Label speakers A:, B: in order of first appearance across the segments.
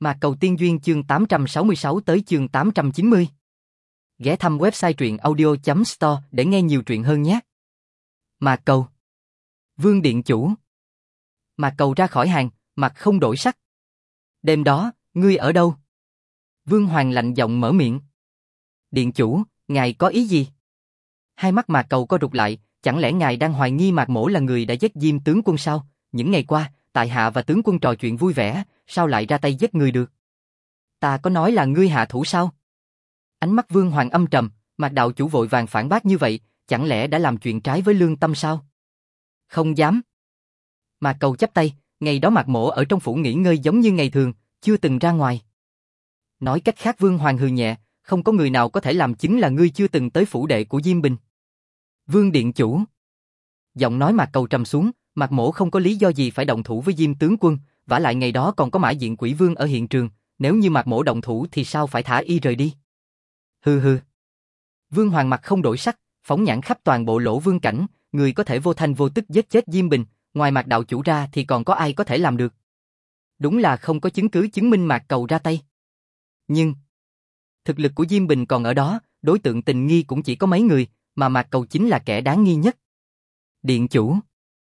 A: Mạc Cầu Tiên Duyên chương 866 tới chương 890. Ghé thăm website truyệnaudio.store để nghe nhiều truyện hơn nhé. Mạc Cầu. Vương điện chủ. Mạc Cầu ra khỏi hàng, mặt không đổi sắc. Đêm đó, ngươi ở đâu? Vương Hoàng lạnh giọng mở miệng. Điện chủ, ngài có ý gì? Hai mắt Mạc Cầu co rụt lại, chẳng lẽ ngài đang hoài nghi Mạc Mỗ là người đã giết Diêm tướng quân sao? Những ngày qua, tại hạ và tướng quân trò chuyện vui vẻ, sao lại ra tay giết người được? Ta có nói là ngươi hạ thủ sao? Ánh mắt Vương Hoàng âm trầm, Mạc đạo chủ vội vàng phản bác như vậy, chẳng lẽ đã làm chuyện trái với lương tâm sao? Không dám. Mạc Cầu chắp tay, ngày đó Mạc Mỗ ở trong phủ nghỉ ngơi giống như ngày thường, chưa từng ra ngoài. Nói cách khác, Vương Hoàng hừ nhẹ, không có người nào có thể làm chứng là ngươi chưa từng tới phủ đệ của Diêm Bình. Vương điện chủ. Giọng nói Mạc Cầu trầm xuống, Mạc Mỗ không có lý do gì phải động thủ với Diêm tướng quân, vả lại ngày đó còn có Mã Diện Quỷ Vương ở hiện trường, nếu như Mạc Mỗ động thủ thì sao phải thả y rời đi? Hừ hừ. Vương Hoàng mặt không đổi sắc, phóng nhãn khắp toàn bộ Lỗ Vương cảnh, người có thể vô thanh vô tức giết chết Diêm Bình, ngoài Mạc đạo chủ ra thì còn có ai có thể làm được? Đúng là không có chứng cứ chứng minh Mạc Cầu ra tay. Nhưng thực lực của Diêm Bình còn ở đó, đối tượng tình nghi cũng chỉ có mấy người, mà Mạc Cầu chính là kẻ đáng nghi nhất. Điện chủ.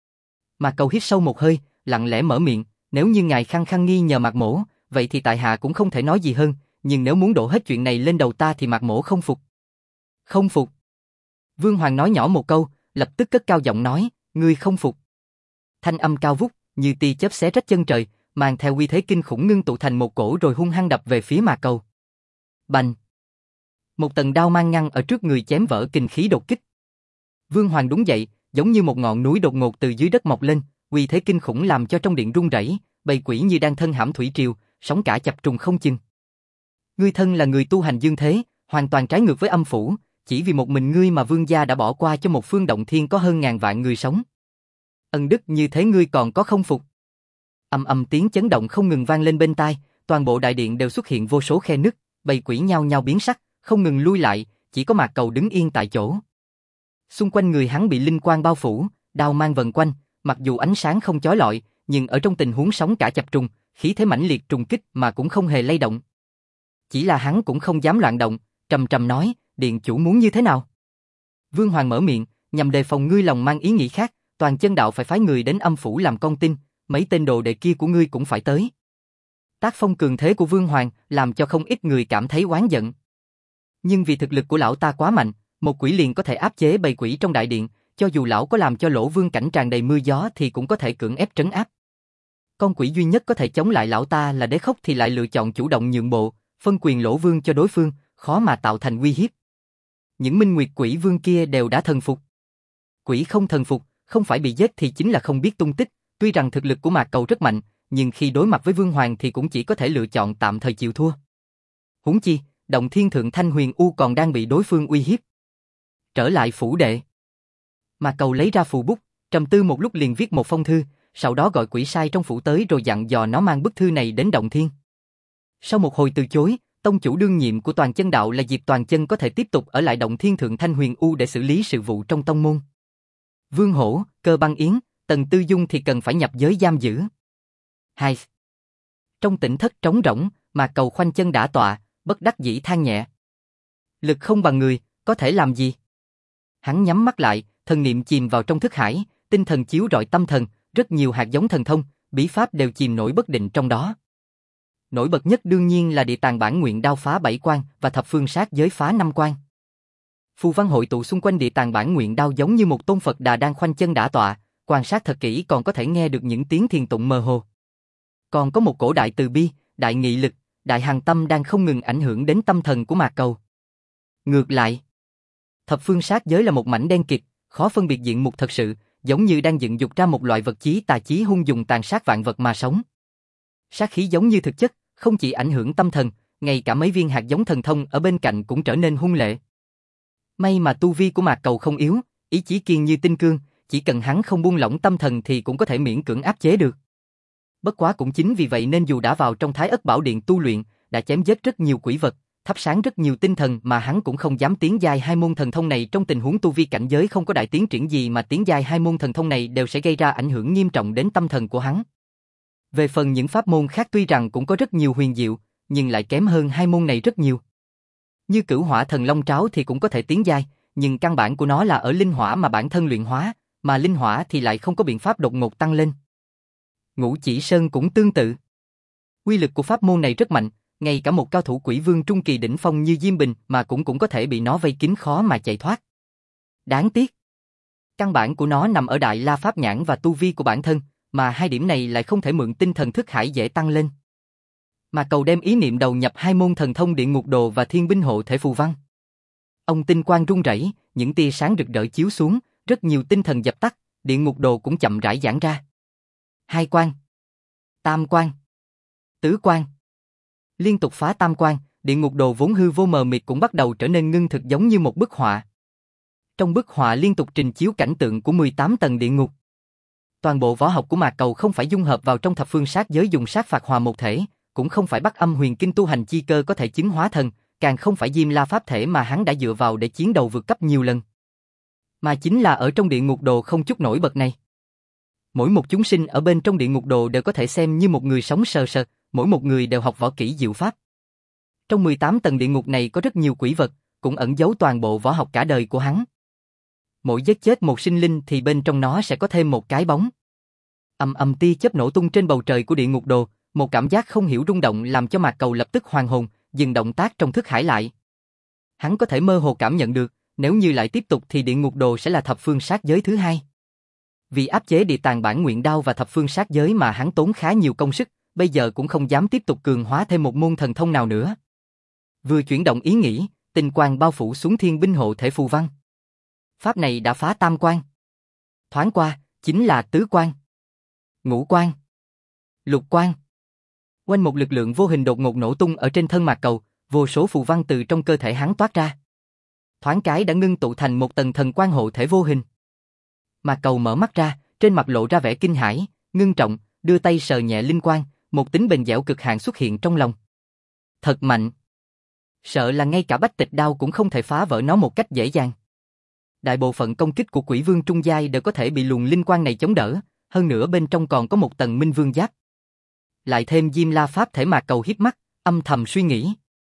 A: Mạc Cầu hít sâu một hơi, lặng lẽ mở miệng, nếu như ngài khăng khăng nghi nhờ Mạc Mỗ, vậy thì tại hạ cũng không thể nói gì hơn, nhưng nếu muốn đổ hết chuyện này lên đầu ta thì Mạc Mỗ không phục. Không phục. Vương Hoàng nói nhỏ một câu, lập tức cất cao giọng nói, ngươi không phục. Thanh âm cao vút, như tia chớp xé rách chân trời, mang theo uy thế kinh khủng ngưng tụ thành một cổ rồi hung hăng đập về phía Mạc Cầu. Bành. Một tầng đao mang ngăn ở trước người chém vỡ kình khí đột kích. Vương Hoàng đứng dậy, giống như một ngọn núi đột ngột từ dưới đất mọc lên, uy thế kinh khủng làm cho trong điện rung rẩy, bầy quỷ như đang thân hãm thủy triều, sóng cả chập trùng không chừng. Ngươi thân là người tu hành dương thế, hoàn toàn trái ngược với âm phủ, chỉ vì một mình ngươi mà vương gia đã bỏ qua cho một phương động thiên có hơn ngàn vạn người sống. Ân đức như thế ngươi còn có không phục? Ầm ầm tiếng chấn động không ngừng vang lên bên tai, toàn bộ đại điện đều xuất hiện vô số khe nứt, bầy quỷ nhao nhao biến sắc, không ngừng lui lại, chỉ có Mạc Cầu đứng yên tại chỗ. Xung quanh người hắn bị linh quang bao phủ, đao mang vần quanh, mặc dù ánh sáng không chói lọi, nhưng ở trong tình huống sóng cả chập trùng, khí thế mãnh liệt trùng kích mà cũng không hề lay động. Chỉ là hắn cũng không dám loạn động, trầm trầm nói, điện chủ muốn như thế nào? Vương Hoàng mở miệng, nhằm đề phòng ngươi lòng mang ý nghĩ khác, toàn chân đạo phải phái người đến âm phủ làm con tin, mấy tên đồ đệ kia của ngươi cũng phải tới. Tác phong cường thế của Vương Hoàng làm cho không ít người cảm thấy oán giận. Nhưng vì thực lực của lão ta quá mạnh, một quỷ liền có thể áp chế bầy quỷ trong đại điện, cho dù lão có làm cho Lỗ Vương cảnh tràn đầy mưa gió thì cũng có thể cưỡng ép trấn áp. Con quỷ duy nhất có thể chống lại lão ta là Đế Khốc thì lại lựa chọn chủ động nhượng bộ, phân quyền Lỗ Vương cho đối phương, khó mà tạo thành uy hiếp. Những Minh Nguyệt quỷ vương kia đều đã thần phục. Quỷ không thần phục, không phải bị giết thì chính là không biết tung tích, tuy rằng thực lực của Mạc Cầu rất mạnh, nhưng khi đối mặt với Vương Hoàng thì cũng chỉ có thể lựa chọn tạm thời chịu thua. Huống chi, động thiên thượng Thanh Huyền U còn đang bị đối phương uy hiếp. Trở lại phủ đệ. Mạc Cầu lấy ra phù bút, trầm tư một lúc liền viết một phong thư, sau đó gọi quỷ sai trong phủ tới rồi dặn dò nó mang bức thư này đến động thiên. Sau một hồi từ chối, tông chủ đương nhiệm của Toàn Chân Đạo là Diệp Toàn Chân có thể tiếp tục ở lại động thiên thượng Thanh Huyền U để xử lý sự vụ trong tông môn. Vương Hổ, Cơ Băng Yến, Tần Tư Dung thì cần phải nhập giới giam giữ. 2. Trong tỉnh thất trống rỗng, Mạc Cầu khoanh chân đả tọa, bất đắc dĩ than nhẹ. Lực không bằng người, có thể làm gì? Hắn nhắm mắt lại, thần niệm chìm vào trong thức hải, tinh thần chiếu rọi tâm thần, rất nhiều hạt giống thần thông, bí pháp đều chìm nổi bất định trong đó. Nổi bật nhất đương nhiên là Địa Tạng Bản Nguyện Đao phá 7 quan và Thập Phương Sát Giới phá 5 quan. Phù văn hội tụ xung quanh Địa Tạng Bản Nguyện Đao giống như một tôn Phật Đà đang khoanh chân đả tọa, quan sát thật kỹ còn có thể nghe được những tiếng thiền tụng mơ hồ. Còn có một cổ đại từ bi, đại nghị lực, đại hằng tâm đang không ngừng ảnh hưởng đến tâm thần của Mạc Cầu. Ngược lại, Thập Phương Sát Giới là một mảnh đen kịt, khó phân biệt diện mục thật sự, giống như đang dựng dục ra một loại vật chí tà chí hung dùng tàn sát vạn vật mà sống. Sát khí giống như thực chất, không chỉ ảnh hưởng tâm thần, ngay cả mấy viên hạt giống thần thông ở bên cạnh cũng trở nên hung lệ. May mà tu vi của Mạc Cầu không yếu, ý chí kiên như tinh cương, chỉ cần hắn không buông lỏng tâm thần thì cũng có thể miễn cưỡng áp chế được. Bất quá cũng chính vì vậy nên dù đã vào trong Thái Ất Bảo Điện tu luyện, đã chém giết rất nhiều quỷ vật, thắp sáng rất nhiều tinh thần mà hắn cũng không dám tiến giai hai môn thần thông này trong tình huống tu vi cảnh giới không có đại tiến triển gì mà tiến giai hai môn thần thông này đều sẽ gây ra ảnh hưởng nghiêm trọng đến tâm thần của hắn. Về phần những pháp môn khác tuy rằng cũng có rất nhiều huyền diệu, nhưng lại kém hơn hai môn này rất nhiều. Như Cửu Hỏa Thần Long Tráo thì cũng có thể tiến giai, nhưng căn bản của nó là ở linh hỏa mà bản thân luyện hóa, mà linh hỏa thì lại không có biện pháp đột ngột tăng lên. Ngũ Chỉ Sơn cũng tương tự. Uy lực của pháp môn này rất mạnh, ngay cả một cao thủ Quỷ Vương trung kỳ đỉnh phong như Diêm Bình mà cũng có thể bị nó vây kín khó mà chạy thoát. Đáng tiếc, căn bản của nó nằm ở Đại La Pháp Nhãn và tu vi của bản thân, mà hai điểm này lại không thể mượn tinh thần thức hải dễ tăng lên. Mà Cầu đem ý niệm đầu nhập hai môn thần thông Địa Ngục Đồ và Thiên Binh Hộ Thể Phù Văn. Ông tinh quang rung rẩy, những tia sáng rực rỡ chiếu xuống, rất nhiều tinh thần dập tắt, Địa Ngục Đồ cũng chậm rãi giãn ra. Hai quang, tam quang, tứ quang. Liên tục phá tam quang, Địa Ngục Đồ vốn hư vô mờ mịt cũng bắt đầu trở nên ngưng thực giống như một bức họa. Trong bức họa liên tục trình chiếu cảnh tượng của 18 tầng địa ngục. Toàn bộ võ học của Mạc Cầu không phải dung hợp vào trong thập phương sát giới dùng sát phạt hòa một thể, cũng không phải Bắc Âm Huyền Kinh tu hành chi cơ có thể chứng hóa thần, càng không phải Diêm La Pháp thể mà hắn đã dựa vào để chiến đầu vượt cấp nhiều lần. Mà chính là ở trong Địa Ngục Đồ không chút nổi bật này. Mỗi một chúng sinh ở bên trong Địa Ngục Đồ đều có thể xem như một người sống sờ sờ, mỗi một người đều học võ kỹ diệu pháp. Trong 18 tầng địa ngục này có rất nhiều quỷ vật, cũng ẩn giấu toàn bộ võ học cả đời của hắn. Mỗi giết chết một sinh linh thì bên trong nó sẽ có thêm một cái bóng. Ầm ầm tia chớp nổ tung trên bầu trời của Địa Ngục Đồ, một cảm giác không hiểu rung động làm cho Mạc Cầu lập tức hoàn hồn, dừng động tác trong thức hải lại. Hắn có thể mơ hồ cảm nhận được, nếu như lại tiếp tục thì Địa Ngục Đồ sẽ là thập phương sát giới thứ hai. Vì áp chế Địa Tàng Bản Nguyện Đao và thập phương sát giới mà hắn tốn khá nhiều công sức, bây giờ cũng không dám tiếp tục cường hóa thêm một môn thần thông nào nữa. Vừa chuyển động ý nghĩ, tinh quang bao phủ xuống Thiên Binh Hộ Thể Phù Văn. Pháp này đã phá tam quang. Thoáng qua, chính là tứ quang, ngũ quang, lục quang. Quanh một lực lượng vô hình đột ngột nổ tung ở trên thân Mạc Cầu, vô số phù văn từ trong cơ thể hắn toát ra. Thoáng cái đã ngưng tụ thành một tầng thần quang hộ thể vô hình. Mạc Cầu mở mắt ra, trên mặt lộ ra vẻ kinh hãi, ngưng trọng, đưa tay sờ nhẹ linh quang, một tính bền dẻo cực hạn xuất hiện trong lòng. Thật mạnh. Sợ là ngay cả Bách Tịch Đao cũng không thể phá vỡ nó một cách dễ dàng. Đại bộ phận công kích của Quỷ Vương trung giai đều có thể bị luồng linh quang này chống đỡ, hơn nữa bên trong còn có một tầng Minh Vương giáp. Lại thêm Diêm La Pháp thể. Mạc Cầu híp mắt, âm thầm suy nghĩ.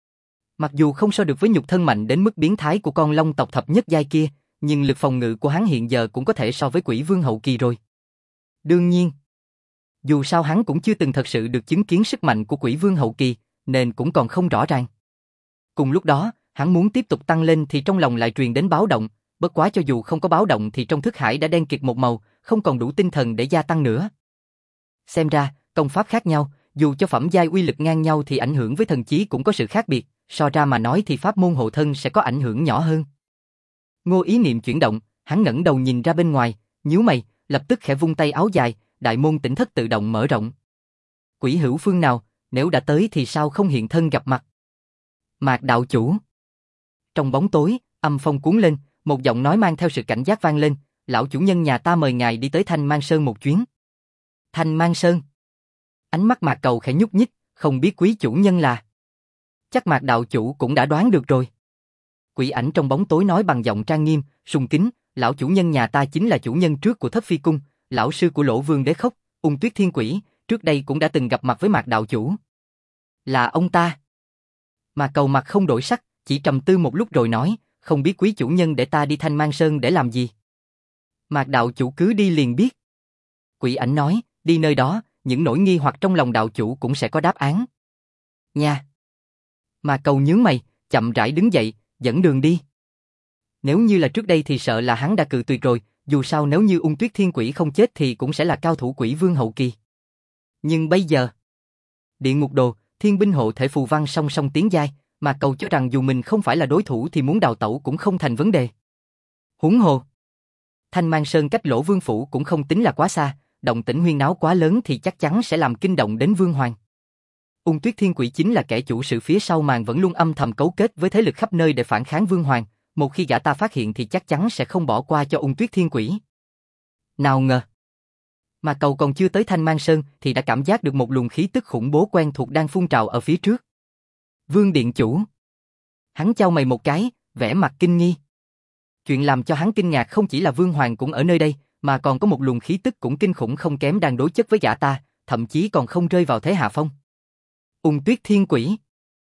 A: Mặc dù không so được với nhục thân mạnh đến mức biến thái của con long tộc thập nhất giai kia, nhưng lực phòng ngự của hắn hiện giờ cũng có thể so với Quỷ Vương hậu kỳ rồi. Đương nhiên, dù sao hắn cũng chưa từng thật sự được chứng kiến sức mạnh của Quỷ Vương hậu kỳ, nên cũng còn không rõ ràng. Cùng lúc đó, hắn muốn tiếp tục tăng lên thì trong lòng lại truyền đến báo động, bất quá cho dù không có báo động thì trong thức hải đã đen kịt một màu, không còn đủ tinh thần để gia tăng nữa. Xem ra, công pháp khác nhau, dù cho phẩm giai uy lực ngang nhau thì ảnh hưởng với thần chí cũng có sự khác biệt, so ra mà nói thì pháp môn hộ thân sẽ có ảnh hưởng nhỏ hơn. Ngô ý niệm chuyển động, hắn ngẩng đầu nhìn ra bên ngoài, nhíu mày, lập tức khẽ vung tay áo dài, đại môn tỉnh thất tự động mở rộng. Quỷ hữu phương nào, nếu đã tới thì sao không hiện thân gặp mặt? Mạc đạo chủ. Trong bóng tối, âm phong cuốn lên, một giọng nói mang theo sự cảnh giác vang lên, lão chủ nhân nhà ta mời ngài đi tới Thanh Mang Sơn một chuyến. Thanh Mang Sơn. Ánh mắt Mạc Cầu khẽ nhúc nhích, không biết quý chủ nhân là. Chắc Mạc đạo chủ cũng đã đoán được rồi. Quỷ ảnh trong bóng tối nói bằng giọng trang nghiêm, sùng kính, lão chủ nhân nhà ta chính là chủ nhân trước của Thất Phi Cung, lão sư của Lỗ Vương Đế Khốc, Ung Tuyết Thiên Quỷ, trước đây cũng đã từng gặp mặt với Mạc đạo chủ. Là ông ta. Mạc Cầu mặt không đổi sắc, chỉ trầm tư một lúc rồi nói, không biết quý chủ nhân để ta đi Thanh Mang Sơn để làm gì. Mạc đạo chủ cứ đi liền biết. Quỷ ảnh nói, đi nơi đó, những nỗi nghi hoặc trong lòng đạo chủ cũng sẽ có đáp án. Nha. Mạc Cầu nhướng mày, chậm rãi đứng dậy, dẫn đường đi. Nếu như là trước đây thì sợ là hắn đã cự tuyệt rồi, dù sao nếu như Ung Tuyết Thiên Quỷ không chết thì cũng sẽ là cao thủ Quỷ Vương hậu kỳ. Nhưng bây giờ, Địa Ngục Đồ, Thiên Binh Hộ Thể Phù Văn song song tiến giai, Mạc Cầu cho rằng dù mình không phải là đối thủ thì muốn đào tẩu cũng không thành vấn đề. Huống hồ, Thanh Mang Sơn cách Lỗ Vương phủ cũng không tính là quá xa, động tĩnh huyên náo quá lớn thì chắc chắn sẽ làm kinh động đến Vương Hoàng. Ung Tuyết Thiên Quỷ chính là kẻ chủ sự phía sau màn vẫn luôn âm thầm cấu kết với thế lực khắp nơi để phản kháng Vương Hoàng, một khi gã ta phát hiện thì chắc chắn sẽ không bỏ qua cho Ung Tuyết Thiên Quỷ. Nào ngờ, Mạc Cầu còn chưa tới Thanh Mang Sơn thì đã cảm giác được một luồng khí tức khủng bố quen thuộc đang phun trào ở phía trước. Vương Điện Chủ. Hắn chau mày một cái, vẻ mặt kinh nghi. Chuyện làm cho hắn kinh ngạc không chỉ là Vương Hoàng cũng ở nơi đây, mà còn có một luồng khí tức cũng kinh khủng không kém đang đối chất với gã ta, thậm chí còn không rơi vào thế hạ phong. Ung Tuyết Thiên Quỷ.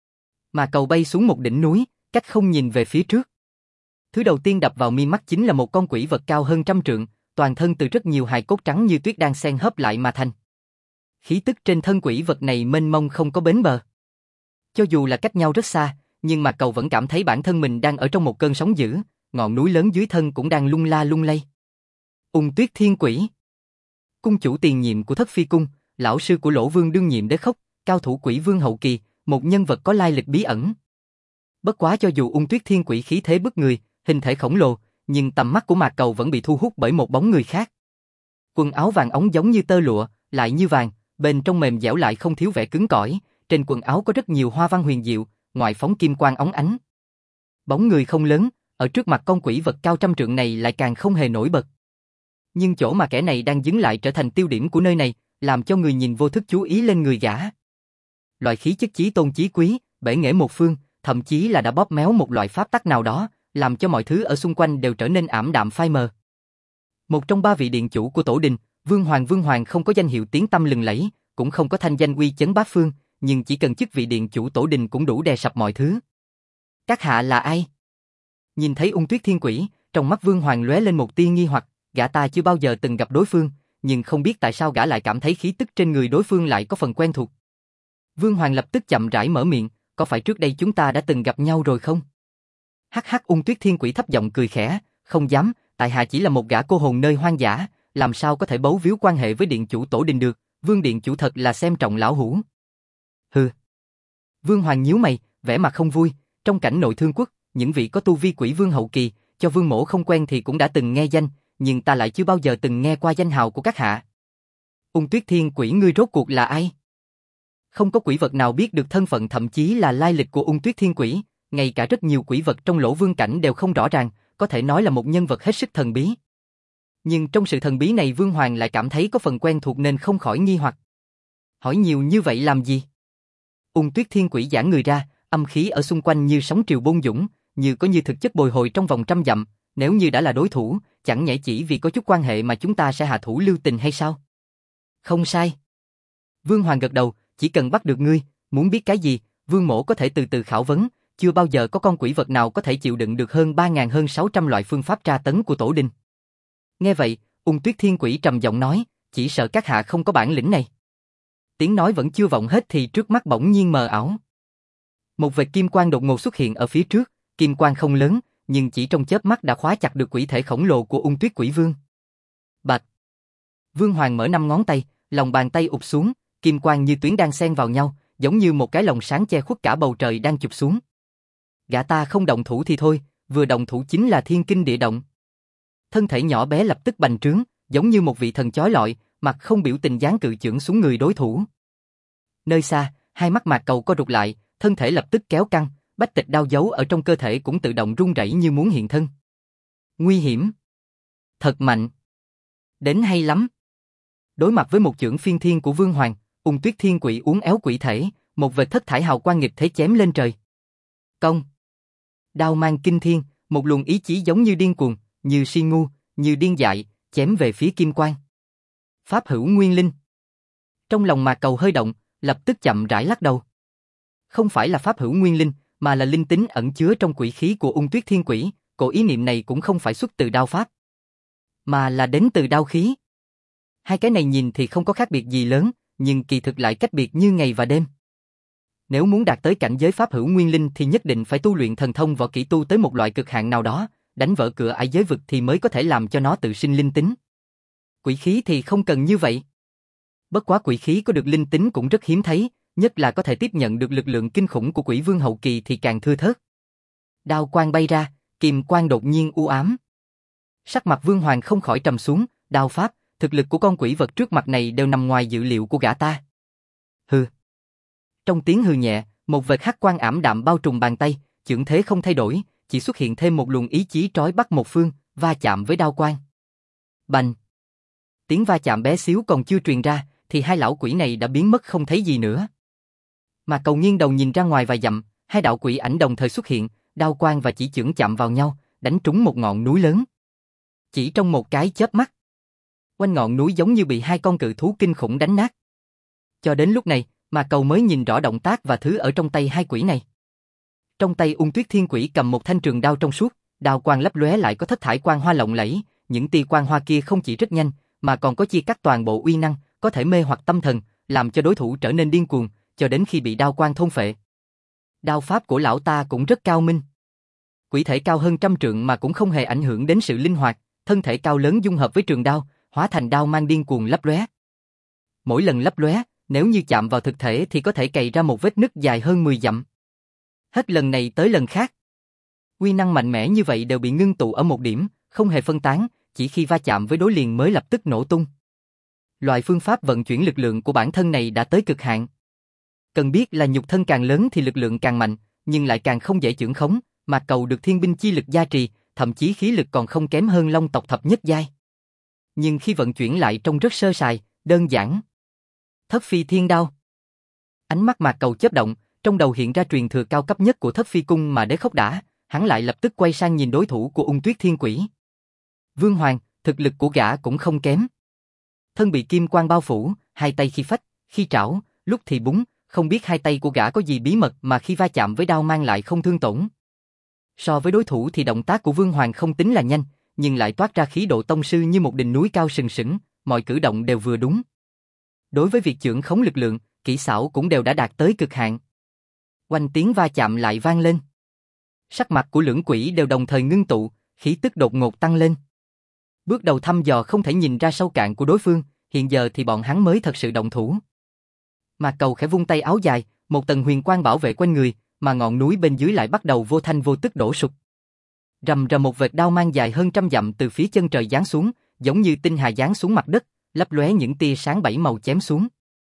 A: Mà cầu bay xuống một đỉnh núi, cách không nhìn về phía trước. Thứ đầu tiên đập vào mi mắt chính là một con quỷ vật cao hơn 100 trượng, toàn thân từ rất nhiều hài cốt trắng như tuyết đang xen hớp lại mà thành. Khí tức trên thân quỷ vật này mênh mông không có bến bờ. Cho dù là cách nhau rất xa, nhưng mà cầu vẫn cảm thấy bản thân mình đang ở trong một cơn sóng dữ, ngọn núi lớn dưới thân cũng đang lung la lung lay. Ung Tuyết Thiên Quỷ. Cung chủ tiền nhiệm của Thất Phi Cung, lão sư của Lỗ Vương đương nhiệm Đế Khốc, cao thủ quỷ vương hậu kỳ, một nhân vật có lai lịch bí ẩn. Bất quá cho dù Ung Tuyết Thiên Quỷ khí thế bức người, hình thể khổng lồ, nhưng tầm mắt của Mạc Cầu vẫn bị thu hút bởi một bóng người khác. Quần áo vàng óng giống như tơ lụa, lại như vàng, bên trong mềm dẻo lại không thiếu vẻ cứng cỏi, trên quần áo có rất nhiều hoa văn huyền diệu, ngoại phóng kim quang óng ánh. Bóng người không lớn, ở trước mặt con quỷ vật cao 100 trượng này lại càng không hề nổi bật. Nhưng chỗ mà kẻ này đang dứng lại trở thành tiêu điểm của nơi này, làm cho người nhìn vô thức chú ý lên người gã. Loại khí chất chí tôn chí quý, bể nghệ một phương, thậm chí là đã bóp méo một loại pháp tắc nào đó, làm cho mọi thứ ở xung quanh đều trở nên ảm đạm phai mờ. Một trong 3 vị điện chủ của tổ đình, Vương Hoàng không có danh hiệu tiếng tăm lừng lẫy, cũng không có thanh danh uy chấn bát phương, nhưng chỉ cần chức vị điện chủ tổ đình cũng đủ đè sập mọi thứ. Các hạ là ai? Nhìn thấy Ung Tuyết Thiên Quỷ, trong mắt Vương Hoàng lóe lên một tia nghi hoặc, gã ta chưa bao giờ từng gặp đối phương, nhưng không biết tại sao gã lại cảm thấy khí tức trên người đối phương lại có phần quen thuộc. Vương Hoàng lập tức chậm rãi mở miệng, có phải trước đây chúng ta đã từng gặp nhau rồi không? Hắc hắc, Ung Tuyết Thiên Quỷ thấp giọng cười khẽ, không dám, tại hạ chỉ là một gã cô hồn nơi hoang dã, làm sao có thể bấu víu quan hệ với điện chủ tổ đình được, Vương điện chủ thật là xem trọng lão hủ. Hừ. Vương Hoàng nhíu mày, vẻ mặt không vui, trong cảnh nội thương quốc, những vị có tu vi quỷ vương hậu kỳ, cho Vương mỗ không quen thì cũng đã từng nghe danh, nhưng ta lại chưa bao giờ từng nghe qua danh hào của các hạ. Ung Tuyết Thiên Quỷ, ngươi rốt cuộc là ai? Không có quỷ vật nào biết được thân phận thậm chí là lai lịch của Ung Tuyết Thiên Quỷ, ngay cả rất nhiều quỷ vật trong Lỗ Vương cảnh đều không rõ ràng, có thể nói là một nhân vật hết sức thần bí. Nhưng trong sự thần bí này Vương Hoàng lại cảm thấy có phần quen thuộc nên không khỏi nghi hoặc. Hỏi nhiều như vậy làm gì? Ung Tuyết Thiên Quỷ giãn người ra, âm khí ở xung quanh như sóng triều bôn dũng, như có như thực chất bồi hồi trong vòng 100 dặm, nếu như đã là đối thủ, chẳng nhẽ chỉ vì có chút quan hệ mà chúng ta sẽ hạ thủ lưu tình hay sao? Không sai. Vương Hoàng gật đầu, chỉ cần bắt được ngươi, muốn biết cái gì, Vương mỗ có thể từ từ khảo vấn, chưa bao giờ có con quỷ vật nào có thể chịu đựng được hơn 3.000 hơn 600 loại phương pháp tra tấn của tổ đình. Nghe vậy, Ung Tuyết Thiên Quỷ trầm giọng nói, chỉ sợ các hạ không có bản lĩnh này. Tiếng nói vẫn chưa vọng hết thì trước mắt bỗng nhiên mờ ảo. Một vệt kim quang đột ngột xuất hiện ở phía trước, kim quang không lớn, nhưng chỉ trong chớp mắt đã khóa chặt được quỷ thể khổng lồ của Ung Tuyết Quỷ Vương. Bạch. Vương Hoàng mở 5 ngón tay, lòng bàn tay ụp xuống, kim quang như tuyến đang xen vào nhau, giống như một cái lồng sáng che khuất cả bầu trời đang chụp xuống. Gã ta không động thủ thì thôi, vừa động thủ chính là thiên kinh địa động. Thân thể nhỏ bé lập tức bành trướng, giống như một vị thần chói lọi, mặt không biểu tình giáng cự chưởng xuống người đối thủ. Nơi xa, hai mắt Mạc Cầu co rụt lại, thân thể lập tức kéo căng, bách tịch đao dấu ở trong cơ thể cũng tự động run rẩy như muốn hiện thân. Nguy hiểm. Thật mạnh. Đến hay lắm. Đối mặt với một chưởng phiên thiên của Vương Hoàng, Ung Tuyết Thiên Quỷ uốn éo quỷ thể, một vệt thất thải hào quang nghịch thế chém lên trời. Công. Đao mang kinh thiên, một luồng ý chí giống như điên cuồng, như si ngu, như điên dại, chém về phía kim quang. Pháp hữu nguyên linh. Trong lòng Mạc Cầu hơi động, lập tức chậm rãi lắc đầu. Không phải là pháp hữu nguyên linh, mà là linh tính ẩn chứa trong quỷ khí của Ung Tuyết Thiên Quỷ, cổ ý niệm này cũng không phải xuất từ đao pháp, mà là đến từ đao khí. Hai cái này nhìn thì không có khác biệt gì lớn, nhưng kỳ thực lại cách biệt như ngày và đêm. Nếu muốn đạt tới cảnh giới pháp hữu nguyên linh thì nhất định phải tu luyện thần thông võ kỹ tu tới một loại cực hạn nào đó, đánh vỡ cửa ải giới vực thì mới có thể làm cho nó tự sinh linh tính. Quỷ khí thì không cần như vậy. Bất quá quỷ khí có được linh tính cũng rất hiếm thấy, nhất là có thể tiếp nhận được lực lượng kinh khủng của quỷ vương hậu kỳ thì càng thưa thớt. Đao quang bay ra, kim quang đột nhiên u ám. Sắc mặt Vương Hoàng không khỏi trầm xuống, đao pháp, thực lực của con quỷ vật trước mặt này đều nằm ngoài dự liệu của gã ta. Hừ. Trong tiếng hừ nhẹ, một vệt hắc quang ảm đạm bao trùm bàn tay, chưởng thế không thay đổi, chỉ xuất hiện thêm một luồng ý chí trói bắt một phương, va chạm với đao quang. Bành. Tiếng va chạm bé xíu còn chưa truyền ra, thì hai lão quỷ này đã biến mất không thấy gì nữa. Mà Cầu nghiêng đầu nhìn ra ngoài vài dặm, hai đạo quỷ ảnh đồng thời xuất hiện, đao quang và chỉ chưởng chạm vào nhau, đánh trúng một ngọn núi lớn. Chỉ trong một cái chớp mắt, quanh ngọn núi giống như bị hai con cự thú kinh khủng đánh nát. Cho đến lúc này, mà Cầu mới nhìn rõ động tác và thứ ở trong tay hai quỷ này. Trong tay Ung Tuyết Thiên Quỷ cầm một thanh trường đao trong suốt, đao quang lấp lóe lại có thất thải quang hoa lộng lẫy, những tia quang hoa kia không chỉ rất nhanh, mà còn có chia cắt toàn bộ uy năng, có thể mê hoặc tâm thần, làm cho đối thủ trở nên điên cuồng, cho đến khi bị đao quang thôn phệ. Đao pháp của lão ta cũng rất cao minh. Quỷ thể cao hơn 100 trượng mà cũng không hề ảnh hưởng đến sự linh hoạt, thân thể cao lớn dung hợp với trường đao, hóa thành đao mang điên cuồng lấp lóe. Mỗi lần lấp lóe, nếu như chạm vào thực thể thì có thể cày ra một vết nứt dài hơn 10 dặm. Hết lần này tới lần khác, uy năng mạnh mẽ như vậy đều bị ngưng tụ ở một điểm, không hề phân tán, chỉ khi va chạm với đối liền mới lập tức nổ tung. Loại phương pháp vận chuyển lực lượng của bản thân này đã tới cực hạn. Cần biết là nhục thân càng lớn thì lực lượng càng mạnh, nhưng lại càng không dễ chưởng khống, mà Cầu được thiên binh chi lực gia trì, thậm chí khí lực còn không kém hơn Long tộc thập nhất giai. Nhưng khi vận chuyển lại trông rất sơ sài, đơn giản. Thất phi thiên đao. Ánh mắt Mạc Cầu chớp động, trong đầu hiện ra truyền thừa cao cấp nhất của Thất phi cung mà Đế Khốc đã, hắn lại lập tức quay sang nhìn đối thủ của Ung Tuyết Thiên Quỷ. Vương Hoàng, thực lực của gã cũng không kém. Thân bị kim quang bao phủ, hai tay khi phách, khi trảo, lúc thì búng, không biết hai tay của gã có gì bí mật mà khi va chạm với đao mang lại không thương tổn. So với đối thủ thì động tác của Vương Hoàng không tính là nhanh, nhưng lại toát ra khí độ tông sư như một đỉnh núi cao sừng sững, mọi cử động đều vừa đúng. Đối với việc chưởng khống lực lượng, kỹ xảo cũng đều đã đạt tới cực hạn. Oanh tiếng va chạm lại vang lên. Sắc mặt của lưỡng quỷ đều đồng thời ngưng tụ, khí tức đột ngột tăng lên. Bước đầu thăm dò không thể nhìn ra sâu cạn của đối phương, hiện giờ thì bọn hắn mới thật sự động thủ. Mạc Cầu khẽ vung tay áo dài, một tầng huyền quang bảo vệ quanh người, mà ngọn núi bên dưới lại bắt đầu vô thanh vô tức đổ sụp. Rầm rầm một vệt đao mang dài hơn 100 dặm từ phía chân trời giáng xuống, giống như tinh hà giáng xuống mặt đất, lấp lóe những tia sáng bảy màu chém xuống.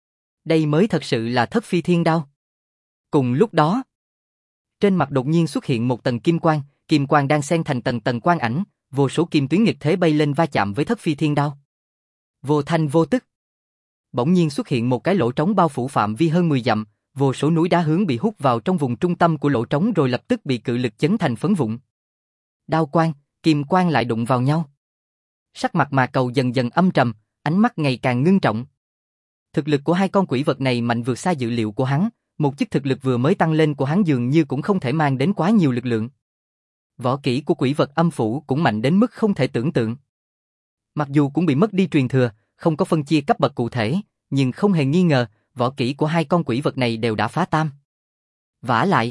A: Đây mới thật sự là Thất phi thiên đao. Cùng lúc đó, trên mặt đột nhiên xuất hiện một tầng kim quang đang xen thành tầng tầng quang ảnh, vô số kim tuyến nghịch thế bay lên va chạm với Thất phi thiên đao. Vô thanh vô tức, bỗng nhiên xuất hiện một cái lỗ trống bao phủ phạm vi hơn 10 dặm, vô số núi đá hướng bị hút vào trong vùng trung tâm của lỗ trống rồi lập tức bị cự lực chấn thành phấn vụn. Đao quang, kim quang lại đụng vào nhau. Sắc mặt Mạc Cầu dần dần âm trầm, ánh mắt ngày càng ngưng trọng. Thực lực của hai con quỷ vật này mạnh vượt xa dự liệu của hắn, một chút thực lực vừa mới tăng lên của hắn dường như cũng không thể mang đến quá nhiều lực lượng. Võ kỹ của quỷ vật âm phủ cũng mạnh đến mức không thể tưởng tượng. Mặc dù cũng bị mất đi truyền thừa, không có phân chia cấp bậc cụ thể, nhưng không hề nghi ngờ, võ kỹ của hai con quỷ vật này đều đã phá tam. Vả lại,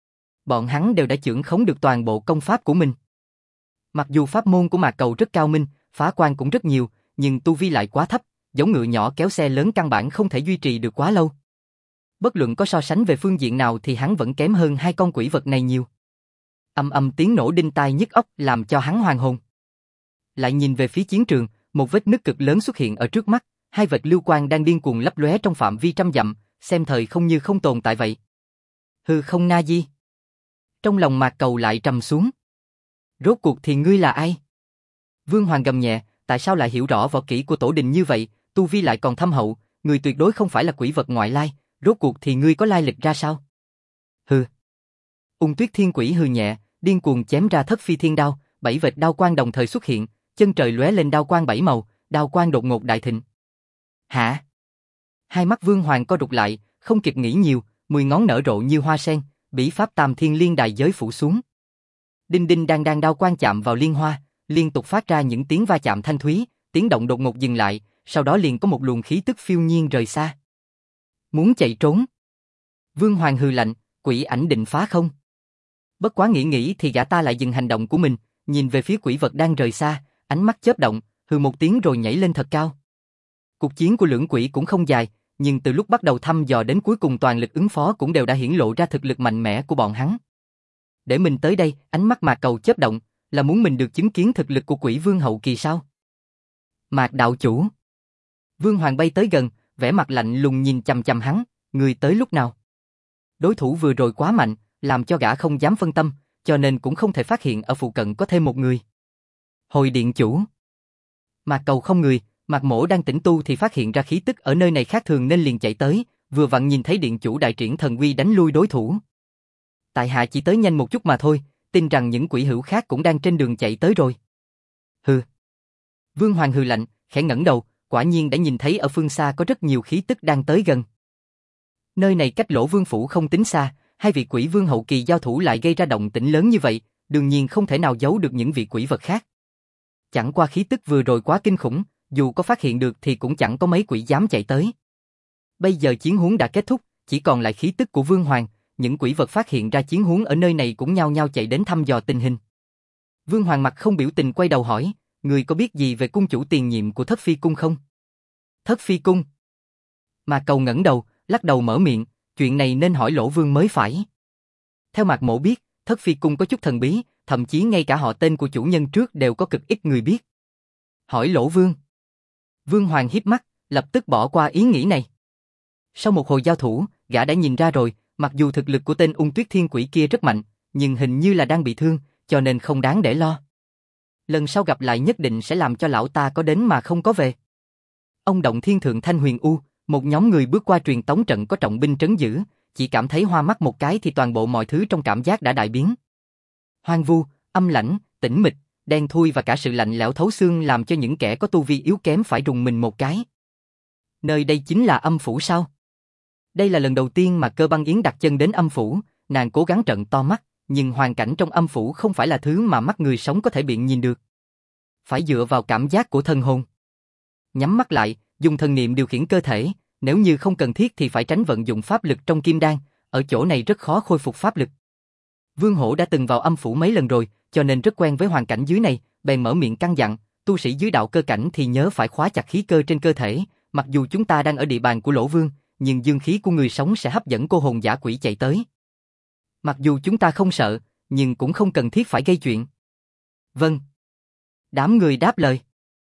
A: bọn hắn đều đã chưởng khống được toàn bộ công pháp của mình. Mặc dù pháp môn của Mạc Cầu rất cao minh, phá quan cũng rất nhiều, nhưng tu vi lại quá thấp, giống ngựa nhỏ kéo xe lớn căn bản không thể duy trì được quá lâu. Bất luận có so sánh về phương diện nào thì hắn vẫn kém hơn hai con quỷ vật này nhiều. Âm âm tiếng nổ đinh tai nhức óc làm cho hắn hoàn hồn. Lại nhìn về phía chiến trường, một vết nứt cực lớn xuất hiện ở trước mắt, hai vệt lưu quang đang điên cuồng lấp lóe trong phạm vi 100 dặm, xem thời không như không tồn tại vậy. Hư không na di. Trong lòng Mạc Cầu lại trầm xuống. Rốt cuộc thì ngươi là ai? Vương Hoàng gầm nhẹ, tại sao lại hiểu rõ võ kỹ của tổ đình như vậy, tu vi lại còn thâm hậu, người tuyệt đối không phải là quỷ vật ngoại lai, rốt cuộc thì ngươi có lai lịch ra sao? Hừ. Ung Tuyết Thiên Quỷ hừ nhẹ, điên cuồng chém ra Thất phi thiên đao, 7 vệt đao quang đồng thời xuất hiện, chân trời lóe lên đao quang 7 màu, đao quang đột ngột đại thịnh. Hả? Hai mắt Vương Hoàng co rụt lại, không kịp nghĩ nhiều, 10 ngón nở rộ như hoa sen, bỉ pháp Tam Thiên Liên Đài giới phủ xuống. Đinh đinh đang đao quang chạm vào liên hoa, liên tục phát ra những tiếng va chạm thanh thúy, tiếng động đột ngột dừng lại, sau đó liền có một luồng khí tức phiêu nhiên rời xa. Muốn chạy trốn? Vương Hoàng hừ lạnh, quỷ ảnh định phá không? Bất quá nghĩ thì gã ta lại dừng hành động của mình, nhìn về phía quỷ vật đang rời xa, ánh mắt chớp động, hừ một tiếng rồi nhảy lên thật cao. Cuộc chiến của lưỡng quỷ cũng không dài, nhưng từ lúc bắt đầu thăm dò đến cuối cùng toàn lực ứng phó cũng đều đã hiển lộ ra thực lực mạnh mẽ của bọn hắn. Để mình tới đây, ánh mắt Mạc Cầu chớp động, là muốn mình được chứng kiến thực lực của quỷ vương hậu kỳ sao? Mạc đạo chủ. Vương Hoàng bay tới gần, vẻ mặt lạnh lùng nhìn chằm chằm hắn, người tới lúc nào? Đối thủ vừa rồi quá mạnh, làm cho gã không dám phân tâm, cho nên cũng không thể phát hiện ở phụ cận có thêm một người. Hồi điện chủ. Mạc Cầu không người, Mạc Mỗ đang tĩnh tu thì phát hiện ra khí tức ở nơi này khác thường nên liền chạy tới, vừa vặn nhìn thấy điện chủ đại triển thần uy đánh lui đối thủ. Tại hạ chỉ tới nhanh một chút mà thôi, tin rằng những quỷ hữu khác cũng đang trên đường chạy tới rồi. Hừ. Vương Hoàng hừ lạnh, khẽ ngẩng đầu, quả nhiên đã nhìn thấy ở phương xa có rất nhiều khí tức đang tới gần. Nơi này cách Lỗ Vương phủ không tính xa, hai vị quỷ vương hậu kỳ giao thủ lại gây ra động tĩnh lớn như vậy, đương nhiên không thể nào giấu được những vị quỷ vật khác. Chẳng qua khí tức vừa rồi quá kinh khủng, dù có phát hiện được thì cũng chẳng có mấy quỷ dám chạy tới. Bây giờ chiến huống đã kết thúc, chỉ còn lại khí tức của Vương Hoàng, những quỷ vật phát hiện ra chiến huống ở nơi này cũng nhao nhao chạy đến thăm dò tình hình. Vương Hoàng mặt không biểu tình quay đầu hỏi, người có biết gì về cung chủ tiền nhiệm của Thất Phi Cung không? Thất Phi Cung? Mà Cầu ngẩng đầu, lắc đầu mở miệng, chuyện này nên hỏi Lỗ Vương mới phải. Theo Mạc Mộ biết, Thất Phi Cung có chút thần bí, thậm chí ngay cả họ tên của chủ nhân trước đều có cực ít người biết. Hỏi Lỗ Vương. Vương Hoàng híp mắt, lập tức bỏ qua ý nghĩ này. Sau một hồi giao thủ, gã đã nhìn ra rồi, mặc dù thực lực của tên Ung Tuyết Thiên Quỷ kia rất mạnh, nhưng hình như là đang bị thương, cho nên không đáng để lo. Lần sau gặp lại nhất định sẽ làm cho lão ta có đến mà không có về. Ông Động Thiên Thượng Thanh Huyền U, một nhóm người bước qua truyền tống trận có trọng binh trấn giữ, chỉ cảm thấy hoa mắt một cái thì toàn bộ mọi thứ trong cảm giác đã đại biến. Hoang vu, âm lãnh, tĩnh mịch, đen thui và cả sự lạnh lẽo thấu xương làm cho những kẻ có tu vi yếu kém phải rùng mình một cái. Nơi đây chính là âm phủ sao? Đây là lần đầu tiên mà Cơ Băng Yến đặt chân đến âm phủ, nàng cố gắng trợn to mắt, nhưng hoàn cảnh trong âm phủ không phải là thứ mà mắt người sống có thể biện nhìn được. Phải dựa vào cảm giác của thân hồn. Nhắm mắt lại, dùng thần niệm điều khiển cơ thể, nếu như không cần thiết thì phải tránh vận dụng pháp lực trong kim đan, ở chỗ này rất khó khôi phục pháp lực. Vương Hổ đã từng vào âm phủ mấy lần rồi, cho nên rất quen với hoàn cảnh dưới này, bèn mở miệng căn dặn, tu sĩ dưới đạo cơ cảnh thì nhớ phải khóa chặt khí cơ trên cơ thể, mặc dù chúng ta đang ở địa bàn của Lỗ Vương, nhưng dương khí của người sống sẽ hấp dẫn cô hồn dã quỷ chạy tới. Mặc dù chúng ta không sợ, nhưng cũng không cần thiết phải gây chuyện. Vâng. Đám người đáp lời.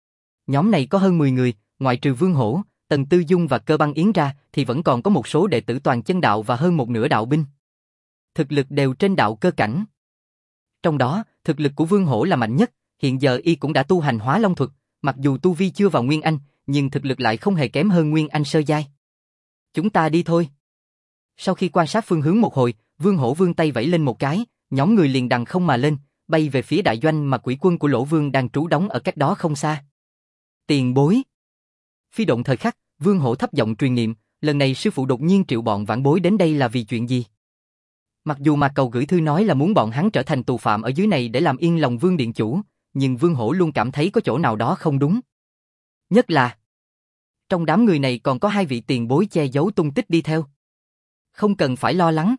A: Nhóm này có hơn 10 người, ngoại trừ Vương Hổ, Tần Tư Dung và Cơ Băng Yến ra, thì vẫn còn có một số đệ tử toàn chân đạo và hơn một nửa đạo binh. Thực lực đều trên đạo cơ cảnh. Trong đó, thực lực của Vương Hổ là mạnh nhất, hiện giờ y cũng đã tu hành Hóa Long thuật, mặc dù tu vi chưa vào Nguyên Anh, nhưng thực lực lại không hề kém hơn Nguyên Anh sơ giai. Chúng ta đi thôi. Sau khi quan sát phương hướng một hồi, Vương Hổ vươn tay vẫy lên một cái, nhóm người liền đằng không mà lên, bay về phía đại doanh mà quỷ quân của Lỗ Vương đang trú đóng ở cách đó không xa. Tiền bối. Phi động thời khắc, Vương Hổ thấp giọng truyền niệm, lần này sư phụ đột nhiên triệu bọn vãn bối đến đây là vì chuyện gì? Mặc dù mà Cầu gửi thư nói là muốn bọn hắn trở thành tù phạm ở dưới này để làm yên lòng Vương Điện Chủ, nhưng Vương Hổ luôn cảm thấy có chỗ nào đó không đúng. Nhất là, trong đám người này còn có hai vị tiền bối che giấu tung tích đi theo. Không cần phải lo lắng.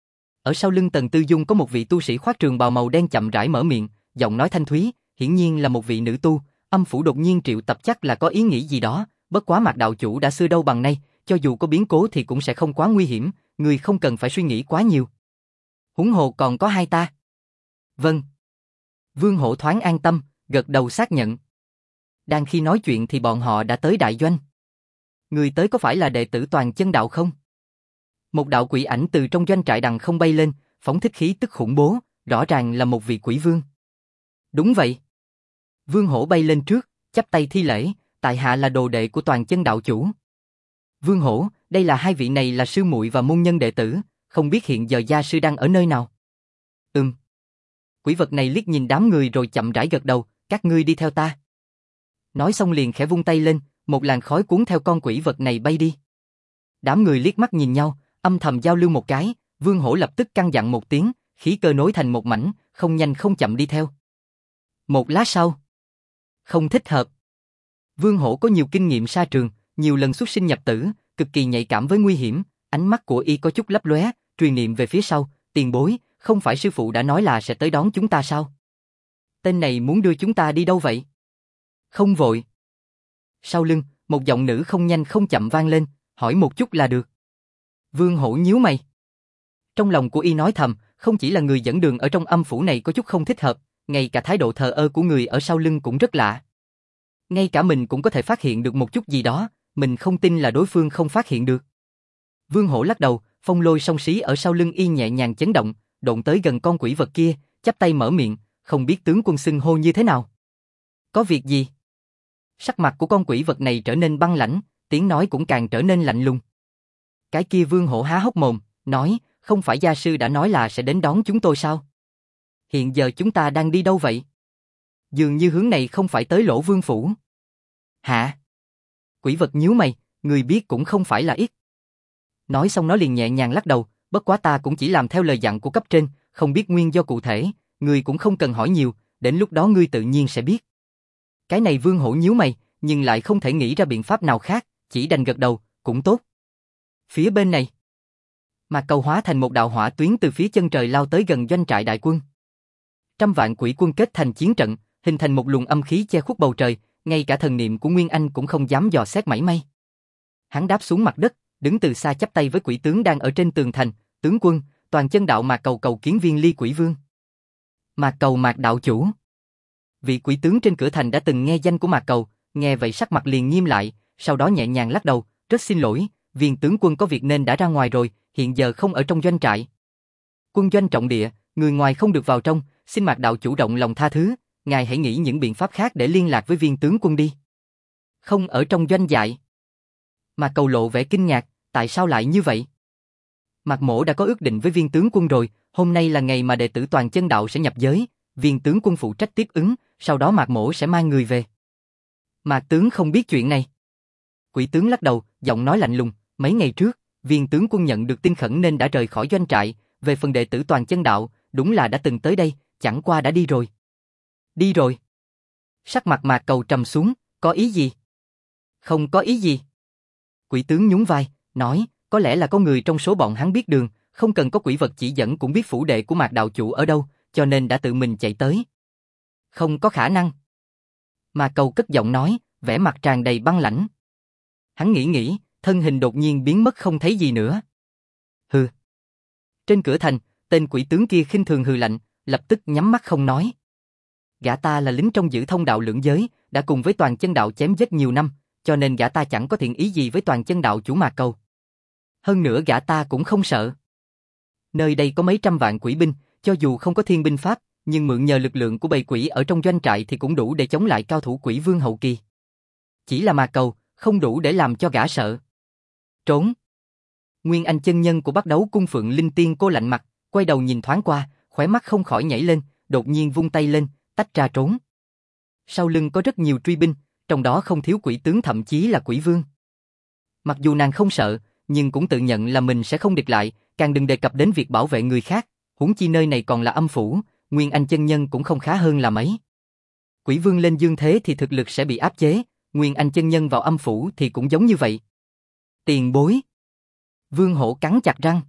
A: Ở sau lưng Tần Tư Dung có một vị tu sĩ khoác trường bào màu đen chậm rãi mở miệng, giọng nói thanh thúy, hiển nhiên là một vị nữ tu, âm phủ đột nhiên triệu tập chắc là có ý nghĩ gì đó, bất quá Mạc đạo chủ đã xưa đâu bằng nay, cho dù có biến cố thì cũng sẽ không quá nguy hiểm, người không cần phải suy nghĩ quá nhiều. Huống hồ còn có hai ta. Vâng. Vương Hổ thoáng an tâm, gật đầu xác nhận. Đang khi nói chuyện thì bọn họ đã tới đại doanh. Người tới có phải là đệ tử toàn chân đạo không? Một đạo quỷ ảnh từ trong doanh trại đằng không bay lên, phóng thích khí tức khủng bố, rõ ràng là một vị quỷ vương. Đúng vậy. Vương Hổ bay lên trước, chắp tay thi lễ, tại hạ là đồ đệ của toàn chân đạo chủ. Vương Hổ, đây là hai vị này là sư muội và môn nhân đệ tử, không biết hiện giờ gia sư đang ở nơi nào? Quỷ vật này liếc nhìn đám người rồi chậm rãi gật đầu, các ngươi đi theo ta. Nói xong liền khẽ vung tay lên, một làn khói cuốn theo con quỷ vật này bay đi. Đám người liếc mắt nhìn nhau, âm thầm giao lưu một cái, Vương Hổ lập tức căn dặn một tiếng, khí cơ nối thành một mảnh, không nhanh không chậm đi theo. Một lát sau, không thích hợp. Vương Hổ có nhiều kinh nghiệm sa trường, nhiều lần xuất sinh nhập tử, cực kỳ nhạy cảm với nguy hiểm, ánh mắt của y có chút lấp lóe, truyền niệm về phía sau, tiền bối, không phải sư phụ đã nói là sẽ tới đón chúng ta sao? Tên này muốn đưa chúng ta đi đâu vậy? Không vội. Sau lưng, một giọng nữ không nhanh không chậm vang lên, hỏi một chút là được. Vương Hổ nhíu mày. Trong lòng của y nói thầm, không chỉ là người dẫn đường ở trong âm phủ này có chút không thích hợp, ngay cả thái độ thờ ơ của người ở sau lưng cũng rất lạ. Ngay cả mình cũng có thể phát hiện được một chút gì đó, mình không tin là đối phương không phát hiện được. Vương Hổ lắc đầu, phong lôi song xí ở sau lưng y nhẹ nhàng chấn động, độn tới gần con quỷ vật kia, chắp tay mở miệng, không biết tướng quân xưng hô như thế nào. Có việc gì? Sắc mặt của con quỷ vật này trở nên băng lãnh, tiếng nói cũng càng trở nên lạnh lùng. Cái kia Vương Hổ há hốc mồm, nói, không phải gia sư đã nói là sẽ đến đón chúng tôi sao? Hiện giờ chúng ta đang đi đâu vậy? Dường như hướng này không phải tới Lỗ Vương phủ. Hả? Quỷ vật nhíu mày, người biết cũng không phải là ít. Nói xong nó liền nhẹ nhàng lắc đầu, bất quá ta cũng chỉ làm theo lời dặn của cấp trên, không biết nguyên do cụ thể, ngươi cũng không cần hỏi nhiều, đến lúc đó ngươi tự nhiên sẽ biết. Cái này Vương Hổ nhíu mày, nhưng lại không thể nghĩ ra biện pháp nào khác, chỉ đành gật đầu, cũng tốt. Phía bên này, Mạc Cầu hóa thành một đạo hỏa tuyến từ phía chân trời lao tới gần doanh trại đại quân. Trăm vạn quỷ quân kết thành chiến trận, hình thành một luồng âm khí che khuất bầu trời, ngay cả thần niệm của Nguyên Anh cũng không dám dò xét mảy may. Hắn đáp xuống mặt đất, đứng từ xa chắp tay với quỷ tướng đang ở trên tường thành, tướng quân, toàn chân đạo Mạc Cầu cầu kiến viên Ly Quỷ Vương. Mạc Cầu Mạc đạo chủ. Vị quỷ tướng trên cửa thành đã từng nghe danh của Mạc Cầu, nghe vậy sắc mặt liền nghiêm lại, sau đó nhẹ nhàng lắc đầu, rất xin lỗi, viên tướng quân có việc nên đã ra ngoài rồi, hiện giờ không ở trong doanh trại. Quân doanh trọng địa, người ngoài không được vào trong, xin Mạc đạo chủ rộng lòng tha thứ, ngài hãy nghĩ những biện pháp khác để liên lạc với viên tướng quân đi. Không ở trong doanh trại. Mạc Cầu lộ vẻ kinh ngạc, tại sao lại như vậy? Mạc Mỗ đã có ước định với viên tướng quân rồi, hôm nay là ngày mà đệ tử toàn chân đạo sẽ nhập giới, viên tướng quân phụ trách tiếp ứng, sau đó Mạc Mỗ sẽ mang người về. Mạc tướng không biết chuyện này. Quỷ tướng lắc đầu, giọng nói lạnh lùng, mấy ngày trước, viên tướng quân nhận được tin khẩn nên đã rời khỏi doanh trại, về phần đệ tử toàn chân đạo, đúng là đã từng tới đây, chẳng qua đã đi rồi. Đi rồi. Sắc mặt Mạc Cầu trầm xuống, có ý gì? Không có ý gì. Quỷ tướng nhún vai, nói, có lẽ là có người trong số bọn hắn biết đường, không cần có quỷ vật chỉ dẫn cũng biết phủ đệ của Mạc đạo chủ ở đâu, cho nên đã tự mình chạy tới. Không có khả năng. Mạc Cầu cất giọng nói, vẻ mặt tràn đầy băng lãnh. Hắn nghĩ, thân hình đột nhiên biến mất không thấy gì nữa. Hừ. Trên cửa thành, tên quỷ tướng kia khinh thường hừ lạnh, lập tức nhắm mắt không nói. Gã ta là lính trong giữ thông đạo lưỡng giới, đã cùng với toàn chân đạo chém giết nhiều năm, cho nên gã ta chẳng có thiện ý gì với toàn chân đạo chủ Mạc Cầu. Hơn nữa gã ta cũng không sợ. Nơi đây có mấy trăm vạn quỷ binh, cho dù không có thiên binh pháp, nhưng mượn nhờ lực lượng của bầy quỷ ở trong doanh trại thì cũng đủ để chống lại cao thủ quỷ vương hậu kỳ. Chỉ là Mạc Cầu, không đủ để làm cho gã sợ. Trốn. Nguyên Anh chân nhân của Bắt Đấu Cung Phượng Linh Tiên Cô lạnh mặt, quay đầu nhìn thoáng qua, khóe mắt không khỏi nhảy lên, đột nhiên vung tay lên, tách ra trốn. Sau lưng có rất nhiều truy binh, trong đó không thiếu quỷ tướng thậm chí là quỷ vương. Mặc dù nàng không sợ, nhưng cũng tự nhận là mình sẽ không địch lại, càng đừng đề cập đến việc bảo vệ người khác, huống chi nơi này còn là âm phủ, Nguyên Anh chân nhân cũng không khá hơn là mấy. Quỷ vương lên dương thế thì thực lực sẽ bị áp chế, Nguyên Anh chân nhân vào âm phủ thì cũng giống như vậy. Tiền bối. Vương Hổ cắn chặt răng.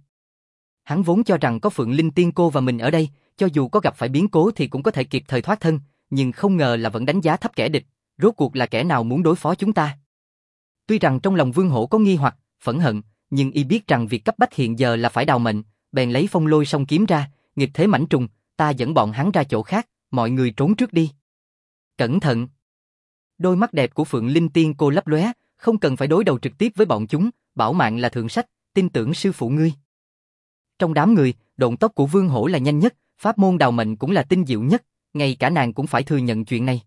A: Hắn vốn cho rằng có Phượng Linh Tiên Cô và mình ở đây, cho dù có gặp phải biến cố thì cũng có thể kịp thời thoát thân, nhưng không ngờ là vẫn đánh giá thấp kẻ địch, rốt cuộc là kẻ nào muốn đối phó chúng ta. Tuy rằng trong lòng Vương Hổ có nghi hoặc, phẫn hận, nhưng y biết rằng việc cấp bách hiện giờ là phải đào mệnh, bèn lấy phong lôi song kiếm ra, nghịch thế mãnh trùng, ta dẫn bọn hắn ra chỗ khác, mọi người trốn trước đi. Cẩn thận. Đôi mắt đẹp của Phượng Linh Tiên Cô lấp lóe, không cần phải đối đầu trực tiếp với bọn chúng, bảo mạng là thượng sách, tin tưởng sư phụ ngươi. Trong đám người, độn tốc của Vương Hổ là nhanh nhất, pháp môn đào mệnh cũng là tinh diệu nhất, ngay cả nàng cũng phải thừa nhận chuyện này.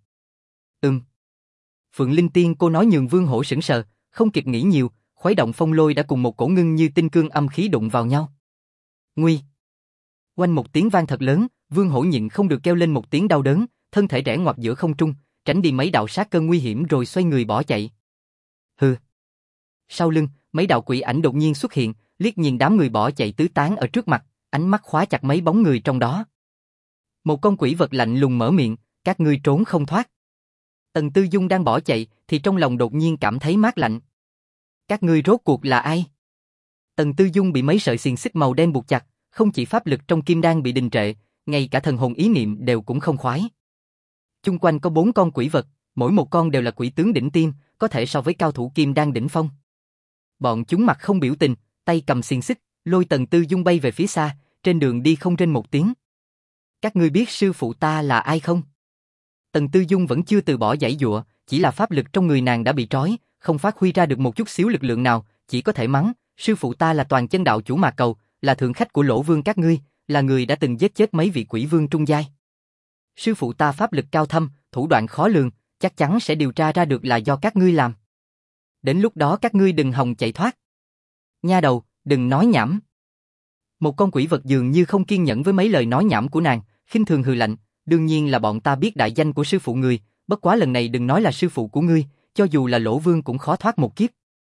A: Phượng Linh Tiên Cô nói nhường Vương Hổ sững sờ, không kịp nghĩ nhiều, khuấy động phong lôi đã cùng một cổ ngưng như tinh cương âm khí đụng vào nhau. Nguy! Oanh một tiếng vang thật lớn, Vương Hổ nhịn không được kêu lên một tiếng đau đớn, thân thể rẽ ngoặt giữa không trung, tránh đi mấy đạo sát cơ nguy hiểm rồi xoay người bỏ chạy. Hừ! Sau lưng, mấy đạo quỷ ảnh đột nhiên xuất hiện, liếc nhìn đám người bỏ chạy tứ tán ở trước mặt, ánh mắt khóa chặt mấy bóng người trong đó. Một con quỷ vật lạnh lùng mở miệng, các ngươi trốn không thoát. Tần Tư Dung đang bỏ chạy, thì trong lòng đột nhiên cảm thấy mát lạnh. Các ngươi rốt cuộc là ai? Tần Tư Dung bị mấy sợi xiềng xích màu đen buộc chặt, không chỉ pháp lực trong kim đan bị đình trệ, ngay cả thần hồn ý niệm đều cũng không khoái. Chung quanh có 4 con quỷ vật, mỗi một con đều là quỷ tướng đỉnh tiêm, có thể so với cao thủ kim đan đỉnh phong. Bọn chúng mặt không biểu tình, tay cầm xiềng xích, lôi Tần Tư Dung bay về phía xa, trên đường đi không rên một tiếng. Các ngươi biết sư phụ ta là ai không? Tần Tư Dung vẫn chưa từ bỏ giãy giụa, chỉ là pháp lực trong người nàng đã bị trói, không phát huy ra được một chút xíu lực lượng nào, chỉ có thể mắng, sư phụ ta là toàn chân đạo chủ Mạc Cầu, là thượng khách của Lỗ Vương các ngươi, là người đã từng giết chết mấy vị quỷ vương trung giai. Sư phụ ta pháp lực cao thâm, thủ đoạn khó lường, chắc chắn sẽ điều tra ra được là do các ngươi làm. Đến lúc đó các ngươi đừng hòng chạy thoát. Nha đầu, đừng nói nhảm. Một con quỷ vật dường như không kiên nhẫn với mấy lời nói nhảm của nàng, khinh thường hừ lạnh, đương nhiên là bọn ta biết đại danh của sư phụ người, bất quá lần này đừng nói là sư phụ của ngươi, cho dù là Lỗ Vương cũng khó thoát một kiếp.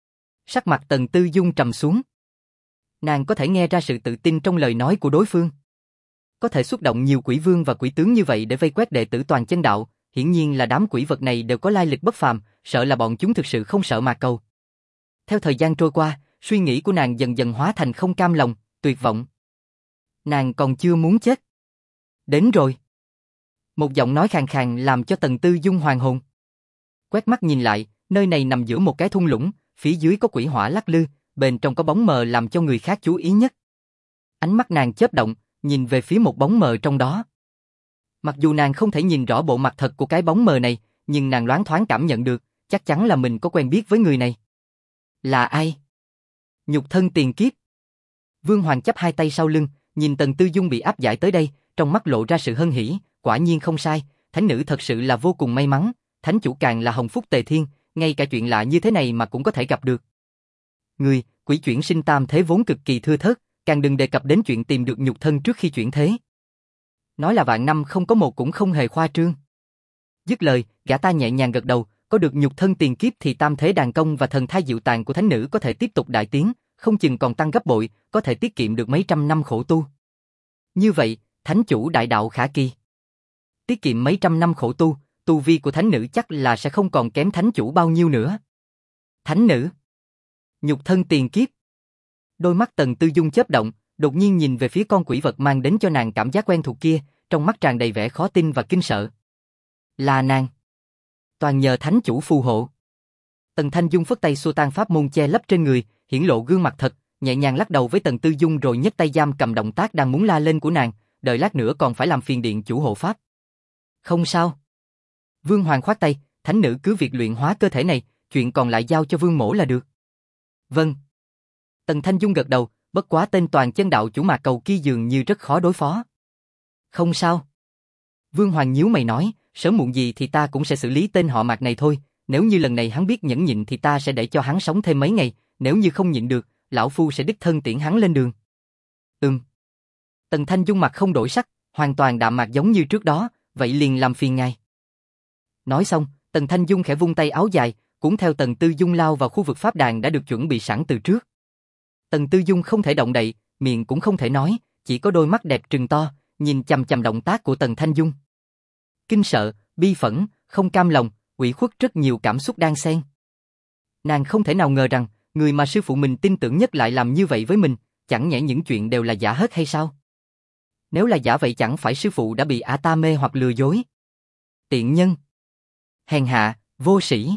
A: Sắc mặt Tần Tư Dung trầm xuống. Nàng có thể nghe ra sự tự tin trong lời nói của đối phương. Có thể xuất động nhiều quỷ vương và quỷ tướng như vậy để vây quét đệ tử Toàn Chân Đạo, hiển nhiên là đám quỷ vật này đều có lai lịch bất phàm, sợ là bọn chúng thực sự không sợ Mạc Cầu. Theo thời gian trôi qua, suy nghĩ của nàng dần dần hóa thành không cam lòng, tuyệt vọng. Nàng còn chưa muốn chết. Đến rồi. Một giọng nói khàn khàn làm cho Tần Tư Dung hoàn hồn. Quét mắt nhìn lại, nơi này nằm giữa một cái thung lũng, phía dưới có quỷ hỏa lắc lư, bên trong có bóng mờ làm cho người khác chú ý nhất. Ánh mắt nàng chớp động, nhìn về phía một bóng mờ trong đó. Mặc dù nàng không thể nhìn rõ bộ mặt thật của cái bóng mờ này, nhưng nàng loáng thoáng cảm nhận được, chắc chắn là mình có quen biết với người này. Là ai? Nhục thân tiền kiếp. Vương Hoàng chắp hai tay sau lưng, nhìn Tần Tư Dung bị áp giải tới đây, trong mắt lộ ra sự hân hỉ, quả nhiên không sai, thánh nữ thật sự là vô cùng may mắn, thánh chủ càng là hồng phúc tề thiên, ngay cả chuyện lạ như thế này mà cũng có thể gặp được. Người, quỷ chuyển sinh tam thế vốn cực kỳ thưa thớt, càng đừng đề cập đến chuyện tìm được nhục thân trước khi chuyển thế. Nói là vạn năm không có một cũng không hề khoa trương. Dứt lời, gã ta nhẹ nhàng gật đầu, có được nhục thân tiền kiếp thì tam thế đàn công và thần thai diệu tàn của thánh nữ có thể tiếp tục đại tiến, không chừng còn tăng gấp bội, có thể tiết kiệm được mấy trăm năm khổ tu. Như vậy, thánh chủ đại đạo khả kỳ. Tiết kiệm mấy trăm năm khổ tu, tu vi của thánh nữ chắc là sẽ không còn kém thánh chủ bao nhiêu nữa. Thánh nữ. Nhục thân tiền kiếp. Đôi mắt Tần Tư Dung chớp động, đột nhiên nhìn về phía con quỷ vật mang đến cho nàng cảm giác quen thuộc kia, trong mắt tràn đầy vẻ khó tin và kinh sợ. Là nàng. Toàn nhờ thánh chủ phù hộ. Tần Thanh Dung phất tay xua tan pháp môn che lấp trên người, hiển lộ gương mặt thật, nhẹ nhàng lắc đầu với Tần Tư Dung rồi nhấc tay giam cầm động tác đang muốn la lên của nàng, đợi lát nữa còn phải làm phiền điện chủ hộ pháp. Không sao. Vương Hoàng khoát tay, thánh nữ cứ việc luyện hóa cơ thể này, chuyện còn lại giao cho Vương mỗ là được. Vâng. Tần Thanh Dung gật đầu, bất quá tên Toàn Chân Đạo chủ Mạc Cầu kia dường như rất khó đối phó. Không sao. Vương Hoàng nhíu mày nói, sớm muộn gì thì ta cũng sẽ xử lý tên họ Mạc này thôi, nếu như lần này hắn biết nhẫn nhịn thì ta sẽ để cho hắn sống thêm mấy ngày, nếu như không nhịn được, lão phu sẽ đích thân tiễn hắn lên đường. Tần Thanh Dung mặt không đổi sắc, hoàn toàn đạm mạc giống như trước đó, vậy liền làm phiền ngài. Nói xong, Tần Thanh Dung khẽ vung tay áo dài, cũng theo Tần Tư Dung lao vào khu vực pháp đàn đã được chuẩn bị sẵn từ trước. Tần Tư Dung không thể động đậy, miệng cũng không thể nói, chỉ có đôi mắt đẹp trừng to, nhìn chằm chằm động tác của Tần Thanh Dung. Kinh sợ, bi phẫn, không cam lòng, ủy khuất rất nhiều cảm xúc đan xen. Nàng không thể nào ngờ rằng, người mà sư phụ mình tin tưởng nhất lại làm như vậy với mình, chẳng nhẽ những chuyện đều là giả hết hay sao? Nếu là giả vậy chẳng phải sư phụ đã bị ả ta mê hoặc lừa dối? Tiện nhân! Hèn hạ, vô sĩ!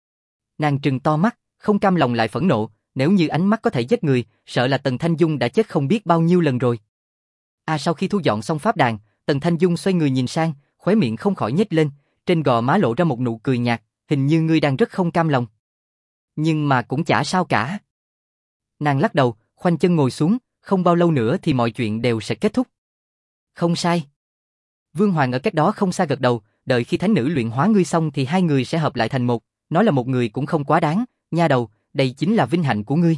A: Nàng trừng to mắt, không cam lòng lại phẫn nộ, nếu như ánh mắt có thể giết người, sợ là Tần Thanh Dung đã chết không biết bao nhiêu lần rồi. Sau khi thu dọn xong pháp đàn, Tần Thanh Dung xoay người nhìn sang, khóe miệng không khỏi nhếch lên, trên gò má lộ ra một nụ cười nhạt, hình như ngươi đang rất không cam lòng. Nhưng mà cũng chả sao cả. Nàng lắc đầu, khoanh chân ngồi xuống, không bao lâu nữa thì mọi chuyện đều sẽ kết thúc. Không sai. Vương Hoàng ở cách đó không xa gật đầu, đợi khi thánh nữ luyện hóa ngươi xong thì hai người sẽ hợp lại thành một, nói là một người cũng không quá đáng, nha đầu, đây chính là vinh hạnh của ngươi.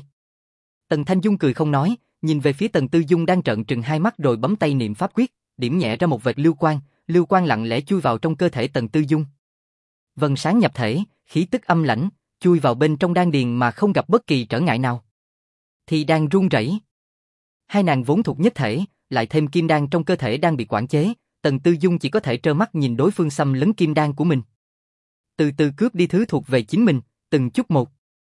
A: Tần Thanh Dung cười không nói, nhìn về phía Tần Tư Dung đang trợn trừng hai mắt rồi bấm tay niệm pháp quyết, điểm nhẹ ra một vệt lưu quang lặng lẽ chui vào trong cơ thể Tần Tư Dung. Vầng sáng nhập thể, khí tức âm lãnh, chui vào bên trong đan điền mà không gặp bất kỳ trở ngại nào. Thì đang run rẩy. Hai nàng vốn thuộc nhất thể, lại thêm kim đan trong cơ thể đang bị quản chế, Tần Tư Dung chỉ có thể trơ mắt nhìn đối phương xâm lấn kim đan của mình. Từ từ cướp đi thứ thuộc về chính mình, từng chút một.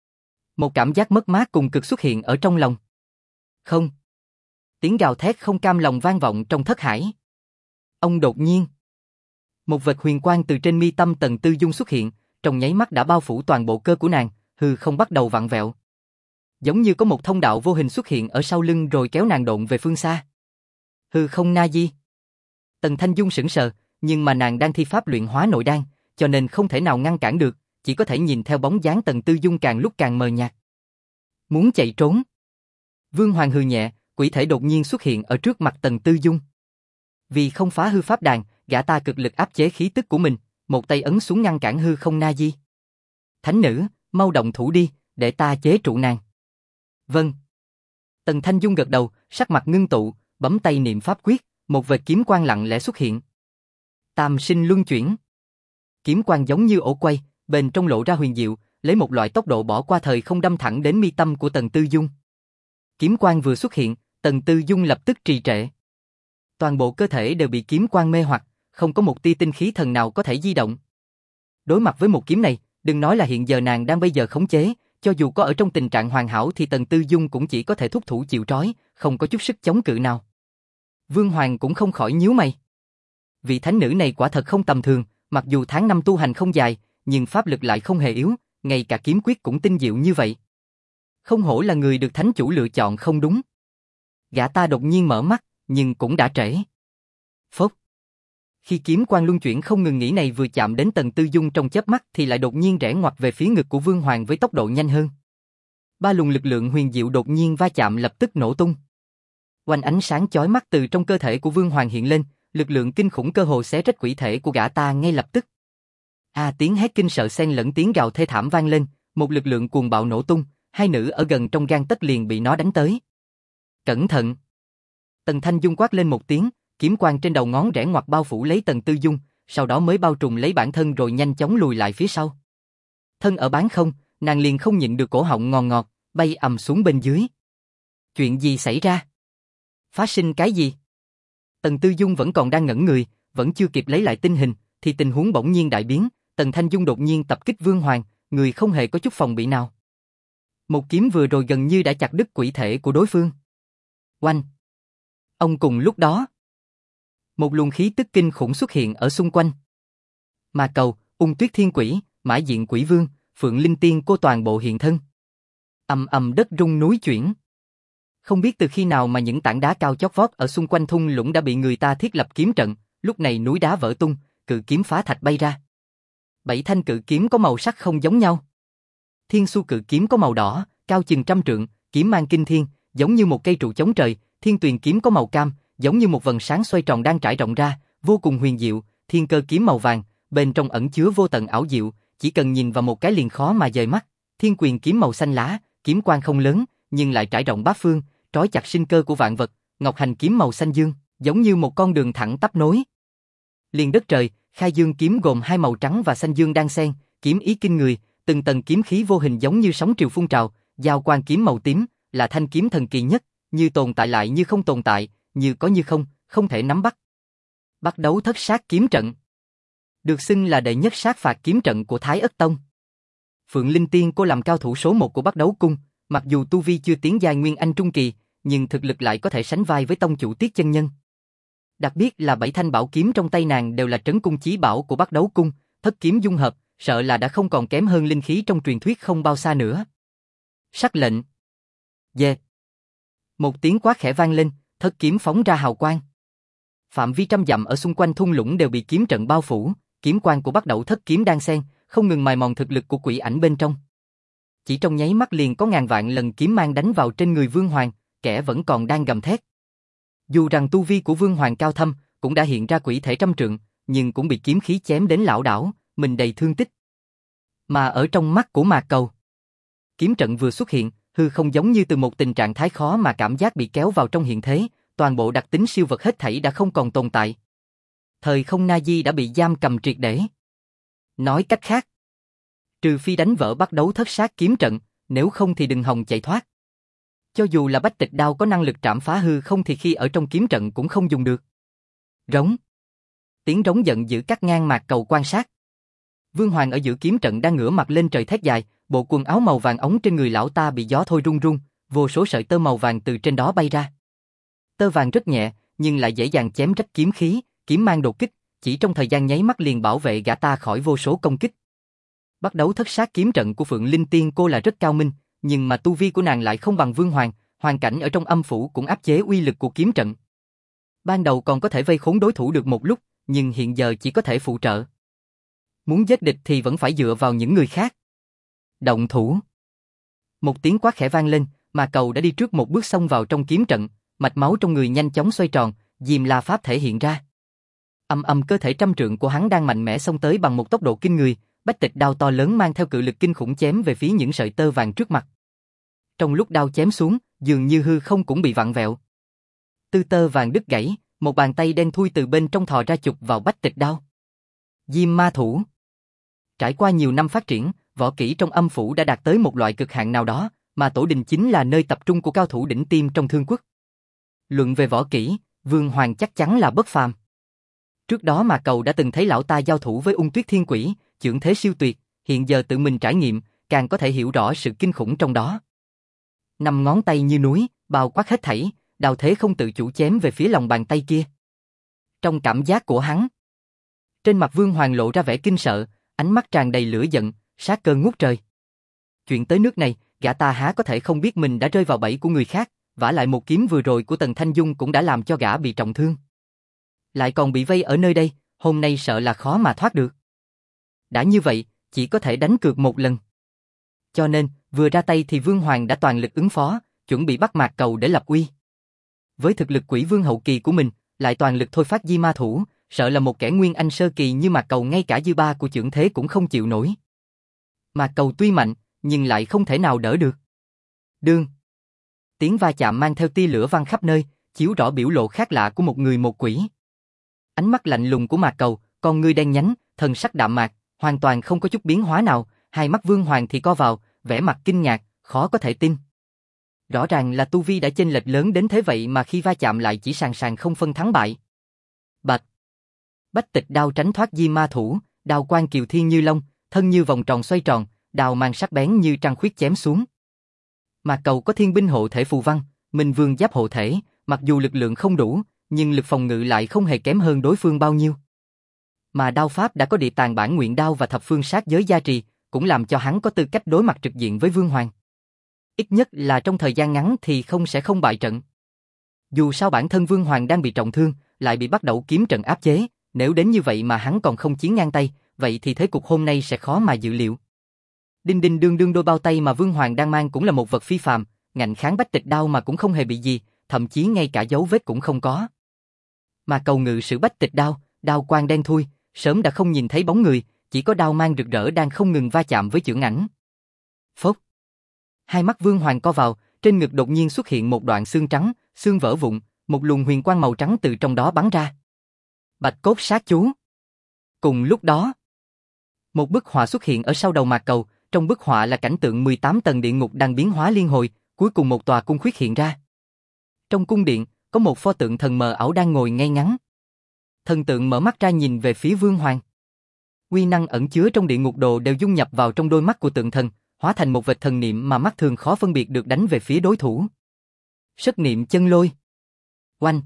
A: Một cảm giác mất mát cùng cực xuất hiện ở trong lòng. Không. Tiếng gào thét không cam lòng vang vọng trong thất hải. Ông đột nhiên. Một vệt huyền quang từ trên mi tâm Tần Tư Dung xuất hiện, trong nháy mắt đã bao phủ toàn bộ cơ của nàng, hư không bắt đầu vặn vẹo. Giống như có một thông đạo vô hình xuất hiện ở sau lưng rồi kéo nàng độn về phương xa. Hư không na di. Tần Thanh Dung sững sờ, nhưng mà nàng đang thi pháp luyện hóa nội đan, cho nên không thể nào ngăn cản được, chỉ có thể nhìn theo bóng dáng Tần Tư Dung càng lúc càng mờ nhạt. Muốn chạy trốn. Vương Hoàng hừ nhẹ, quỷ thể đột nhiên xuất hiện ở trước mặt Tần Tư Dung. Vì không phá hư pháp đàn, gã ta cực lực áp chế khí tức của mình, một tay ấn xuống ngăn cản hư không na di. Thánh nữ, mau động thủ đi, để ta chế trụ nàng. Vâng. Tần Thanh Dung gật đầu, sắc mặt ngưng tụ, bấm tay niệm pháp quyết, một vệt kiếm quang lặng lẽ xuất hiện. Tam sinh luân chuyển. Kiếm quang giống như ổ quay, bên trong lộ ra huyền diệu, lấy một loại tốc độ bỏ qua thời không đâm thẳng đến mi tâm của Tần Tư Dung. Kiếm quang vừa xuất hiện, Tần Tư Dung lập tức trì trệ. Toàn bộ cơ thể đều bị kiếm quang mê hoặc, không có một tia tinh khí thần nào có thể di động. Đối mặt với một kiếm này, đừng nói là hiện giờ nàng đang bây giờ khống chế, cho dù có ở trong tình trạng hoàn hảo thì Tần Tư Dung cũng chỉ có thể thúc thủ chịu trói, không có chút sức chống cự nào. Vương Hoàng cũng không khỏi nhíu mày. Vị thánh nữ này quả thật không tầm thường, mặc dù tháng năm tu hành không dài, nhưng pháp lực lại không hề yếu, ngay cả kiếm quyết cũng tinh diệu như vậy. Không hổ là người được thánh chủ lựa chọn không đúng. Gã ta đột nhiên mở mắt, nhưng cũng đã trễ. Phốc. Khi kiếm quang luân chuyển không ngừng nghỉ này vừa chạm đến Tần Tư Dung trong chớp mắt thì lại đột nhiên rẽ ngoặt về phía ngực của Vương Hoàng với tốc độ nhanh hơn. Ba luồng lực lượng huyền diệu đột nhiên va chạm lập tức nổ tung. Oanh ánh sáng chói mắt từ trong cơ thể của Vương Hoàng hiện lên, lực lượng kinh khủng cơ hồ xé rách quỷ thể của gã ta ngay lập tức. Tiếng hét kinh sợ xen lẫn tiếng gào thê thảm vang lên, một lực lượng cuồng bạo nổ tung, hai nữ ở gần trong gang tấc liền bị nó đánh tới. Cẩn thận! Tần Thanh Dung quát lên một tiếng, kiếm quang trên đầu ngón rẽ ngoặt bao phủ lấy Tần Tư Dung, sau đó mới bao trùm lấy bản thân rồi nhanh chóng lùi lại phía sau. Thân ở bán không, nàng liền không nhịn được cổ họng ngọt ngọt, bay ầm xuống bên dưới. Chuyện gì xảy ra? Phát sinh cái gì? Tần Tư Dung vẫn còn đang ngẩn người, vẫn chưa kịp lấy lại tinh hình, thì tình huống bỗng nhiên đại biến, Tần Thanh Dung đột nhiên tập kích Vương Hoàng, người không hề có chút phòng bị nào. Một kiếm vừa rồi gần như đã chặt đứt quỷ thể của đối phương. Oanh! Ông cùng lúc đó, một luồng khí tức kinh khủng xuất hiện ở xung quanh. Ma Cầu, Ung Tuyết Thiên Quỷ, Mã Diện Quỷ Vương, Phượng Linh Tiên Cô toàn bộ hiện thân. Ầm ầm đất rung núi chuyển. Không biết từ khi nào mà những tảng đá cao chót vót ở xung quanh thung lũng đã bị người ta thiết lập kiếm trận, lúc này núi đá vỡ tung, cự kiếm phá thạch bay ra. 7 thanh cự kiếm có màu sắc không giống nhau. Thiên Xu cự kiếm có màu đỏ, cao chừng trăm trượng, kiếm mang kinh thiên, giống như một cây trụ chống trời. Thiên Tuyền kiếm có màu cam, giống như một vầng sáng xoay tròn đang trải rộng ra, vô cùng huyền diệu. Thiên Cơ kiếm màu vàng, bên trong ẩn chứa vô tận ảo diệu, chỉ cần nhìn vào một cái liền khó mà dời mắt. Thiên Quyền kiếm màu xanh lá, kiếm quang không lớn, nhưng lại trải rộng bát phương, trói chặt sinh cơ của vạn vật. Ngọc Hành kiếm màu xanh dương, giống như một con đường thẳng tắp nối liền đất trời. Khai Dương kiếm gồm hai màu trắng và xanh dương đan xen, kiếm ý kinh người, từng tầng kiếm khí vô hình giống như sóng triều phun trào. Giao Quang kiếm màu tím là thanh kiếm thần kỳ nhất, như tồn tại lại như không tồn tại, như có như không, không thể nắm bắt. Bắt đấu thất sát kiếm trận, được xưng là đệ nhất sát phạt kiếm trận của Thái Ất Tông. Phượng Linh Tiên Cô làm cao thủ số 1 của Bắt Đấu Cung, mặc dù tu vi chưa tiến giai Nguyên Anh trung kỳ, nhưng thực lực lại có thể sánh vai với tông chủ Tiết Chân Nhân. Đặc biệt là 7 thanh bảo kiếm trong tay nàng đều là trấn cung chí bảo của Bắt Đấu Cung, thất kiếm dung hợp, sợ là đã không còn kém hơn linh khí trong truyền thuyết không bao xa nữa. Sắc lệnh. Dê. Một tiếng quát khẽ vang lên, thất kiếm phóng ra hào quang. Phạm vi trăm dặm ở xung quanh thung lũng đều bị kiếm trận bao phủ, kiếm quang của Bắt Đầu thất kiếm đan xen, không ngừng mài mòn thực lực của quỷ ảnh bên trong. Chỉ trong nháy mắt liền có ngàn vạn lần kiếm mang đánh vào trên người Vương Hoàng, kẻ vẫn còn đang gầm thét. Dù rằng tu vi của Vương Hoàng cao thâm, cũng đã hiện ra quỷ thể trăm trượng, nhưng cũng bị kiếm khí chém đến lảo đảo, mình đầy thương tích. Mà ở trong mắt của Mạc Cầu, kiếm trận vừa xuất hiện, hư không giống như từ một tình trạng thái khó mà cảm giác bị kéo vào trong hiện thế, toàn bộ đặc tính siêu vật hết thảy đã không còn tồn tại. Thời không na di đã bị giam cầm triệt để. Nói cách khác, trừ phi đánh vỡ Bắt Đấu thất sát kiếm trận, nếu không thì đừng hòng chạy thoát. Cho dù là Bách Tịch Đao có năng lực trảm phá hư không thì khi ở trong kiếm trận cũng không dùng được. Rống. Tiếng rống giận dữ cắt ngang Mạc Cầu quan sát. Vương Hoàng ở giữa kiếm trận đang ngửa mặt lên trời thét dài, bộ quần áo màu vàng ống trên người lão ta bị gió thôi rung rung, vô số sợi tơ màu vàng từ trên đó bay ra. Tơ vàng rất nhẹ, nhưng lại dễ dàng chém rách kiếm khí, kiếm mang đột kích, chỉ trong thời gian nháy mắt liền bảo vệ gã ta khỏi vô số công kích. Bắt Đấu thất sát kiếm trận của Phượng Linh Tiên Cô là rất cao minh, nhưng mà tu vi của nàng lại không bằng Vương Hoàng, hoàn cảnh ở trong âm phủ cũng áp chế uy lực của kiếm trận. Ban đầu còn có thể vây khốn đối thủ được một lúc, nhưng hiện giờ chỉ có thể phụ trợ. Muốn giết địch thì vẫn phải dựa vào những người khác. Động thủ. Một tiếng quát khẽ vang lên, mà Cầu đã đi trước một bước xông vào trong kiếm trận, mạch máu trong người nhanh chóng xoay tròn, Diêm La Pháp thể hiện ra. Âm âm cơ thể trăm trượng của hắn đang mạnh mẽ xông tới bằng một tốc độ kinh người, Bách Tịch Đao to lớn mang theo cự lực kinh khủng chém về phía những sợi tơ vàng trước mặt. Trong lúc đao chém xuống, dường như hư không cũng bị vặn vẹo. Tư tơ vàng đứt gãy, một bàn tay đen thui từ bên trong thò ra chụp vào Bách Tịch Đao. Diêm Ma Thủ. Trải qua nhiều năm phát triển, võ kỹ trong âm phủ đã đạt tới một loại cực hạn nào đó, mà Tổ Đình chính là nơi tập trung của cao thủ đỉnh tiêm trong Thương Quốc. Luận về võ kỹ, Vương Hoàng chắc chắn là bất phàm. Trước đó mà cậu đã từng thấy lão ta giao thủ với Ung Tuyết Thiên Quỷ, chưởng thế siêu tuyệt, hiện giờ tự mình trải nghiệm, càng có thể hiểu rõ sự kinh khủng trong đó. Năm ngón tay như núi, bao quát hết thảy, đao thế không tự chủ chém về phía lòng bàn tay kia. Trong cảm giác của hắn, trên mặt Vương Hoàng lộ ra vẻ kinh sợ, ánh mắt tràn đầy lửa giận, sát cơ ngút trời. Chuyện tới nước này, gã ta há có thể không biết mình đã rơi vào bẫy của người khác, vả lại một kiếm vừa rồi của Tần Thanh Dung cũng đã làm cho gã bị trọng thương. Lại còn bị vây ở nơi đây, hôm nay sợ là khó mà thoát được. Đã như vậy, chỉ có thể đánh cược một lần. Cho nên, vừa ra tay thì Vương Hoàng đã toàn lực ứng phó, chuẩn bị bắt Mạc Cầu để lập uy. Với thực lực Quỷ Vương hậu kỳ của mình, lại toàn lực thôi phát di ma thủ, sợ là một kẻ Nguyên Anh sơ kỳ như Mạc Cầu ngay cả dư ba của chưởng thế cũng không chịu nổi. Mạc Cầu tuy mạnh, nhưng lại không thể nào đỡ được. Đương. Tiếng va chạm mang theo tia lửa văng khắp nơi, chiếu rõ biểu lộ khác lạ của một người một quỷ. Ánh mắt lạnh lùng của Mạc Cầu, con ngươi đen nhánh, thần sắc đạm mạc, hoàn toàn không có chút biến hóa nào, hai mắt Vương Hoàng thì co vào, vẻ mặt kinh ngạc, khó có thể tin. Rõ ràng là tu vi đã chênh lệch lớn đến thế vậy mà khi va chạm lại chỉ sàn sàn không phân thắng bại. Bạch. Bách Tịch đao tránh thoát di ma thủ, đao quang kiều thiên như long, thân như vòng tròn xoay tròn, đao mang sắc bén như trăng khuyết chém xuống. Mạc Cầu có thiên binh hộ thể phù văn, Minh Vương giáp hộ thể, mặc dù lực lượng không đủ, nhưng lực phòng ngự lại không hề kém hơn đối phương bao nhiêu. Mà đao pháp đã có địa tàng bản nguyện đao và thập phương sát giới gia trì, cũng làm cho hắn có tư cách đối mặt trực diện với Vương Hoàng. Ít nhất là trong thời gian ngắn thì sẽ không bại trận. Dù sao bản thân Vương Hoàng đang bị trọng thương, lại bị bắt đầu kiếm trận áp chế, nếu đến như vậy mà hắn còn không chiến ngang tay, vậy thì thế cục hôm nay sẽ khó mà dự liệu. Đinh đinh đương đương đôi bao tay mà Vương Hoàng đang mang cũng là một vật phi phàm, ngạnh kháng Bách Tịch đao mà cũng không hề bị gì, thậm chí ngay cả dấu vết cũng không có. Mà Cầu ngự sử Bách Tịch đao, đao quang đen thui, sớm đã không nhìn thấy bóng người, chỉ có đao mang rực rỡ đang không ngừng va chạm với chưởng ảnh. Phốc. Hai mắt Vương Hoàng co vào, trên ngực đột nhiên xuất hiện một đoạn xương trắng, xương vỡ vụn, một luồng huyền quang màu trắng từ trong đó bắn ra. Bạch cốt sát chú. Cùng lúc đó, một bức họa xuất hiện ở sau đầu Mạc Cầu, trong bức họa là cảnh tượng 18 tầng địa ngục đang biến hóa liên hồi, cuối cùng một tòa cung khuyết hiện ra. Trong cung điện, có một pho tượng thần mờ ảo đang ngồi ngay ngắn. Thần tượng mở mắt ra nhìn về phía Vương Hoàng. Uy năng ẩn chứa trong địa ngục đồ đều dung nhập vào trong đôi mắt của tượng thần, hóa thành một vệt thần niệm mà mắt thường khó phân biệt được đánh về phía đối thủ. Sất niệm chân lôi. Oanh.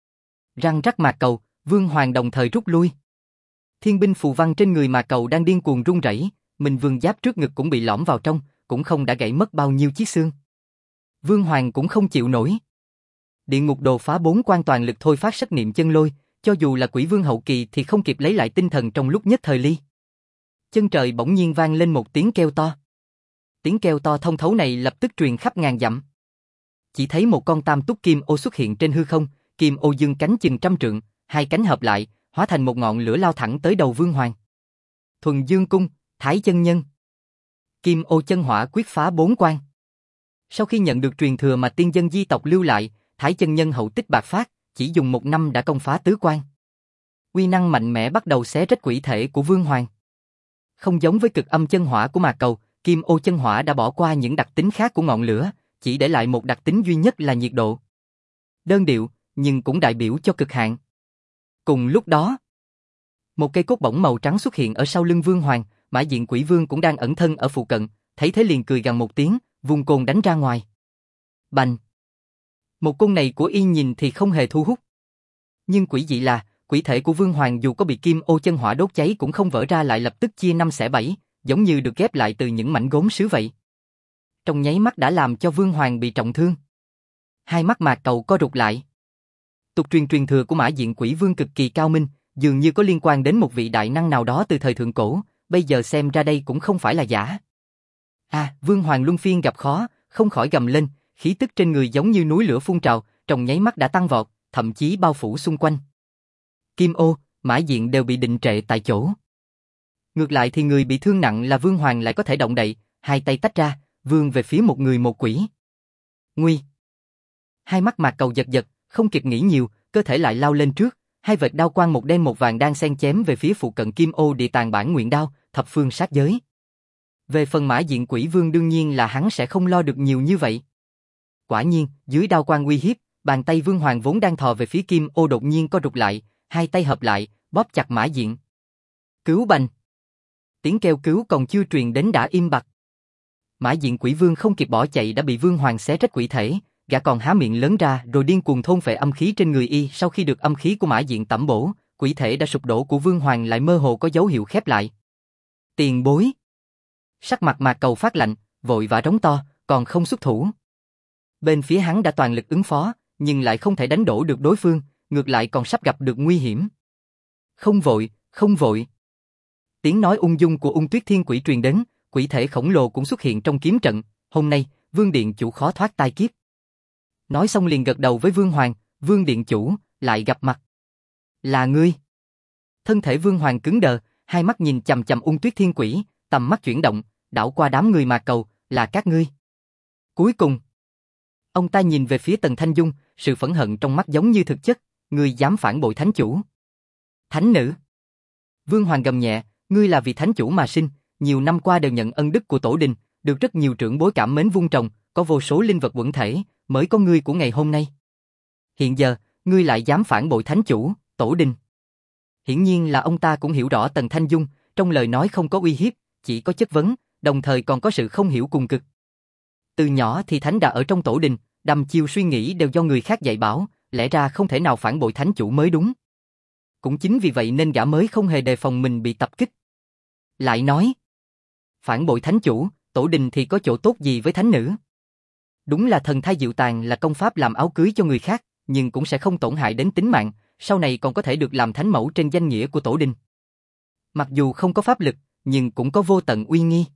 A: Răng rắc Mạc Cầu, Vương Hoàng đồng thời rút lui. Thiên binh phù văn trên người Mạc Cầu đang điên cuồng rung rẩy, Minh Vương giáp trước ngực cũng bị lõm vào trong, cũng không đã gãy mất bao nhiêu chiếc xương. Vương Hoàng cũng không chịu nổi. Địa ngục đồ phá 4 quan toàn lực thôi phát sất niệm chân lôi, cho dù là Quỷ Vương hậu kỳ thì không kịp lấy lại tinh thần trong lúc nhất thời ly. Chân trời bỗng nhiên vang lên một tiếng kêu to. Tiếng kêu to thông thấu này lập tức truyền khắp ngàn dặm. Chỉ thấy một con tam túc kim ô xuất hiện trên hư không, kim ô dương cánh chừng trăm trượng, hai cánh hợp lại, hóa thành một ngọn lửa lao thẳng tới đầu Vương Hoàng. Thuần Dương Cung, Thái Chân Nhân. Kim ô chân hỏa quyết phá 4 quan. Sau khi nhận được truyền thừa mà tiên dân di tộc lưu lại, Thái Chân Nhân hậu tích bạc phát, chỉ dùng 1 năm đã công phá tứ quan. Uy năng mạnh mẽ bắt đầu xé rách quỷ thể của Vương Hoàng. Không giống với cực âm chân hỏa của Mạc Cầu, Kim ô chân hỏa đã bỏ qua những đặc tính khác của ngọn lửa, chỉ để lại một đặc tính duy nhất là nhiệt độ. Đơn điệu, nhưng cũng đại biểu cho cực hạn. Cùng lúc đó, một cây cốt bổng màu trắng xuất hiện ở sau lưng Vương Hoàng, Mã Diện Quỷ Vương cũng đang ẩn thân ở phụ cận, thấy thế liền cười gằn một tiếng, vung côn đánh ra ngoài. Bành! Một côn này của y nhìn thì không hề thu hút. Nhưng quỷ dị là, quỷ thể của Vương Hoàng dù có bị kim ô chân hỏa đốt cháy cũng không vỡ ra, lại lập tức chia 5 xẻ 7, giống như được ghép lại từ những mảnh gốm sứ vậy. Trong nháy mắt đã làm cho Vương Hoàng bị trọng thương. Hai mắt Mạc Cầu co rụt lại. Tục truyền thừa của Mã Diện Quỷ Vương cực kỳ cao minh, dường như có liên quan đến một vị đại năng nào đó từ thời thượng cổ, bây giờ xem ra đây cũng không phải là giả. Vương Hoàng luân phiên gặp khó, không khỏi gầm lên, khí tức trên người giống như núi lửa phun trào, trong nháy mắt đã tăng vọt, thậm chí bao phủ xung quanh. Kim ô, Mã Diện đều bị định trệ tại chỗ. Ngược lại thì người bị thương nặng là Vương Hoàng lại có thể động đậy, hai tay tách ra, vươn về phía một người một quỷ. Nguy! Hai mắt Mạc Cầu giật giật, không kịp nghĩ nhiều, cơ thể lại lao lên trước, hai vệt đao quang một đen một vàng đang xen chém về phía phụ cận kim ô địa tàng bản nguyện đao, thập phương sát giới. Về phần Mã Diện Quỷ Vương đương nhiên là hắn sẽ không lo được nhiều như vậy. Quả nhiên, dưới đao quang uy hiếp, bàn tay Vương Hoàng vốn đang thò về phía Kim Ô đột nhiên co rụt lại, hai tay hợp lại, bóp chặt Mã Diện. Cứu bành! Tiếng kêu cứu còn chưa truyền đến đã im bặt. Mã Diện Quỷ Vương không kịp bỏ chạy đã bị Vương Hoàng xé rách quỷ thể, gã còn há miệng lớn ra rồi điên cuồng thôn phệ âm khí trên người y. Sau khi được âm khí của Mã Diện tẩm bổ, quỷ thể đã sụp đổ của Vương Hoàng lại mơ hồ có dấu hiệu khép lại. Tiền bối! Sắc mặt Mạc Cầu phát lạnh, vội vã rống to, còn không xuất thủ. Bên phía hắn đã toàn lực ứng phó, nhưng lại không thể đánh đổ được đối phương, ngược lại còn sắp gặp được nguy hiểm. Không vội, không vội. Tiếng nói ung dung của Ung Tuyết Thiên Quỷ truyền đến, quỷ thể khổng lồ cũng xuất hiện trong kiếm trận. Hôm nay, Vương Điện Chủ khó thoát tai kiếp. Nói xong liền gật đầu với Vương Hoàng, Vương Điện Chủ, lại gặp mặt. Là ngươi. Thân thể Vương Hoàng cứng đờ, hai mắt nhìn chằm chằm Ung Tuyết Thiên Quỷ, tầm mắt chuyển động, đảo qua đám người Mạc Cầu, là các ngươi. Cuối cùng, ông ta nhìn về phía Tần Thanh Dung, sự phẫn hận trong mắt giống như thực chất, ngươi dám phản bội thánh chủ. Thánh nữ. Vương Hoàng gầm nhẹ, ngươi là vì thánh chủ mà sinh, nhiều năm qua đều nhận ân đức của tổ đình, được rất nhiều trưởng bối cảm mến vun trồng, có vô số linh vật quẩn thể, mới có ngươi của ngày hôm nay. Hiện giờ, ngươi lại dám phản bội thánh chủ, tổ đình. Hiển nhiên là ông ta cũng hiểu rõ Tần Thanh Dung, trong lời nói không có uy hiếp, chỉ có chất vấn, đồng thời còn có sự không hiểu cùng cực. Từ nhỏ thì thánh đã ở trong tổ đình, đăm chiêu suy nghĩ đều do người khác dạy bảo, lẽ ra không thể nào phản bội thánh chủ mới đúng. Cũng chính vì vậy nên gã mới không hề đề phòng mình bị tập kích. Lại nói, phản bội thánh chủ, tổ đình thì có chỗ tốt gì với thánh nữ? Đúng là thần thai diệu tàn là công pháp làm áo cưới cho người khác, nhưng cũng sẽ không tổn hại đến tính mạng, sau này còn có thể được làm thánh mẫu trên danh nghĩa của tổ đình. Mặc dù không có pháp lực, nhưng cũng có vô tận uy nghi.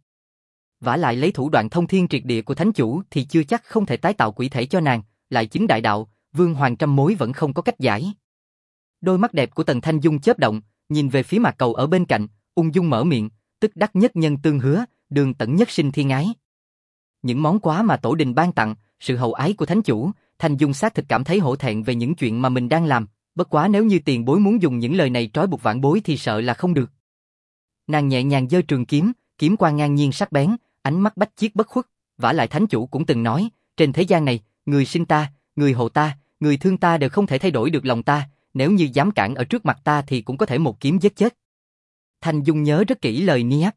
A: Vả lại lấy thủ đoạn thông thiên triệt địa của thánh chủ thì chưa chắc không thể tái tạo quỷ thể cho nàng, lại chính đại đạo, Vương Hoàng trăm mối vẫn không có cách giải. Đôi mắt đẹp của Tần Thanh Dung chớp động, nhìn về phía Mạc Cầu ở bên cạnh, ung dung mở miệng, tức đắc nhất nhân tương hứa, đường tận nhất sinh thiên ái. Những món quà mà tổ đình ban tặng, sự hậu ái của thánh chủ, Thanh Dung xác thực cảm thấy hổ thẹn về những chuyện mà mình đang làm, bất quá nếu như tiền bối muốn dùng những lời này trói buộc vãn bối thì sợ là không được. Nàng nhẹ nhàng giơ trường kiếm, kiếm quang ngang nhiên sắc bén, ánh mắt bách chiết bất khuất, vả lại thánh chủ cũng từng nói, trên thế gian này, người sinh ta, người hộ ta, người thương ta đều không thể thay đổi được lòng ta, nếu như dám cản ở trước mặt ta thì cũng có thể một kiếm giết chết. Thanh Dung nhớ rất kỹ lời niáp.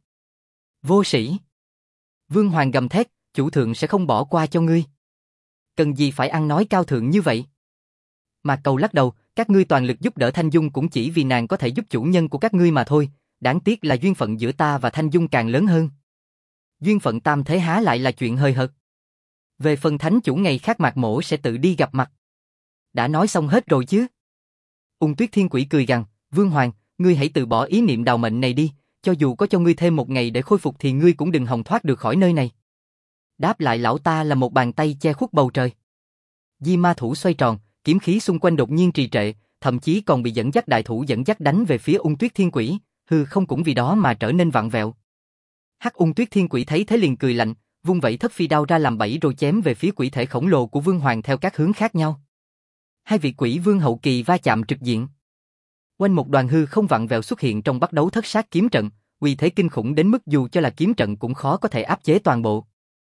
A: Vô sĩ. Vương Hoàng gầm thét, chủ thượng sẽ không bỏ qua cho ngươi. Cần gì phải ăn nói cao thượng như vậy? Mạc Cầu lắc đầu, các ngươi toàn lực giúp đỡ Thanh Dung cũng chỉ vì nàng có thể giúp chủ nhân của các ngươi mà thôi, đáng tiếc là duyên phận giữa ta và Thanh Dung càng lớn hơn. Duyên phận tam thế há lại là chuyện hời hợt. Về phần thánh chủ ngày khác Mạc Mỗ sẽ tự đi gặp mặt. Đã nói xong hết rồi chứ? Ung Tuyết Thiên Quỷ cười gằn, Vương Hoàng, ngươi hãy từ bỏ ý niệm đào mệnh này đi, cho dù có cho ngươi thêm một ngày để khôi phục thì ngươi cũng đừng hòng thoát được khỏi nơi này. Đáp lại lão ta là một bàn tay che khuất bầu trời. Di ma thủ xoay tròn, kiếm khí xung quanh đột nhiên trì trệ, thậm chí còn bị dẫn dắt đại thủ dẫn dắt đánh về phía Ung Tuyết Thiên Quỷ, hư không cũng vì đó mà trở nên vặn vẹo. Hắc Ung Tuyết Thiên Quỷ thấy thế liền cười lạnh, vung vẩy thất phi đao ra làm bẫy rồi chém về phía quỷ thể khổng lồ của Vương Hoàng theo các hướng khác nhau. Hai vị quỷ vương hậu kỳ va chạm trực diện. Quanh một đoàn hư không vặn vẹo xuất hiện trong bắt đấu thất sát kiếm trận, uy thế kinh khủng đến mức dù cho là kiếm trận cũng khó có thể áp chế toàn bộ.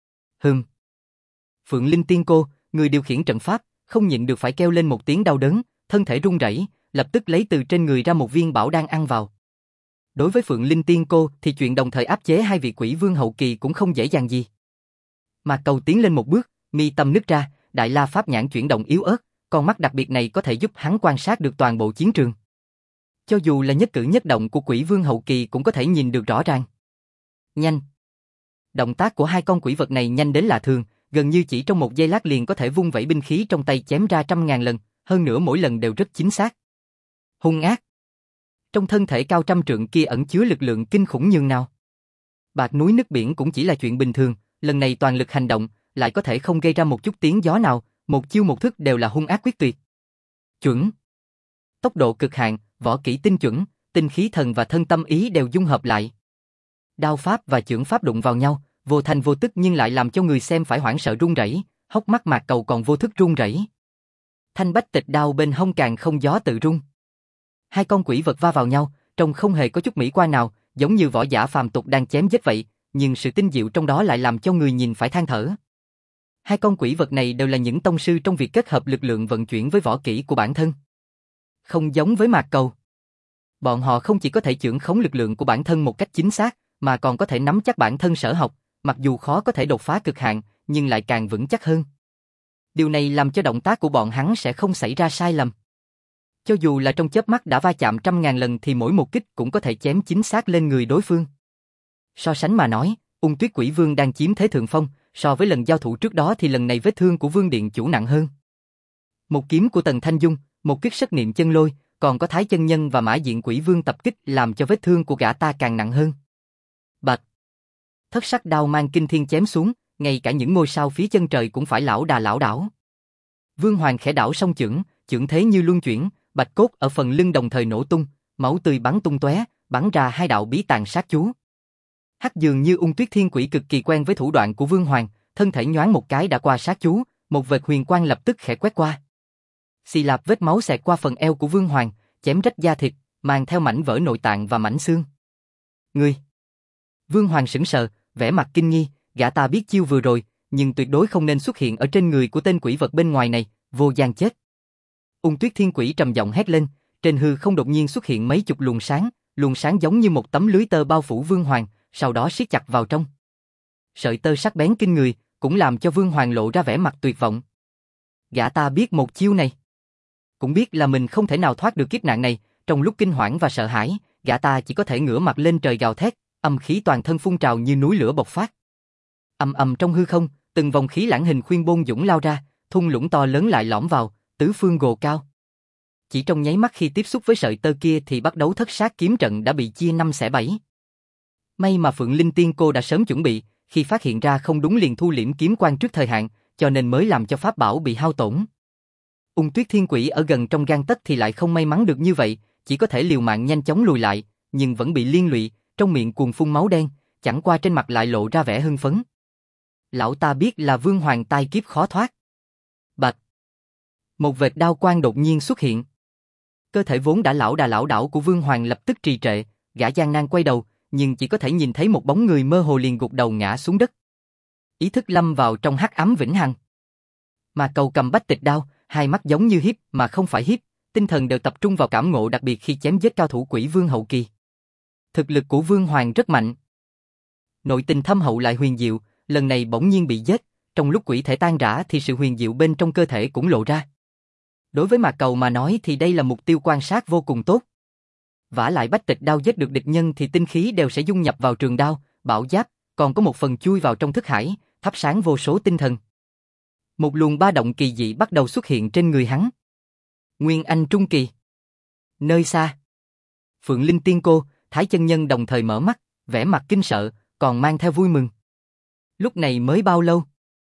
A: Phượng Linh Tiên Cô, người điều khiển trận pháp, không nhịn được phải kêu lên một tiếng đau đớn, thân thể run rẩy, lập tức lấy từ trên người ra một viên bảo đan ăn vào. Đối với Phượng Linh Tiên Cô thì chuyện đồng thời áp chế hai vị quỷ vương hậu kỳ cũng không dễ dàng gì. Mạc Cầu tiến lên một bước, mi tâm nứt ra, đại la pháp nhãn chuyển động yếu ớt, con mắt đặc biệt này có thể giúp hắn quan sát được toàn bộ chiến trường. Cho dù là nhất cử nhất động của quỷ vương hậu kỳ cũng có thể nhìn được rõ ràng. Nhanh. Động tác của hai con quỷ vật này nhanh đến lạ thường, gần như chỉ trong một giây lát liền có thể vung vẩy binh khí trong tay chém ra trăm ngàn lần, hơn nữa mỗi lần đều rất chính xác. Hung ác. Trong thân thể cao trăm trượng kia ẩn chứa lực lượng kinh khủng nhường nào. Bạc núi nước biển cũng chỉ là chuyện bình thường, lần này toàn lực hành động, lại có thể không gây ra một chút tiếng gió nào, một chiêu một thức đều là hung ác quyết tuyệt. Chuẩn. Tốc độ cực hạn, võ kỹ tinh chuẩn, tinh khí thần và thân tâm ý đều dung hợp lại. Đao pháp và chưởng pháp đụng vào nhau, vô thành vô tức nhưng lại làm cho người xem phải hoảng sợ run rẩy, hốc mắt Mạc Cầu còn vô thức run rẩy. Thanh bách tịch đao bên hông càng không gió tự rung. Hai con quỷ vật va vào nhau, trông không hề có chút mỹ quan nào, giống như võ giả phàm tục đang chém giết vậy, nhưng sự tinh diệu trong đó lại làm cho người nhìn phải than thở. Hai con quỷ vật này đều là những tông sư trong việc kết hợp lực lượng vận chuyển với võ kỹ của bản thân. Không giống với Mạc Cầu. Bọn họ không chỉ có thể chưởng khống lực lượng của bản thân một cách chính xác, mà còn có thể nắm chắc bản thân sở học, mặc dù khó có thể đột phá cực hạn, nhưng lại càng vững chắc hơn. Điều này làm cho động tác của bọn hắn sẽ không xảy ra sai lầm. Cho dù là trong chớp mắt đã va chạm trăm ngàn lần thì mỗi một kích cũng có thể chém chính xác lên người đối phương. So sánh mà nói, Ung Tuyết Quỷ Vương đang chiếm thế thượng phong, so với lần giao thủ trước đó thì lần này vết thương của Vương Điện Chủ nặng hơn. Một kiếm của Tần Thanh Dung, một kích Sắc Niệm Chân Lôi, còn có Thái Chân Nhân và Mã Diện Quỷ Vương tập kích làm cho vết thương của gã ta càng nặng hơn. Bạch! Thất sắc đao mang kinh thiên chém xuống, ngay cả những ngôi sao phía chân trời cũng phải lão đảo. Vương Hoàng khẽ đảo song chưởng, chưởng thế như luân chuyển, bạch cốt ở phần lưng đồng thời nổ tung, máu tươi bắn tung tóe, bắn ra hai đạo bí tàng sát chú. Hắc dường như Ung Tuyết Thiên Quỷ cực kỳ quen với thủ đoạn của Vương Hoàng, thân thể nhoáng một cái đã qua sát chú, một vệt huyền quang lập tức khẽ quét qua. Xì lạp vết máu xẹt qua phần eo của Vương Hoàng, chém rách da thịt, mang theo mảnh vỡ nội tạng và mảnh xương. Ngươi! Vương Hoàng sững sờ, vẻ mặt kinh nghi, gã ta biết chiêu vừa rồi, nhưng tuyệt đối không nên xuất hiện ở trên người của tên quỷ vật bên ngoài này, vô gian chết. Ung Tuyết Thiên Quỷ trầm giọng hét lên, trên hư không đột nhiên xuất hiện mấy chục luồng sáng giống như một tấm lưới tơ bao phủ Vương Hoàng, sau đó siết chặt vào trong. Sợi tơ sắc bén kinh người, cũng làm cho Vương Hoàng lộ ra vẻ mặt tuyệt vọng. Gã ta biết một chiêu này, cũng biết là mình không thể nào thoát được kiếp nạn này, trong lúc kinh hoảng và sợ hãi, gã ta chỉ có thể ngửa mặt lên trời gào thét, âm khí toàn thân phun trào như núi lửa bộc phát. Ầm ầm trong hư không, từng vòng khí lãng hình khuyên bôn dũng lao ra, thung lũng to lớn lại lõm vào, tứ phương gồ cao. Chỉ trong nháy mắt khi tiếp xúc với sợi tơ kia thì bắt đấu thất sát kiếm trận đã bị chia 5 xẻ 7. May mà Phượng Linh Tiên Cô đã sớm chuẩn bị, khi phát hiện ra không đúng liền thu liễm kiếm quang trước thời hạn, cho nên mới làm cho pháp bảo bị hao tổn. Ung Tuyết Thiên Quỷ ở gần trong gang tấc thì lại không may mắn được như vậy, chỉ có thể liều mạng nhanh chóng lùi lại, nhưng vẫn bị liên lụy, trong miệng cuồn phun máu đen, chẳng qua trên mặt lại lộ ra vẻ hưng phấn. Lão ta biết là Vương Hoàng tai kiếp khó thoát. Bạch! Một vệt đao quang đột nhiên xuất hiện. Cơ thể vốn đã lão đảo của Vương Hoàng lập tức trì trệ, gã gian nan quay đầu, nhưng chỉ có thể nhìn thấy một bóng người mơ hồ liền gục đầu ngã xuống đất. Ý thức lâm vào trong hắc ám vĩnh hằng. Mà Cầu cầm bách tịch đao, hai mắt giống như hiếp mà không phải hiếp, tinh thần đều tập trung vào cảm ngộ đặc biệt khi chém giết cao thủ Quỷ Vương hậu kỳ. Thực lực của Vương Hoàng rất mạnh. Nội tình thâm hậu lại huyền diệu, lần này bỗng nhiên bị giết, trong lúc quỷ thể tan rã thì sự huyền diệu bên trong cơ thể cũng lộ ra. Đối với Mạc Cầu mà nói thì đây là mục tiêu quan sát vô cùng tốt. Vả lại bách tịch đao giết được địch nhân thì tinh khí đều sẽ dung nhập vào trường đao, bảo giáp, còn có một phần chui vào trong thức hải, thắp sáng vô số tinh thần. Một luồng ba động kỳ dị bắt đầu xuất hiện trên người hắn. Nguyên Anh Trung Kỳ. Nơi xa, Phượng Linh Tiên Cô, Thái Chân Nhân đồng thời mở mắt, vẻ mặt kinh sợ, còn mang theo vui mừng. Lúc này mới bao lâu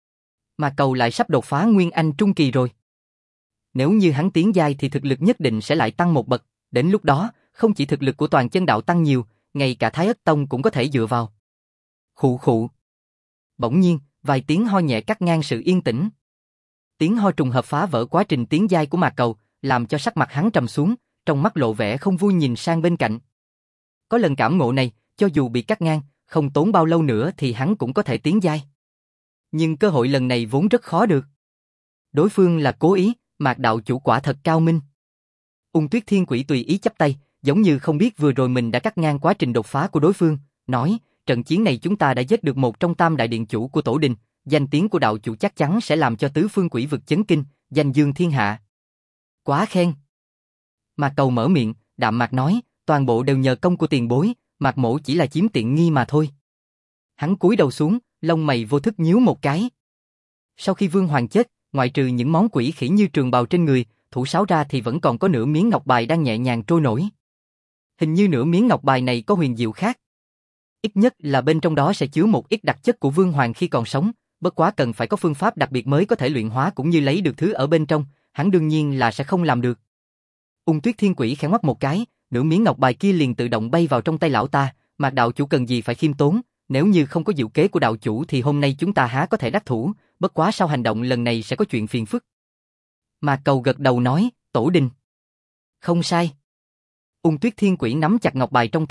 A: mà Cầu lại sắp đột phá Nguyên Anh Trung Kỳ rồi. Nếu như hắn tiến giai thì thực lực nhất định sẽ lại tăng một bậc, đến lúc đó, không chỉ thực lực của toàn chân đạo tăng nhiều, ngay cả Thái Ất Tông cũng có thể dựa vào. Khụ khụ. Bỗng nhiên, vài tiếng ho nhẹ cắt ngang sự yên tĩnh. Tiếng ho trùng hợp phá vỡ quá trình tiến giai của Mạc Cầu, làm cho sắc mặt hắn trầm xuống, trong mắt lộ vẻ không vui nhìn sang bên cạnh. Có lần cảm ngộ này, cho dù bị cắt ngang, không tốn bao lâu nữa thì hắn cũng có thể tiến giai. Nhưng cơ hội lần này vốn rất khó được. Đối phương là cố ý, Mạc đạo chủ quả thật cao minh. Ung Tuyết Thiên Quỷ tùy ý chắp tay, giống như không biết vừa rồi mình đã cắt ngang quá trình đột phá của đối phương, nói, trận chiến này chúng ta đã giết được một trong tam đại điện chủ của Tổ Đình, danh tiếng của đạo chủ chắc chắn sẽ làm cho tứ phương quỷ vực chấn kinh, danh dương thiên hạ. Quá khen. Mạc Cầu mở miệng, đạm mạc nói, toàn bộ đều nhờ công của tiền bối, Mạc mỗ chỉ là chiếm tiện nghi mà thôi. Hắn cúi đầu xuống, lông mày vô thức nhíu một cái. Sau khi Vương Hoàng chết, ngoại trừ những món quỷ khỉ như trường bào trên người, thủ sáo ra thì vẫn còn có nửa miếng ngọc bài đang nhẹ nhàng trôi nổi. Hình như nửa miếng ngọc bài này có huyền diệu khác. Ít nhất là bên trong đó sẽ chứa một ít đặc chất của Vương Hoàng khi còn sống, bất quá cần phải có phương pháp đặc biệt mới có thể luyện hóa cũng như lấy được thứ ở bên trong, hắn đương nhiên là sẽ không làm được. Ung Tuyết Thiên Quỷ khẽ ngoắc một cái, nửa miếng ngọc bài kia liền tự động bay vào trong tay lão ta, Mạc đạo chủ cần gì phải khiêm tốn, nếu như không có diệu kế của đạo chủ thì hôm nay chúng ta há có thể đắc thủ, bất quá sau hành động lần này sẽ có chuyện phiền phức. Mạc Cầu gật đầu nói, Tổ Đình. Không sai. Ung Tuyết Thiên Quỷ nắm chặt ngọc bài trong tay,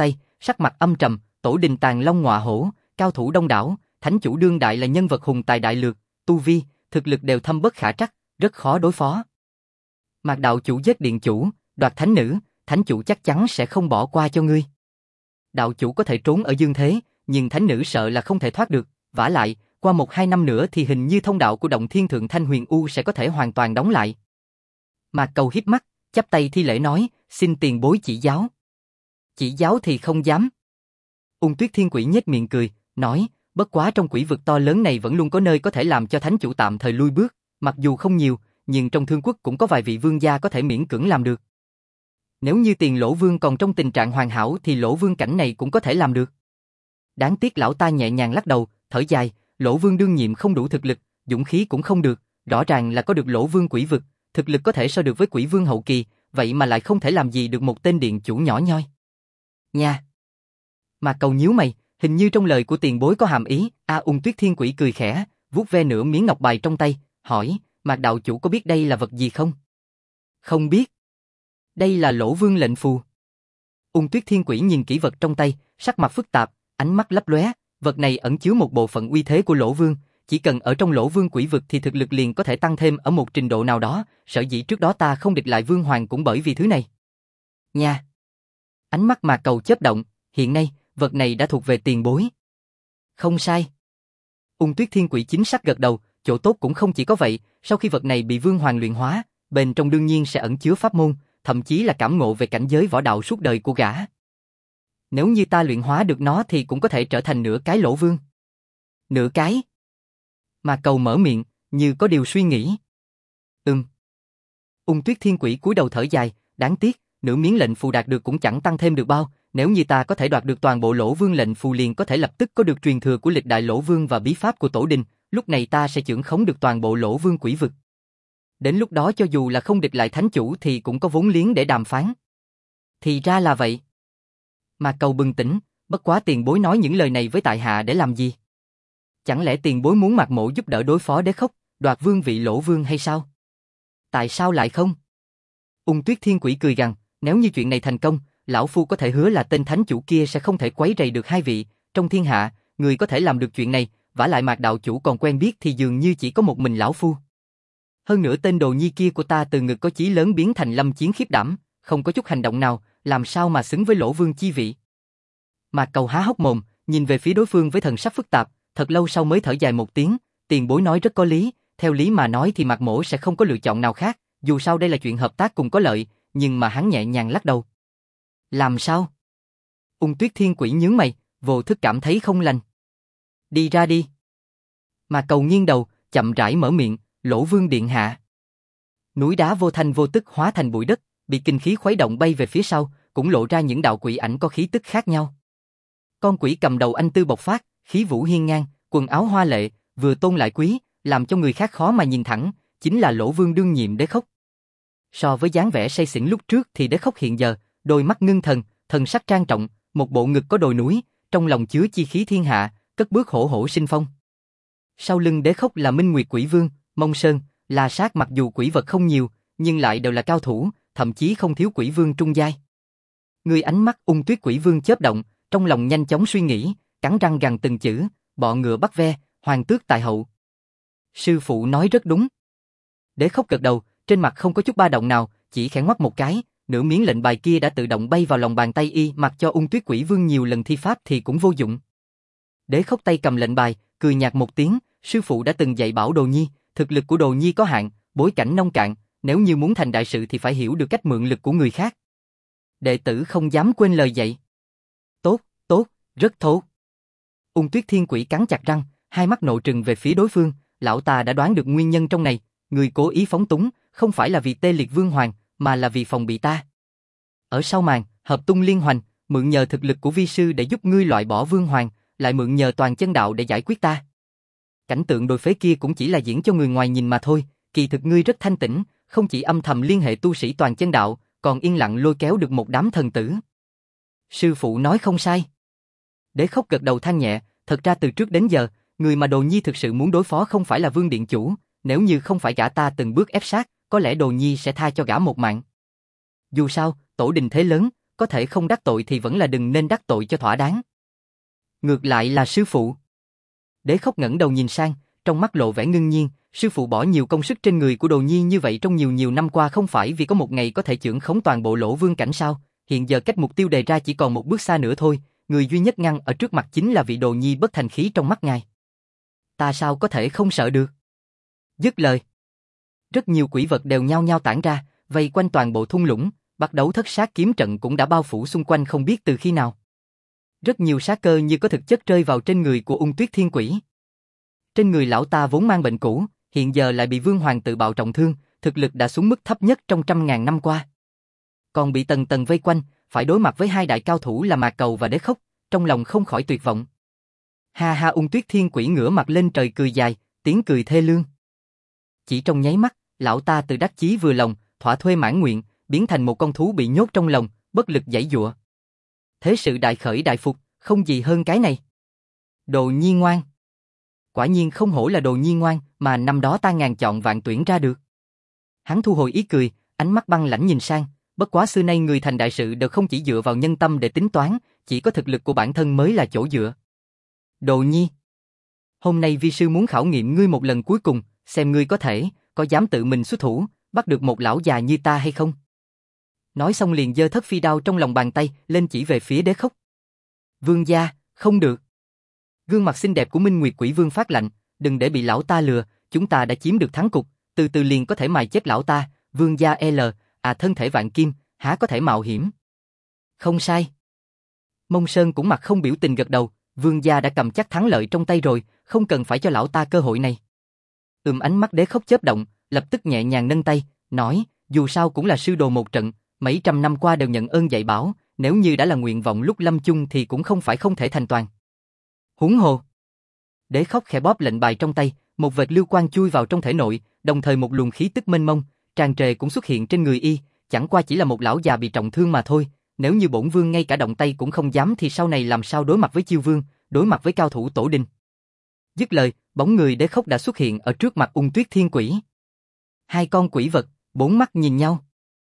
A: sắc mặt âm trầm, tổ đình tàn long ngọa hổ, cao thủ đông đảo, thánh chủ đương đại là nhân vật hùng tài đại lược, tu vi, thực lực đều thâm bất khả trắc, rất khó đối phó. Mạc đạo chủ giết điện chủ, đoạt thánh nữ, thánh chủ chắc chắn sẽ không bỏ qua cho ngươi. Đạo chủ có thể trốn ở dương thế, nhưng thánh nữ sợ là không thể thoát được, vả lại, qua 1-2 năm nữa thì hình như thông đạo của động thiên thượng thanh huyền u sẽ có thể hoàn toàn đóng lại. Mạc Cầu híp mắt, chắp tay thi lễ nói, xin tiền bối chỉ giáo. Chỉ giáo thì không dám. Ung Tuyết Thiên Quỷ nhếch miệng cười, nói, bất quá trong quỷ vực to lớn này vẫn luôn có nơi có thể làm cho thánh chủ tạm thời lui bước, mặc dù không nhiều, nhưng trong thương quốc cũng có vài vị vương gia có thể miễn cưỡng làm được. Nếu như Tiền Lỗ Vương còn trong tình trạng hoàn hảo thì Lỗ Vương cảnh này cũng có thể làm được. Đáng tiếc lão ta nhẹ nhàng lắc đầu, thở dài, Lỗ Vương đương nhiệm không đủ thực lực, dũng khí cũng không được, rõ ràng là có được Lỗ Vương quỷ vực, thực lực có thể so được với quỷ vương hậu kỳ, vậy mà lại không thể làm gì được một tên điện chủ nhỏ nhoi. Nha. Mà Cầu nhíu mày, hình như trong lời của tiền bối có hàm ý. Ung Tuyết Thiên Quỷ cười khẽ, vuốt ve nửa miếng ngọc bài trong tay, hỏi, Mạc đạo chủ có biết đây là vật gì không? Không biết. Đây là Lỗ Vương lệnh phù. Ung Tuyết Thiên Quỷ nhìn kỹ vật trong tay, sắc mặt phức tạp, ánh mắt lấp lóe, vật này ẩn chứa một bộ phận uy thế của Lỗ Vương, chỉ cần ở trong Lỗ Vương quỷ vực thì thực lực liền có thể tăng thêm ở một trình độ nào đó, sở dĩ trước đó ta không địch lại Vương Hoàng cũng bởi vì thứ này. Nha. Ánh mắt Mạc Cầu chớp động, hiện nay, vật này đã thuộc về tiền bối. Không sai. Ung Tuyết Thiên Quỷ chính xác gật đầu, chỗ tốt cũng không chỉ có vậy, sau khi vật này bị Vương Hoàng luyện hóa, bên trong đương nhiên sẽ ẩn chứa pháp môn, thậm chí là cảm ngộ về cảnh giới võ đạo suốt đời của gã. Nếu như ta luyện hóa được nó thì cũng có thể trở thành nửa cái Lỗ Vương. Nửa cái? Mạc Cầu mở miệng, như có điều suy nghĩ. Ung Tuyết Thiên Quỷ cúi đầu thở dài, đáng tiếc, nửa miếng lệnh phù đạt được cũng chẳng tăng thêm được bao, nếu như ta có thể đoạt được toàn bộ Lỗ Vương lệnh phù liền có thể lập tức có được truyền thừa của lịch đại Lỗ Vương và bí pháp của tổ đình, lúc này ta sẽ chưởng khống được toàn bộ Lỗ Vương quỷ vực. Đến lúc đó cho dù là không địch lại thánh chủ thì cũng có vốn liếng để đàm phán. Thì ra là vậy. Mà Cầu bừng tỉnh, bất quá tiền bối nói những lời này với tại hạ để làm gì? Chẳng lẽ tiền bối muốn Mạc Mỗ giúp đỡ đối phó Đế Khốc, đoạt vương vị Lỗ Vương hay sao? Tại sao lại không? Ung Tuyết Thiên Quỷ cười gằn, nếu như chuyện này thành công, lão phu có thể hứa là tên thánh chủ kia sẽ không thể quấy rầy được hai vị, trong thiên hạ, người có thể làm được chuyện này, vả lại Mạc đạo chủ còn quen biết thì dường như chỉ có một mình lão phu. Hơn nữa tên đồ nhi kia của ta từ ngực có chí lớn biến thành lâm chiến khiếp đảm, không có chút hành động nào, làm sao mà xứng với Lỗ Vương chi vị. Mạc Cầu há hốc mồm, nhìn về phía đối phương với thần sắc phức tạp, thật lâu sau mới thở dài một tiếng, tiền bối nói rất có lý, theo lý mà nói thì Mạc Mỗ sẽ không có lựa chọn nào khác, dù sao đây là chuyện hợp tác cùng có lợi, nhưng mà hắn nhẹ nhàng lắc đầu. Làm sao? Ung Tuyết Thiên Quỷ nhướng mày, vô thức cảm thấy không lành. Đi ra đi. Mạc Cầu nghiêng đầu, chậm rãi mở miệng, Lỗ Vương điện hạ. Núi đá vô thanh vô tức hóa thành bụi đất, bị kinh khí khuấy động bay về phía sau, cũng lộ ra những đạo quỷ ảnh có khí tức khác nhau. Con quỷ cầm đầu anh tư bộc phát, khí vũ hiên ngang, quần áo hoa lệ, vừa tôn lại quý, làm cho người khác khó mà nhìn thẳng, chính là Lỗ Vương đương nhiệm Đế Khốc. So với dáng vẻ say xỉn lúc trước thì Đế Khốc hiện giờ, đôi mắt ngưng thần, thần sắc trang trọng, một bộ ngực có đồi núi, trong lòng chứa chi khí thiên hạ, cất bước hổ hổ sinh phong. Sau lưng Đế Khốc là Minh Nguyệt Quỷ Vương, Mông Sơn, La Sát, mặc dù quỷ vật không nhiều, nhưng lại đều là cao thủ, thậm chí không thiếu quỷ vương trung giai. Người ánh mắt Ung Tuyết Quỷ Vương chớp động, trong lòng nhanh chóng suy nghĩ, cắn răng gằn từng chữ, bọ ngựa bắt ve, hoàng tước tại hậu. Sư phụ nói rất đúng. Đế Khốc gật đầu, trên mặt không có chút ba động nào, chỉ khẽ ngoắc một cái, nửa miếng lệnh bài kia đã tự động bay vào lòng bàn tay y, mặc cho Ung Tuyết Quỷ Vương nhiều lần thi pháp thì cũng vô dụng. Đế Khốc tay cầm lệnh bài, cười nhạt một tiếng, sư phụ đã từng dạy bảo Đồ Nhi, thực lực của Đồ Nhi có hạn, bối cảnh nông cạn, nếu như muốn thành đại sự thì phải hiểu được cách mượn lực của người khác. Đệ tử không dám quên lời dạy. Tốt, tốt, rất tốt. Ung Tuyết Thiên Quỷ cắn chặt răng, hai mắt nộ trừng về phía đối phương, lão ta đã đoán được nguyên nhân trong này, người cố ý phóng túng, không phải là vì tê liệt Vương Hoàng, mà là vì phòng bị ta. Ở sau màn, hợp tung liên hoành, mượn nhờ thực lực của vi sư để giúp ngươi loại bỏ Vương Hoàng, lại mượn nhờ toàn chân đạo để giải quyết ta. Cảnh tượng đồi phế kia cũng chỉ là diễn cho người ngoài nhìn mà thôi, kỳ thực ngươi rất thanh tĩnh, không chỉ âm thầm liên hệ tu sĩ toàn chân đạo, còn yên lặng lôi kéo được một đám thần tử. Sư phụ nói không sai. Đế Khốc gật đầu than nhẹ, thật ra từ trước đến giờ, người mà Đồ Nhi thực sự muốn đối phó không phải là Vương Điện Chủ, nếu như không phải gã ta từng bước ép sát, có lẽ Đồ Nhi sẽ tha cho gã một mạng. Dù sao, tổ đình thế lớn, có thể không đắc tội thì vẫn là đừng nên đắc tội cho thỏa đáng. Ngược lại là sư phụ. Đế Khốc ngẩng đầu nhìn sang, trong mắt lộ vẻ ngưng nhiên, sư phụ bỏ nhiều công sức trên người của Đồ Nhi như vậy trong nhiều năm qua không phải vì có một ngày có thể chưởng khống toàn bộ Lỗ Vương cảnh sao? Hiện giờ cách mục tiêu đề ra chỉ còn một bước xa nữa thôi, người duy nhất ngăn ở trước mặt chính là vị Đồ Nhi bất thành khí trong mắt ngài. Ta sao có thể không sợ được? Dứt lời, rất nhiều quỷ vật đều nhao nhao tản ra, vây quanh toàn bộ thung lũng, bắt đầu thất sát kiếm trận cũng đã bao phủ xung quanh không biết từ khi nào. Rất nhiều sát cơ như có thực chất rơi vào trên người của Ung Tuyết Thiên Quỷ. Trên người lão ta vốn mang bệnh cũ, hiện giờ lại bị Vương Hoàng tự bạo trọng thương, thực lực đã xuống mức thấp nhất trong 100.000 năm qua. Còn bị tầng tầng vây quanh, phải đối mặt với hai đại cao thủ là Mạc Cầu và Đế Khốc, trong lòng không khỏi tuyệt vọng. Ha ha, Ung Tuyết Thiên Quỷ ngửa mặt lên trời cười dài, tiếng cười thê lương. Chỉ trong nháy mắt, lão ta từ đắc chí vừa lòng, thỏa thuê mãn nguyện, biến thành một con thú bị nhốt trong lòng, bất lực giãy giụa. Thế sự đại khởi đại phục, không gì hơn cái này. Đồ Nhi ngoan. Quả nhiên không hổ là Đồ Nhi ngoan, mà năm đó ta ngàn chọn vạn tuyển ra được. Hắn thu hồi ý cười, ánh mắt băng lãnh nhìn sang, bất quá xưa nay người thành đại sự đều không chỉ dựa vào nhân tâm để tính toán, chỉ có thực lực của bản thân mới là chỗ dựa. Đồ Nhi, hôm nay vi sư muốn khảo nghiệm ngươi một lần cuối cùng, xem ngươi có dám tự mình xuất thủ, bắt được một lão già như ta hay không. Nói xong liền giơ thất phi đao trong lòng bàn tay lên chỉ về phía Đế Khốc. Vương gia, không được. Gương mặt xinh đẹp của Minh Nguyệt Quỷ Vương phát lạnh, đừng để bị lão ta lừa, chúng ta đã chiếm được thắng cục, từ từ liền có thể mài chết lão ta, vương gia thân thể vạn kim, há có thể mạo hiểm. Không sai. Mông Sơn cũng mặt không biểu tình gật đầu, vương gia đã cầm chắc thắng lợi trong tay rồi, không cần phải cho lão ta cơ hội này. Ánh mắt Đế Khốc chớp động, lập tức nhẹ nhàng nâng tay, nói, dù sao cũng là sư đồ một trận, mấy trăm năm qua đều nhận ơn dạy bảo, nếu như đã là nguyện vọng lúc lâm chung thì cũng không phải không thể thành toàn. Huống hồ. Đế Khốc khẽ bóp lệnh bài trong tay, một vệt lưu quang chui vào trong thể nội, đồng thời một luồng khí tức mênh mông, tràn trề cũng xuất hiện trên người y, chẳng qua chỉ là một lão già bị trọng thương mà thôi, nếu như bổn vương ngay cả động tay cũng không dám thì sau này làm sao đối mặt với Chiêu Vương, đối mặt với cao thủ tổ đình. Dứt lời, bóng người Đế Khốc đã xuất hiện ở trước mặt Ung Tuyết Thiên Quỷ. Hai con quỷ vật, bốn mắt nhìn nhau.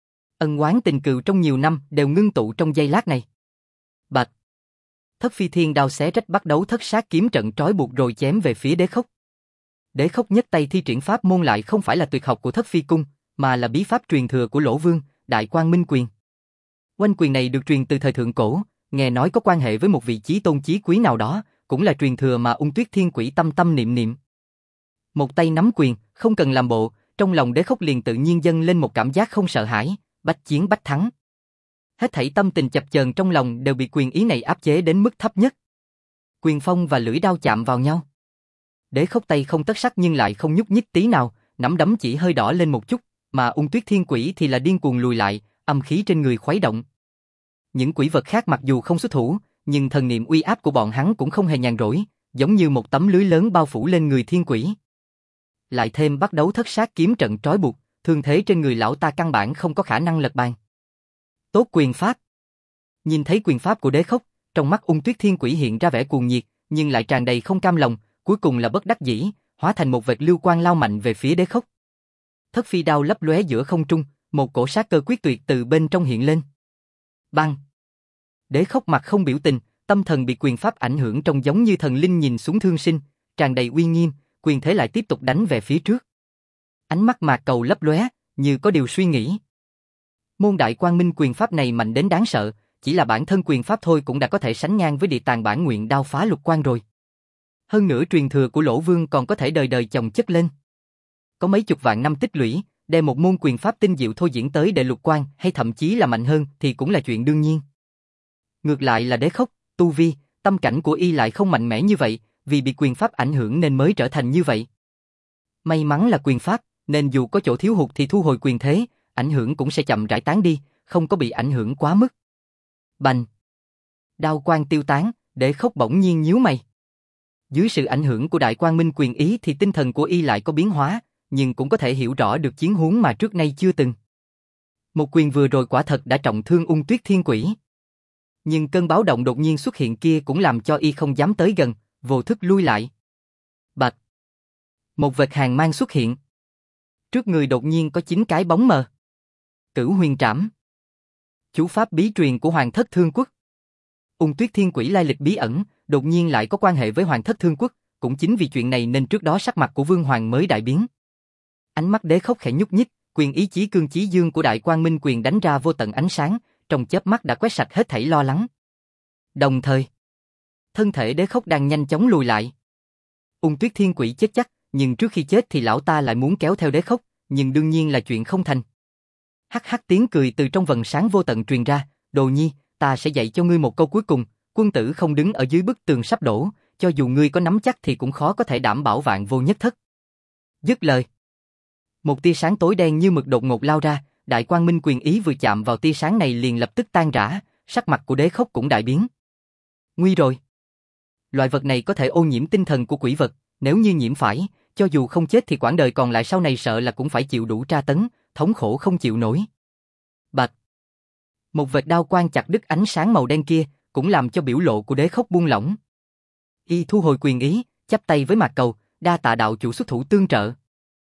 A: Ân oán tình cừu trong nhiều năm đều ngưng tụ trong giây lát này. Bạch. Thất phi thiên đao xé rách bắt đấu thất sát kiếm trận trói buộc rồi chém về phía Đế Khốc. Đế Khốc nhất tay thi triển pháp môn lại không phải là tuyệt học của Thất Phi Cung, mà là bí pháp truyền thừa của Lỗ Vương, Đại Quang Minh Quyền. Oanh quyền này được truyền từ thời thượng cổ, nghe nói có quan hệ với một vị chí tôn chí quý nào đó, cũng là truyền thừa mà Ung Tuyết Thiên Quỷ tâm tâm niệm niệm. Một tay nắm quyền, không cần làm bộ, trong lòng Đế Khốc liền tự nhiên dâng lên một cảm giác không sợ hãi, bách chiến bách thắng. Hết thảy tâm tình chập chờn trong lòng đều bị quyền ý này áp chế đến mức thấp nhất. Quyền phong và lưỡi đao chạm vào nhau. Đế Khốc tay không tất sắc nhưng lại không nhúc nhích tí nào, nắm đấm chỉ hơi đỏ lên một chút, mà Ung Tuyết Thiên Quỷ thì là điên cuồng lùi lại, âm khí trên người khuấy động. Những quỷ vật khác mặc dù không xuất thủ, nhưng thần niệm uy áp của bọn hắn cũng không hề nhàn rỗi, giống như một tấm lưới lớn bao phủ lên người Thiên Quỷ. Lại thêm bắt đấu thất sát kiếm trận trói buộc, thương thế trên người lão ta căn bản không có khả năng lật bàn. Tốt quyền pháp. Nhìn thấy quyền pháp của Đế Khốc, trong mắt Ung Tuyết Thiên Quỷ hiện ra vẻ cuồng nhiệt, nhưng lại tràn đầy không cam lòng, cuối cùng là bất đắc dĩ, hóa thành một vệt lưu quang lao mạnh về phía Đế Khốc. Thất phi đao lấp lóe giữa không trung, một cổ sát cơ quyết tuyệt từ bên trong hiện lên. Bang! Đế Khốc mặt không biểu tình, tâm thần bị quyền pháp ảnh hưởng trông giống như thần linh nhìn xuống thương sinh, tràn đầy uy nghiêm, quyền thế lại tiếp tục đánh về phía trước. Ánh mắt Mạc Cầu lấp lóe, như có điều suy nghĩ. Môn Đại Quang Minh quyền pháp này mạnh đến đáng sợ, chỉ là bản thân quyền pháp thôi cũng đã có thể sánh ngang với Địa Tàng bản nguyện đao phá lục quan rồi. Hơn nữa truyền thừa của Lỗ Vương còn có thể đời đời chồng chất lên. Có mấy chục vạn năm tích lũy, đem một môn quyền pháp tinh diệu thôi diễn tới đệ lục quan hay thậm chí là mạnh hơn thì cũng là chuyện đương nhiên. Ngược lại là Đế Khốc, tu vi, tâm cảnh của y lại không mạnh mẽ như vậy, vì bị quyền pháp ảnh hưởng nên mới trở thành như vậy. May mắn là quyền pháp, nên dù có chỗ thiếu hụt thì thu hồi quyền thế, ảnh hưởng cũng sẽ chậm rãi tán đi, không có bị ảnh hưởng quá mức. Bành! Đao quang tiêu tán, Đế Khốc bỗng nhiên nhíu mày. Dưới sự ảnh hưởng của Đại Quang Minh quyền ý thì tinh thần của y lại có biến hóa, nhưng cũng có thể hiểu rõ được chiến huống mà trước nay chưa từng. Một quyền vừa rồi quả thật đã trọng thương Ung Tuyết Thiên Quỷ. Nhưng cơn báo động đột nhiên xuất hiện kia cũng làm cho y không dám tới gần, vô thức lui lại. Bạch! Một vệt hàn mang xuất hiện. Trước người đột nhiên có 9 cái bóng mờ. Cửu Huyền Trảm. Chú pháp bí truyền của Hoàng thất Thương Quốc. Ung Tuyết Thiên Quỷ lai lịch bí ẩn, đột nhiên lại có quan hệ với Hoàng thất Thương Quốc, cũng chính vì chuyện này nên trước đó sắc mặt của Vương Hoàng mới đại biến. Ánh mắt Đế Khốc khẽ nhúc nhích, quyền ý chí cương chí dương của Đại Quang Minh quyền đánh ra vô tận ánh sáng, trong chớp mắt đã quét sạch hết thảy lo lắng. Đồng thời, thân thể Đế Khốc đang nhanh chóng lùi lại. Ung Tuyết Thiên Quỷ chết chắc, nhưng trước khi chết thì lão ta lại muốn kéo theo Đế Khốc, nhưng đương nhiên là chuyện không thành. Hắc hắc tiếng cười từ trong vầng sáng vô tận truyền ra, Đồ Nhi, ta sẽ dạy cho ngươi một câu cuối cùng, quân tử không đứng ở dưới bức tường sắp đổ, cho dù ngươi có nắm chắc thì cũng khó có thể đảm bảo vạn vô nhất thất. Dứt lời, một tia sáng tối đen như mực đột ngột lao ra, Đại Quang Minh quyền ý vừa chạm vào tia sáng này liền lập tức tan rã, sắc mặt của Đế Khốc cũng đại biến. Nguy rồi. Loại vật này có thể ô nhiễm tinh thần của quỷ vật, nếu như nhiễm phải, cho dù không chết thì quãng đời còn lại sau này sợ là cũng phải chịu đủ tra tấn, thống khổ không chịu nổi. Bạch. Một vệt đao quang chặt đứt ánh sáng màu đen kia, cũng làm cho biểu lộ của Đế Khốc buông lỏng. Y thu hồi quyền ý, chắp tay với Mạc Cầu, đa tạ đạo chủ xuất thủ tương trợ.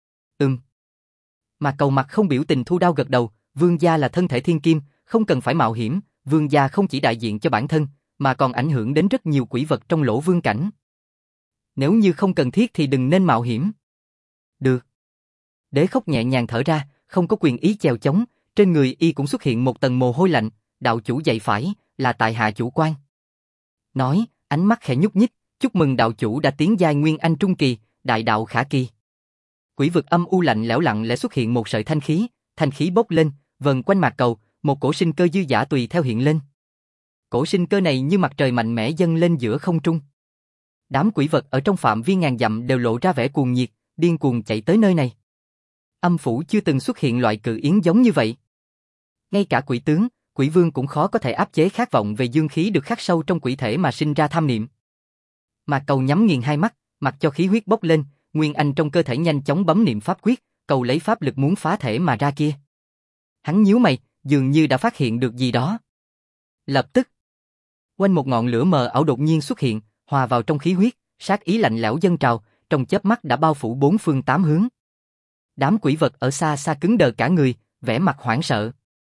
A: Mạc Cầu mặt không biểu tình thu đao gật đầu, vương gia là thân thể thiên kim, không cần phải mạo hiểm, vương gia không chỉ đại diện cho bản thân, mà còn ảnh hưởng đến rất nhiều quỷ vật trong lỗ vương cảnh. Nếu như không cần thiết thì đừng nên mạo hiểm. Được. Đế Khốc nhẹ nhàng thở ra, không có quyền ý chèo chống, trên người y cũng xuất hiện một tầng mồ hôi lạnh, đạo chủ dạy phải, là tại hạ chủ quan. Nói, ánh mắt khẽ nhúc nhích, chúc mừng đạo chủ đã tiến giai Nguyên Anh Trung Kỳ, đại đạo khả kỳ. Quỷ vực âm u lạnh lẽo lặng lẽ xuất hiện một sợi thanh khí bốc lên, vần quanh Mạc Cầu, một cổ sinh cơ dư dả tùy theo hiện lên. Cổ sinh cơ này như mặt trời mạnh mẽ dâng lên giữa không trung. Đám quỷ vật ở trong phạm vi ngàn dặm đều lộ ra vẻ cuồng nhiệt, điên cuồng chạy tới nơi này. Âm phủ chưa từng xuất hiện loại cự yến giống như vậy. Ngay cả quỷ tướng, quỷ vương cũng khó có thể áp chế khát vọng về dương khí được khắc sâu trong quỷ thể mà sinh ra tham niệm. Mạc Cầu nhắm nghiền hai mắt, mặc cho khí huyết bốc lên, Nguyên Anh trong cơ thể nhanh chóng bấm niệm pháp quyết, cầu lấy pháp lực muốn phá thể mà ra kia. Hắn nhíu mày, dường như đã phát hiện được gì đó. Lập tức, quanh một ngọn lửa mờ ảo đột nhiên xuất hiện, hòa vào trong khí huyết, sát ý lạnh lẽo dâng trào, trong chớp mắt đã bao phủ bốn phương tám hướng. Đám quỷ vật ở xa xa cứng đờ cả người, vẻ mặt hoảng sợ.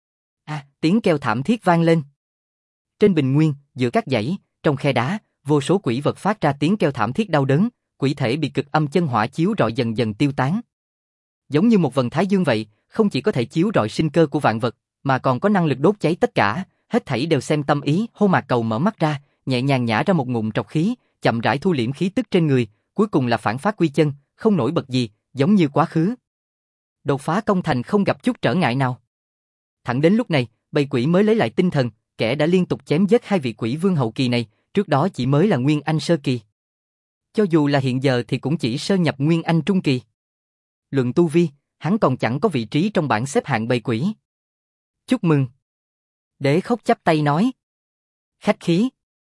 A: Tiếng kêu thảm thiết vang lên. Trên bình nguyên, giữa các dãy, trong khe đá, vô số quỷ vật phát ra tiếng kêu thảm thiết đau đớn, quỷ thể bị cực âm chân hỏa chiếu rọi dần dần tiêu tán. Giống như một vầng thái dương vậy, không chỉ có thể chiếu rọi sinh cơ của vạn vật, mà còn có năng lực đốt cháy tất cả, hết thảy đều xem tâm ý. Hô Mạc Cầu mở mắt ra, nhẹ nhàng nhả ra một ngụm trọc khí, chậm rãi thu liễm khí tức trên người, cuối cùng là phản phát quy chân, không nổi bật gì, giống như quá khứ. Đột phá công thành không gặp chút trở ngại nào. Thẳng đến lúc này, bầy quỷ mới lấy lại tinh thần, kẻ đã liên tục chém giết hai vị quỷ vương hậu kỳ này, trước đó chỉ mới là Nguyên Anh sơ kỳ. Cho dù là hiện giờ thì cũng chỉ sơ nhập Nguyên Anh trung kỳ. Luận tu vi, hắn còn chẳng có vị trí trong bảng xếp hạng bầy quỷ. Chúc mừng. Đế Khốc chắp tay nói. Khách khí.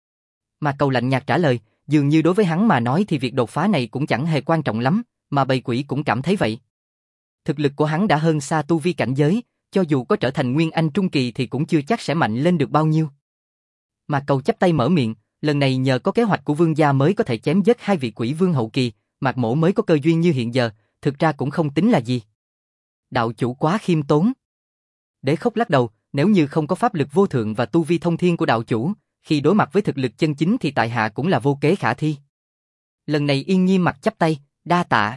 A: Mà Cầu lạnh nhạt trả lời, dường như đối với hắn mà nói thì việc đột phá này cũng chẳng hề quan trọng lắm, mà bầy quỷ cũng cảm thấy vậy. Thực lực của hắn đã hơn xa tu vi cảnh giới, cho dù có trở thành Nguyên Anh trung kỳ thì cũng chưa chắc sẽ mạnh lên được bao nhiêu. Mà Cầu chắp tay mở miệng, lần này nhờ có kế hoạch của vương gia mới có thể chém giết hai vị quỷ vương hậu kỳ, Mạc Mỗ mới có cơ duyên như hiện giờ, thực ra cũng không tính là gì. Đạo chủ quá khiêm tốn. Đế Khốc lắc đầu, nếu như không có pháp lực vô thượng và tu vi thông thiên của đạo chủ, khi đối mặt với thực lực chân chính thì tại hạ cũng là vô kế khả thi. Lần này Yên Nhiên mặt chắp tay, đa tạ.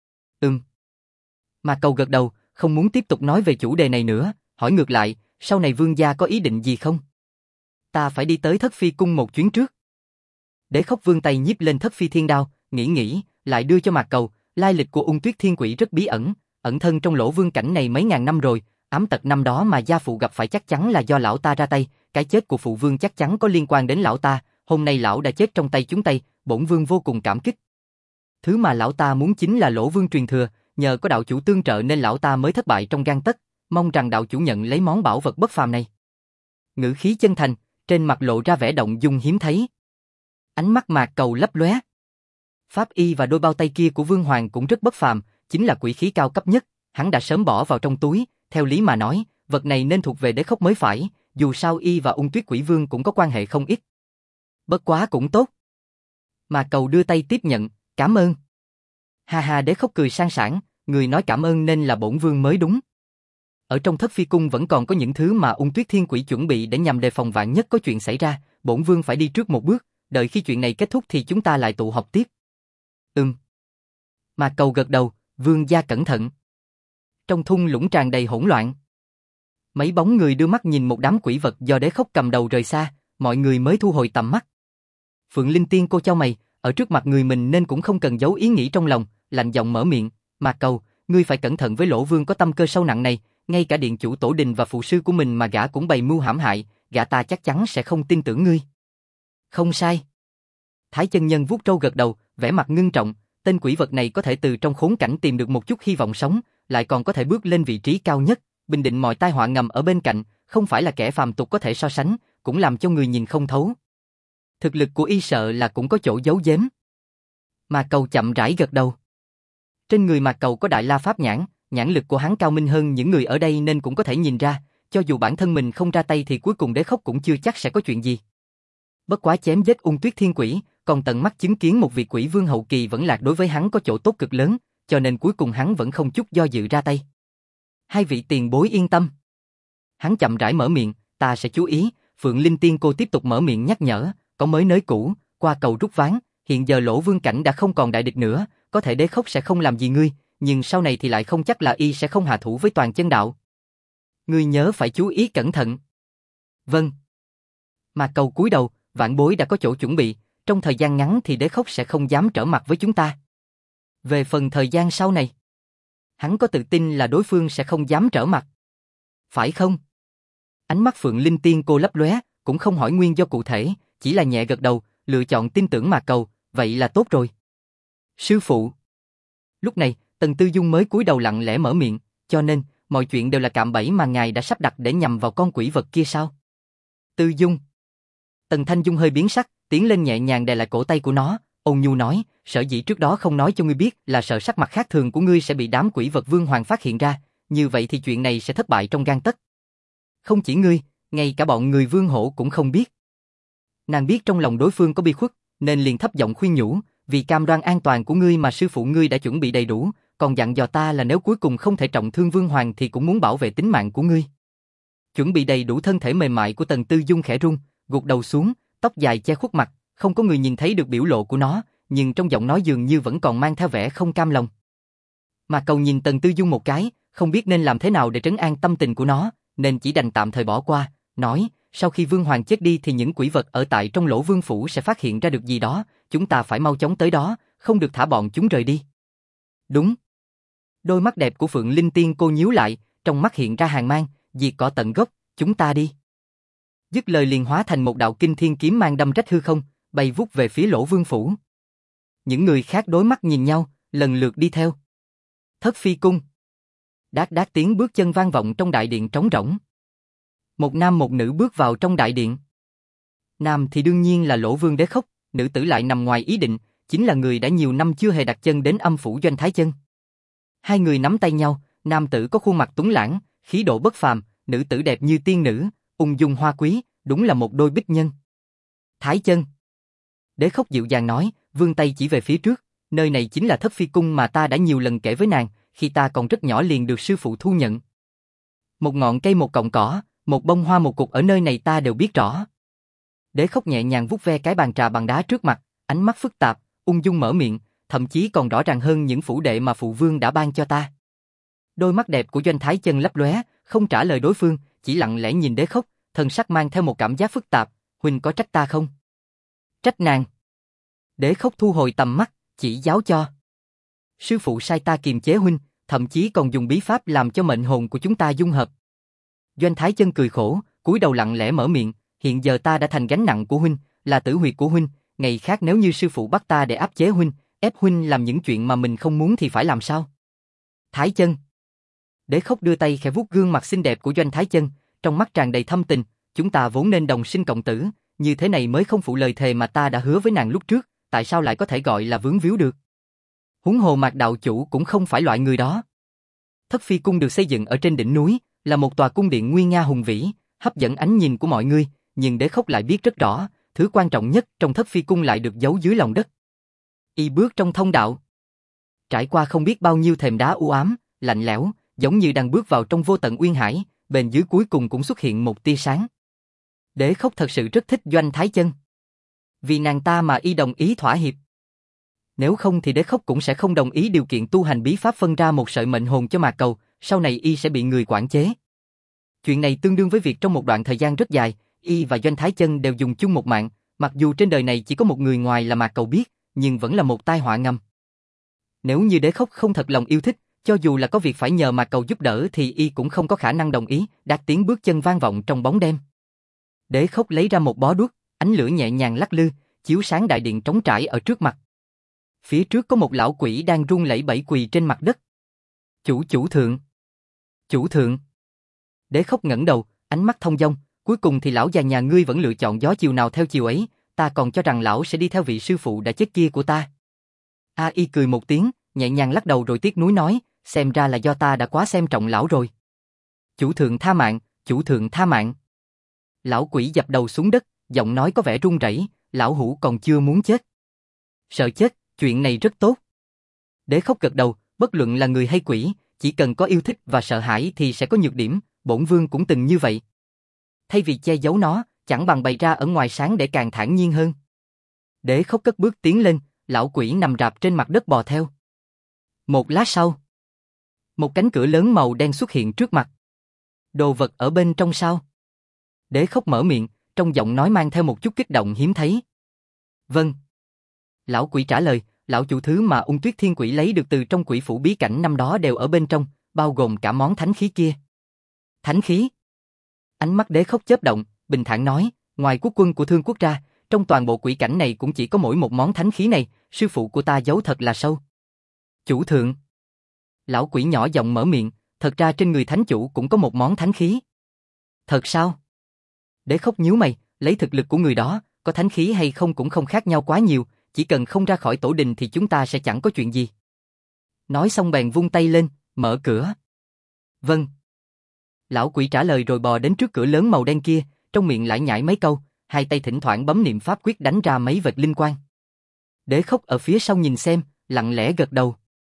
A: Mạc Cầu gật đầu, không muốn tiếp tục nói về chủ đề này nữa, hỏi ngược lại, sau này vương gia có ý định gì không? Ta phải đi tới Thất Phi cung một chuyến trước. Đế Khốc vươn tay nhíp lên Thất Phi thiên đao, nghĩ, lại đưa cho Mạc Cầu, lai lịch của Ung Tuyết Thiên Quỷ rất bí ẩn, ẩn thân trong lỗ vương cảnh này mấy ngàn năm rồi, ám tật năm đó mà gia phụ gặp phải chắc chắn là do lão ta ra tay, cái chết của phụ vương chắc chắn có liên quan đến lão ta, hôm nay lão đã chết trong tay chúng ta, bổn vương vô cùng cảm kích. Thứ mà lão ta muốn chính là lỗ vương truyền thừa, nhờ có đạo chủ tương trợ nên lão ta mới thất bại trong gang tấc, mong rằng đạo chủ nhận lấy món bảo vật bất phàm này. Ngữ khí chân thành, trên mặt lộ ra vẻ động dung hiếm thấy. Ánh mắt Mạc Cầu lấp lóe. Pháp y và đôi bao tay kia của Vương Hoàng cũng rất bất phàm, chính là quỷ khí cao cấp nhất, hắn đã sớm bỏ vào trong túi, theo lý mà nói, vật này nên thuộc về Đế Khốc mới phải, dù sao y và Ung Tuyết Quỷ Vương cũng có quan hệ không ít. Bất quá cũng tốt. Mạc Cầu đưa tay tiếp nhận, cảm ơn. Ha ha, Đế Khốc cười sang sảng, người nói cảm ơn nên là bổn vương mới đúng. Ở trong Thất Phi Cung vẫn còn có những thứ mà Ung Tuyết Thiên Quỷ chuẩn bị để nhằm đề phòng vạn nhất có chuyện xảy ra, bổn vương phải đi trước một bước, đợi khi chuyện này kết thúc thì chúng ta lại tụ họp tiếp. Mạc Cầu gật đầu, vương gia cẩn thận. Trong thung lũng tràn đầy hỗn loạn. Mấy bóng người đưa mắt nhìn một đám quỷ vật do Đế Khốc cầm đầu rời xa, mọi người mới thu hồi tầm mắt. Phượng Linh Tiên cô chau mày, ở trước mặt người mình nên cũng không cần giấu ý nghĩ trong lòng, lạnh giọng mở miệng, Mạc Cầu, ngươi phải cẩn thận với Lỗ Vương có tâm cơ sâu nặng này, ngay cả điện chủ tổ đình và phụ sư của mình mà gã cũng bày mưu hãm hại, gã ta chắc chắn sẽ không tin tưởng ngươi. Không sai. Thái chân nhân vuốt râu gật đầu, vẻ mặt ngưng trọng, tên quỷ vật này có thể từ trong khốn cảnh tìm được một chút hy vọng sống, lại còn có thể bước lên vị trí cao nhất, bình định mọi tai họa ngầm ở bên cạnh, không phải là kẻ phàm tục có thể so sánh, cũng làm cho người nhìn không thấu. Thực lực của y sợ là cũng có chỗ giấu giếm. Mạc Cầu chậm rãi gật đầu. Trên người Mạc Cầu có Đại La Pháp nhãn, nhãn lực của hắn cao minh hơn những người ở đây nên cũng có thể nhìn ra, cho dù bản thân mình không ra tay thì cuối cùng Đế Khốc cũng chưa chắc sẽ có chuyện gì. Bất quá chém giết Ung Tuyết Thiên Quỷ, còn tận mắt chứng kiến một vị quỷ vương hậu kỳ vẫn lạc đối với hắn có chỗ tốt cực lớn, cho nên cuối cùng hắn vẫn không chút do dự ra tay. Hai vị tiền bối yên tâm. Hắn chậm rãi mở miệng, ta sẽ chú ý. Phượng Linh Tiên cô tiếp tục mở miệng nhắc nhở, có mới nới cũ, qua cầu rút ván, hiện giờ Lỗ Vương cảnh đã không còn đại địch nữa, có thể Đế Khốc sẽ không làm gì ngươi, nhưng sau này thì lại không chắc là y sẽ không hạ thủ với Toàn Chân Đạo. Ngươi nhớ phải chú ý cẩn thận. Vâng. Mạc Cầu cúi đầu, vạn bối đã có chỗ chuẩn bị, trong thời gian ngắn thì Đế Khốc sẽ không dám trở mặt với chúng ta. Về phần thời gian sau này, hắn có tự tin là đối phương sẽ không dám trở mặt. Phải không? Ánh mắt Phượng Linh Tiên cô lấp lóe, cũng không hỏi nguyên do cụ thể, chỉ là nhẹ gật đầu, lựa chọn tin tưởng Mạc Cầu, vậy là tốt rồi. Sư phụ. Lúc này, Tần Tư Dung mới cúi đầu lặng lẽ mở miệng, cho nên, mọi chuyện đều là cạm bẫy mà ngài đã sắp đặt để nhằm vào con quỷ vật kia sao? Tư Dung. Tần Thanh Dung hơi biến sắc, tiến lên nhẹ nhàng đè lại cổ tay của nó, ôn nhu nói, sở dĩ trước đó không nói cho ngươi biết là sợ sắc mặt khác thường của ngươi sẽ bị đám quỷ vật vương hoàng phát hiện ra, như vậy thì chuyện này sẽ thất bại trong gang tấc. Không chỉ ngươi, ngay cả bọn người Vương Hổ cũng không biết. Nàng biết trong lòng đối phương có bi khuất, nên liền thấp giọng khuyên nhủ, vì cam đoan an toàn của ngươi mà sư phụ ngươi đã chuẩn bị đầy đủ, còn dặn dò ta là nếu cuối cùng không thể trọng thương Vương Hoàng thì cũng muốn bảo vệ tính mạng của ngươi. Chuẩn bị đầy đủ. Thân thể mềm mại của Tần Tư Dung khẽ rung, gục đầu xuống, tóc dài che khuất mặt, không có người nhìn thấy được biểu lộ của nó, nhưng trong giọng nói dường như vẫn còn mang theo vẻ không cam lòng. Mạc Cầu nhìn Tần Tư Dung một cái, không biết nên làm thế nào để trấn an tâm tình của nó, nên chỉ đành tạm thời bỏ qua, nói, sau khi Vương Hoàng chết đi thì những quỷ vật ở tại trong Lỗ Vương Phủ sẽ phát hiện ra được gì đó, chúng ta phải mau chóng tới đó, không được thả bọn chúng rời đi. Đúng. Đôi mắt đẹp của Phượng Linh Tiên cô nhíu lại, trong mắt hiện ra hàn mang, diệt cỏ tận gốc, chúng ta đi. Dứt lời liền hóa thành một đạo kinh thiên kiếm mang đâm rách hư không, bay vút về phía Lỗ Vương Phủ. Những người khác đối mắt nhìn nhau, lần lượt đi theo. Thất Phi Cung. Đát đát tiếng bước chân vang vọng trong đại điện trống rỗng. Một nam một nữ bước vào trong đại điện. Nam thì đương nhiên là Lỗ Vương Đế Khốc, nữ tử lại nằm ngoài ý định, chính là người đã nhiều năm chưa hề đặt chân đến âm phủ Doanh Thái Chân. Hai người nắm tay nhau, nam tử có khuôn mặt tuấn lãng, khí độ bất phàm, nữ tử đẹp như tiên nữ, ung dung hoa quý, đúng là một đôi bích nhân. Thái Chân. Đế Khốc dịu dàng nói, vươn tay chỉ về phía trước, nơi này chính là Thất Phi Cung mà ta đã nhiều lần kể với nàng, khi ta còn rất nhỏ liền được sư phụ thu nhận. Một ngọn cây một cọng cỏ, một bông hoa một cục ở nơi này ta đều biết rõ. Đế Khốc nhẹ nhàng vuốt ve cái bàn trà bằng đá trước mặt, ánh mắt phức tạp, ung dung mở miệng, thậm chí còn rõ ràng hơn những phủ đệ mà phụ vương đã ban cho ta. Đôi mắt đẹp của Doanh Thái Chân lấp lóe, không trả lời đối phương, chỉ lặng lẽ nhìn Đế Khốc, thân sắc mang theo một cảm giác phức tạp, huynh có trách ta không? Trách nàng. Đế Khốc thu hồi tầm mắt, chỉ giáo cho. Sư phụ sai ta kiềm chế huynh, thậm chí còn dùng bí pháp làm cho mệnh hồn của chúng ta dung hợp. Doanh Thái Chân cười khổ, cúi đầu lặng lẽ mở miệng, hiện giờ ta đã thành gánh nặng của huynh, là tử huyệt của huynh, ngày khác nếu như sư phụ bắt ta để áp chế huynh, ép huynh làm những chuyện mà mình không muốn thì phải làm sao? Thái Chân. Đế Khốc đưa tay khẽ vuốt gương mặt xinh đẹp của Doanh Thái Chân, trong mắt tràn đầy thâm tình, chúng ta vốn nên đồng sinh cộng tử, như thế này mới không phụ lời thề mà ta đã hứa với nàng lúc trước, tại sao lại có thể gọi là vướng víu được? Huống hồ Mạc đạo chủ cũng không phải loại người đó. Thất Phi Cung được xây dựng ở trên đỉnh núi, là một tòa cung điện nguy nga hùng vĩ, hấp dẫn ánh nhìn của mọi người, nhưng Đế Khốc lại biết rất rõ, thứ quan trọng nhất trong Thất Phi Cung lại được giấu dưới lòng đất. Y bước trong thông đạo, trải qua không biết bao nhiêu thềm đá u ám, lạnh lẽo, giống như đang bước vào trong vô tận uyên hải, bên dưới cuối cùng cũng xuất hiện một tia sáng. Đế Khốc thật sự rất thích Doanh Thái Chân. Vì nàng ta mà y đồng ý thỏa hiệp. Nếu không thì Đế Khốc cũng sẽ không đồng ý điều kiện tu hành bí pháp phân ra một sợi mệnh hồn cho Mạc Cầu, sau này y sẽ bị người quản chế. Chuyện này tương đương với việc trong một đoạn thời gian rất dài, y và Doanh Thái Chân đều dùng chung một mạng, mặc dù trên đời này chỉ có một người ngoài là Mạc Cầu biết, nhưng vẫn là một tai họa ngầm. Nếu như Đế Khốc không thật lòng yêu thích, cho dù là có việc phải nhờ Mạc Cầu giúp đỡ thì y cũng không có khả năng đồng ý. Đạt tiếng bước chân vang vọng trong bóng đêm. Đế Khốc lấy ra một bó đuốc, ánh lửa nhẹ nhàng lắc lư, chiếu sáng đại điện trống trải ở trước mặt. Phía trước có một lão quỷ đang run lẩy bẩy quỳ trên mặt đất. Chủ thượng. Chủ thượng. Đế Khốc ngẩng đầu, ánh mắt thông dong, cuối cùng thì lão già nhà ngươi vẫn lựa chọn gió chiều nào theo chiều ấy, ta còn cho rằng lão sẽ đi theo vị sư phụ đã chết kia của ta. Y cười một tiếng, nhẹ nhàng lắc đầu rồi tiếc nuối nói, xem ra là do ta đã quá xem trọng lão rồi. Chủ thượng tha mạng, chủ thượng tha mạng. Lão quỷ dập đầu xuống đất, giọng nói có vẻ run rẩy, lão hủ còn chưa muốn chết. Sợ chết, chuyện này rất tốt. Đế Khốc gật đầu, bất luận là người hay quỷ, chỉ cần có yêu thích và sợ hãi thì sẽ có nhược điểm, bổn vương cũng từng như vậy. Thay vì che giấu nó, chẳng bằng bày ra ở ngoài sáng để càng thản nhiên hơn. Đế Khốc cất bước tiến lên, lão quỷ nằm rạp trên mặt đất bò theo. Một lát sau, một cánh cửa lớn màu đen xuất hiện trước mặt. Đồ vật ở bên trong sao? Đế Khốc mở miệng, trong giọng nói mang theo một chút kích động hiếm thấy. Vâng. Lão quỷ trả lời, lão chủ thứ mà Ung Tuyết Thiên Quỷ lấy được từ trong quỷ phủ bí cảnh năm đó đều ở bên trong, bao gồm cả món thánh khí kia. Thánh khí? Ánh mắt Đế Khốc chớp động, bình thản nói, ngoài quốc quân của Thương Quốc ra, trong toàn bộ quỷ cảnh này cũng chỉ có mỗi một món thánh khí này, sư phụ của ta giấu thật là sâu. Chủ thượng. Lão quỷ nhỏ giọng mở miệng, thật ra trên người thánh chủ cũng có một món thánh khí. Thật sao? Đế Khốc nhíu mày, lấy thực lực của người đó, có thánh khí hay không cũng không khác nhau quá nhiều, chỉ cần không ra khỏi tổ đình thì chúng ta sẽ chẳng có chuyện gì. Nói xong bèn vung tay lên, mở cửa. Vâng. Lão quỷ trả lời rồi bò đến trước cửa lớn màu đen kia, trong miệng lải nhải mấy câu, hai tay thỉnh thoảng bấm niệm pháp quyết đánh ra mấy vệt linh quang. Đế Khốc ở phía sau nhìn xem, lặng lẽ gật đầu.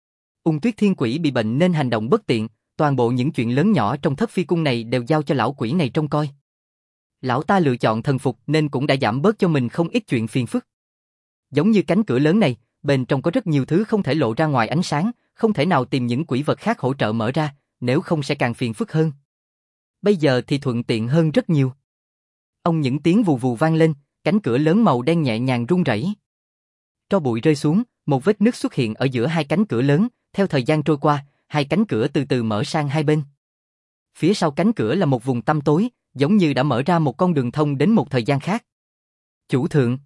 A: Ung Tuyết Thiên Quỷ bị bệnh nên hành động bất tiện, toàn bộ những chuyện lớn nhỏ trong Thất Phi Cung này đều giao cho lão quỷ này trông coi. Lão ta lựa chọn thần phục nên cũng đã giảm bớt cho mình không ít chuyện phiền phức. Giống như cánh cửa lớn này, bên trong có rất nhiều thứ không thể lộ ra ngoài ánh sáng, không thể nào tìm những quỷ vật khác hỗ trợ mở ra, nếu không sẽ càng phiền phức hơn. Bây giờ thì thuận tiện hơn rất nhiều. Ông những tiếng vù vù vang lên, cánh cửa lớn màu đen nhẹ nhàng rung rẩy. Tro bụi rơi xuống, một vết nứt xuất hiện ở giữa hai cánh cửa lớn, theo thời gian trôi qua, hai cánh cửa từ từ mở sang hai bên. Phía sau cánh cửa là một vùng tăm tối, giống như đã mở ra một con đường thông đến một thời gian khác. Chủ thượng.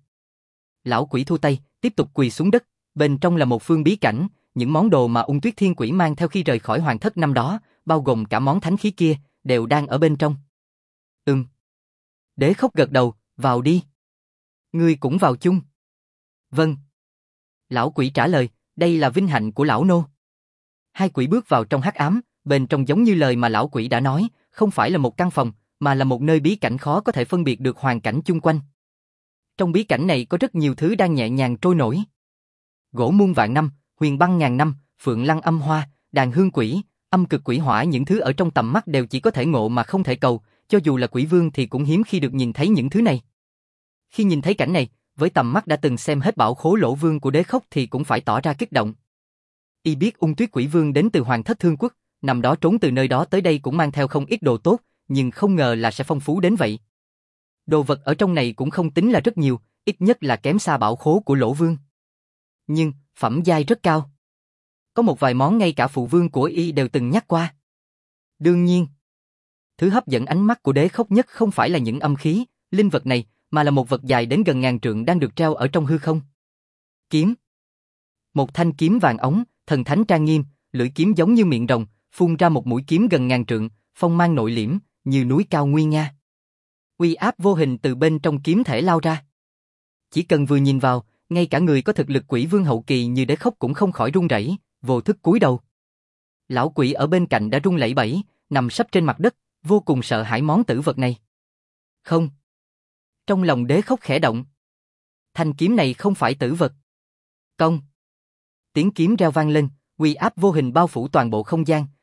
A: Lão quỷ thu tay, tiếp tục quỳ xuống đất, bên trong là một phương bí cảnh, những món đồ mà Ung Tuyết Thiên Quỷ mang theo khi rời khỏi Hoàng Thất năm đó, bao gồm cả món thánh khí kia, đều đang ở bên trong. Đế Khốc gật đầu, vào đi. Ngươi cũng vào chung. Vâng. Lão quỷ trả lời, đây là vinh hạnh của lão nô. Hai quỷ bước vào trong hắc ám, bên trong giống như lời mà lão quỷ đã nói, không phải là một căn phòng, mà là một nơi bí cảnh khó có thể phân biệt được hoàn cảnh chung quanh. Trong bí cảnh này có rất nhiều thứ đang nhẹ nhàng trôi nổi. Gỗ muôn vạn năm, huyền băng ngàn năm, phượng lăng âm hoa, đàn hương quỷ, âm cực quỷ hỏa, những thứ ở trong tầm mắt đều chỉ có thể ngộ mà không thể cầu, cho dù là quỷ vương thì cũng hiếm khi được nhìn thấy những thứ này. Khi nhìn thấy cảnh này, với tầm mắt đã từng xem hết bảo khố Lỗ Vương của Đế Khốc thì cũng phải tỏ ra kích động. Y biết Ung Tuyết Quỷ Vương đến từ Hoàng Thất Thương Quốc, năm đó trốn từ nơi đó tới đây cũng mang theo không ít đồ tốt, nhưng không ngờ là sẽ phong phú đến vậy. Đồ vật ở trong này cũng không tính là rất nhiều, ít nhất là kém xa bảo khố của Lỗ Vương. Nhưng, phẩm giai rất cao. Có một vài món ngay cả phụ vương của Y đều từng nhắc qua. Đương nhiên, thứ hấp dẫn ánh mắt của Đế Khốc nhất không phải là những âm khí, linh vật này, mà là một vật dài đến gần ngàn trượng đang được treo ở trong hư không. Kiếm. Một thanh kiếm vàng óng, thần thánh trang nghiêm, lưỡi kiếm giống như miệng rồng, phun ra một mũi kiếm gần ngàn trượng, phong mang nội liễm, như núi cao nguy nga. Uy áp vô hình từ bên trong kiếm thể lao ra. Chỉ cần vừa nhìn vào, ngay cả người có thực lực quỷ vương hậu kỳ như Đế Khốc cũng không khỏi run rẩy, vô thức cúi đầu. Lão quỷ ở bên cạnh đã run lẩy bẩy, nằm sấp trên mặt đất, vô cùng sợ hãi món tử vật này. Không. Trong lòng Đế Khốc khẽ động. Thanh kiếm này không phải tử vật. Công. Tiếng kiếm reo vang lên, uy áp vô hình bao phủ toàn bộ không gian,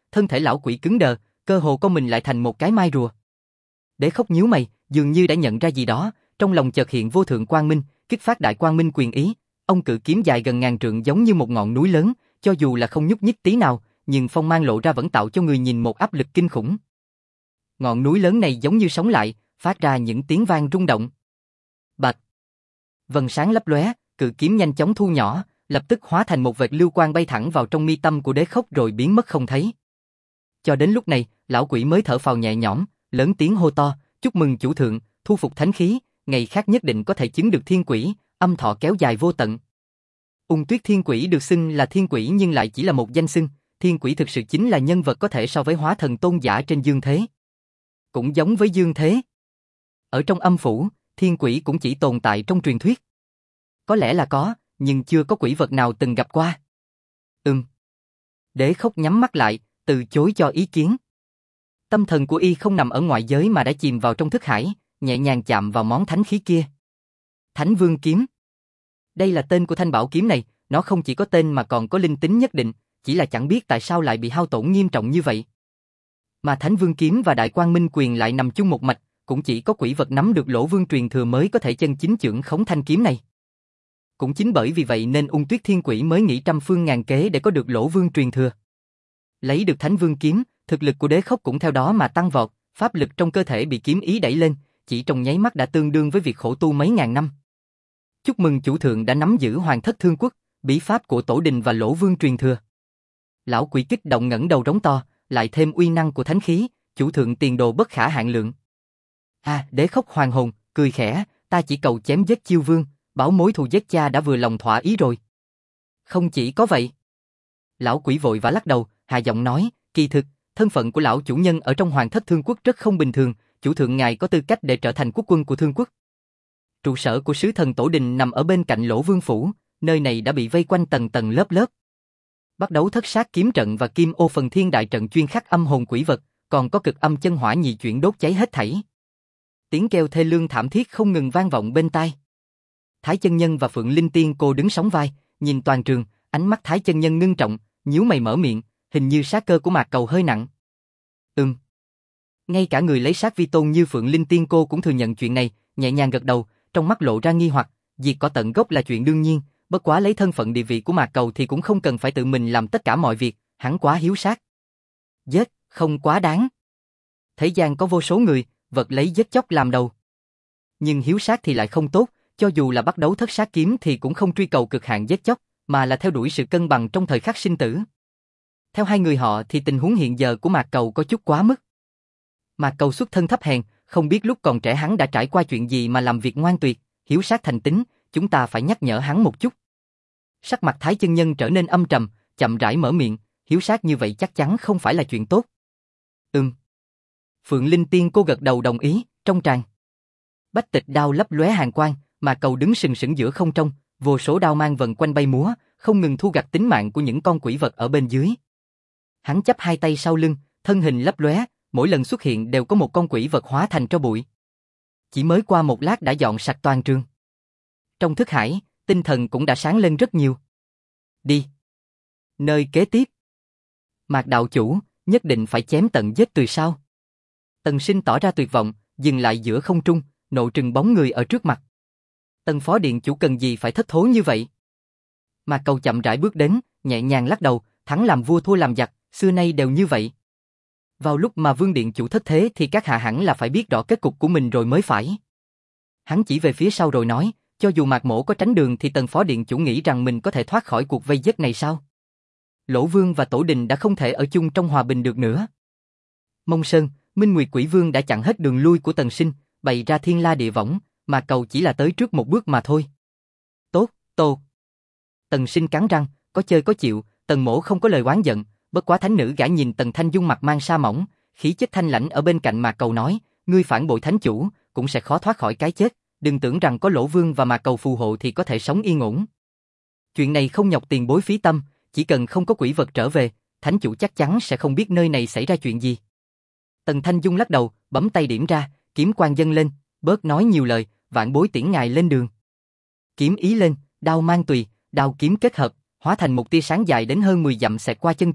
A: thân thể lão quỷ cứng đờ, cơ hồ con mình lại thành một cái mai rùa. Đế Khốc nhíu mày, dường như đã nhận ra gì đó, trong lòng chợt hiện vô thượng quang minh, kích phát đại quang minh quyền ý. Ông cự kiếm dài gần ngàn trượng giống như một ngọn núi lớn, cho dù là không nhúc nhích tí nào, nhưng phong mang lộ ra vẫn tạo cho người nhìn một áp lực kinh khủng. Ngọn núi lớn này giống như sống lại, phát ra những tiếng vang rung động. Bạch. Vầng sáng lấp lóe, cự kiếm nhanh chóng thu nhỏ, lập tức hóa thành một vệt lưu quang bay thẳng vào trong mi tâm của Đế Khốc rồi biến mất không thấy. Cho đến lúc này, lão quỷ mới thở phào nhẹ nhõm, lớn tiếng hô to, chúc mừng chủ thượng, thu phục thánh khí, ngày khác nhất định có thể chứng được thiên quỷ, âm thọ kéo dài vô tận. Ung Tuyết Thiên Quỷ được xưng là thiên quỷ nhưng lại chỉ là một danh xưng, thiên quỷ thực sự chính là nhân vật có thể so với hóa thần tôn giả trên dương thế. Cũng giống với dương thế. Ở trong âm phủ, thiên quỷ cũng chỉ tồn tại trong truyền thuyết. Có lẽ là có, nhưng chưa có quỷ vật nào từng gặp qua. Đế Khốc nhắm mắt lại, từ chối cho ý kiến. Tâm thần của y không nằm ở ngoại giới mà đã chìm vào trong thức hải, nhẹ nhàng chạm vào món thánh khí kia. Thánh Vương Kiếm. Đây là tên của thanh bảo kiếm này, nó không chỉ có tên mà còn có linh tính nhất định, chỉ là chẳng biết tại sao lại bị hao tổn nghiêm trọng như vậy. Mà Thánh Vương Kiếm và Đại Quang Minh Quyền lại nằm chung một mạch, cũng chỉ có quỷ vật nắm được Lỗ Vương truyền thừa mới có thể chân chính chưởng khống thanh kiếm này. Cũng chính bởi vì vậy nên Ung Tuyết Thiên Quỷ mới nghĩ trăm phương ngàn kế để có được Lỗ Vương truyền thừa. Lấy được Thánh Vương Kiếm, thực lực của Đế Khốc cũng theo đó mà tăng vọt, pháp lực trong cơ thể bị kiếm ý đẩy lên, chỉ trong nháy mắt đã tương đương với việc khổ tu mấy ngàn năm. Chúc mừng chủ thượng đã nắm giữ Hoàng Thất Thương Quốc, bí pháp của Tổ Đình và Lỗ Vương truyền thừa. Lão quỷ kích động ngẩng đầu rống to, lại thêm uy năng của thánh khí, chủ thượng tiền đồ bất khả hạn lượng. Đế Khốc hoàng hồn, cười khẽ, ta chỉ cầu chém giết Chiêu Vương, báo mối thù giết cha đã vừa lòng thỏa ý rồi. Không chỉ có vậy. Lão quỷ vội vã lắc đầu, hạ giọng nói, kỳ thực, thân phận của lão chủ nhân ở trong Hoàng Thất Thương Quốc rất không bình thường, chủ thượng ngài có tư cách để trở thành quốc quân của Thương Quốc. Trụ sở của sứ thần Tổ Đình nằm ở bên cạnh Lỗ Vương phủ, nơi này đã bị vây quanh tầng tầng lớp lớp. Bắt đấu Thất Sát kiếm trận và Kim Ô Phần Thiên đại trận chuyên khắc âm hồn quỷ vật, còn có Cực Âm chân hỏa nhị chuyển đốt cháy hết thảy. Tiếng kêu thê lương thảm thiết không ngừng vang vọng bên tai. Thái Chân Nhân và Phượng Linh Tiên cô đứng sóng vai, nhìn toàn trường, ánh mắt Thái Chân Nhân ngưng trọng, nhíu mày mở miệng, hình như sát cơ của Mạc Cầu hơi nặng. Ngay cả người lấy sát vi tôn như Phượng Linh Tiên cô cũng thừa nhận chuyện này, nhẹ nhàng gật đầu, trong mắt lộ ra nghi hoặc, diệt cỏ tận gốc là chuyện đương nhiên, bất quá lấy thân phận địa vị của Mạc Cầu thì cũng không cần phải tự mình làm tất cả mọi việc, hắn quá hiếu sát. Giết, không quá đáng. Thế gian có vô số người, vật lấy giết chóc làm đầu. Nhưng hiếu sát thì lại không tốt, cho dù là bắt đấu Thất Sát kiếm thì cũng không truy cầu cực hạn giết chóc, mà là theo đuổi sự cân bằng trong thời khắc sinh tử. Theo hai người họ thì tình huống hiện giờ của Mạc Cầu có chút quá mức. Mạc Cầu xuất thân thấp hèn, không biết lúc còn trẻ hắn đã trải qua chuyện gì mà làm việc ngoan tuyệt, hiếu sát thành tính, chúng ta phải nhắc nhở hắn một chút. Sắc mặt Thái Chân Nhân trở nên âm trầm, chậm rãi mở miệng, hiếu sát như vậy chắc chắn không phải là chuyện tốt. Phượng Linh Tiên cô gật đầu đồng ý, trong tràng. Bách Tịch đao lấp lóe hàn quang, Mạc Cầu đứng sừng sững giữa không trung, vô số đao mang vần quanh bay múa, không ngừng thu gặt tính mạng của những con quỷ vật ở bên dưới. Hắn chắp hai tay sau lưng, thân hình lấp lóe, mỗi lần xuất hiện đều có một con quỷ vật hóa thành tro bụi. Chỉ mới qua một lát đã dọn sạch toàn trường. Trong thức hải, tinh thần cũng đã sáng lên rất nhiều. Đi. Nơi kế tiếp. Mạc đạo chủ, nhất định phải chém tận giết từ sau. Tần Sinh tỏ ra tuyệt vọng, dừng lại giữa không trung, nộ trừng bóng người ở trước mặt. Tần phó điện chủ cần gì phải thất thố như vậy? Mạc Cầu chậm rãi bước đến, nhẹ nhàng lắc đầu, thắng làm vua thua làm giặc, xưa nay đều như vậy. Vào lúc mà Vương điện chủ thất thế thì các hạ hẳn là phải biết rõ kết cục của mình rồi mới phải. Hắn chỉ về phía sau rồi nói, cho dù Mạc Mỗ có tránh đường thì Tần phó điện chủ nghĩ rằng mình có thể thoát khỏi cuộc vây giết này sao? Lỗ Vương và Tổ Đình đã không thể ở chung trong hòa bình được nữa. Mông Sơn, Minh Nguyệt Quỷ Vương đã chặn hết đường lui của Tần Sinh, bày ra thiên la địa võng, Mạc Cầu chỉ là tới trước một bước mà thôi. Tốt, tốt. Tần Sinh cắn răng, có chơi có chịu, Tần Mỗ không có lời oán giận, bất quá thánh nữ gã nhìn Tần Thanh Dung mặt mang sa mỏng, khí chất thanh lãnh ở bên cạnh Mạc Cầu nói, ngươi phản bội thánh chủ, cũng sẽ khó thoát khỏi cái chết, đừng tưởng rằng có Lỗ Vương và Mạc Cầu phù hộ thì có thể sống yên ổn. Chuyện này không nhọc tiền bối phí tâm, chỉ cần không có quỷ vật trở về, thánh chủ chắc chắn sẽ không biết nơi này xảy ra chuyện gì. Tần Thanh Dung lắc đầu, bấm tay điểm ra, kiếm quang dâng lên, bớt nói nhiều lời, vạn bối tiễn ngài lên đường. Kiếm ý lên, đao mang tùy, đao kiếm kết hợp, hóa thành một tia sáng dài đến hơn 10 dặm xẹt qua chân trời,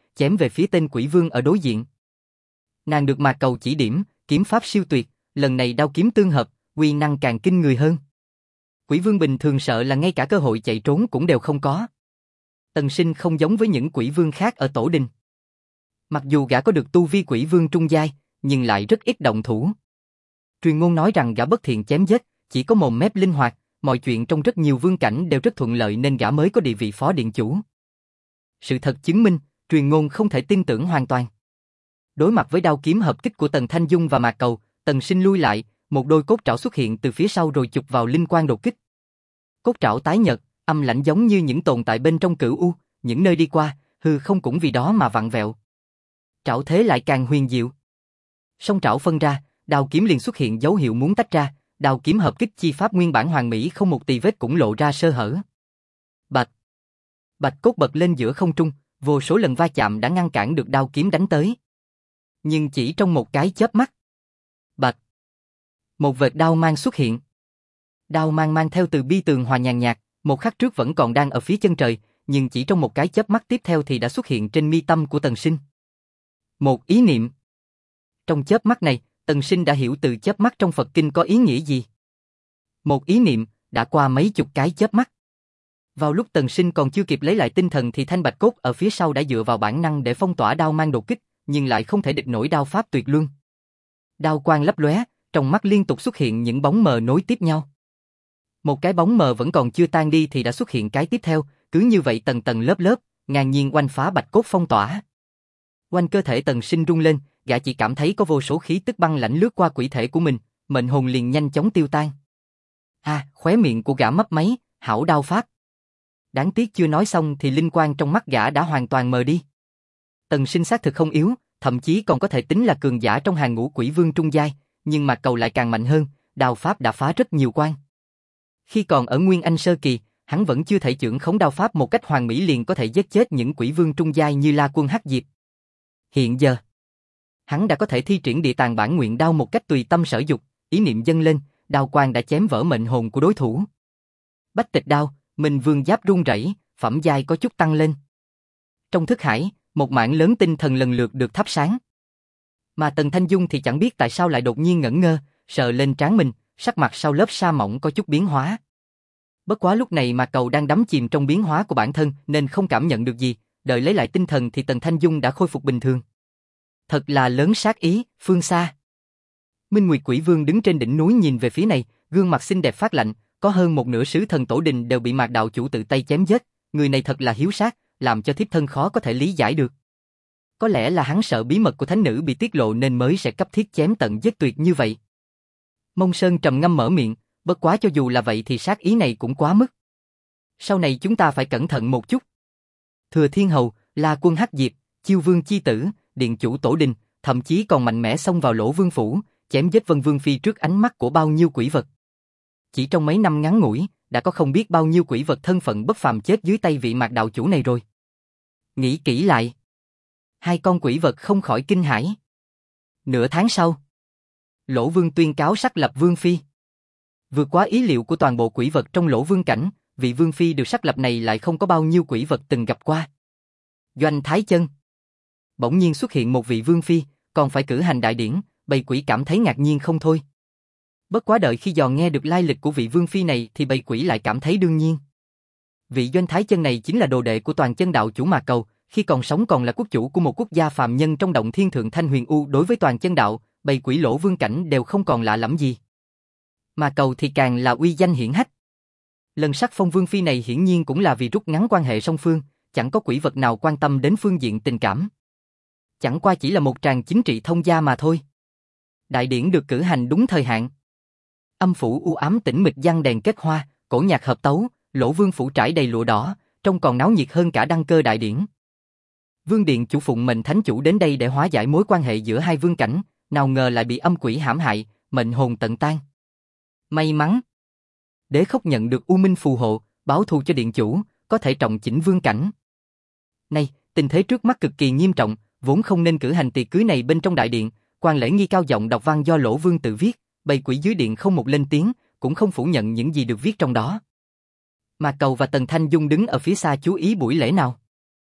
A: chém về phía tên quỷ vương ở đối diện. Nàng được Mạc Cầu chỉ điểm, kiếm pháp siêu tuyệt, lần này đao kiếm tương hợp, uy năng càng kinh người hơn. Quỷ vương bình thường sợ là ngay cả cơ hội chạy trốn cũng đều không có. Tần Sinh không giống với những quỷ vương khác ở tổ đình. Mặc dù gã có được tu vi quỷ vương trung giai, nhưng lại rất ít động thủ. Truyền ngôn nói rằng gã bất thiện chém giết, chỉ có mồm mép linh hoạt, mọi chuyện trong rất nhiều vương cảnh đều rất thuận lợi nên gã mới có địa vị phó điện chủ. Sự thật chứng minh, truyền ngôn không thể tin tưởng hoàn toàn. Đối mặt với đao kiếm hợp kích của Tần Thanh Dung và Mạc Cầu, Tần Sinh lui lại, một đôi cốt trảo xuất hiện từ phía sau rồi chụp vào linh quang đột kích. Cốt trảo tái nhợt, âm lãnh giống như những tồn tại bên trong cửu u, những nơi đi qua, hư không cũng vì đó mà vặn vẹo. Trảo thế lại càng huyền diệu. Song trảo phân ra, đao kiếm liền xuất hiện dấu hiệu muốn tách ra, đao kiếm hợp kích chi pháp nguyên bản hoàn mỹ không một tì vết cũng lộ ra sơ hở. Bạch, bạch cốt bật lên giữa không trung, vô số lần va chạm đã ngăn cản được đao kiếm đánh tới. Nhưng chỉ trong một cái chớp mắt, bạch, một vệt đao mang xuất hiện. Đao mang mang theo từ bi tường hòa nhàn nhạt, một khắc trước vẫn còn đang ở phía chân trời, nhưng chỉ trong một cái chớp mắt tiếp theo thì đã xuất hiện trên mi tâm của Tần Sinh. Một ý niệm. Trong chớp mắt này, Tần Sinh đã hiểu từ chớp mắt trong Phật kinh có ý nghĩa gì. Một ý niệm, đã qua mấy chục cái chớp mắt. Vào lúc Tần Sinh còn chưa kịp lấy lại tinh thần thì thanh bạch cốt ở phía sau đã dựa vào bản năng để phong tỏa đao mang đột kích, nhưng lại không thể địch nổi đao pháp tuyệt luân. Đao quang lấp lóe, trong mắt liên tục xuất hiện những bóng mờ nối tiếp nhau. Một cái bóng mờ vẫn còn chưa tan đi thì đã xuất hiện cái tiếp theo, cứ như vậy tầng tầng lớp lớp, ngang nhiên oanh phá bạch cốt phong tỏa. Quanh cơ thể Tần Sinh rung lên, gã chỉ cảm thấy có vô số khí tức băng lãnh lướt qua quỷ thể của mình, mệnh hồn liền nhanh chóng tiêu tan. Khóe miệng của gã mấp máy, hảo đao pháp. Đáng tiếc chưa nói xong thì linh quang trong mắt gã đã hoàn toàn mờ đi. Tần Sinh xác thực không yếu, thậm chí còn có thể tính là cường giả trong hàng ngũ quỷ vương trung giai, nhưng Mạc Cầu lại càng mạnh hơn, đao pháp đã phá rất nhiều quan. Khi còn ở Nguyên Anh sơ kỳ, hắn vẫn chưa thể chưởng khống đao pháp một cách hoàn mỹ liền có thể giết chết những quỷ vương trung giai như La Quân Hắc Diệp. Hiện giờ, hắn đã có thể thi triển địa tàng bản nguyện đao một cách tùy tâm sở dục, ý niệm dâng lên, đao quang đã chém vỡ mệnh hồn của đối thủ. Bách Tịch đao, Minh Vương giáp rung rẩy, phẩm giai có chút tăng lên. Trong thức hải, một mảng lớn tinh thần lần lượt được thắp sáng. Mà Tần Thanh Dung thì chẳng biết tại sao lại đột nhiên ngẩn ngơ, sờ lên trán mình, sắc mặt sau lớp sa mỏng có chút biến hóa. Bất quá lúc này Mạc Cầu đang đắm chìm trong biến hóa của bản thân nên không cảm nhận được gì, đợi lấy lại tinh thần thì Tần Thanh Dung đã khôi phục bình thường. Thật là lớn sát ý, phương xa. Minh Nguyệt Quỷ Vương đứng trên đỉnh núi nhìn về phía này, gương mặt xinh đẹp phát lạnh, có hơn một nửa sứ thần tổ đình đều bị Mạc đạo chủ tự tay chém giết, người này thật là hiếu sát, làm cho thiếp thân khó có thể lý giải được. Có lẽ là hắn sợ bí mật của thánh nữ bị tiết lộ nên mới sẽ cấp thiết chém tận giết tuyệt như vậy. Mông Sơn trầm ngâm mở miệng, bất quá cho dù là vậy thì sát ý này cũng quá mức. Sau này chúng ta phải cẩn thận một chút. Thừa Thiên Hầu, La Quân Hắc Diệp, Chiêu Vương chi tử, điện chủ tổ đình, thậm chí còn mạnh mẽ xông vào Lỗ Vương phủ, chém giết Vân Vương phi trước ánh mắt của bao nhiêu quỷ vật. Chỉ trong mấy năm ngắn ngủi, đã có không biết bao nhiêu quỷ vật thân phận bất phàm chết dưới tay vị Mạc đạo chủ này rồi. Nghĩ kỹ lại, hai con quỷ vật không khỏi kinh hãi. Nửa tháng sau, Lỗ Vương tuyên cáo sắc lập Vương phi. Vượt quá ý liệu của toàn bộ quỷ vật trong Lỗ Vương cảnh, vị Vương phi được sắc lập này lại không có bao nhiêu quỷ vật từng gặp qua. Doanh Thái Chân. Bỗng nhiên xuất hiện một vị Vương phi, còn phải cử hành đại điển, bầy quỷ cảm thấy ngạc nhiên không thôi. Bất quá đợi khi dò nghe được lai lịch của vị Vương phi này thì bầy quỷ lại cảm thấy đương nhiên. Vị Doanh Thái Chân này chính là đồ đệ của Toàn Chân đạo chủ Mạc Cầu, khi còn sống còn là quốc chủ của một quốc gia phàm nhân trong động thiên thượng Thanh Huyền U. Đối với Toàn Chân đạo, bầy quỷ Lỗ Vương cảnh đều không còn lạ lẫm gì. Mạc Cầu thì càng là uy danh hiển hách. Lần sắc phong Vương phi này hiển nhiên cũng là vì rút ngắn quan hệ song phương, chẳng có quỷ vật nào quan tâm đến phương diện tình cảm. Chẳng qua chỉ là một tràng chính trị thông gia mà thôi. Đại điển được cử hành đúng thời hạn. Âm phủ u ám tĩnh mịch giăng đèn kết hoa, cổ nhạc hợp tấu, Lỗ Vương phủ trải đầy lụa đỏ, trông còn náo nhiệt hơn cả đăng cơ đại điển. Vương điện chủ phụng mệnh thánh chủ đến đây để hóa giải mối quan hệ giữa hai vương cảnh, nào ngờ lại bị âm quỷ hãm hại, mệnh hồn tận tan. May mắn, Đế Khốc nhận được U Minh phù hộ, báo thù cho điện chủ, có thể trọng chỉnh vương cảnh. Này, tình thế trước mắt cực kỳ nghiêm trọng, vốn không nên cử hành tiệc cưới này bên trong đại điện. Quan lễ nghi cao giọng đọc văn do Lỗ Vương tự viết, bầy quỷ dưới điện không một lên tiếng, cũng không phủ nhận những gì được viết trong đó. Mạc Cầu và Tần Thanh Dung đứng ở phía xa chú ý buổi lễ nào.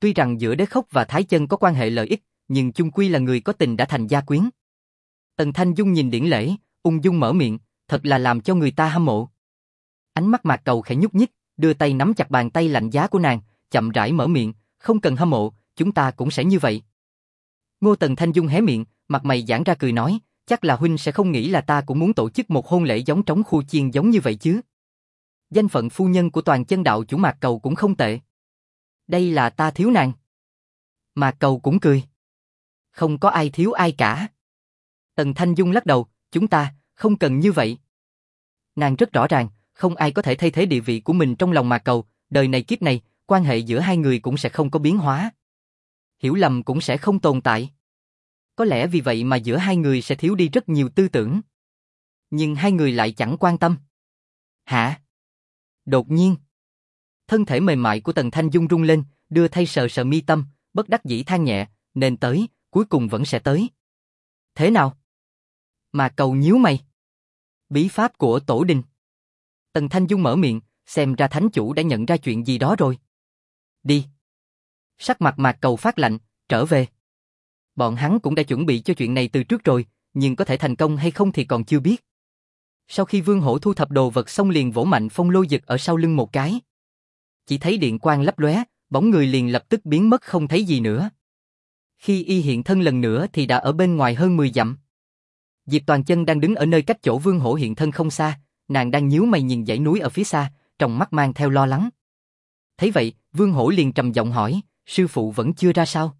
A: Tuy rằng giữa Đế Khốc và Thái Chân có quan hệ lợi ích, nhưng chung quy là người có tình đã thành gia quyến. Tần Thanh Dung nhìn Điển Lễ, ung dung mở miệng, thật là làm cho người ta hâm mộ. Ánh mắt Mạc Cầu khẽ nhúc nhích, đưa tay nắm chặt bàn tay lạnh giá của nàng, chậm rãi mở miệng, không cần hâm mộ, chúng ta cũng sẽ như vậy. Ngô Tần Thanh Dung hé miệng, mặt mày giãn ra cười nói, chắc là huynh sẽ không nghĩ là ta cũng muốn tổ chức một hôn lễ giống trống khu chiên giống như vậy chứ. Danh phận phu nhân của Toàn Chân đạo chủ Mạc Cầu cũng không tệ. Đây là ta thiếu nàng. Mạc Cầu cũng cười. Không có ai thiếu ai cả. Tần Thanh Dung lắc đầu, chúng ta không cần như vậy. Nàng rất rõ ràng, không ai có thể thay thế địa vị của mình trong lòng Mạc Cầu, đời này kiếp này, quan hệ giữa hai người cũng sẽ không có biến hóa. Hiểu lầm cũng sẽ không tồn tại. Có lẽ vì vậy mà giữa hai người sẽ thiếu đi rất nhiều tư tưởng. Nhưng hai người lại chẳng quan tâm. Hả? Đột nhiên, thân thể mềm mại của Tần Thanh Dung rung lên, đưa tay sờ sờ mi tâm, bất đắc dĩ than nhẹ, nên tới, cuối cùng vẫn sẽ tới. Thế nào? Mạc Cầu nhíu mày. Bí pháp của tổ đình. Tần Thanh Dung mở miệng, xem ra thánh chủ đã nhận ra chuyện gì đó rồi. Đi. Sắc mặt Mạc Cầu phát lạnh, trở về. Bọn hắn cũng đã chuẩn bị cho chuyện này từ trước rồi, nhưng có thể thành công hay không thì còn chưa biết. Sau khi Vương Hổ thu thập đồ vật xong liền vỗ mạnh phong lôi dực ở sau lưng một cái. Chỉ thấy điện quang lấp lóe, bóng người liền lập tức biến mất không thấy gì nữa. Khi y hiện thân lần nữa thì đã ở bên ngoài hơn 10 dặm. Diệp Toàn Chân đang đứng ở nơi cách chỗ Vương Hổ hiện thân không xa, nàng đang nhíu mày nhìn dãy núi ở phía xa, trong mắt mang theo lo lắng. Thấy vậy, Vương Hổ liền trầm giọng hỏi, sư phụ vẫn chưa ra sao?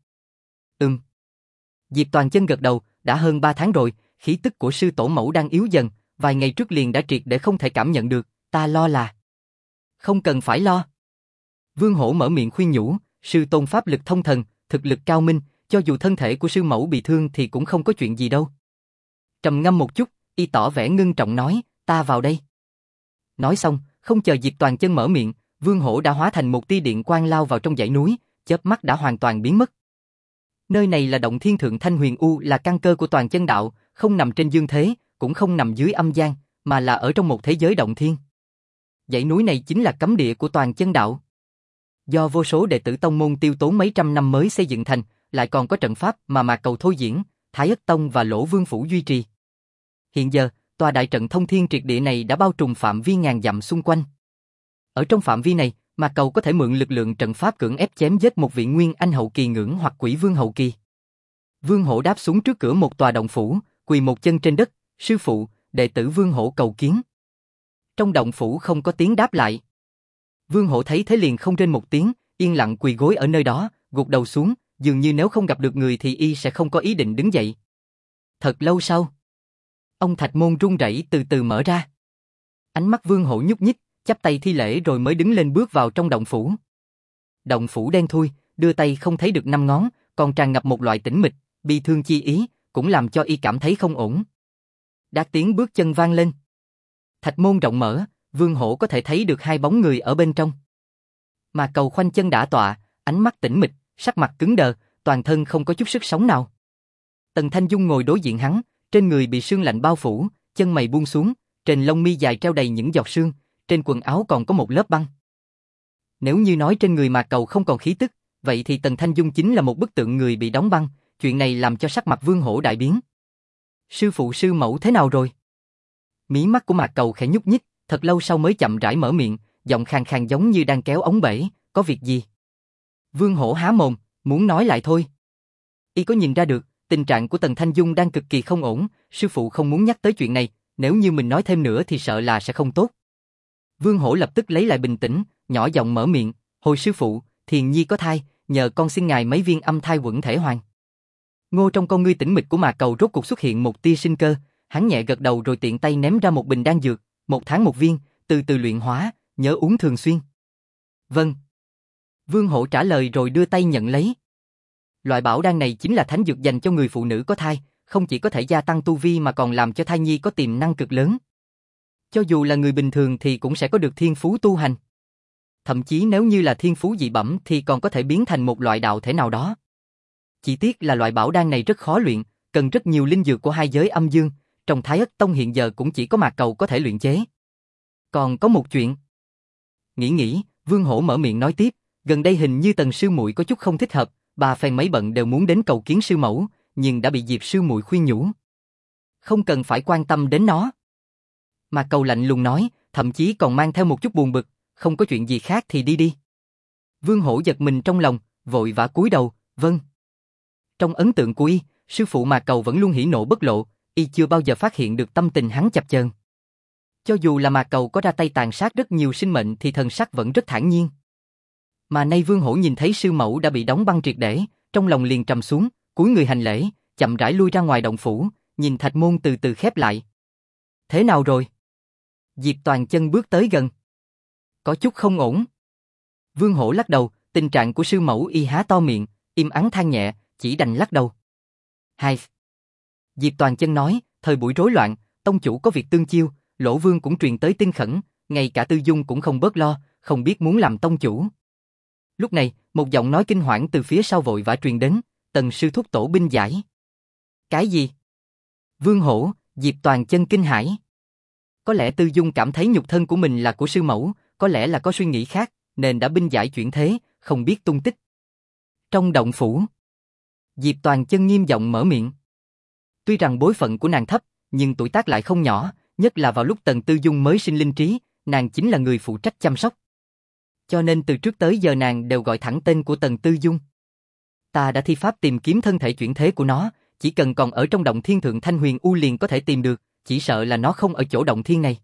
A: Diệp Toàn Chân gật đầu, đã hơn 3 tháng rồi, khí tức của sư tổ mẫu đang yếu dần, vài ngày trước liền đã triệt để không thể cảm nhận được, ta lo là. Không cần phải lo. Vương Hổ mở miệng khuyên nhủ, sư tôn pháp lực thông thần, thực lực cao minh, cho dù thân thể của sư mẫu bị thương thì cũng không có chuyện gì đâu. Trầm ngâm một chút, y tỏ vẻ ngưng trọng nói, ta vào đây. Nói xong, không chờ Diệp Toàn Chân mở miệng, Vương Hổ đã hóa thành một tia điện quang lao vào trong dãy núi, chớp mắt đã hoàn toàn biến mất. Nơi này là động thiên thượng Thanh Huyền U, là căn cơ của Toàn Chân đạo, không nằm trên dương thế, cũng không nằm dưới âm gian, mà là ở trong một thế giới động thiên. Dãy núi này chính là cấm địa của Toàn Chân đạo. Do vô số đệ tử tông môn tiêu tốn mấy trăm năm mới xây dựng thành, lại còn có trận pháp mà Mạc Cầu thôi diễn, Thái Ất Tông và Lỗ Vương phủ duy trì. Hiện giờ, tòa đại trận thông thiên triệt địa này đã bao trùm phạm vi ngàn dặm xung quanh. Ở trong phạm vi này, Mạc Cầu có thể mượn lực lượng trận pháp cưỡng ép chém giết một vị nguyên anh hậu kỳ ngưỡng hoặc quỷ vương hậu kỳ. Vương Hổ đáp xuống trước cửa một tòa động phủ, quỳ một chân trên đất, sư phụ, đệ tử Vương Hổ cầu kiến. Trong động phủ không có tiếng đáp lại. Vương Hổ thấy thế liền không rên một tiếng, yên lặng quỳ gối ở nơi đó, gục đầu xuống, dường như nếu không gặp được người thì y sẽ không có ý định đứng dậy. Thật lâu sau, ông thạch môn run rẩy từ từ mở ra. Ánh mắt Vương Hổ nhúc nhích, chắp tay thi lễ rồi mới đứng lên bước vào trong động phủ. Động phủ đen thui, đưa tay không thấy được 5 ngón, còn tràn ngập một loại tĩnh mịch, bi thương chi ý, cũng làm cho y cảm thấy không ổn. Đát tiếng bước chân vang lên. Thạch môn rộng mở, Vương Hổ có thể thấy được 2 bóng người ở bên trong. Mà Cầu khoanh chân đả tọa, ánh mắt tĩnh mịch, sắc mặt cứng đờ, toàn thân không có chút sức sống nào. Tần Thanh Dung ngồi đối diện hắn, trên người bị sương lạnh bao phủ, chân mày buông xuống, trên lông mi dài treo đầy những giọt sương, trên quần áo còn có một lớp băng. Nếu như nói trên người Mạc Cầu không còn khí tức, vậy thì Tần Thanh Dung chính là một bức tượng người bị đóng băng, chuyện này làm cho sắc mặt Vương Hổ đại biến. Sư phụ sư mẫu thế nào rồi? Mí mắt của Mạc Cầu khẽ nhúc nhích, thật lâu sau mới chậm rãi mở miệng, giọng khàn khàn giống như đang kéo ống bể, có việc gì? Vương Hổ há mồm, muốn nói lại thôi. Y có nhìn ra được, tình trạng của Tần Thanh Dung đang cực kỳ không ổn, sư phụ không muốn nhắc tới chuyện này, nếu như mình nói thêm nữa thì sợ là sẽ không tốt. Vương Hổ lập tức lấy lại bình tĩnh, nhỏ giọng mở miệng, hồi sư phụ, Thiền Nhi có thai, nhờ con xin ngài mấy viên âm thai quẩn thể hoàn. Ngô trong con ngươi tĩnh mịch của Mạc Cầu rốt cuộc xuất hiện một tia sinh cơ, hắn nhẹ gật đầu rồi tiện tay ném ra một bình đan dược, 1 tháng 1 viên, từ từ luyện hóa, nhớ uống thường xuyên. Vâng. Vương Hổ trả lời rồi đưa tay nhận lấy. Loại bảo đan này chính là thánh dược dành cho người phụ nữ có thai, không chỉ có thể gia tăng tu vi mà còn làm cho thai nhi có tiềm năng cực lớn. Cho dù là người bình thường thì cũng sẽ có được thiên phú tu hành. Thậm chí nếu như là thiên phú dị bẩm thì còn có thể biến thành một loại đạo thể nào đó. Chỉ tiếc là loại bảo đan này rất khó luyện, cần rất nhiều linh dược của hai giới âm dương, trong Thái Ất Tông hiện giờ cũng chỉ có Mạc Cầu có thể luyện chế. Còn có một chuyện. Nghĩ, Vương Hổ mở miệng nói tiếp, Gần đây hình như Tần sư muội có chút không thích hợp, bà phen mấy bận đều muốn đến cầu kiến sư mẫu, nhưng đã bị Diệp sư muội khuyên nhủ. Không cần phải quan tâm đến nó. Mà Cầu lạnh lùng nói, thậm chí còn mang theo một chút buồn bực, không có chuyện gì khác thì đi đi. Vương Hổ giật mình trong lòng, vội vã cúi đầu, vâng. Trong ấn tượng của y, sư phụ Mà Cầu vẫn luôn hỉ nộ bất lộ, y chưa bao giờ phát hiện được tâm tình hắn chập chờn. Cho dù là Mà Cầu có ra tay tàn sát rất nhiều sinh mệnh thì thần sắc vẫn rất thản nhiên. Mà nay Vương Hổ nhìn thấy sư mẫu đã bị đóng băng triệt để, trong lòng liền trầm xuống, cúi người hành lễ, chậm rãi lui ra ngoài động phủ, nhìn thạch môn từ từ khép lại. Thế nào rồi? Diệp Toàn Chân bước tới gần. Có chút không ổn. Vương Hổ lắc đầu, tình trạng của sư mẫu y há to miệng, im ắng than nhẹ, chỉ đành lắc đầu. Hai. Diệp Toàn Chân nói, thời buổi rối loạn, tông chủ có việc tương chiêu, Lỗ Vương cũng truyền tới tin khẩn, ngay cả Tư Dung cũng không bớt lo, không biết muốn làm tông chủ. Lúc này, một giọng nói kinh hoảng từ phía sau vội vã truyền đến, Tần sư thúc tổ binh giải. Cái gì? Vương Hổ, Diệp Toàn Chân kinh hãi. Có lẽ Tư Dung cảm thấy nhục thân của mình là của sư mẫu, có lẽ là có suy nghĩ khác, nên đã binh giải chuyển thế, không biết tung tích. Trong động phủ, Diệp Toàn Chân nghiêm giọng mở miệng. Tuy rằng bối phận của nàng thấp, nhưng tuổi tác lại không nhỏ, nhất là vào lúc Tần Tư Dung mới sinh linh trí, nàng chính là người phụ trách chăm sóc. Cho nên từ trước tới giờ nàng đều gọi thẳng tên của Tần Tư Dung. Ta đã thi pháp tìm kiếm thân thể chuyển thế của nó, chỉ cần còn ở trong động thiên thượng Thanh Huyền U liền có thể tìm được, chỉ sợ là nó không ở chỗ động thiên này.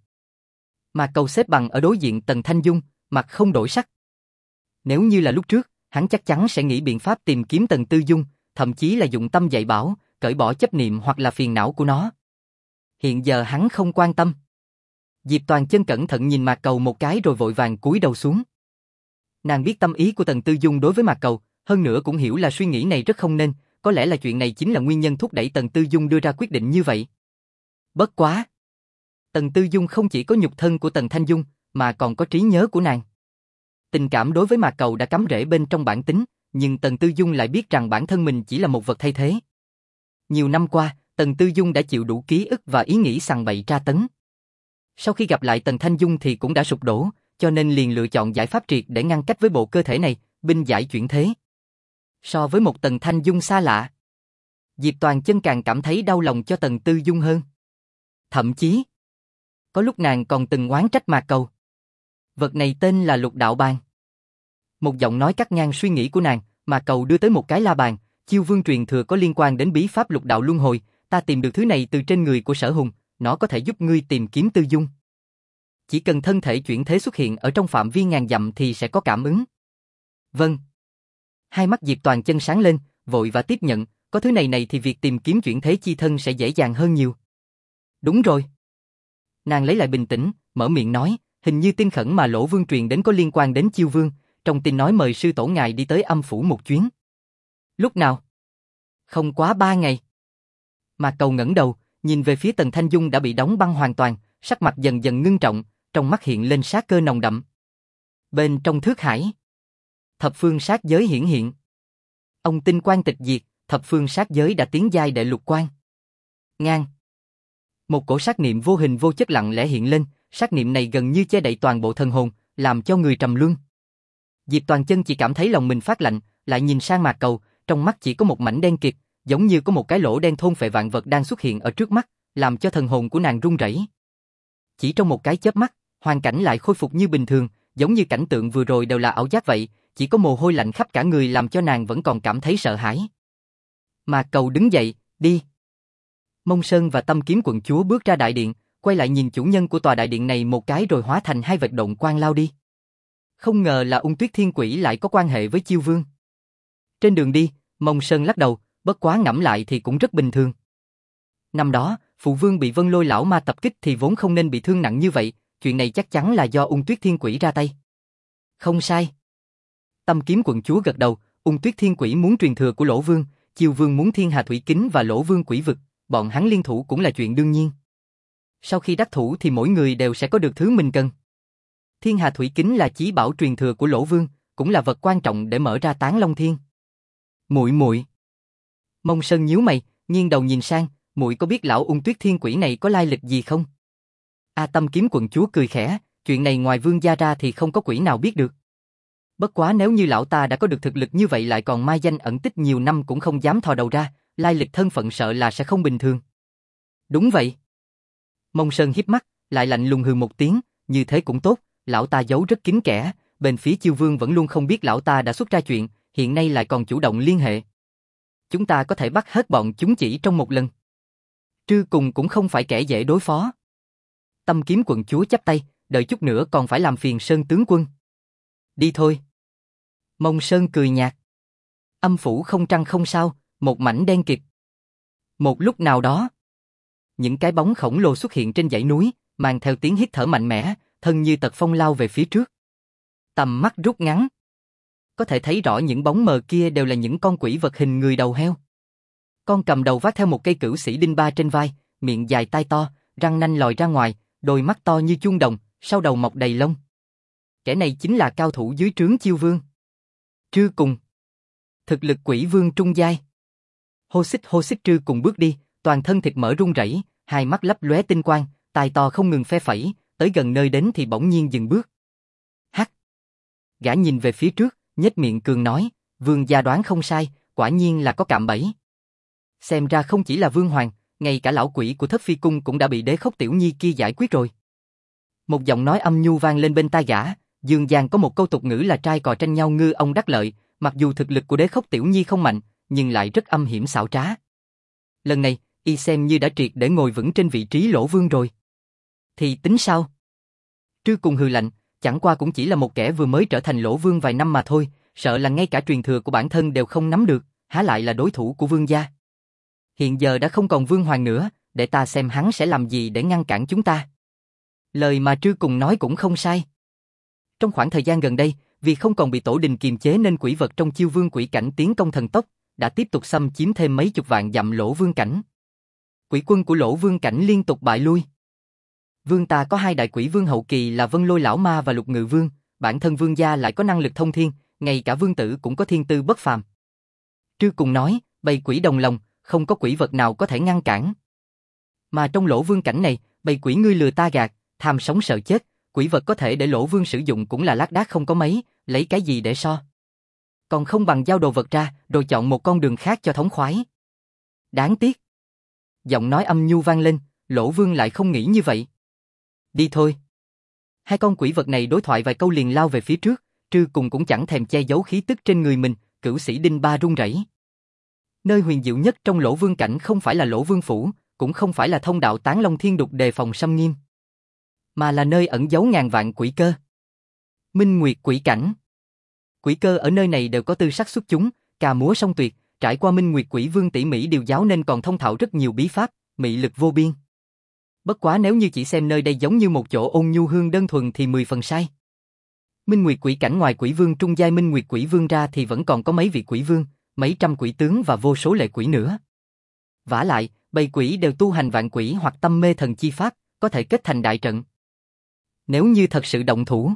A: Mà Cầu xếp bằng ở đối diện Tần Thanh Dung, mặt không đổi sắc. Nếu như là lúc trước, hắn chắc chắn sẽ nghĩ biện pháp tìm kiếm Tần Tư Dung, thậm chí là dụng tâm dạy bảo, cởi bỏ chấp niệm hoặc là phiền não của nó. Hiện giờ hắn không quan tâm. Diệp Toàn Chân cẩn thận nhìn Mạc Cầu một cái rồi vội vàng cúi đầu xuống. Nàng biết tâm ý của Tần Tư Dung đối với Mạc Cầu, hơn nữa cũng hiểu là suy nghĩ này rất không nên, có lẽ là chuyện này chính là nguyên nhân thúc đẩy Tần Tư Dung đưa ra quyết định như vậy. Bất quá, Tần Tư Dung không chỉ có nhục thân của Tần Thanh Dung, mà còn có trí nhớ của nàng. Tình cảm đối với Mạc Cầu đã cắm rễ bên trong bản tính, nhưng Tần Tư Dung lại biết rằng bản thân mình chỉ là một vật thay thế. Nhiều năm qua, Tần Tư Dung đã chịu đủ ký ức và ý nghĩ sằng bậy tra tấn. Sau khi gặp lại Tần Thanh Dung thì cũng đã sụp đổ, cho nên liền lựa chọn giải pháp triệt để ngăn cách với bộ cơ thể này, binh giải chuyển thế. So với một Tần Thanh Dung xa lạ, Diệp Toàn Chân càng cảm thấy đau lòng cho Tần Tư Dung hơn. Thậm chí, có lúc nàng còn từng oán trách Mạc Cầu. Vật này tên là Lục Đạo Bàn. Một giọng nói cắt ngang suy nghĩ của nàng, Mạc Cầu đưa tới một cái la bàn, Chiêu Vương truyền thừa có liên quan đến bí pháp Lục Đạo Luân Hồi, ta tìm được thứ này từ trên người của Sở Hùng, nó có thể giúp ngươi tìm kiếm Tư Dung. Chỉ cần thân thể chuyển thế xuất hiện ở trong phạm vi ngàn dặm thì sẽ có cảm ứng. Vâng. Hai mắt Diệp Toàn Chân sáng lên, vội và tiếp nhận, có thứ này thì việc tìm kiếm chuyển thế chi thân sẽ dễ dàng hơn nhiều. Đúng rồi. Nàng lấy lại bình tĩnh, mở miệng nói, hình như tin khẩn mà Lỗ Vương truyền đến có liên quan đến Chiêu Vương, trong tin nói mời sư tổ ngài đi tới âm phủ một chuyến. Lúc nào? Không quá 3 ngày. Mạc Cầu ngẩng đầu, nhìn về phía Tần Thanh Dung đã bị đóng băng hoàn toàn, sắc mặt dần dần ngưng trọng, trong mắt hiện lên sát cơ nồng đậm. Bên trong thức hải, thập phương sát giới hiển hiện. Ông tinh quan tịch diệt, thập phương sát giới đã tiến giai đệ lục quan. Ngang. Một cổ sát niệm vô hình vô chất lặng lẽ hiện lên, sát niệm này gần như che đậy toàn bộ thần hồn, làm cho người trầm luân. Diệp Toàn Chân chỉ cảm thấy lòng mình phát lạnh, lại nhìn sang Mạc Cầu, trong mắt chỉ có một mảnh đen kịt, giống như có một cái lỗ đen thôn phệ vạn vật đang xuất hiện ở trước mắt, làm cho thần hồn của nàng run rẩy. Chỉ trong một cái chớp mắt, hoàn cảnh lại khôi phục như bình thường, giống như cảnh tượng vừa rồi đều là ảo giác vậy, chỉ có mồ hôi lạnh khắp cả người làm cho nàng vẫn còn cảm thấy sợ hãi. Mạc Cầu đứng dậy, đi. Mông Sơn và Tâm Kiếm quận chúa bước ra đại điện, quay lại nhìn chủ nhân của tòa đại điện này một cái rồi hóa thành hai vệt động quang lao đi. Không ngờ là Ung Tuyết Thiên Quỷ lại có quan hệ với Chiêu Vương. Trên đường đi, Mông Sơn lắc đầu, bất quá ngẫm lại thì cũng rất bình thường. Năm đó, phụ vương bị Vân Lôi lão ma tập kích thì vốn không nên bị thương nặng như vậy, chuyện này chắc chắn là do Ung Tuyết Thiên Quỷ ra tay. Không sai. Tâm Kiếm quận chúa gật đầu, Ung Tuyết Thiên Quỷ muốn truyền thừa của Lỗ Vương, Chiêu Vương muốn Thiên Hà Thủy Kính và Lỗ Vương Quỷ Vực, bọn hắn liên thủ cũng là chuyện đương nhiên. Sau khi đắc thủ thì mỗi người đều sẽ có được thứ mình cần. Thiên Hà Thủy Kính là chí bảo truyền thừa của Lỗ Vương, cũng là vật quan trọng để mở ra Tán Long Thiên. Muội muội. Mông Sơn nhíu mày, nghiêng đầu nhìn sang, muội có biết lão Ung Tuyết Thiên Quỷ này có lai lịch gì không? A Tâm Kiếm quận chúa cười khẽ, chuyện này ngoài vương gia ra thì không có quỷ nào biết được. Bất quá nếu như lão ta đã có được thực lực như vậy lại còn mai danh ẩn tích nhiều năm cũng không dám thò đầu ra, lai lịch thân phận sợ là sẽ không bình thường. Đúng vậy. Mông Sơn híp mắt, lại lạnh lùng hừ một tiếng, như thế cũng tốt, lão ta giấu rất kín kẽ, bên phía Chiêu Vương vẫn luôn không biết lão ta đã xuất ra chuyện, hiện nay lại còn chủ động liên hệ. Chúng ta có thể bắt hết bọn chúng chỉ trong một lần. Trư Cùng cũng không phải kẻ dễ đối phó. Tâm Kiếm quận chúa chắp tay, đợi chút nữa còn phải làm phiền Sơn tướng quân. Đi thôi. Mông Sơn cười nhạt. Âm phủ không trăng không sao, một mảnh đen kịt. Một lúc nào đó, những cái bóng khổng lồ xuất hiện trên dãy núi, mang theo tiếng hít thở mạnh mẽ, thân như tật phong lao về phía trước. Tầm mắt rút ngắn. Có thể thấy rõ những bóng mờ kia đều là những con quỷ vật hình người đầu heo. Con cầm đầu vác theo một cây cửu sĩ đinh ba trên vai, miệng dài tai to, răng nanh lòi ra ngoài, đôi mắt to như chuông đồng, sau đầu mọc đầy lông. Kẻ này chính là cao thủ dưới trướng Chiêu Vương. Trư Cùng. Thực lực quỷ vương trung giai. Hô xích Trư Cùng bước đi, toàn thân thịt mỡ run rẩy, hai mắt lấp lóe tinh quang, tai to không ngừng phe phẩy, tới gần nơi đến thì bỗng nhiên dừng bước. Hắc. Gã nhìn về phía trước, nhếch miệng cường nói, vương gia đoán không sai, quả nhiên là có cạm bẫy. Xem ra không chỉ là Vương Hoàng, ngay cả lão quỷ của Thất Phi Cung cũng đã bị Đế Khốc tiểu nhi kia giải quyết rồi. Một giọng nói âm nhu vang lên bên tai gã, Dương Giang có một câu tục ngữ là trai cò tranh nhau ngư ông đắc lợi, mặc dù thực lực của Đế Khốc tiểu nhi không mạnh, nhưng lại rất âm hiểm xảo trá. Lần này, y xem như đã triệt để ngồi vững trên vị trí lỗ vương rồi. Thì tính sao? Trư Cùng hừ lạnh, chẳng qua cũng chỉ là một kẻ vừa mới trở thành lỗ vương vài năm mà thôi, sợ là ngay cả truyền thừa của bản thân đều không nắm được, há lại là đối thủ của vương gia. Hiện giờ đã không còn Vương Hoàng nữa, để ta xem hắn sẽ làm gì để ngăn cản chúng ta. Lời mà Trư Cùng nói cũng không sai. Trong khoảng thời gian gần đây, vì không còn bị tổ đình kiềm chế nên quỷ vật trong Chiêu Vương quỷ cảnh tiến công thần tốc, đã tiếp tục xâm chiếm thêm mấy chục vạn dặm lỗ vương cảnh. Quỷ quân của lỗ vương cảnh liên tục bại lui. Vương ta có hai đại quỷ vương hậu kỳ là Vân Lôi Lão Ma và Lục Ngự Vương, bản thân vương gia lại có năng lực thông thiên, ngay cả vương tử cũng có thiên tư bất phàm. Trư Cùng nói, bầy quỷ đồng lòng, không có quỷ vật nào có thể ngăn cản. Mà trong lỗ vương cảnh này, bầy quỷ ngươi lừa ta gạt, tham sống sợ chết, quỷ vật có thể để lỗ vương sử dụng cũng là lác đác không có mấy, lấy cái gì để so. Còn không bằng giao đồ vật ra, rồi chọn một con đường khác cho thống khoái. Đáng tiếc. Giọng nói âm nhu vang lên, lỗ vương lại không nghĩ như vậy. Đi thôi. Hai con quỷ vật này đối thoại vài câu liền lao về phía trước, Trư Cùng cũng chẳng thèm che giấu khí tức trên người mình, cửu sĩ đinh ba run rẩy. Nơi huyền diệu nhất trong lỗ vương cảnh không phải là lỗ vương phủ, cũng không phải là thông đạo Tán Long Thiên Đục đề phòng xâm nghiêm, mà là nơi ẩn giấu ngàn vạn quỷ cơ. Minh Nguyệt quỷ cảnh. Quỷ cơ ở nơi này đều có tư sắc xuất chúng, ca múa song tuyệt, trải qua Minh Nguyệt quỷ vương tỉ mỉ điều giáo nên còn thông thạo rất nhiều bí pháp, mị lực vô biên. Bất quá nếu như chỉ xem nơi đây giống như một chỗ ôn nhu hương đơn thuần thì 10 phần sai. Minh Nguyệt quỷ cảnh ngoài quỷ vương trung giai Minh Nguyệt quỷ vương ra thì vẫn còn có mấy vị quỷ vương, mấy trăm quỷ tướng và vô số lệ quỷ nữa. Vả lại, bầy quỷ đều tu hành vạn quỷ hoặc tâm mê thần chi pháp, có thể kết thành đại trận. Nếu như thật sự động thủ,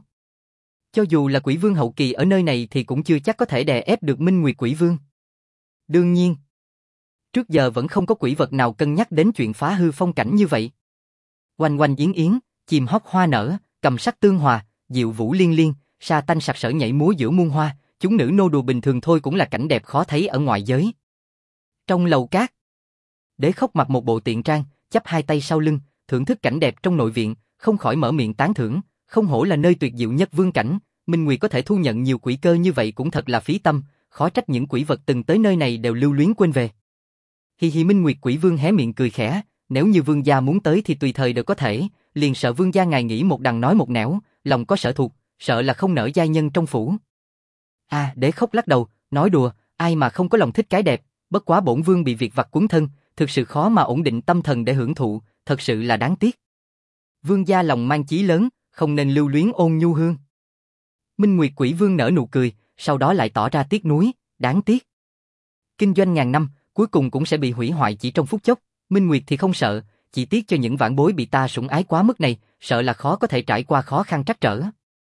A: cho dù là quỷ vương hậu kỳ ở nơi này thì cũng chưa chắc có thể đè ép được Minh Nguyệt quỷ vương. Đương nhiên, trước giờ vẫn không có quỷ vật nào cân nhắc đến chuyện phá hư phong cảnh như vậy. Oanh oanh yến yến, chim hót hoa nở, cầm sắc tương hòa, diệu vũ liên liên, sa tanh sặc sỡ nhảy múa giữa muôn hoa, chúng nữ nô đùa bình thường thôi cũng là cảnh đẹp khó thấy ở ngoại giới. Trong lầu cát, Đế Khốc mặc một bộ tiện trang, chắp hai tay sau lưng, thưởng thức cảnh đẹp trong nội viện, không khỏi mở miệng tán thưởng, không hổ là nơi tuyệt diệu nhất vương cảnh, Minh Nguyệt có thể thu nhận nhiều quỷ cơ như vậy cũng thật là phí tâm, khó trách những quỷ vật từng tới nơi này đều lưu luyến quên về. Hi hi, Minh Nguyệt quỷ vương hé miệng cười khẽ, nếu như vương gia muốn tới thì tùy thời đều có thể, liền sợ vương gia ngài nghĩ một đằng nói một nẻo, lòng có sở thuộc, sợ là không nỡ giai nhân trong phủ. Đế Khốc lắc đầu, nói đùa, ai mà không có lòng thích cái đẹp, bất quá bổn vương bị việc vặt quấn thân, thực sự khó mà ổn định tâm thần để hưởng thụ, thật sự là đáng tiếc. Vương gia lòng mang chí lớn, không nên lưu luyến ôn nhu hương. Minh Nguyệt quỷ vương nở nụ cười, sau đó lại tỏ ra tiếc nuối, đáng tiếc. Kinh doanh ngàn năm, cuối cùng cũng sẽ bị hủy hoại chỉ trong phút chốc, Minh Nguyệt thì không sợ, chỉ tiếc cho những vãn bối bị ta sủng ái quá mức này, sợ là khó có thể trải qua khó khăn trắc trở.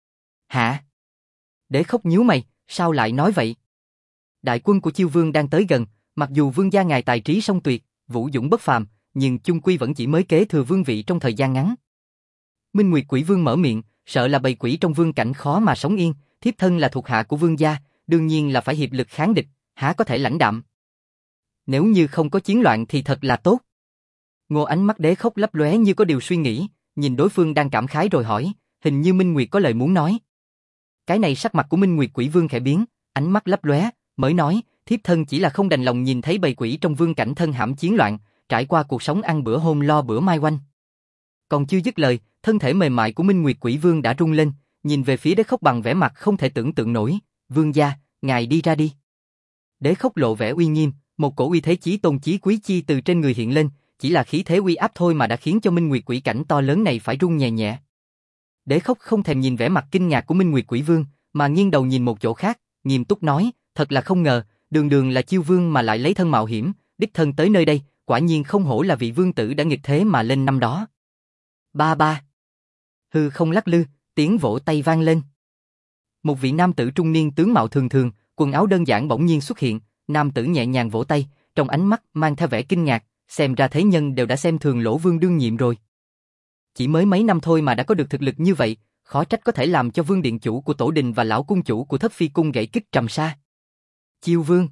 A: Hả? Đế Khốc nhíu mày, sao lại nói vậy? Đại quân của Chiêu Vương đang tới gần, mặc dù vương gia ngài tài trí song tuyệt, vũ dũng bất phàm, nhưng chung quy vẫn chỉ mới kế thừa vương vị trong thời gian ngắn. Minh Nguyệt quỷ vương mở miệng, sợ là bầy quỷ trong vương cảnh khó mà sống yên, thiếp thân là thuộc hạ của vương gia, đương nhiên là phải hiệp lực kháng địch, há có thể lãnh đạm. Nếu như không có chiến loạn thì thật là tốt. Ngô ánh mắt Đế Khốc lấp lóe như có điều suy nghĩ, nhìn đối phương đang cảm khái rồi hỏi, hình như Minh Nguyệt có lời muốn nói. Cái này sắc mặt của Minh Nguyệt Quỷ Vương khẽ biến, ánh mắt lấp lóe, mới nói, thiếp thân chỉ là không đành lòng nhìn thấy bầy quỷ trong vương cảnh thân hãm chiến loạn, trải qua cuộc sống ăn bữa hôm lo bữa mai quanh. Còn chưa dứt lời, thân thể mềm mại của Minh Nguyệt Quỷ Vương đã rung lên, nhìn về phía Đế Khốc bằng vẻ mặt không thể tưởng tượng nổi, vương gia, ngài đi ra đi. Đế Khốc lộ vẻ uy nghiêm, một cổ uy thế chí tôn chí quý chi từ trên người hiện lên, chỉ là khí thế uy áp thôi mà đã khiến cho Minh Nguyệt Quỷ cảnh to lớn này phải run nhẹ nhẹ. Đế Khốc không thèm nhìn vẻ mặt kinh ngạc của Minh Nguyệt Quỷ Vương, mà nghiêng đầu nhìn một chỗ khác, nghiêm túc nói, thật là không ngờ, đường đường là Chiêu Vương mà lại lấy thân mạo hiểm, đích thân tới nơi đây, quả nhiên không hổ là vị vương tử đã nghịch thế mà lên năm đó. Ba ba. Hư không lắc lư, tiếng vỗ tay vang lên. Một vị nam tử trung niên tướng mạo thường thường, quần áo đơn giản bỗng nhiên xuất hiện, nam tử nhẹ nhàng vỗ tay, trong ánh mắt mang theo vẻ kinh ngạc, xem ra thế nhân đều đã xem thường Lỗ Vương đương nhiệm rồi. Chỉ mới mấy năm thôi mà đã có được thực lực như vậy, khó trách có thể làm cho Vương điện chủ của Tổ đình và lão cung chủ của Thất Phi cung gãy kích trầm sa. Chiêu Vương,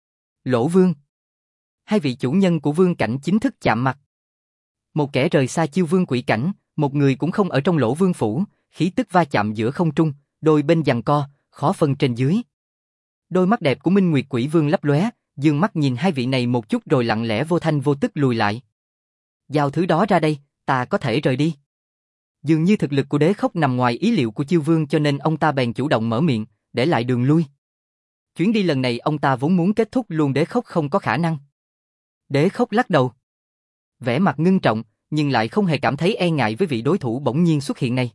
A: Lỗ Vương, hai vị chủ nhân của vương cảnh chính thức chạm mặt. Một kẻ rời xa Chiêu Vương quỷ cảnh, một người cũng không ở trong Lỗ Vương phủ, khí tức va chạm giữa không trung, đôi bên giằng co, khó phân trên dưới. Đôi mắt đẹp của Minh Nguyệt Quỷ Vương lấp lóe, dương mắt nhìn hai vị này một chút rồi lặng lẽ vô thanh vô tức lùi lại. Giao thứ đó ra đây, ta có thể rời đi. Dường như thực lực của Đế Khốc nằm ngoài ý liệu của Chiêu Vương cho nên ông ta bèn chủ động mở miệng, để lại đường lui. Chuyến đi lần này ông ta vốn muốn kết thúc luôn Đế Khốc không có khả năng. Đế Khốc lắc đầu. Vẻ mặt ngưng trọng, nhưng lại không hề cảm thấy e ngại với vị đối thủ bỗng nhiên xuất hiện này.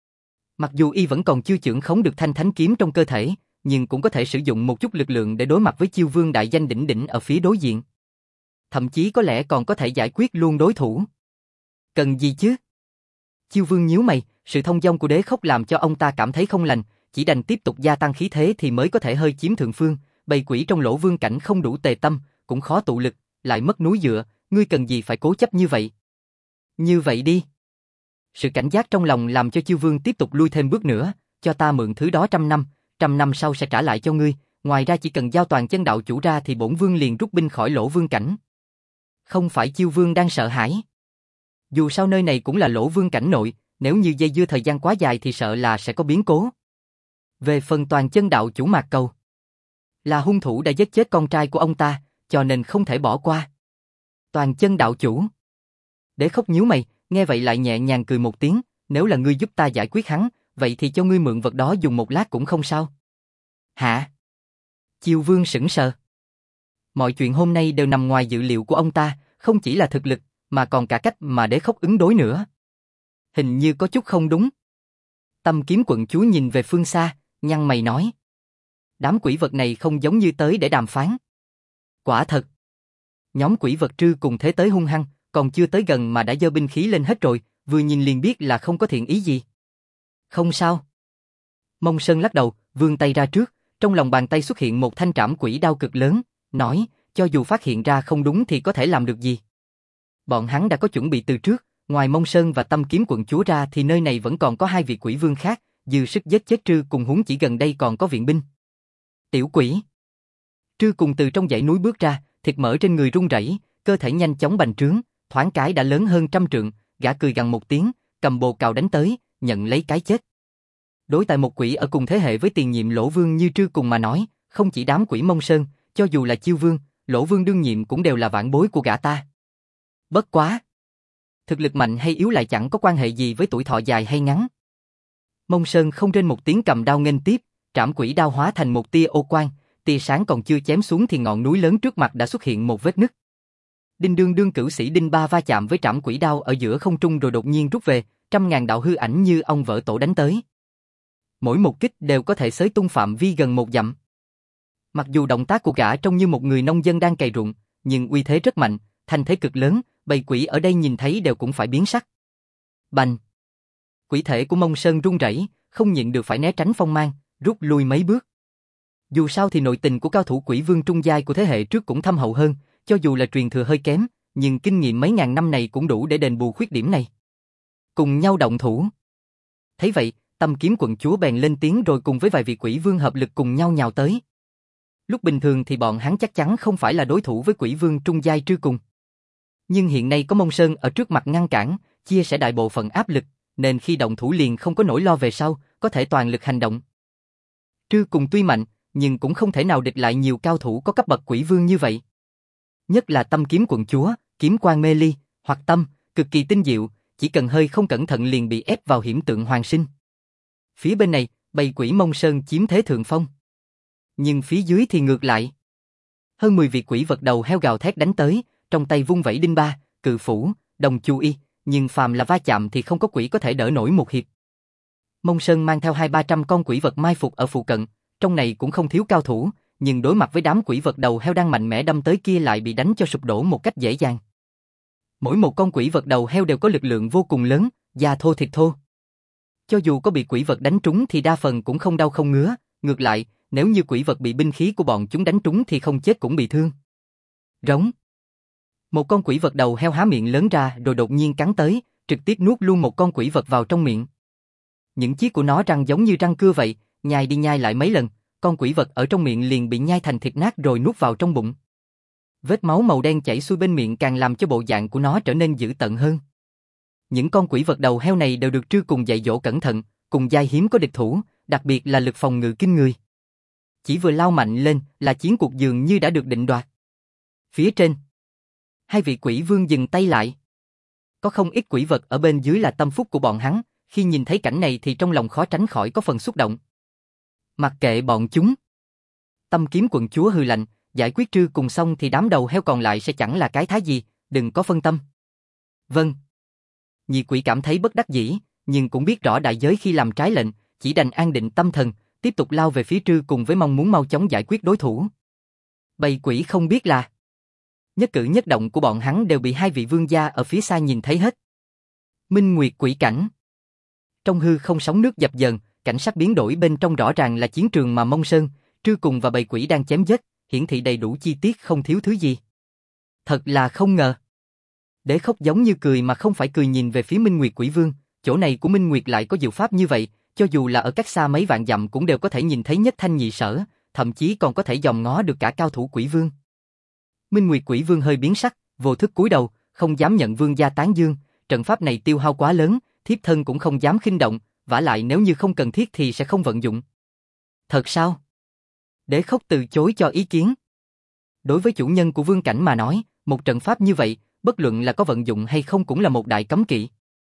A: Mặc dù y vẫn còn chưa chưởng khống được thanh thánh kiếm trong cơ thể, nhưng cũng có thể sử dụng một chút lực lượng để đối mặt với Chiêu Vương đại danh đỉnh đỉnh ở phía đối diện. Thậm chí có lẽ còn có thể giải quyết luôn đối thủ. Cần gì chứ? Chiêu Vương nhíu mày, sự thông dong của Đế Khốc làm cho ông ta cảm thấy không lành, chỉ đành tiếp tục gia tăng khí thế thì mới có thể hơi chiếm thượng phương, bầy quỷ trong Lỗ Vương cảnh không đủ tề tâm, cũng khó tụ lực, lại mất núi dựa, ngươi cần gì phải cố chấp như vậy? Như vậy đi. Sự cảnh giác trong lòng làm cho Chiêu Vương tiếp tục lui thêm bước nữa, cho ta mượn thứ đó 100 năm sau sẽ trả lại cho ngươi, ngoài ra chỉ cần giao toàn chân đạo chủ ra thì bổn vương liền rút binh khỏi Lỗ Vương cảnh. Không phải Chiêu Vương đang sợ hãi. Dù sao nơi này cũng là Lỗ Vương cảnh nội, nếu như dây dưa thời gian quá dài thì sợ là sẽ có biến cố. Về phần toàn chân đạo chủ Mạc Cầu, là hung thủ đã giết chết con trai của ông ta, cho nên không thể bỏ qua. Toàn chân đạo chủ. Đế Khốc nhíu mày, nghe vậy lại nhẹ nhàng cười một tiếng, nếu là ngươi giúp ta giải quyết hắn, vậy thì cho ngươi mượn vật đó dùng một lát cũng không sao. Hả? Chiêu Vương sững sờ. Mọi chuyện hôm nay đều nằm ngoài dự liệu của ông ta, không chỉ là thực lực, mà còn cả cách mà Đế Khốc ứng đối nữa. Hình như có chút không đúng. Tâm Kiếm quận chúa nhìn về phương xa, nhăn mày nói. Đám quỷ vật này không giống như tới để đàm phán. Quả thật. Nhóm quỷ vật Trư cùng thế tới hung hăng, còn chưa tới gần mà đã giơ binh khí lên hết rồi, vừa nhìn liền biết là không có thiện ý gì. Không sao. Mông Sơn lắc đầu, vươn tay ra trước, trong lòng bàn tay xuất hiện một thanh trảm quỷ đao cực lớn, nói, cho dù phát hiện ra không đúng thì có thể làm được gì. Bọn hắn đã có chuẩn bị từ trước, ngoài Mông Sơn và Tâm Kiếm quận chúa ra thì nơi này vẫn còn có hai vị quỷ vương khác, dư sức giết chết Trư cùng huống chỉ gần đây còn có viện binh. Tiểu quỷ. Trư cùng từ trong dãy núi bước ra, thịt mỡ trên người run rẩy, cơ thể nhanh chóng bành trướng, thoáng cái đã lớn hơn 100 trượng, gã cười gằn một tiếng, cầm bồ cào đánh tới, nhận lấy cái chết. Đối tại một quỷ ở cùng thế hệ với tiền nhiệm Lỗ Vương như Trư cùng mà nói, không chỉ đám quỷ Mông Sơn, cho dù là Chiêu Vương, Lỗ Vương đương nhiệm cũng đều là vãn bối của gã ta. Bất quá, thực lực mạnh hay yếu lại chẳng có quan hệ gì với tuổi thọ dài hay ngắn. Mông Sơn không rên một tiếng cầm đao nghênh tiếp, trảm quỷ đao hóa thành một tia ô quang, tia sáng còn chưa chém xuống thì ngọn núi lớn trước mặt đã xuất hiện một vết nứt. Đinh đương đương cửu sĩ Đinh Ba va chạm với trảm quỷ đao ở giữa không trung rồi đột nhiên rút về, 100.000 đạo hư ảnh như ong vỡ tổ đánh tới. Mỗi một kích đều có thể xới tung phạm vi gần 1 dặm. Mặc dù động tác của gã trông như một người nông dân đang cày ruộng, nhưng uy thế rất mạnh, thanh thế cực lớn, bầy quỷ ở đây nhìn thấy đều cũng phải biến sắc. Bành! Quỷ thể của Mông Sơn run rẩy, không nhịn được phải né tránh phong mang, rút lui mấy bước. Dù sao thì nội tình của cao thủ quỷ vương trung giai của thế hệ trước cũng thâm hậu hơn, cho dù là truyền thừa hơi kém, nhưng kinh nghiệm mấy ngàn năm này cũng đủ để đền bù khuyết điểm này. Cùng nhau động thủ. Thấy vậy, Tâm kiếm quận chúa bèn lên tiếng rồi cùng với vài vị quỷ vương hợp lực cùng nhau nhào tới. Lúc bình thường thì bọn hắn chắc chắn không phải là đối thủ với quỷ vương trung giai Trư Cùng. Nhưng hiện nay có Mông Sơn ở trước mặt ngăn cản, chia sẻ đại bộ phận áp lực, nên khi động thủ liền không có nỗi lo về sau, có thể toàn lực hành động. Trư Cùng tuy mạnh, nhưng cũng không thể nào địch lại nhiều cao thủ có cấp bậc quỷ vương như vậy. Nhất là Tâm kiếm quận chúa, kiếm quang mê ly, hoặc tâm, cực kỳ tinh diệu, chỉ cần hơi không cẩn thận liền bị ép vào hiểm tượng hoàn sinh. Phía bên này, bầy quỷ Mông Sơn chiếm thế thượng phong. Nhưng phía dưới thì ngược lại. Hơn 10 vị quỷ vật đầu heo gào thét đánh tới, trong tay vung vẩy đinh ba, cự phủ, đồng chu y, nhưng phàm là va chạm thì không có quỷ có thể đỡ nổi một hiệp. Mông Sơn mang theo 200-300 con quỷ vật mai phục ở phụ cận, trong này cũng không thiếu cao thủ, nhưng đối mặt với đám quỷ vật đầu heo đang mạnh mẽ đâm tới kia lại bị đánh cho sụp đổ một cách dễ dàng. Mỗi một con quỷ vật đầu heo đều có lực lượng vô cùng lớn, da thô thịt thô. Cho dù có bị quỷ vật đánh trúng thì đa phần cũng không đau không ngứa, ngược lại, nếu như quỷ vật bị binh khí của bọn chúng đánh trúng thì không chết cũng bị thương. Rống. Một con quỷ vật đầu heo há miệng lớn ra rồi đột nhiên cắn tới, trực tiếp nuốt luôn một con quỷ vật vào trong miệng. Những chiếc của nó răng giống như răng cưa vậy, nhai đi nhai lại mấy lần, con quỷ vật ở trong miệng liền bị nhai thành thịt nát rồi nuốt vào trong bụng. Vết máu màu đen chảy xuôi bên miệng càng làm cho bộ dạng của nó trở nên dữ tợn hơn. Những con quỷ vật đầu heo này đều được Trư Cùng dạy dỗ cẩn thận, cùng giai hiếm có địch thủ, đặc biệt là lực phòng ngự kinh người. Chỉ vừa lao mạnh lên là chiến cuộc dường như đã được định đoạt. Phía trên, hai vị quỷ vương dừng tay lại. Có không ít quỷ vật ở bên dưới là tâm phúc của bọn hắn, khi nhìn thấy cảnh này thì trong lòng khó tránh khỏi có phần xúc động. Mặc kệ bọn chúng. Tâm kiếm quận chúa hừ lạnh, giải quyết Trư Cùng xong thì đám đầu heo còn lại sẽ chẳng là cái thá gì, đừng có phân tâm. Vâng. Nhị quỷ cảm thấy bất đắc dĩ, nhưng cũng biết rõ đại giới khi làm trái lệnh, chỉ đành an định tâm thần, tiếp tục lao về phía Trư Cùng với mong muốn mau chóng giải quyết đối thủ. Bầy quỷ không biết là nhất cử nhất động của bọn hắn đều bị hai vị vương gia ở phía xa nhìn thấy hết. Minh Nguyệt quỷ cảnh. Trong hư không sóng nước dập dờn, cảnh sắc biến đổi bên trong rõ ràng là chiến trường mà Mông Sơn, Trư Cùng và bầy quỷ đang chém giết, hiển thị đầy đủ chi tiết không thiếu thứ gì. Thật là không ngờ. Đế Khốc giống như cười mà không phải cười nhìn về phía Minh Nguyệt quỷ vương, chỗ này của Minh Nguyệt lại có diệu pháp như vậy, cho dù là ở cách xa mấy vạn dặm cũng đều có thể nhìn thấy nhất thanh nhị sở, thậm chí còn có thể dòm ngó được cả cao thủ quỷ vương. Minh Nguyệt quỷ vương hơi biến sắc, vô thức cúi đầu, không dám nhận vương gia tán dương, trận pháp này tiêu hao quá lớn, thiếp thân cũng không dám khinh động, vả lại nếu như không cần thiết thì sẽ không vận dụng. Thật sao? Đế Khốc từ chối cho ý kiến. Đối với chủ nhân của vương cảnh mà nói, một trận pháp như vậy, bất luận là có vận dụng hay không cũng là một đại cấm kỵ.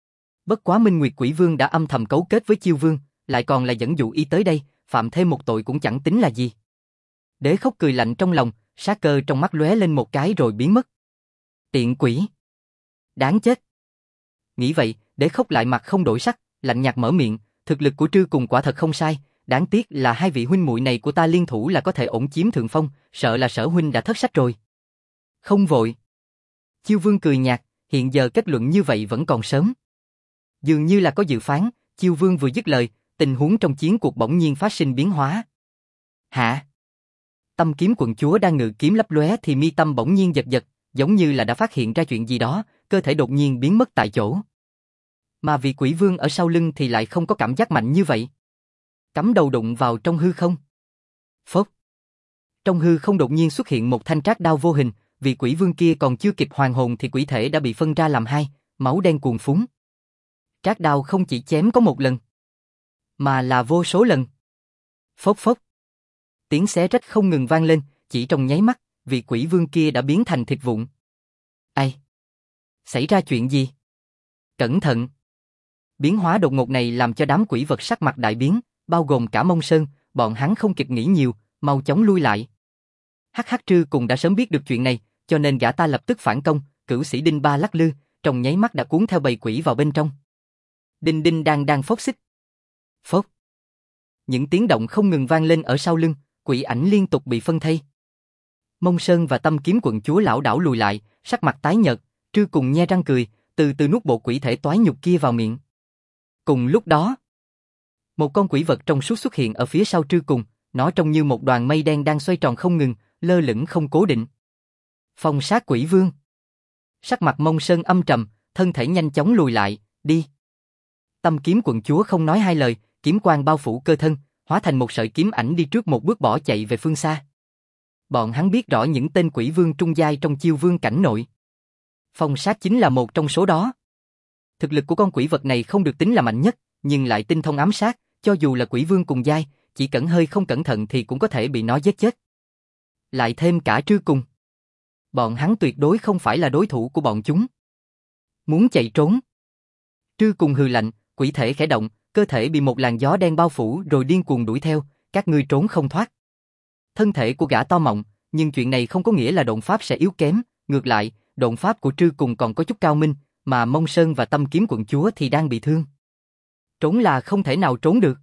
A: Bất quá Minh Nguyệt quỷ vương đã âm thầm cấu kết với Chiêu vương, lại còn là dẫn dụ y tới đây, phạm thêm một tội cũng chẳng tính là gì. Đế Khốc cười lạnh trong lòng, sát cơ trong mắt lóe lên một cái rồi biến mất. Tiện quỷ. Đáng chết. Nghĩ vậy, Đế Khốc lại mặt không đổi sắc, lạnh nhạt mở miệng, thực lực của Trư Cùng quả thật không sai, đáng tiếc là hai vị huynh muội này của ta liên thủ là có thể ổn chiếm thượng phong, sợ là Sở huynh đã thất sách rồi. Không vội. Chiêu vương cười nhạt, hiện giờ kết luận như vậy vẫn còn sớm. Dường như là có dự phán, Chiêu vương vừa dứt lời, tình huống trong chiến cuộc bỗng nhiên phát sinh biến hóa. Hả? Tâm kiếm quận chúa đang ngự kiếm lấp lóe thì mi tâm bỗng nhiên giật giật, giống như là đã phát hiện ra chuyện gì đó, cơ thể đột nhiên biến mất tại chỗ. Mà vị quỷ vương ở sau lưng thì lại không có cảm giác mạnh như vậy. Cắm đầu đụng vào trong hư không. Phốc. Trong hư không đột nhiên xuất hiện một thanh trác đao vô hình, vị quỷ vương kia còn chưa kịp hoàn hồn thì quỷ thể đã bị phân ra làm hai, máu đen cuồn phún. Trác đao không chỉ chém có một lần, mà là vô số lần. Phốc phốc. Tiếng xé rách không ngừng vang lên, chỉ trong nháy mắt, vị quỷ vương kia đã biến thành thịt vụn. Ai? Xảy ra chuyện gì? Cẩn thận! Biến hóa đột ngột này làm cho đám quỷ vật sắc mặt đại biến, bao gồm cả Mông Sơn, bọn hắn không kịp nghĩ nhiều, mau chóng lui lại. Hắc Hắc Trư Cùng đã sớm biết được chuyện này, cho nên gã ta lập tức phản công, cửu sĩ đinh ba lắc lư, trong nháy mắt đã cuốn theo bầy quỷ vào bên trong. Đinh đinh đang phốc xích. Phốc. Những tiếng động không ngừng vang lên ở sau lưng, quỷ ảnh liên tục bị phân thây. Mông Sơn và Tâm kiếm quận chúa lảo đảo lùi lại, sắc mặt tái nhợt, Trư Cùng nhe răng cười, từ từ nuốt bộ quỷ thể toái nhục kia vào miệng. Cùng lúc đó, một con quỷ vật trong suốt xuất hiện ở phía sau Trư Cùng, nó trông như một đoàn mây đen đang xoay tròn không ngừng, lơ lửng không cố định. Phong sát quỷ vương. Sắc mặt Mông Sơn âm trầm, thân thể nhanh chóng lùi lại, đi. Tâm kiếm quận chúa không nói hai lời, kiếm quang bao phủ cơ thân, hóa thành một sợi kiếm ảnh đi trước một bước bỏ chạy về phương xa. Bọn hắn biết rõ những tên quỷ vương trung giai trong chiêu vương cảnh nội. Phong sát chính là một trong số đó. Thực lực của con quỷ vật này không được tính là mạnh nhất, nhưng lại tinh thông ám sát, cho dù là quỷ vương cùng giai, chỉ cần hơi không cẩn thận thì cũng có thể bị nó giết chết. Lại thêm cả Trư Cùng. Bọn hắn tuyệt đối không phải là đối thủ của bọn chúng. Muốn chạy trốn. Trư Cùng hừ lạnh, quỷ thể khẽ động, cơ thể bị một làn gió đen bao phủ rồi điên cuồng đuổi theo, các ngươi trốn không thoát. Thân thể của gã to mọng, nhưng chuyện này không có nghĩa là độn pháp sẽ yếu kém, ngược lại, độn pháp của Trư Cùng còn có chút cao minh, mà Mông Sơn và Tâm Kiếm Quận Chúa thì đang bị thương. Trốn là không thể nào trốn được.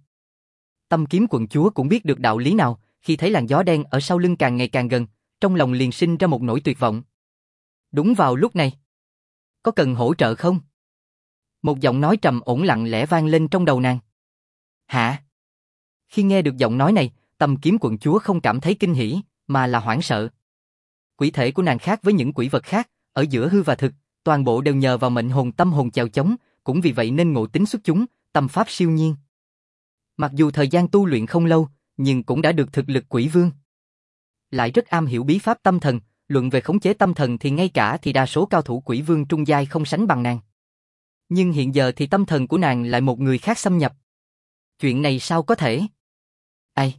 A: Tâm Kiếm Quận Chúa cũng biết được đạo lý nào, khi thấy làn gió đen ở sau lưng càng ngày càng gần, trong lòng liền sinh ra một nỗi tuyệt vọng. Đúng vào lúc này, có cần hỗ trợ không? Một giọng nói trầm ổn lặng lẽ vang lên trong đầu nàng. Hả? Khi nghe được giọng nói này, Tâm Kiếm Quận Chúa không cảm thấy kinh hỉ, mà là hoảng sợ. Quỷ thể của nàng khác với những quỷ vật khác, ở giữa hư và thực, toàn bộ đều nhờ vào mệnh hồn tâm hồn chèo chống, cũng vì vậy nên ngộ tính xuất chúng, tâm pháp siêu nhiên. Mặc dù thời gian tu luyện không lâu, nhưng cũng đã được thực lực quỷ vương. Lại rất am hiểu bí pháp tâm thần, luận về khống chế tâm thần thì ngay cả thì đa số cao thủ quỷ vương trung giai không sánh bằng nàng. Nhưng hiện giờ thì tâm thần của nàng lại một người khác xâm nhập. Chuyện này sao có thể? Ai?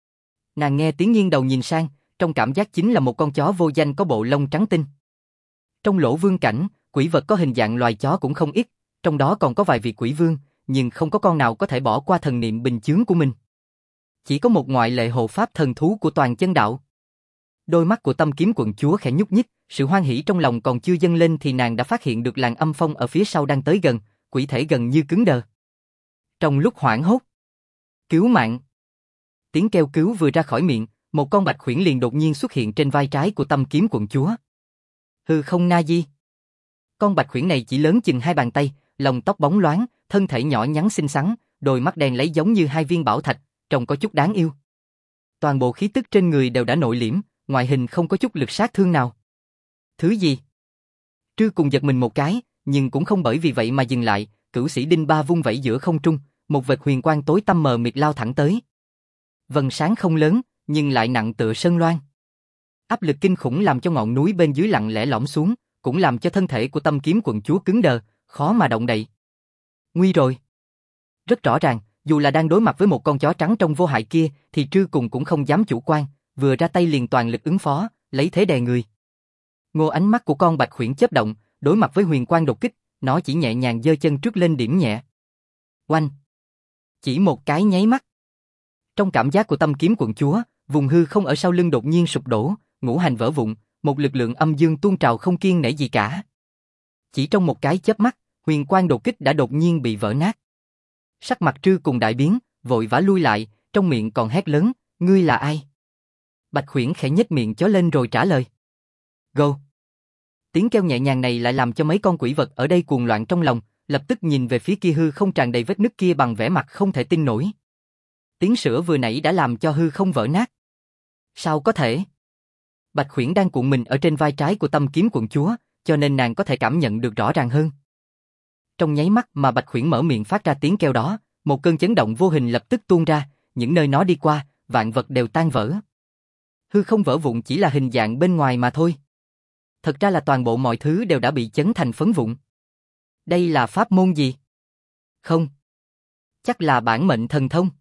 A: Nàng nghe tiếng nghiêng đầu nhìn sang, trong cảm giác chính là một con chó vô danh có bộ lông trắng tinh. Trong lỗ vương cảnh, quỷ vật có hình dạng loài chó cũng không ít, trong đó còn có vài vị quỷ vương, nhưng không có con nào có thể bỏ qua thần niệm bình chướng của mình. Chỉ có một ngoại lệ hộ pháp thần thú của toàn chân đạo. Đôi mắt của Tâm Kiếm Quận Chúa khẽ nhúc nhích, sự hoan hỉ trong lòng còn chưa dâng lên thì nàng đã phát hiện được làn âm phong ở phía sau đang tới gần, quỷ thể gần như cứng đờ. Trong lúc hoảng hốt, cứu mạng! Tiếng kêu cứu vừa ra khỏi miệng, một con bạch khuyển liền đột nhiên xuất hiện trên vai trái của Tâm Kiếm Quận Chúa. Hư không na di. Con bạch khuyển này chỉ lớn chừng hai bàn tay, lông tóc bóng loáng, thân thể nhỏ nhắn xinh xắn, đôi mắt đen lấy giống như hai viên bảo thạch, trông có chút đáng yêu. Toàn bộ khí tức trên người đều đã nội liễm, ngoại hình không có chút lực sát thương nào. Thứ gì? Trư Cùng giật mình một cái, nhưng cũng không bởi vì vậy mà dừng lại, cửu sĩ đinh ba vung vẩy giữa không trung, một vệt huyền quang tối tăm mờ mịt lao thẳng tới. Vầng sáng không lớn, nhưng lại nặng tựa sơn loan. Áp lực kinh khủng làm cho ngọn núi bên dưới lặng lẽ lõm xuống, cũng làm cho thân thể của Tâm Kiếm Quận Chúa cứng đờ, khó mà động đậy. Nguy rồi. Rất rõ ràng, dù là đang đối mặt với một con chó trắng trong vô hại kia, thì Trư Cùng cũng không dám chủ quan, vừa ra tay liền toàn lực ứng phó, lấy thế đè người. Ngô ánh mắt của con bạch khuyển chớp động, đối mặt với huyền quang đột kích, nó chỉ nhẹ nhàng giơ chân trước lên điểm nhẹ. Oanh! Chỉ một cái nháy mắt. Trong cảm giác của Tâm Kiếm Quận Chúa, vùng hư không ở sau lưng đột nhiên sụp đổ, ngũ hành vỡ vụn, một lực lượng âm dương tuôn trào không kiêng nể gì cả. Chỉ trong một cái chớp mắt, huyền quang đột kích đã đột nhiên bị vỡ nát. Sắc mặt Trư Cùng đại biến, vội vã lui lại, trong miệng còn hét lớn, ngươi là ai? Bạch khuyển khẽ nhếch miệng chó lên rồi trả lời. Go! Tiếng kêu nhẹ nhàng này lại làm cho mấy con quỷ vật ở đây cuồng loạn trong lòng, lập tức nhìn về phía kia hư không tràn đầy vết nứt kia bằng vẻ mặt không thể tin nổi. Tiếng sữa vừa nãy đã làm cho hư không vỡ nát. Sao có thể? Bạch khuyển đang cuộn mình ở trên vai trái của Tâm Kiếm Quận Chúa, cho nên nàng có thể cảm nhận được rõ ràng hơn. Trong nháy mắt mà bạch khuyển mở miệng phát ra tiếng kêu đó, một cơn chấn động vô hình lập tức tuôn ra, những nơi nó đi qua, vạn vật đều tan vỡ. Hư không vỡ vụn chỉ là hình dạng bên ngoài mà thôi. Thật ra là toàn bộ mọi thứ đều đã bị chấn thành phấn vụn. Đây là pháp môn gì? Không. Chắc là bản mệnh thần thông.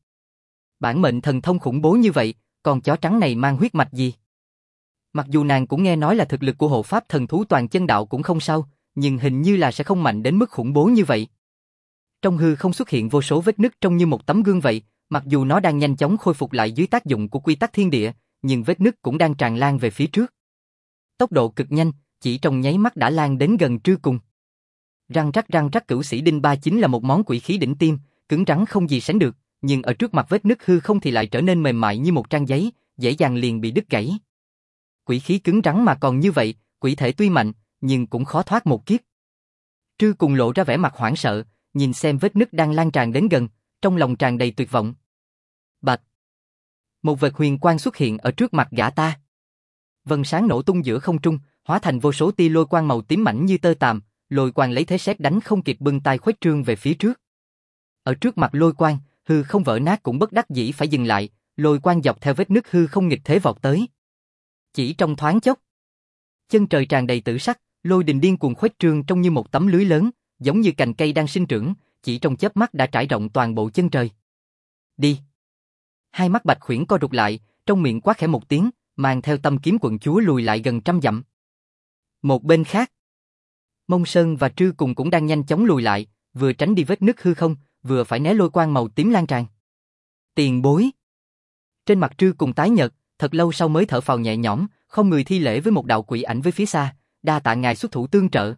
A: Bản mệnh thần thông khủng bố như vậy, con chó trắng này mang huyết mạch gì? Mặc dù nàng cũng nghe nói là thực lực của hộ pháp thần thú toàn chân đạo cũng không sao, nhưng hình như là sẽ không mạnh đến mức khủng bố như vậy. Trong hư không xuất hiện vô số vết nứt trông như một tấm gương vậy, mặc dù nó đang nhanh chóng khôi phục lại dưới tác dụng của quy tắc thiên địa, nhưng vết nứt cũng đang tràn lan về phía trước. Tốc độ cực nhanh, chỉ trong nháy mắt đã lan đến gần Trư Cùng. Răng rắc cửu sĩ đinh ba chính là một món quỷ khí đỉnh tiêm, cứng rắn không gì sánh được, nhưng ở trước mặt vết nứt hư không thì lại trở nên mềm mại như một trang giấy, dễ dàng liền bị đứt gãy. Quỷ khí cứng rắn mà còn như vậy, quỷ thể tuy mạnh, nhưng cũng khó thoát một kiếp. Trư Cùng lộ ra vẻ mặt hoảng sợ, nhìn xem vết nứt đang lan tràn đến gần, trong lòng tràn đầy tuyệt vọng. Bạch! Một vệt huyền quang xuất hiện ở trước mặt gã ta. Vầng sáng nổ tung giữa không trung, hóa thành vô số tia lôi quang màu tím mảnh như tơ tằm, lôi quang lấy thế sét đánh không kịp bưng tay khuếch trương về phía trước. Ở trước mặt lôi quang, hư không vỡ nát cũng bất đắc dĩ phải dừng lại, lôi quang dọc theo vết nứt hư không nghịch thế vọt tới. Chỉ trong thoáng chốc, chân trời tràn đầy tử sắc, lôi đình điên cuồng khuếch trương trông như một tấm lưới lớn, giống như cành cây đang sinh trưởng, chỉ trong chớp mắt đã trải rộng toàn bộ chân trời. Đi! Hai mắt Bạch Khuyển co rụt lại, trong miệng quát khẽ một tiếng, mang theo tâm kiếm quận chúa lùi lại gần 100 dặm. Một bên khác, Mông Sơn và Trư Cùng cũng đang nhanh chóng lùi lại, vừa tránh đi vết nứt hư không, vừa phải né lôi quang màu tím lan tràn. Tiền bối! Trên mặt Trư Cùng tái nhợt, thật lâu sau mới thở phào nhẹ nhõm, không người thi lễ với một đạo quỷ ảnh với phía xa, đa tạ ngài xuất thủ tương trợ.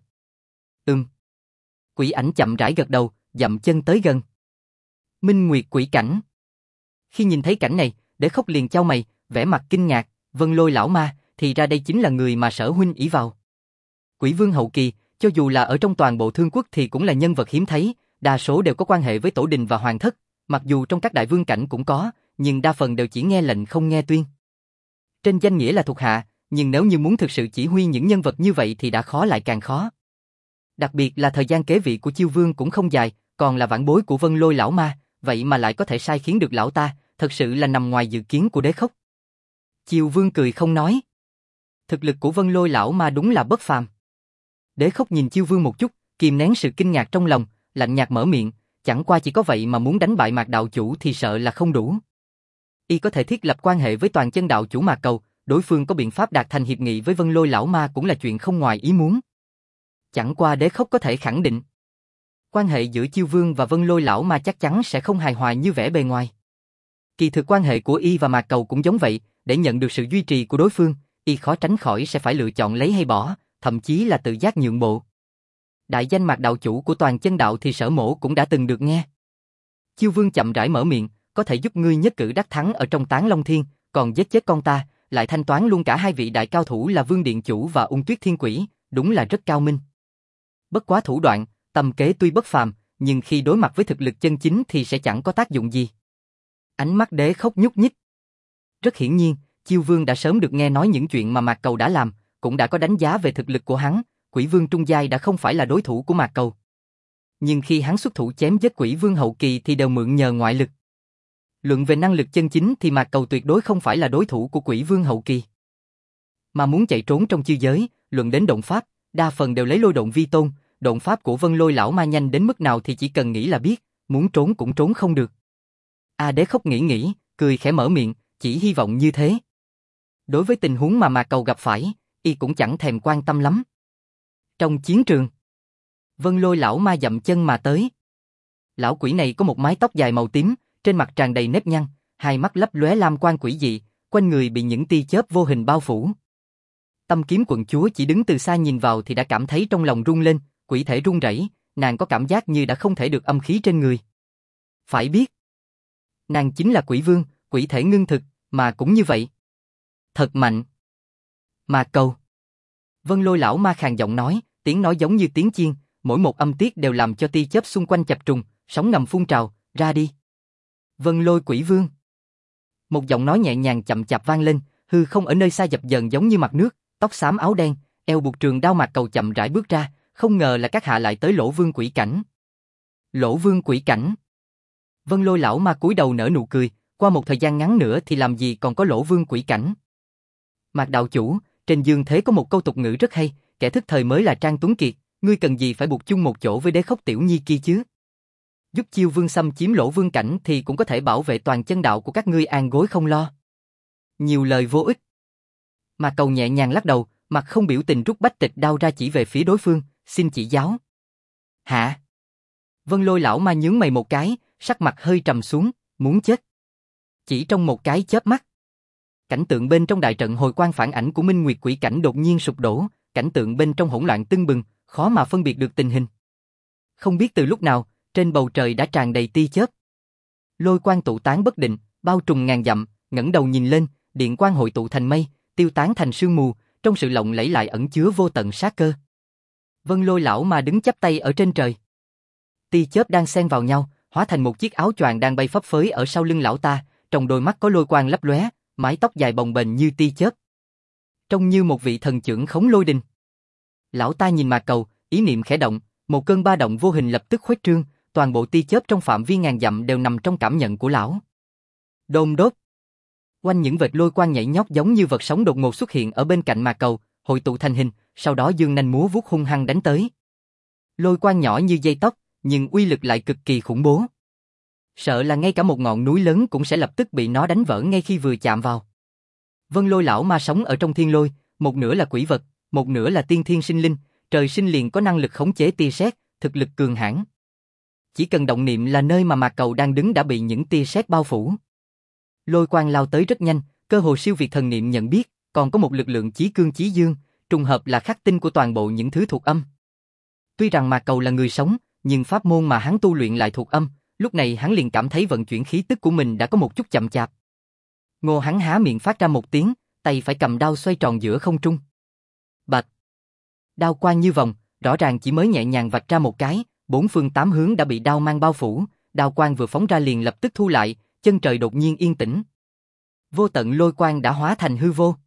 A: Quỷ ảnh chậm rãi gật đầu, dậm chân tới gần. Minh Nguyệt quỷ cảnh. Khi nhìn thấy cảnh này, Đế Khốc liền chau mày, vẻ mặt kinh ngạc, Vân Lôi lão ma, thì ra đây chính là người mà Sở huynh ỷ vào. Quỷ vương hậu kỳ, cho dù là ở trong toàn bộ Thương quốc thì cũng là nhân vật hiếm thấy, đa số đều có quan hệ với tổ đình và hoàng thất, mặc dù trong các đại vương cảnh cũng có, nhưng đa phần đều chỉ nghe lệnh không nghe tuyên. Trên danh nghĩa là thuộc hạ, nhưng nếu như muốn thực sự chỉ huy những nhân vật như vậy thì đã khó lại càng khó. Đặc biệt là thời gian kế vị của Chiêu Vương cũng không dài, còn là vãn bối của Vân Lôi lão ma, vậy mà lại có thể sai khiến được lão ta, thật sự là nằm ngoài dự kiến của Đế Khốc. Chiêu Vương cười không nói. Thực lực của Vân Lôi lão ma đúng là bất phàm. Đế Khốc nhìn Chiêu Vương một chút, kìm nén sự kinh ngạc trong lòng, lạnh nhạt mở miệng, chẳng qua chỉ có vậy mà muốn đánh bại Mạc đạo chủ thì sợ là không đủ. Y có thể thiết lập quan hệ với toàn chân đạo chủ Mạc Cầu, đối phương có biện pháp đạt thành hiệp nghị với Vân Lôi lão ma cũng là chuyện không ngoài ý muốn. Chẳng qua Đế Khốc có thể khẳng định, quan hệ giữa Chiêu Vương và Vân Lôi lão ma chắc chắn sẽ không hài hòa như vẻ bề ngoài. Kỳ thực quan hệ của Y và Mạc Cầu cũng giống vậy, để nhận được sự duy trì của đối phương, Y khó tránh khỏi sẽ phải lựa chọn lấy hay bỏ, thậm chí là tự giác nhượng bộ. Đại danh Mạc đạo chủ của toàn chân đạo thì Sở mỗ cũng đã từng được nghe. Chiêu Vương chậm rãi mở miệng, có thể giúp ngươi nhất cử đắc thắng ở trong Tán Long Thiên, còn giết chết con ta, lại thanh toán luôn cả hai vị đại cao thủ là Vương Điện Chủ và Ung Tuyết Thiên Quỷ, đúng là rất cao minh. Bất quá thủ đoạn, tâm kế tuy bất phàm, nhưng khi đối mặt với thực lực chân chính thì sẽ chẳng có tác dụng gì. Ánh mắt Đế Khốc nhúc nhích. Rất hiển nhiên, Chiêu Vương đã sớm được nghe nói những chuyện mà Mạc Cầu đã làm, cũng đã có đánh giá về thực lực của hắn, Quỷ Vương trung giai đã không phải là đối thủ của Mạc Cầu. Nhưng khi hắn xuất thủ chém giết Quỷ Vương hậu kỳ thì đều mượn nhờ ngoại lực. Luận về năng lực chân chính thì Mạc Cầu tuyệt đối không phải là đối thủ của Quỷ Vương hậu kỳ. Mà muốn chạy trốn trong chư giới, luận đến độn pháp, đa phần đều lấy lôi độn vi tôn, độn pháp của Vân Lôi lão ma nhanh đến mức nào thì chỉ cần nghĩ là biết, muốn trốn cũng trốn không được. Đế Khốc nghĩ, cười khẽ mở miệng, chỉ hy vọng như thế. Đối với tình huống mà Mạc Cầu gặp phải, Y cũng chẳng thèm quan tâm lắm. Trong chiến trường, Vân Lôi lão ma dậm chân mà tới. Lão quỷ này có một mái tóc dài màu tím, trên mặt tràn đầy nếp nhăn, hai mắt lấp lóe lam quang quỷ dị, quanh người bị những tia chớp vô hình bao phủ. Tâm kiếm quận chúa chỉ đứng từ xa nhìn vào thì đã cảm thấy trong lòng rung lên, quỷ thể run rẩy, nàng có cảm giác như đã không thể được âm khí trên người. Phải biết, nàng chính là quỷ vương, quỷ thể ngưng thực, mà cũng như vậy. Thật mạnh. Mạc Cầu. Vân Lôi lão ma khàn giọng nói, tiếng nói giống như tiếng chiên, mỗi một âm tiết đều làm cho tia chớp xung quanh chập trùng, sóng ngầm phun trào, ra đi. Vân Lôi quỷ vương. Một giọng nói nhẹ nhàng chậm chạp vang lên, hư không ở nơi xa dập dờn giống như mặt nước, tóc xám áo đen, eo buộc trường đao Mạc Cầu chậm rãi bước ra, không ngờ là các hạ lại tới Lỗ Vương quỷ cảnh. Lỗ Vương quỷ cảnh. Vân Lôi lão ma cúi đầu nở nụ cười, qua một thời gian ngắn nữa thì làm gì còn có Lỗ Vương quỷ cảnh. Mạc đạo chủ, trên dương thế có một câu tục ngữ rất hay, kẻ thức thời mới là Trang Tuấn Kiệt, ngươi cần gì phải buộc chung một chỗ với Đế Khốc tiểu nhi kia chứ? Giúp Chiêu Vương xâm chiếm Lỗ Vương cảnh thì cũng có thể bảo vệ toàn chân đạo của các ngươi an gối không lo. Nhiều lời vô ích. Mạc Cầu nhẹ nhàng lắc đầu, mặt không biểu tình rút bách tịch đao ra chỉ về phía đối phương, xin chỉ giáo. Hả? Vân Lôi lão ma nhướng mày một cái, sắc mặt hơi trầm xuống, muốn chết. Chỉ trong một cái chớp mắt, cảnh tượng bên trong đại trận hồi quang phản ảnh của Minh Nguyệt quỷ cảnh đột nhiên sụp đổ, cảnh tượng bên trong hỗn loạn tưng bừng, khó mà phân biệt được tình hình. Không biết từ lúc nào, trên bầu trời đã tràn đầy tia chớp. Lôi quang tụ tán bất định, bao trùm ngàn dặm, ngẩng đầu nhìn lên, điện quang hội tụ thành mây, tiêu tán thành sương mù, trong sự lộng lẫy lại ẩn chứa vô tận sát cơ. Vân Lôi lão ma đứng chắp tay ở trên trời. Tia chớp đang xen vào nhau, hóa thành một chiếc áo choàng đang bay phấp phới ở sau lưng lão ta, trong đôi mắt có lôi quang lấp lóe, mái tóc dài bồng bềnh như tia chớp. Trông như một vị thần trưởng khống lôi đình. Lão ta nhìn Mạc Cầu, ý niệm khẽ động, một cơn ba động vô hình lập tức khuếch trương, toàn bộ tia chớp trong phạm vi ngàn dặm đều nằm trong cảm nhận của lão. Đôn đốt. Quanh những vệt lôi quang nhảy nhót giống như vật sống đột ngột xuất hiện ở bên cạnh mạc cầu, hội tụ thành hình, sau đó dương nanh múa vuốt hung hăng đánh tới. Lôi quang nhỏ như dây tóc, nhưng uy lực lại cực kỳ khủng bố. Sợ là ngay cả một ngọn núi lớn cũng sẽ lập tức bị nó đánh vỡ ngay khi vừa chạm vào. Vân Lôi lão ma sống ở trong thiên lôi, một nửa là quỷ vật, một nửa là tiên thiên sinh linh, trời sinh liền có năng lực khống chế tia sét, thực lực cường hãn. Chỉ cần động niệm là nơi mà mạc cầu đang đứng đã bị những tia sét bao phủ. Lôi quang lao tới rất nhanh, cơ hồ siêu việt thần niệm nhận biết, còn có một lực lượng chí cương chí dương, trùng hợp là khắc tinh của toàn bộ những thứ thuộc âm. Tuy rằng mạc cầu là người sống, nhưng pháp môn mà hắn tu luyện lại thuộc âm, lúc này hắn liền cảm thấy vận chuyển khí tức của mình đã có một chút chậm chạp. Ngô hắn há miệng phát ra một tiếng, tay phải cầm đao xoay tròn giữa không trung. Bạch! Đao quang như vòng, rõ ràng chỉ mới nhẹ nhàng vạch ra một cái, bốn phương tám hướng đã bị đao mang bao phủ, đao quang vừa phóng ra liền lập tức thu lại, chân trời đột nhiên yên tĩnh. Vô tận lôi quang đã hóa thành hư vô.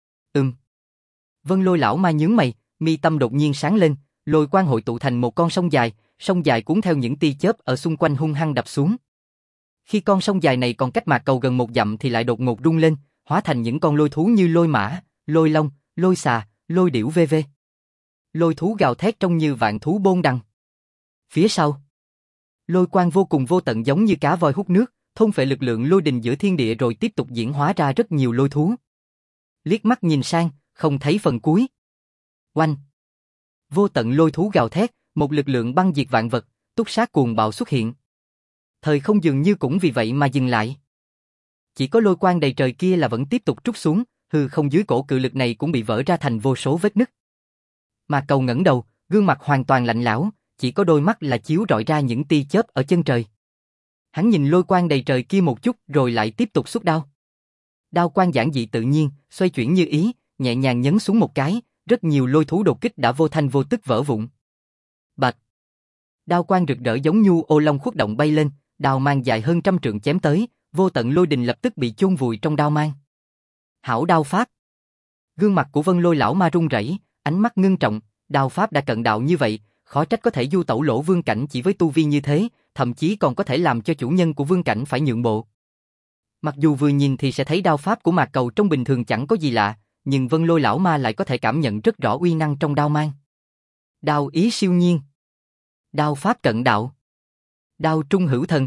A: Vân Lôi lão ma nhướng mày, mi tâm đột nhiên sáng lên, lôi quang hội tụ thành một con sông dài cuốn theo những tia chớp ở xung quanh hung hăng đập xuống. Khi con sông dài này còn cách mạc cầu gần một dặm thì lại đột ngột rung lên, hóa thành những con lôi thú như lôi mã, lôi long, lôi xà, lôi điểu vv. Lôi thú gào thét trông như vạn thú bôn đằng. Phía sau, lôi quang vô cùng vô tận giống như cá voi hút nước, thôn phệ lực lượng lôi đình giữa thiên địa rồi tiếp tục diễn hóa ra rất nhiều lôi thú. Liếc mắt nhìn sang, không thấy phần cuối. Oanh! Vô tận lôi thú gào thét, một lực lượng băng diệt vạn vật, túc sát cuồng bạo xuất hiện. Thời không dường như cũng vì vậy mà dừng lại. Chỉ có lôi quang đầy trời kia là vẫn tiếp tục trút xuống, hư không dưới cổ cự lực này cũng bị vỡ ra thành vô số vết nứt. Mà cầu ngẩng đầu, gương mặt hoàn toàn lạnh lẽo, chỉ có đôi mắt là chiếu rọi ra những tia chớp ở chân trời. Hắn nhìn lôi quang đầy trời kia một chút rồi lại tiếp tục xuất đao. Đao quang giản dị tự nhiên, xoay chuyển như ý, nhẹ nhàng nhấn xuống một cái, rất nhiều lôi thú đột kích đã vô thanh vô tức vỡ vụn. Bạch! Đao quang rực rỡ giống nhu ô long khuất động bay lên, đao mang dài hơn 100 trượng chém tới, vô tận lôi đình lập tức bị chôn vùi trong đao mang. Hảo đao pháp! Gương mặt của Vân Lôi lão ma run rẩy, ánh mắt ngưng trọng, đao pháp đã cận đạo như vậy, khó trách có thể du tẩu lỗ vương cảnh chỉ với tu vi như thế, thậm chí còn có thể làm cho chủ nhân của vương cảnh phải nhượng bộ. Mặc dù vừa nhìn thì sẽ thấy đao pháp của mạc cầu trong bình thường chẳng có gì lạ, nhưng Vân Lôi lão ma lại có thể cảm nhận rất rõ uy năng trong đao mang. Đao ý siêu nhiên. Đao pháp cận đạo. Đao trung hữu thần.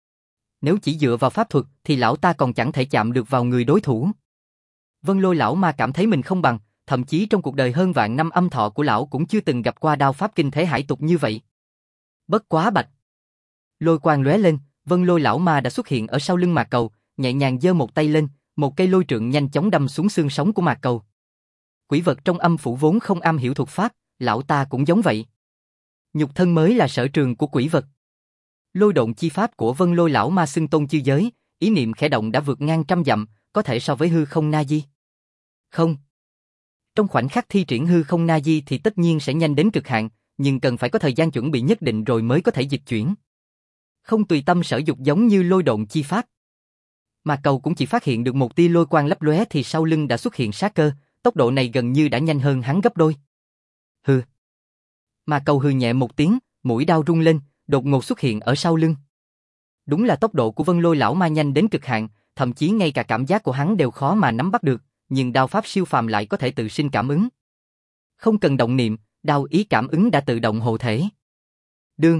A: Nếu chỉ dựa vào pháp thuật thì lão ta còn chẳng thể chạm được vào người đối thủ. Vân Lôi lão ma cảm thấy mình không bằng, thậm chí trong cuộc đời hơn vạn năm âm thọ của lão cũng chưa từng gặp qua đao pháp kinh thế hải tục như vậy. Bất quá bạch. Lôi quang lóe lên, Vân Lôi lão ma đã xuất hiện ở sau lưng mạc cầu, nhẹ nhàng giơ một tay lên, một cây lôi trượng nhanh chóng đâm xuống xương sống của mạc cầu. Quỷ vật trong âm phủ vốn không am hiểu thuật pháp, lão ta cũng giống vậy. Nhục thân mới là sở trường của quỷ vật. Lôi độn chi pháp của Vân Lôi lão ma xưng tôn chư giới, ý niệm khẽ động đã vượt ngang 100 dặm, có thể so với hư không na di. Không. Trong khoảnh khắc thi triển hư không na di thì tất nhiên sẽ nhanh đến cực hạn, nhưng cần phải có thời gian chuẩn bị nhất định rồi mới có thể dịch chuyển. Không tùy tâm sở dục giống như lôi độn chi pháp. Mà cầu cũng chỉ phát hiện được một tia lôi quang lấp lóe thì sau lưng đã xuất hiện sát cơ, tốc độ này gần như đã nhanh hơn hắn gấp đôi. Hừ. Mà cầu hừ nhẹ một tiếng, mũi đao rung lên, đột ngột xuất hiện ở sau lưng. Đúng là tốc độ của Vân Lôi lão ma nhanh đến cực hạn, thậm chí ngay cả cảm giác của hắn đều khó mà nắm bắt được, nhưng đao pháp siêu phàm lại có thể tự sinh cảm ứng. Không cần động niệm, đao ý cảm ứng đã tự động hộ thể. Đương.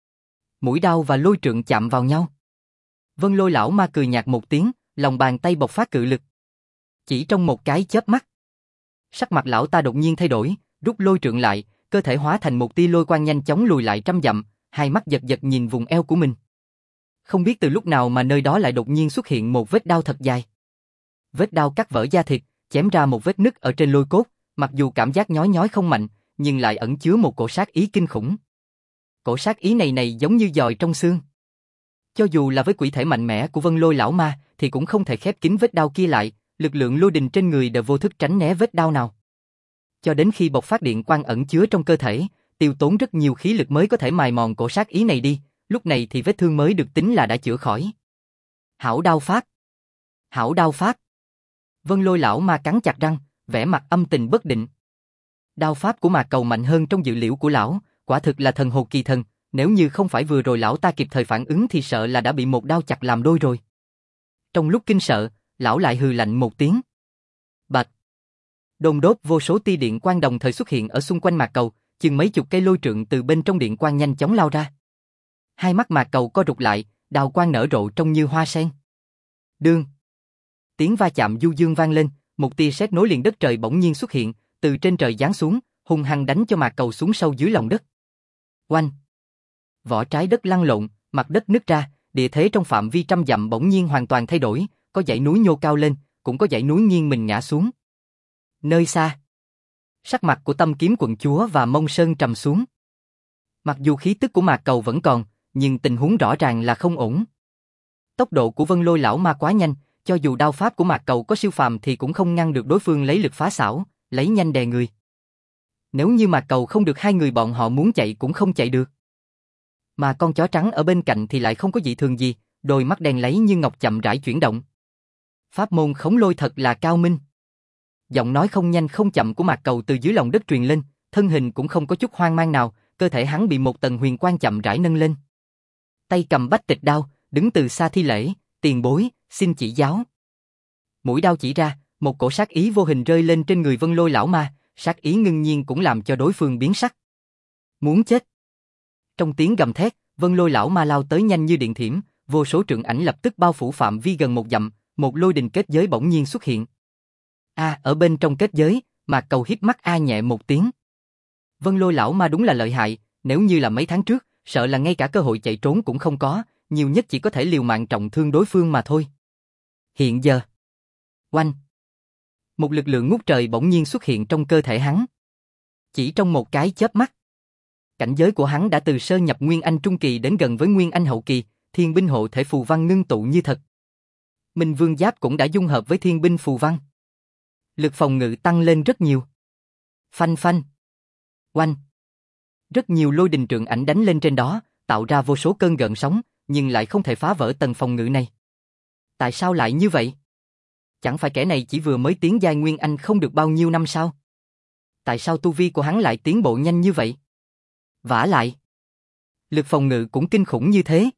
A: Mũi đao và lôi trượng chạm vào nhau. Vân Lôi lão ma cười nhạt một tiếng, lòng bàn tay bộc phát cự lực. Chỉ trong một cái chớp mắt, sắc mặt lão ta đột nhiên thay đổi, rút lôi trượng lại, cơ thể hóa thành một tia lôi quang nhanh chóng lùi lại 100 dặm, hai mắt giật giật nhìn vùng eo của mình. Không biết từ lúc nào mà nơi đó lại đột nhiên xuất hiện một vết đao thật dài. Vết đao cắt vỡ da thịt, chém ra một vết nứt ở trên lôi cốt, mặc dù cảm giác nhói nhói không mạnh, nhưng lại ẩn chứa một cổ sát ý kinh khủng. Cổ sát ý này giống như giòi trong xương. Cho dù là với quỷ thể mạnh mẽ của Vân Lôi lão ma thì cũng không thể khép kín vết đao kia lại, lực lượng lôi đình trên người đều vô thức tránh né vết đao nào. Cho đến khi bộc phát điện quang ẩn chứa trong cơ thể, tiêu tốn rất nhiều khí lực mới có thể mài mòn cổ sát ý này đi, lúc này thì vết thương mới được tính là đã chữa khỏi. Hảo đao pháp. Hảo đao pháp. Vân Lôi lão ma cắn chặt răng, vẻ mặt âm tình bất định. Đao pháp của Mạc Cầu mạnh hơn trong dự liệu của lão, quả thực là thần hồ kỳ thần, Nếu như không phải vừa rồi lão ta kịp thời phản ứng thì sợ là đã bị một đao chặt làm đôi rồi. Trong lúc kinh sợ, lão lại hừ lạnh một tiếng. Bạch. Đôn đốt vô số tia điện quang đồng thời xuất hiện ở xung quanh Mạc Cầu, chừng mấy chục cây lôi trượng từ bên trong điện quang nhanh chóng lao ra. Hai mắt Mạc Cầu co rụt lại, đào quang nở rộ trông như hoa sen. Đương. Tiếng va chạm du dương vang lên, một tia sét nối liền đất trời bỗng nhiên xuất hiện, từ trên trời giáng xuống, hung hăng đánh cho Mạc Cầu xuống sâu dưới lòng đất. Oanh. Vỏ trái đất lăn lộn, mặt đất nứt ra, địa thế trong phạm vi trăm dặm bỗng nhiên hoàn toàn thay đổi, có dãy núi nhô cao lên, cũng có dãy núi nghiêng mình ngã xuống. Nơi xa, sắc mặt của Tâm Kiếm quận chúa và Mông Sơn trầm xuống. Mặc dù khí tức của Mạc Cầu vẫn còn, nhưng tình huống rõ ràng là không ổn. Tốc độ của Vân Lôi lão ma quá nhanh, cho dù đao pháp của Mạc Cầu có siêu phàm thì cũng không ngăn được đối phương lấy lực phá xảo, lấy nhanh đè người. Nếu như Mạc Cầu không được hai người bọn họ muốn chạy cũng không chạy được. Mà con chó trắng ở bên cạnh thì lại không có dị thường gì, đôi mắt đen láy như ngọc chậm rãi chuyển động. Pháp môn khống lôi thật là cao minh. Giọng nói không nhanh không chậm của Mạc Cầu từ dưới lòng đất truyền lên, thân hình cũng không có chút hoang mang nào, cơ thể hắn bị một tầng huyền quang chậm rãi nâng lên. Tay cầm bách tịch đao, đứng từ xa thi lễ, tiền bối, xin chỉ giáo. Mũi đao chỉ ra, một cổ sát ý vô hình rơi lên trên người Vân Lôi lão ma, sát ý ngưng nhiên cũng làm cho đối phương biến sắc. Muốn chết. Trong tiếng gầm thét, Vân Lôi lão ma lao tới nhanh như điện thiểm, vô số trượng ảnh lập tức bao phủ phạm vi gần một dặm, một lôi đình kết giới bỗng nhiên xuất hiện. Ở bên trong kết giới, Mạc Cầu hít mắt nhẹ một tiếng. Vân Lôi lão ma đúng là lợi hại, nếu như là mấy tháng trước, sợ là ngay cả cơ hội chạy trốn cũng không có, nhiều nhất chỉ có thể liều mạng trọng thương đối phương mà thôi. Hiện giờ, oanh, một lực lượng ngút trời bỗng nhiên xuất hiện trong cơ thể hắn. Chỉ trong một cái chớp mắt, cảnh giới của hắn đã từ sơ nhập Nguyên Anh trung kỳ đến gần với Nguyên Anh hậu kỳ, thiên binh hộ thể phù văn ngưng tụ như thật. Minh Vương giáp cũng đã dung hợp với thiên binh phù văn. Lực phòng ngự tăng lên rất nhiều. Phanh phanh, oanh. Rất nhiều lôi đình trượng ảnh đánh lên trên đó, tạo ra vô số cơn gợn sóng, nhưng lại không thể phá vỡ tầng phòng ngự này. Tại sao lại như vậy? Chẳng phải kẻ này chỉ vừa mới tiến giai Nguyên Anh không được bao nhiêu năm sao? Tại sao tu vi của hắn lại tiến bộ nhanh như vậy? Vả lại, lực phòng ngự cũng kinh khủng như thế.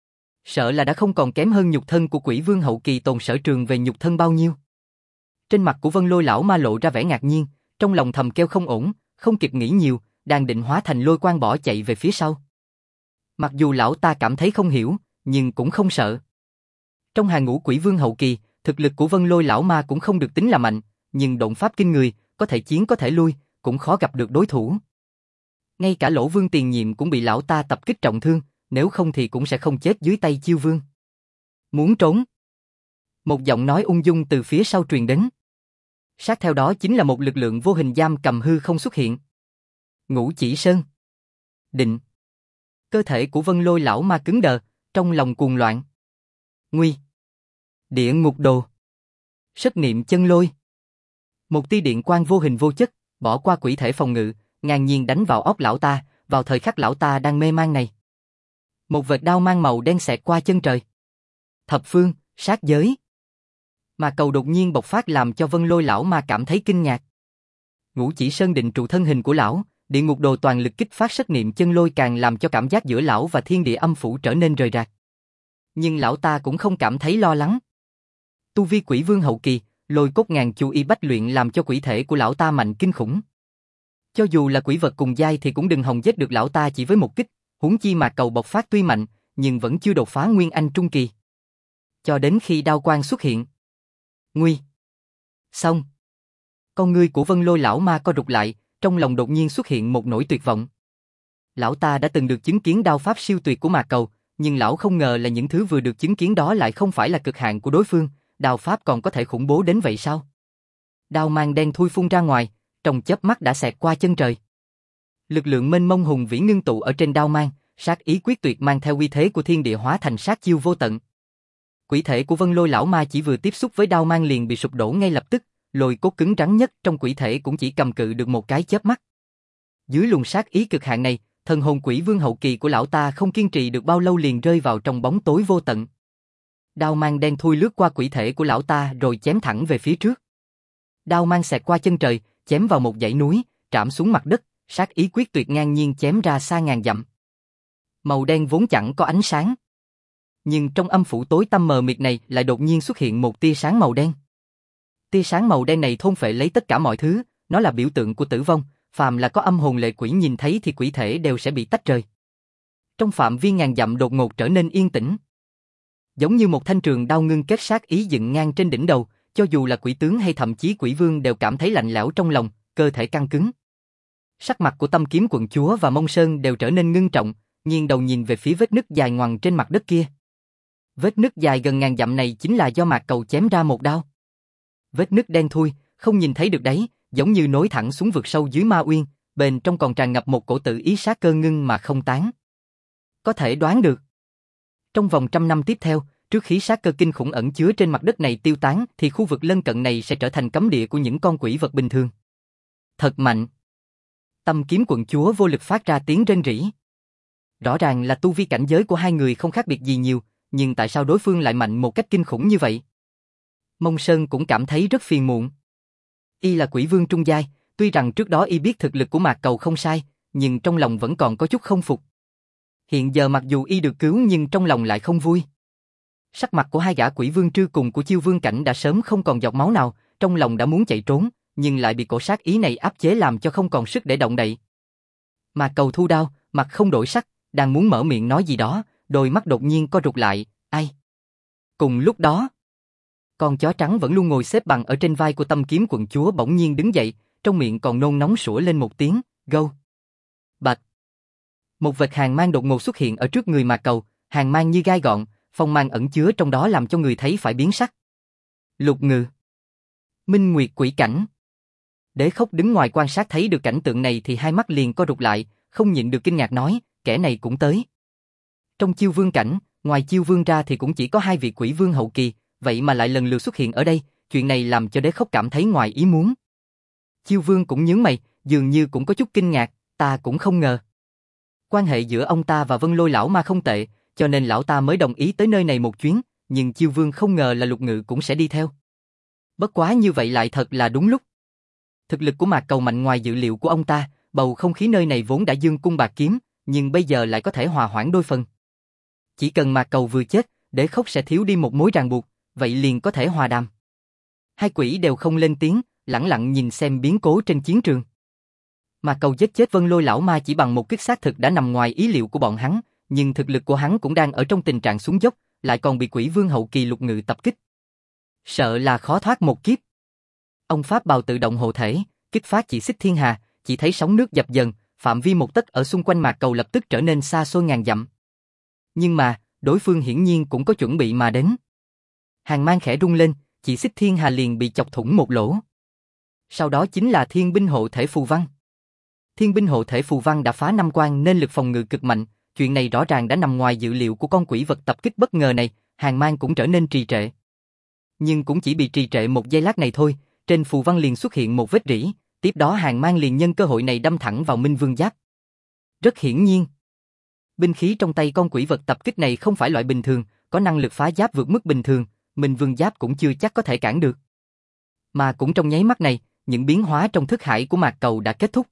A: Sợ là đã không còn kém hơn nhục thân của Quỷ Vương hậu kỳ Tôn Sở Trường về nhục thân bao nhiêu. Trên mặt của Vân Lôi lão ma lộ ra vẻ ngạc nhiên, trong lòng thầm kêu không ổn, không kịp nghĩ nhiều, đang định hóa thành lôi quang bỏ chạy về phía sau. Mặc dù lão ta cảm thấy không hiểu, nhưng cũng không sợ. Trong hàng ngũ Quỷ Vương hậu kỳ, thực lực của Vân Lôi lão ma cũng không được tính là mạnh, nhưng độn pháp kinh người, có thể chiến có thể lui, cũng khó gặp được đối thủ. Ngay cả Lỗ Vương tiền nhiệm cũng bị lão ta tập kích trọng thương, nếu không thì cũng sẽ không chết dưới tay Chiêu Vương. Muốn trốn? Một giọng nói ung dung từ phía sau truyền đến. Sát theo đó chính là một lực lượng vô hình giam cầm hư không xuất hiện. Ngũ Chỉ Sơn. Định. Cơ thể của Vân Lôi lão ma cứng đờ, trong lòng cuồng loạn. Nguy. Địa ngục đồ. Sức niệm chân lôi. Một tia điện quang vô hình vô chất, bỏ qua quỷ thể phòng ngự, ngang nhiên đánh vào óc lão ta, vào thời khắc lão ta đang mê man này. Một vệt đao mang màu đen xẹt qua chân trời. Thập phương, sát giới. Mà cầu đột nhiên bộc phát làm cho Vân Lôi lão ma cảm thấy kinh ngạc. Ngũ Chỉ Sơn định trụ thân hình của lão, địa ngục đồ toàn lực kích phát sức niệm chân lôi càng làm cho cảm giác giữa lão và thiên địa âm phủ trở nên rời rạc. Nhưng lão ta cũng không cảm thấy lo lắng. Tu vi Quỷ Vương hậu kỳ, Lôi Cốt Ngàn Chu Y Bách luyện làm cho quỷ thể của lão ta mạnh kinh khủng. Cho dù là quỷ vật cùng giai thì cũng đừng hòng giết được lão ta chỉ với một kích, huống chi mà cầu bộc phát tuy mạnh, nhưng vẫn chưa đột phá Nguyên Anh trung kỳ. Cho đến khi đao quang xuất hiện. Nguy. Xong. Con ngươi của Vân Lôi lão ma co rụt lại, trong lòng đột nhiên xuất hiện một nỗi tuyệt vọng. Lão ta đã từng được chứng kiến đao pháp siêu tuyệt của Mạc Cầu, nhưng lão không ngờ là những thứ vừa được chứng kiến đó lại không phải là cực hạn của đối phương, đao pháp còn có thể khủng bố đến vậy sao? Đao mang đen thui phun ra ngoài, trong chớp mắt đã xẹt qua chân trời. Lực lượng mênh mông hùng vĩ ngưng tụ ở trên đao mang, sát ý quyết tuyệt mang theo uy thế của thiên địa hóa thành sát chiêu vô tận. Quỷ thể của Vân Lôi lão ma chỉ vừa tiếp xúc với đao mang liền bị sụp đổ ngay lập tức, lôi cốt cứng rắn nhất trong quỷ thể cũng chỉ cầm cự được một cái chớp mắt. Dưới luồng sát ý cực hạn này, thần hồn Quỷ Vương hậu kỳ của lão ta không kiên trì được bao lâu liền rơi vào trong bóng tối vô tận. Đao mang đen thui lướt qua quỷ thể của lão ta rồi chém thẳng về phía trước. Đao mang xẹt qua chân trời, chém vào một dãy núi, trảm xuống mặt đất, sát ý quyết tuyệt ngang nhiên chém ra xa ngàn dặm. Màu đen vốn chẳng có ánh sáng. Nhưng trong âm phủ tối tăm mờ mịt này lại đột nhiên xuất hiện một tia sáng màu đen. Tia sáng màu đen này thôn phệ lấy tất cả mọi thứ, nó là biểu tượng của tử vong, phàm là có âm hồn lệ quỷ nhìn thấy thì quỷ thể đều sẽ bị tách rời. Trong phạm vi ngàn dặm đột ngột trở nên yên tĩnh. Giống như một thanh trường đao ngưng kết sát ý dựng ngang trên đỉnh đầu, cho dù là quỷ tướng hay thậm chí quỷ vương đều cảm thấy lạnh lẽo trong lòng, cơ thể căng cứng. Sắc mặt của Tâm Kiếm Quận Chúa và Mông Sơn đều trở nên ngưng trọng, nghiêng đầu nhìn về phía vết nứt dài ngoằng trên mặt đất kia. Vết nứt dài gần ngàn dặm này chính là do Mạc Cầu chém ra một đao. Vết nứt đen thui, không nhìn thấy được đáy, giống như nối thẳng xuống vực sâu dưới Ma Uyên, bên trong còn tràn ngập một cổ tự ý sát cơ ngưng mà không tán. Có thể đoán được. Trong vòng 100 năm tiếp theo, trước khi sát cơ kinh khủng ẩn chứa trên mặt đất này tiêu tán thì khu vực lân cận này sẽ trở thành cấm địa của những con quỷ vật bình thường. Thật mạnh. Tâm Kiếm Quận Chúa vô lực phát ra tiếng rên rỉ. Rõ ràng là tu vi cảnh giới của hai người không khác biệt gì nhiều, nhưng tại sao đối phương lại mạnh một cách kinh khủng như vậy? Mông Sơn cũng cảm thấy rất phiền muộn. Y là quỷ vương trung giai, tuy rằng trước đó y biết thực lực của Mạc Cầu không sai, nhưng trong lòng vẫn còn có chút không phục. Hiện giờ mặc dù y được cứu nhưng trong lòng lại không vui. Sắc mặt của hai gã quỷ vương trư cùng của Chiêu Vương Cảnh đã sớm không còn giọt máu nào, trong lòng đã muốn chạy trốn, nhưng lại bị cổ sát ý này áp chế làm cho không còn sức để động đậy. Mạc Cầu thu đao, mặt không đổi sắc, đang muốn mở miệng nói gì đó, đôi mắt đột nhiên co rụt lại, ai? Cùng lúc đó, con chó trắng vẫn luôn ngồi xếp bằng ở trên vai của Tâm Kiếm Quận Chúa bỗng nhiên đứng dậy, trong miệng còn nôn nóng sủa lên một tiếng, gâu. Bạch. Một vệt hàn mang đột ngột xuất hiện ở trước người Mạc Cầu, hàn mang như gai gọn, phong mang ẩn chứa trong đó làm cho người thấy phải biến sắc. Lục Ngự. Minh Nguyệt Quỷ Cảnh. Đế Khốc đứng ngoài quan sát thấy được cảnh tượng này thì hai mắt liền co rụt lại, không nhịn được kinh ngạc nói, kẻ này cũng tới. Trong Chiêu Vương Cảnh, ngoài Chiêu Vương ra thì cũng chỉ có hai vị quỷ vương hậu kỳ, vậy mà lại lần lượt xuất hiện ở đây, chuyện này làm cho Đế Khốc cảm thấy ngoài ý muốn. Chiêu Vương cũng nhướng mày, dường như cũng có chút kinh ngạc, ta cũng không ngờ. Quan hệ giữa ông ta và Vân Lôi lão ma không tệ, cho nên lão ta mới đồng ý tới nơi này một chuyến, nhưng Chiêu Vương không ngờ là Lục Ngự cũng sẽ đi theo. Bất quá như vậy lại thật là đúng lúc. Thực lực của Mạc Cầu mạnh ngoài dự liệu của ông ta, bầu không khí nơi này vốn đã dương cung bạc kiếm, nhưng bây giờ lại có thể hòa hoãn đôi phần. Chỉ cần Mạc Cầu vừa chết, Đế Khốc sẽ thiếu đi một mối ràng buộc, vậy liền có thể hòa đàm. Hai quỷ đều không lên tiếng, lẳng lặng nhìn xem biến cố trên chiến trường. Mạc Cầu giết chết Vân Lôi lão ma chỉ bằng một kích xác thực đã nằm ngoài ý liệu của bọn hắn, nhưng thực lực của hắn cũng đang ở trong tình trạng xuống dốc, lại còn bị quỷ vương hậu kỳ Lục Ngự tập kích. Sợ là khó thoát một kiếp. Ông pháp bào tự động hộ thể, kích phát chỉ xích thiên hà, chỉ thấy sóng nước dập dần, phạm vi một tấc ở xung quanh Mạc Cầu lập tức trở nên xa xôi ngàn dặm. Nhưng mà, đối phương hiển nhiên cũng có chuẩn bị mà đến. Hàng mang khẽ rung lên, chỉ xích thiên hà liền bị chọc thủng một lỗ. Sau đó chính là thiên binh hộ thể phù văn. Thiên binh hộ thể phù văn đã phá 5 quan nên lực phòng ngự cực mạnh, chuyện này rõ ràng đã nằm ngoài dự liệu của con quỷ vật tập kích bất ngờ này, hàng mang cũng trở nên trì trệ. Nhưng cũng chỉ bị trì trệ một giây lát này thôi, trên phù văn liền xuất hiện một vết rỉ, tiếp đó hàng mang liền nhân cơ hội này đâm thẳng vào Minh Vương Giáp. Rất hiển nhiên, binh khí trong tay con quỷ vật tập kích này không phải loại bình thường, có năng lực phá giáp vượt mức bình thường, Minh Vương Giáp cũng chưa chắc có thể cản được. Mà cũng trong nháy mắt này, những biến hóa trong thức hải của Mạc Cầu đã kết thúc.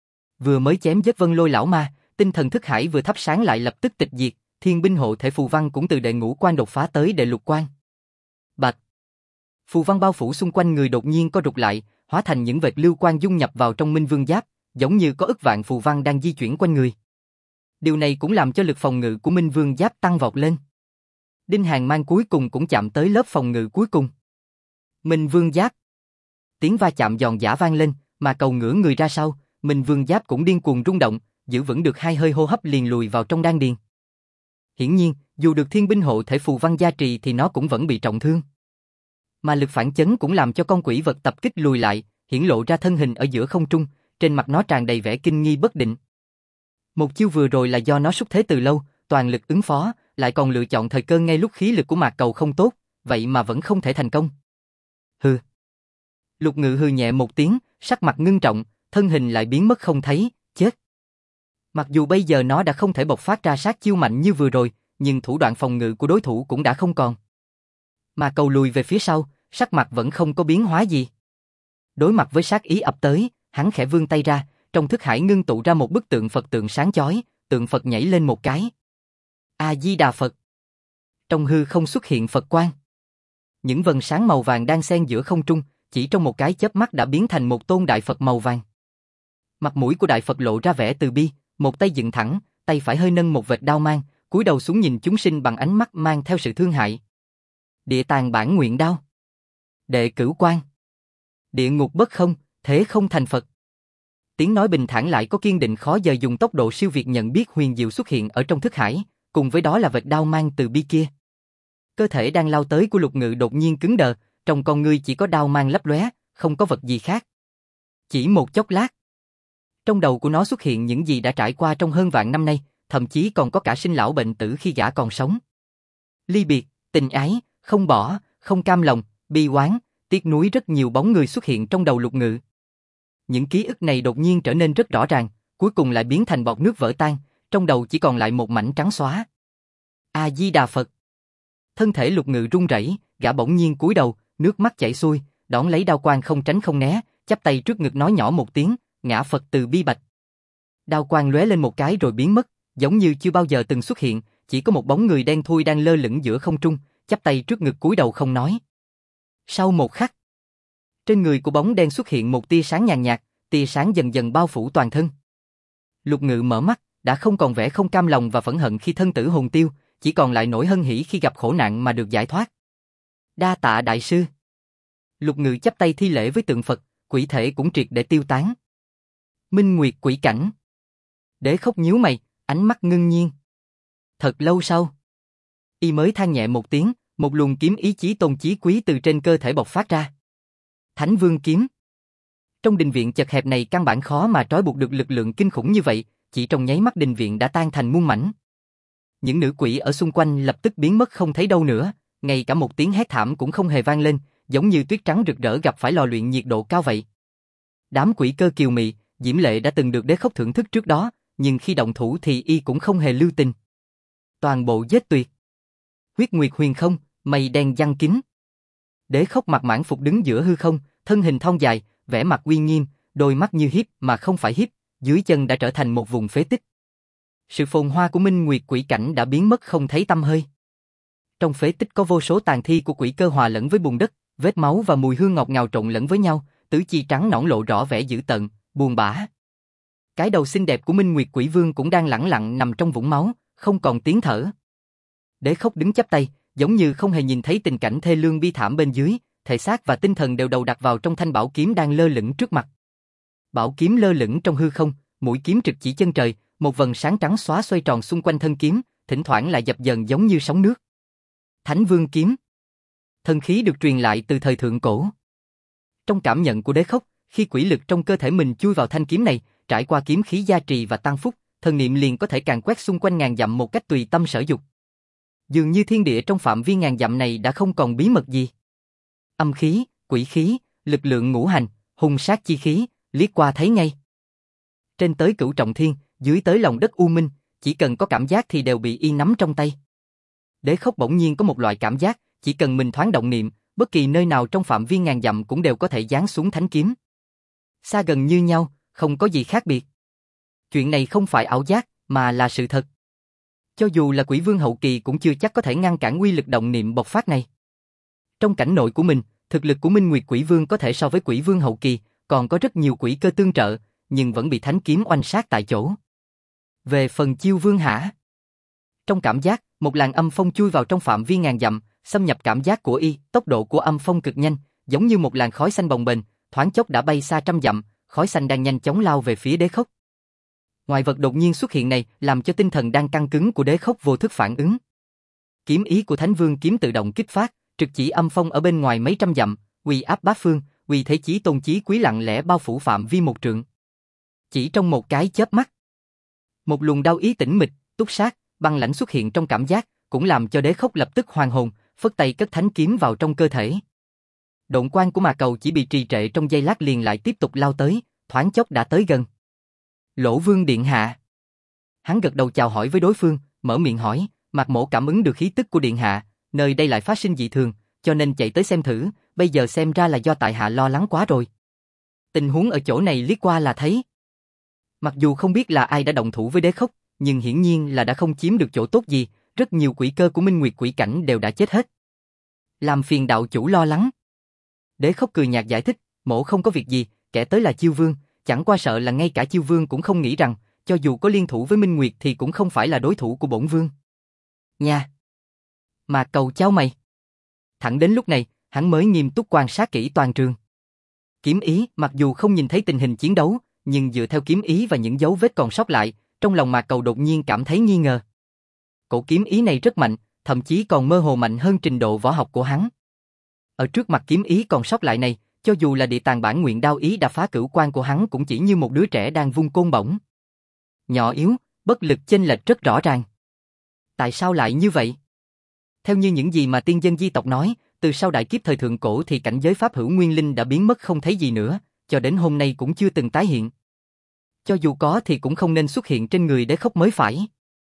A: Vừa mới chém giết Vân Lôi lão ma, tinh thần thức hải vừa thắp sáng lại lập tức tịch diệt, thiên binh hộ thể phù văn cũng từ đệ ngũ quan đột phá tới đệ lục quan. Bạch. Phù văn bao phủ xung quanh người đột nhiên co rụt lại, hóa thành những vệt lưu quang dung nhập vào trong Minh Vương Giáp, giống như có ức vạn phù văn đang di chuyển quanh người. Điều này cũng làm cho lực phòng ngự của Minh Vương Giáp tăng vọt lên. Đinh Hàn Mang cuối cùng cũng chạm tới lớp phòng ngự cuối cùng. Minh Vương Giáp. Tiếng va chạm giòn giã vang lên, mà Cầu ngửa người ra sau, Minh Vương Giáp cũng điên cuồng rung động, giữ vững được hai hơi hô hấp liền lùi vào trong đan điền. Hiển nhiên, dù được thiên binh hộ thể phù văn gia trì thì nó cũng vẫn bị trọng thương. Mà lực phản chấn cũng làm cho con quỷ vật tập kích lùi lại, hiển lộ ra thân hình ở giữa không trung, trên mặt nó tràn đầy vẻ kinh nghi bất định. Một chiêu vừa rồi là do nó xúc thế từ lâu, toàn lực ứng phó, lại còn lựa chọn thời cơ ngay lúc khí lực của Mạc Cầu không tốt, vậy mà vẫn không thể thành công. Hừ. Lục Ngự hừ nhẹ một tiếng, sắc mặt ngưng trọng, thân hình lại biến mất không thấy, chết. Mặc dù bây giờ nó đã không thể bộc phát ra sát chiêu mạnh như vừa rồi, nhưng thủ đoạn phòng ngự của đối thủ cũng đã không còn. Mà Cầu lùi về phía sau, sắc mặt vẫn không có biến hóa gì. Đối mặt với sát ý ập tới, hắn khẽ vươn tay ra, trong thức hải ngưng tụ ra một bức tượng Phật tượng sáng chói, tượng Phật nhảy lên một cái, A Di Đà Phật. Trong hư không xuất hiện Phật quang. Những vần sáng màu vàng đang xen giữa không trung, chỉ trong một cái chớp mắt đã biến thành một tôn đại Phật màu vàng. Mặt mũi của đại Phật lộ ra vẻ từ bi, một tay dựng thẳng, tay phải hơi nâng một vệt đao mang, cúi đầu xuống nhìn chúng sinh bằng ánh mắt mang theo sự thương hại. Địa tàng bản nguyện đao. Đệ cửu quan. Địa ngục bất không, thế không thành Phật. Tiếng nói bình thản lại có kiên định khó dời dùng tốc độ siêu việt nhận biết huyền diệu xuất hiện ở trong thức hải, cùng với đó là vệt đao mang từ bi kia. Cơ thể đang lao tới của Lục Ngự đột nhiên cứng đờ, trong con ngươi chỉ có đao mang lấp lóe, không có vật gì khác. Chỉ một chốc lát, trong đầu của nó xuất hiện những gì đã trải qua trong hơn vạn năm nay, thậm chí còn có cả sinh lão bệnh tử khi gã còn sống. Ly biệt, tình ái, không bỏ, không cam lòng, bi oán, tiếc nuối, rất nhiều bóng người xuất hiện trong đầu Lục Ngự. Những ký ức này đột nhiên trở nên rất rõ ràng, cuối cùng lại biến thành bọt nước vỡ tan, trong đầu chỉ còn lại một mảnh trắng xóa. A Di Đà Phật. Thân thể Lục Ngự run rẩy, gã bỗng nhiên cúi đầu, nước mắt chảy xuôi, đón lấy đao quang không tránh không né, chắp tay trước ngực nói nhỏ một tiếng, ngã Phật từ bi bạch. Đao quang lóe lên một cái rồi biến mất, giống như chưa bao giờ từng xuất hiện, chỉ có một bóng người đen thui đang lơ lửng giữa không trung, chắp tay trước ngực cúi đầu không nói. Sau một khắc, trên người của bóng đen xuất hiện một tia sáng nhàn nhạt, tia sáng dần dần bao phủ toàn thân. Lục Ngự mở mắt, đã không còn vẻ không cam lòng và phẫn hận khi thân tử hồn tiêu, chỉ còn lại nỗi hân hỉ khi gặp khổ nạn mà được giải thoát. Đa tạ đại sư. Lục Ngự chắp tay thi lễ với tượng Phật, quỷ thể cũng triệt để tiêu tán. Minh Nguyệt quỷ cảnh. Đế Khốc nhíu mày, ánh mắt ngưng nhiên. Thật lâu sau, y mới than nhẹ một tiếng, một luồng kiếm ý chí tôn chí quý từ trên cơ thể bộc phát ra. Thánh Vương kiếm. Trong đình viện chật hẹp này căn bản khó mà trói buộc được lực lượng kinh khủng như vậy, chỉ trong nháy mắt đình viện đã tan thành muôn mảnh. Những nữ quỷ ở xung quanh lập tức biến mất không thấy đâu nữa, ngay cả một tiếng hét thảm cũng không hề vang lên, giống như tuyết trắng rực rỡ gặp phải lò luyện nhiệt độ cao vậy. Đám quỷ cơ kiều mị, diễm lệ đã từng được Đế Khốc thưởng thức trước đó, nhưng khi động thủ thì y cũng không hề lưu tình. Toàn bộ giết tuyệt. Huyết nguyệt huyền không, mây đen giăng kín. Đế Khốc mặc mãn phục đứng giữa hư không, thân hình thon dài, vẻ mặt uy nghiêm, đôi mắt như hiếp mà không phải hiếp, dưới chân đã trở thành một vùng phế tích. Sự phồn hoa của Minh Nguyệt quỷ cảnh đã biến mất không thấy tăm hơi. Trong phế tích có vô số tàn thi của quỷ cơ hòa lẫn với bùn đất, vết máu và mùi hương ngọt ngào trộn lẫn với nhau, tứ chi trắng nõn lộ rõ vẻ dữ tợn, buồn bã. Cái đầu xinh đẹp của Minh Nguyệt Quỷ Vương cũng đang lẳng lặng nằm trong vũng máu, không còn tiếng thở. Đế Khốc đứng chắp tay, giống như không hề nhìn thấy tình cảnh thê lương bi thảm bên dưới, thể xác và tinh thần đều đầu đặt vào trong thanh bảo kiếm đang lơ lửng trước mặt. Bảo kiếm lơ lửng trong hư không, mũi kiếm trực chỉ chân trời, một vầng sáng trắng xóa xoay tròn xung quanh thân kiếm, thỉnh thoảng lại dập dờn giống như sóng nước. Thánh Vương kiếm. Thần khí được truyền lại từ thời thượng cổ. Trong cảm nhận của Đế Khốc, khi quỷ lực trong cơ thể mình chui vào thanh kiếm này, trải qua kiếm khí gia trì và tăng phúc, thần niệm liền có thể càn quét xung quanh ngàn dặm một cách tùy tâm sở dục. Dường như thiên địa trong phạm vi ngàn dặm này đã không còn bí mật gì. Âm khí, quỷ khí, lực lượng ngũ hành, hung sát chi khí, liếc qua thấy ngay. Trên tới cửu trọng thiên, dưới tới lòng đất u minh, chỉ cần có cảm giác thì đều bị y nắm trong tay. Đế Khốc bỗng nhiên có một loại cảm giác, chỉ cần mình thoáng động niệm, bất kỳ nơi nào trong phạm vi ngàn dặm cũng đều có thể giáng xuống thánh kiếm. Xa gần như nhau, không có gì khác biệt. Chuyện này không phải ảo giác, mà là sự thật. Cho dù là quỷ vương hậu kỳ cũng chưa chắc có thể ngăn cản uy lực động niệm bộc phát này. Trong cảnh nội của mình, thực lực của Minh Nguyệt Quỷ Vương có thể so với quỷ vương hậu kỳ, còn có rất nhiều quỷ cơ tương trợ, nhưng vẫn bị thánh kiếm oanh sát tại chỗ. Về phần Chiêu Vương hả? Trong cảm giác, một làn âm phong chui vào trong phạm vi ngàn dặm, xâm nhập cảm giác của y, tốc độ của âm phong cực nhanh, giống như một làn khói xanh bồng bềnh, thoáng chốc đã bay xa trăm dặm, khói xanh đang nhanh chóng lao về phía Đế Khốc. Ngoại vật đột nhiên xuất hiện này làm cho tinh thần đang căng cứng của Đế Khốc vô thức phản ứng. Kiếm ý của Thánh Vương kiếm tự động kích phát, trực chỉ âm phong ở bên ngoài mấy trăm dặm, uy áp bát phương, uy thế chí tôn chí quý lặng lẽ bao phủ phạm vi một trượng. Chỉ trong một cái chớp mắt, một luồng đao ý tĩnh mịch, túc sát, băng lãnh xuất hiện trong cảm giác, cũng làm cho Đế Khốc lập tức hoàn hồn, phất tay cất thánh kiếm vào trong cơ thể. Độn quang của mà cầu chỉ bị trì trệ trong giây lát liền lại tiếp tục lao tới, thoáng chốc đã tới gần. Lỗ Vương điện hạ. Hắn gật đầu chào hỏi với đối phương, mở miệng hỏi, Mạc Mỗ cảm ứng được khí tức của điện hạ, nơi đây lại phát sinh dị thường, cho nên chạy tới xem thử, bây giờ xem ra là do tại hạ lo lắng quá rồi. Tình huống ở chỗ này liếc qua là thấy. Mặc dù không biết là ai đã động thủ với Đế Khốc, nhưng hiển nhiên là đã không chiếm được chỗ tốt gì, Rất nhiều quỷ cơ của Minh Nguyệt quỷ cảnh đều đã chết hết. Làm phiền đạo chủ lo lắng. Đế Khốc cười nhạt giải thích, mỗ không có việc gì, kẻ tới là Chiêu Vương, chẳng qua sợ là ngay cả Chiêu Vương cũng không nghĩ rằng, cho dù có liên thủ với Minh Nguyệt thì cũng không phải là đối thủ của bổn vương. Nha. Mà cầu cháu mày. Thẳng đến lúc này, hắn mới nghiêm túc quan sát kỹ toàn trường. Kiếm Ý, mặc dù không nhìn thấy tình hình chiến đấu, nhưng dựa theo kiếm ý và những dấu vết còn sót lại, trong lòng Mạc Cầu đột nhiên cảm thấy nghi ngờ. Cổ kiếm ý này rất mạnh, thậm chí còn mơ hồ mạnh hơn trình độ võ học của hắn. Ở trước mặt kiếm ý còn sót lại này, cho dù là địa tàng bản nguyện đao ý đã phá cửu quan của hắn cũng chỉ như một đứa trẻ đang vung côn bổng. Nhỏ yếu, bất lực chênh lệch rất rõ ràng. Tại sao lại như vậy? Theo như những gì mà tiên dân di tộc nói, từ sau đại kiếp thời thượng cổ thì cảnh giới pháp hữu nguyên linh đã biến mất không thấy gì nữa, cho đến hôm nay cũng chưa từng tái hiện. Cho dù có thì cũng không nên xuất hiện trên người Đế Khốc mới phải.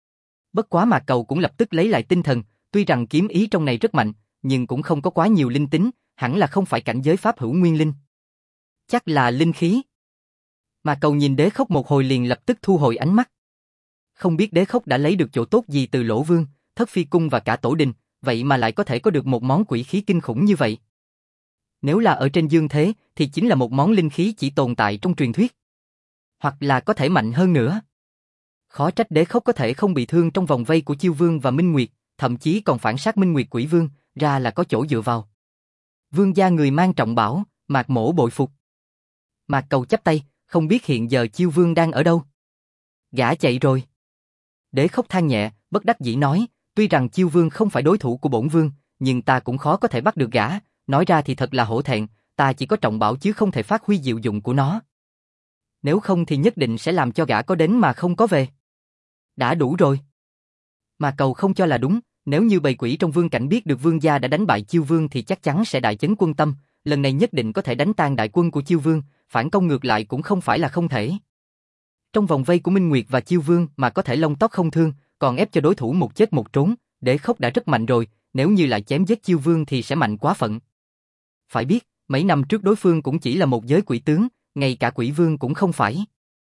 A: Bất quá Mạc Cầu cũng lập tức lấy lại tinh thần, tuy rằng kiếm ý trong này rất mạnh, nhưng cũng không có quá nhiều linh tính, hẳn là không phải cảnh giới pháp hữu nguyên linh. Chắc là linh khí. Mạc Cầu nhìn Đế Khốc một hồi liền lập tức thu hồi ánh mắt. Không biết Đế Khốc đã lấy được chỗ tốt gì từ Lỗ Vương, Thất Phi Cung và cả Tổ Đình, vậy mà lại có thể có được một món quỷ khí kinh khủng như vậy. Nếu là ở trên dương thế, thì chính là một món linh khí chỉ tồn tại trong truyền thuyết. Hoặc là có thể mạnh hơn nữa. Khó trách Đế Khốc có thể không bị thương trong vòng vây của Chiêu Vương và Minh Nguyệt, thậm chí còn phản sát Minh Nguyệt Quỷ Vương, ra là có chỗ dựa vào. Vương gia người mang trọng bảo, Mạc mỗ bội phục. Mạc Cầu chắp tay, không biết hiện giờ Chiêu Vương đang ở đâu. Gã chạy rồi. Đế Khốc than nhẹ, bất đắc dĩ nói, tuy rằng Chiêu Vương không phải đối thủ của bổn vương, nhưng ta cũng khó có thể bắt được gã, nói ra thì thật là hổ thẹn, ta chỉ có trọng bảo chứ không thể phát huy diệu dụng của nó. Nếu không thì nhất định sẽ làm cho gã có đến mà không có về. Đã đủ rồi. Mà Cầu không cho là đúng, nếu như bầy quỷ trong vương cảnh biết được vương gia đã đánh bại Chiêu Vương thì chắc chắn sẽ đại chấn quân tâm, lần này nhất định có thể đánh tan đại quân của Chiêu Vương, phản công ngược lại cũng không phải là không thể. Trong vòng vây của Minh Nguyệt và Chiêu Vương mà có thể lông tóc không thương, còn ép cho đối thủ một chết một trốn, Đế Khốc đã rất mạnh rồi, nếu như lại chém giết Chiêu Vương thì sẽ mạnh quá phận. Phải biết, mấy năm trước đối phương cũng chỉ là một giới quỷ tướng, ngay cả quỷ vương cũng không phải.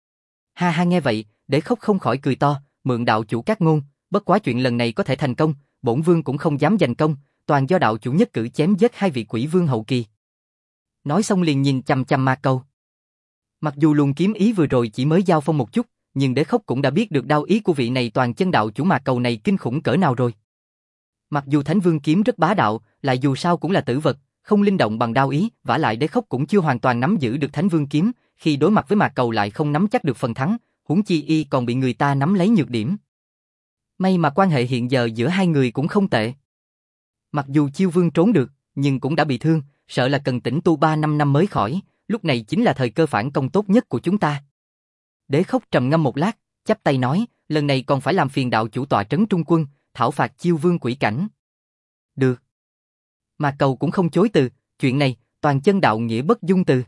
A: Ha ha, nghe vậy, Đế Khốc không khỏi cười to, mượn đạo chủ các ngôn, bất quá chuyện lần này có thể thành công, bổn vương cũng không dám giành công, toàn do đạo chủ nhất cử chém giết hai vị quỷ vương hậu kỳ. Nói xong liền nhìn chằm chằm Mạc Cầu. Mặc dù luồng kiếm ý vừa rồi chỉ mới giao phong một chút, nhưng Đế Khốc cũng đã biết được đao ý của vị này toàn chân đạo chủ Mạc Cầu này kinh khủng cỡ nào rồi. Mặc dù Thánh Vương kiếm rất bá đạo, lại dù sao cũng là tử vật, không linh động bằng đao ý, vả lại Đế Khốc cũng chưa hoàn toàn nắm giữ được Thánh Vương kiếm, khi đối mặt với Mạc Cầu lại không nắm chắc được phần thắng, huống chi y còn bị người ta nắm lấy nhược điểm. May mà quan hệ hiện giờ giữa hai người cũng không tệ. Mặc dù Chiêu Vương trốn được, nhưng cũng đã bị thương, sợ là cần tĩnh tu 3-5 năm mới khỏi, lúc này chính là thời cơ phản công tốt nhất của chúng ta. Đế Khốc trầm ngâm một lát, chắp tay nói, lần này còn phải làm phiền đạo chủ tọa trấn trung quân, thảo phạt Chiêu Vương quỷ cảnh. Được. Mà Cầu cũng không chối từ, chuyện này, toàn chân đạo nghĩa bất dung từ.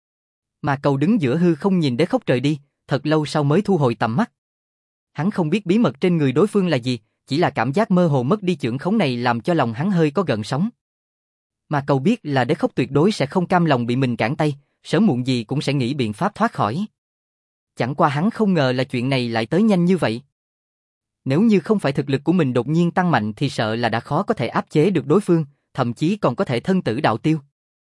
A: Mà Cầu đứng giữa hư không nhìn Đế Khốc rời đi, thật lâu sau mới thu hồi tầm mắt. Hắn không biết bí mật trên người đối phương là gì, chỉ là cảm giác mơ hồ mất đi chưởng khống này làm cho lòng hắn hơi có gợn sóng. Mà Cầu biết là Đế Khốc tuyệt đối sẽ không cam lòng bị mình cản tay, sớm muộn gì cũng sẽ nghĩ biện pháp thoát khỏi. Chẳng qua hắn không ngờ là chuyện này lại tới nhanh như vậy. Nếu như không phải thực lực của mình đột nhiên tăng mạnh thì sợ là đã khó có thể áp chế được đối phương, thậm chí còn có thể thân tử đạo tiêu.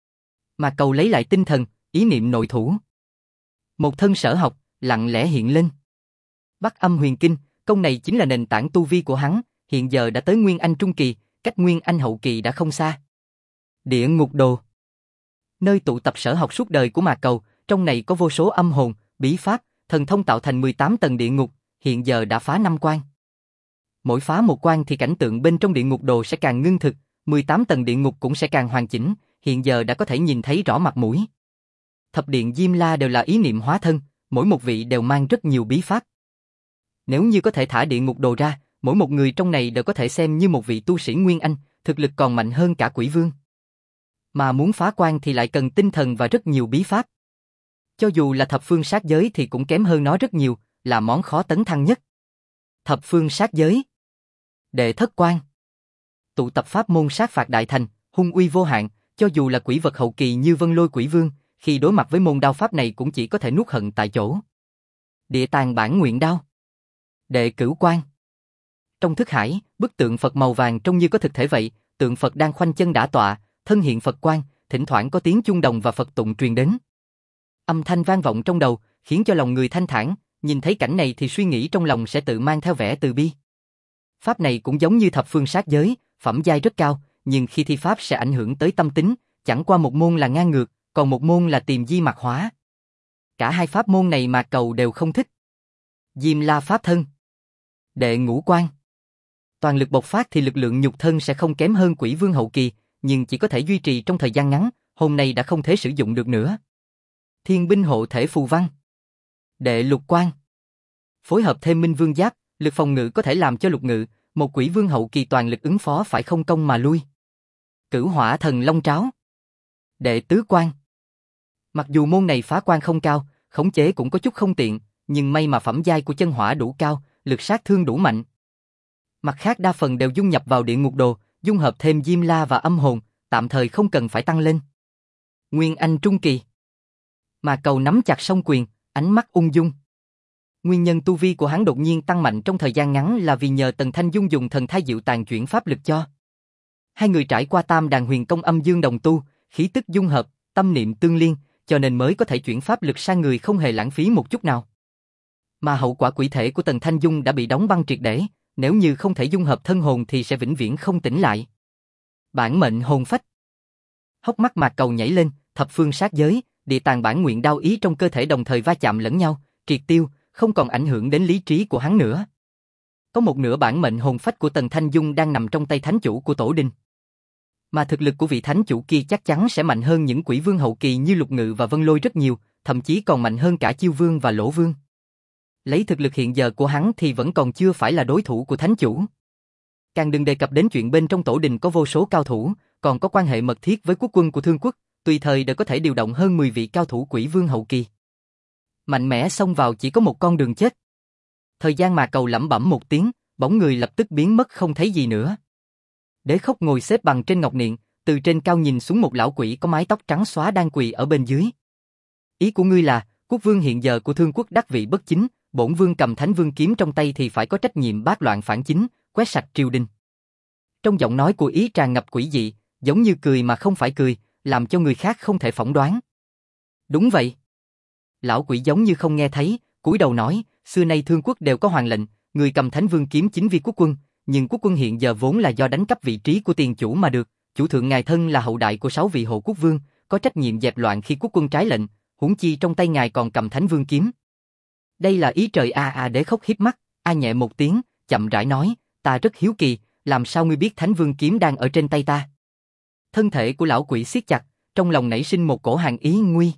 A: Mà Cầu lấy lại tinh thần, ý niệm nội thủ. Một thân sở học, lặng lẽ hiện lên. Bắc Âm Huyền Kinh, công này chính là nền tảng tu vi của hắn, hiện giờ đã tới Nguyên Anh Trung Kỳ, cách Nguyên Anh Hậu Kỳ đã không xa. Địa Ngục Đồ, nơi tụ tập sở học suốt đời của Mạc Cầu, trong này có vô số âm hồn, bí pháp, thần thông tạo thành 18 tầng địa ngục, hiện giờ đã phá 5 quan. Mỗi phá một quan thì cảnh tượng bên trong địa ngục đồ sẽ càng ngưng thực, 18 tầng địa ngục cũng sẽ càng hoàn chỉnh, hiện giờ đã có thể nhìn thấy rõ mặt mũi. Thập điện Diêm La đều là ý niệm hóa thân, mỗi một vị đều mang rất nhiều bí pháp. Nếu như có thể thả địa ngục đồ ra, mỗi một người trong này đều có thể xem như một vị tu sĩ Nguyên Anh, thực lực còn mạnh hơn cả quỷ vương. Mà muốn phá quan thì lại cần tinh thần và rất nhiều bí pháp. Cho dù là thập phương sát giới thì cũng kém hơn nó rất nhiều, là món khó tấn thăng nhất. Thập phương sát giới. Đệ thất quan. Tụ tập pháp môn sát phạt đại thành, hung uy vô hạn, cho dù là quỷ vật hậu kỳ như Vân Lôi Quỷ Vương, khi đối mặt với môn đao pháp này cũng chỉ có thể nuốt hận tại chỗ. Địa tàng bản nguyện đao. Đệ cửu quan. Trong thức hải, bức tượng Phật màu vàng trông như có thực thể vậy, tượng Phật đang khoanh chân đả tọa, thân hiện Phật quang, thỉnh thoảng có tiếng chuông đồng và Phật tụng truyền đến. Âm thanh vang vọng trong đầu, khiến cho lòng người thanh thản, nhìn thấy cảnh này thì suy nghĩ trong lòng sẽ tự mang theo vẻ từ bi. Pháp này cũng giống như thập phương sát giới, phẩm giai rất cao, nhưng khi thi pháp sẽ ảnh hưởng tới tâm tính, chẳng qua một môn là ngang ngược, còn một môn là tìm di mạt hóa. Cả hai pháp môn này Mạc Cầu đều không thích. Diêm La pháp thân, đệ ngũ quan. Toàn lực bộc phát thì lực lượng nhục thân sẽ không kém hơn Quỷ Vương hậu kỳ, nhưng chỉ có thể duy trì trong thời gian ngắn, hôm nay đã không thể sử dụng được nữa. Thiên binh hộ thể phù văn, đệ lục quan. Phối hợp thêm Minh Vương giáp, lực phòng ngự có thể làm cho lục ngự, một Quỷ Vương hậu kỳ toàn lực ứng phó phải không công mà lui. Cửu hỏa thần long tráo, đệ tứ quan. Mặc dù môn này phá quan không cao, khống chế cũng có chút không tiện, nhưng may mà phẩm giai của chân hỏa đủ cao, lực sát thương đủ mạnh. Mặt khác đa phần đều dung nhập vào địa ngục đồ, dung hợp thêm Diêm La và âm hồn, tạm thời không cần phải tăng lên. Nguyên Anh trung kỳ. Mà Cầu nắm chặt song quyền, ánh mắt ung dung. Nguyên nhân tu vi của hắn đột nhiên tăng mạnh trong thời gian ngắn là vì nhờ Tần Thanh Dung dùng thần thai diệu tàn chuyển pháp lực cho. Hai người trải qua tam đàn huyền công âm dương đồng tu, khí tức dung hợp, tâm niệm tương liên, cho nên mới có thể chuyển pháp lực sang người không hề lãng phí một chút nào. Mà hậu quả quỷ thể của Tần Thanh Dung đã bị đóng băng triệt để, nếu như không thể dung hợp thân hồn thì sẽ vĩnh viễn không tỉnh lại. Bản mệnh hồn phách. Hốc mắt Mạc Cầu nhảy lên, thập phương sát giới, địa tàng bản nguyện đao ý trong cơ thể đồng thời va chạm lẫn nhau, triệt tiêu, không còn ảnh hưởng đến lý trí của hắn nữa. Có một nửa bản mệnh hồn phách của Tần Thanh Dung đang nằm trong tay thánh chủ của Tổ Đình. Mà thực lực của vị thánh chủ kia chắc chắn sẽ mạnh hơn những Quỷ Vương hậu kỳ như Lục Ngự và Vân Lôi rất nhiều, thậm chí còn mạnh hơn cả Chiêu Vương và Lỗ Vương. Lấy thực lực hiện giờ của hắn thì vẫn còn chưa phải là đối thủ của thánh chủ. Càng đừng đề cập đến chuyện bên trong Tổ Đình có vô số cao thủ, còn có quan hệ mật thiết với quốc quân của Thương Quốc, tùy thời đều có thể điều động hơn 10 vị cao thủ Quỷ Vương hậu kỳ. Mạnh mẽ xông vào chỉ có một con đường chết. Thời gian mà Cầu lẩm bẩm một tiếng, bóng người lập tức biến mất không thấy gì nữa. Đế Khốc ngồi xếp bằng trên ngọc niệm, từ trên cao nhìn xuống một lão quỷ có mái tóc trắng xóa đang quỳ ở bên dưới. Ý của ngươi là, quốc vương hiện giờ của Thương Quốc đắc vị bất chính, bổn vương cầm Thánh Vương kiếm trong tay thì phải có trách nhiệm bát loạn phản chính, quét sạch triều đình. Trong giọng nói của ý tràn ngập quỷ dị, giống như cười mà không phải cười, làm cho người khác không thể phỏng đoán. Đúng vậy. Lão quỷ giống như không nghe thấy, cúi đầu nói, xưa nay Thương Quốc đều có hoàng lệnh, người cầm Thánh Vương kiếm chính vi quốc quân, nhưng quốc quân hiện giờ vốn là do đánh cắp vị trí của tiền chủ mà được, chủ thượng ngài thân là hậu đại của 6 vị hộ quốc vương, có trách nhiệm dẹp loạn khi quốc quân trái lệnh, huống chi trong tay ngài còn cầm Thánh Vương kiếm. Đây là ý trời Đế Khốc híp mắt, nhẹ một tiếng, chậm rãi nói, ta rất hiếu kỳ, làm sao ngươi biết Thánh Vương kiếm đang ở trên tay ta? Thân thể của lão quỷ siết chặt, trong lòng nảy sinh một cổ hàn ý nguy.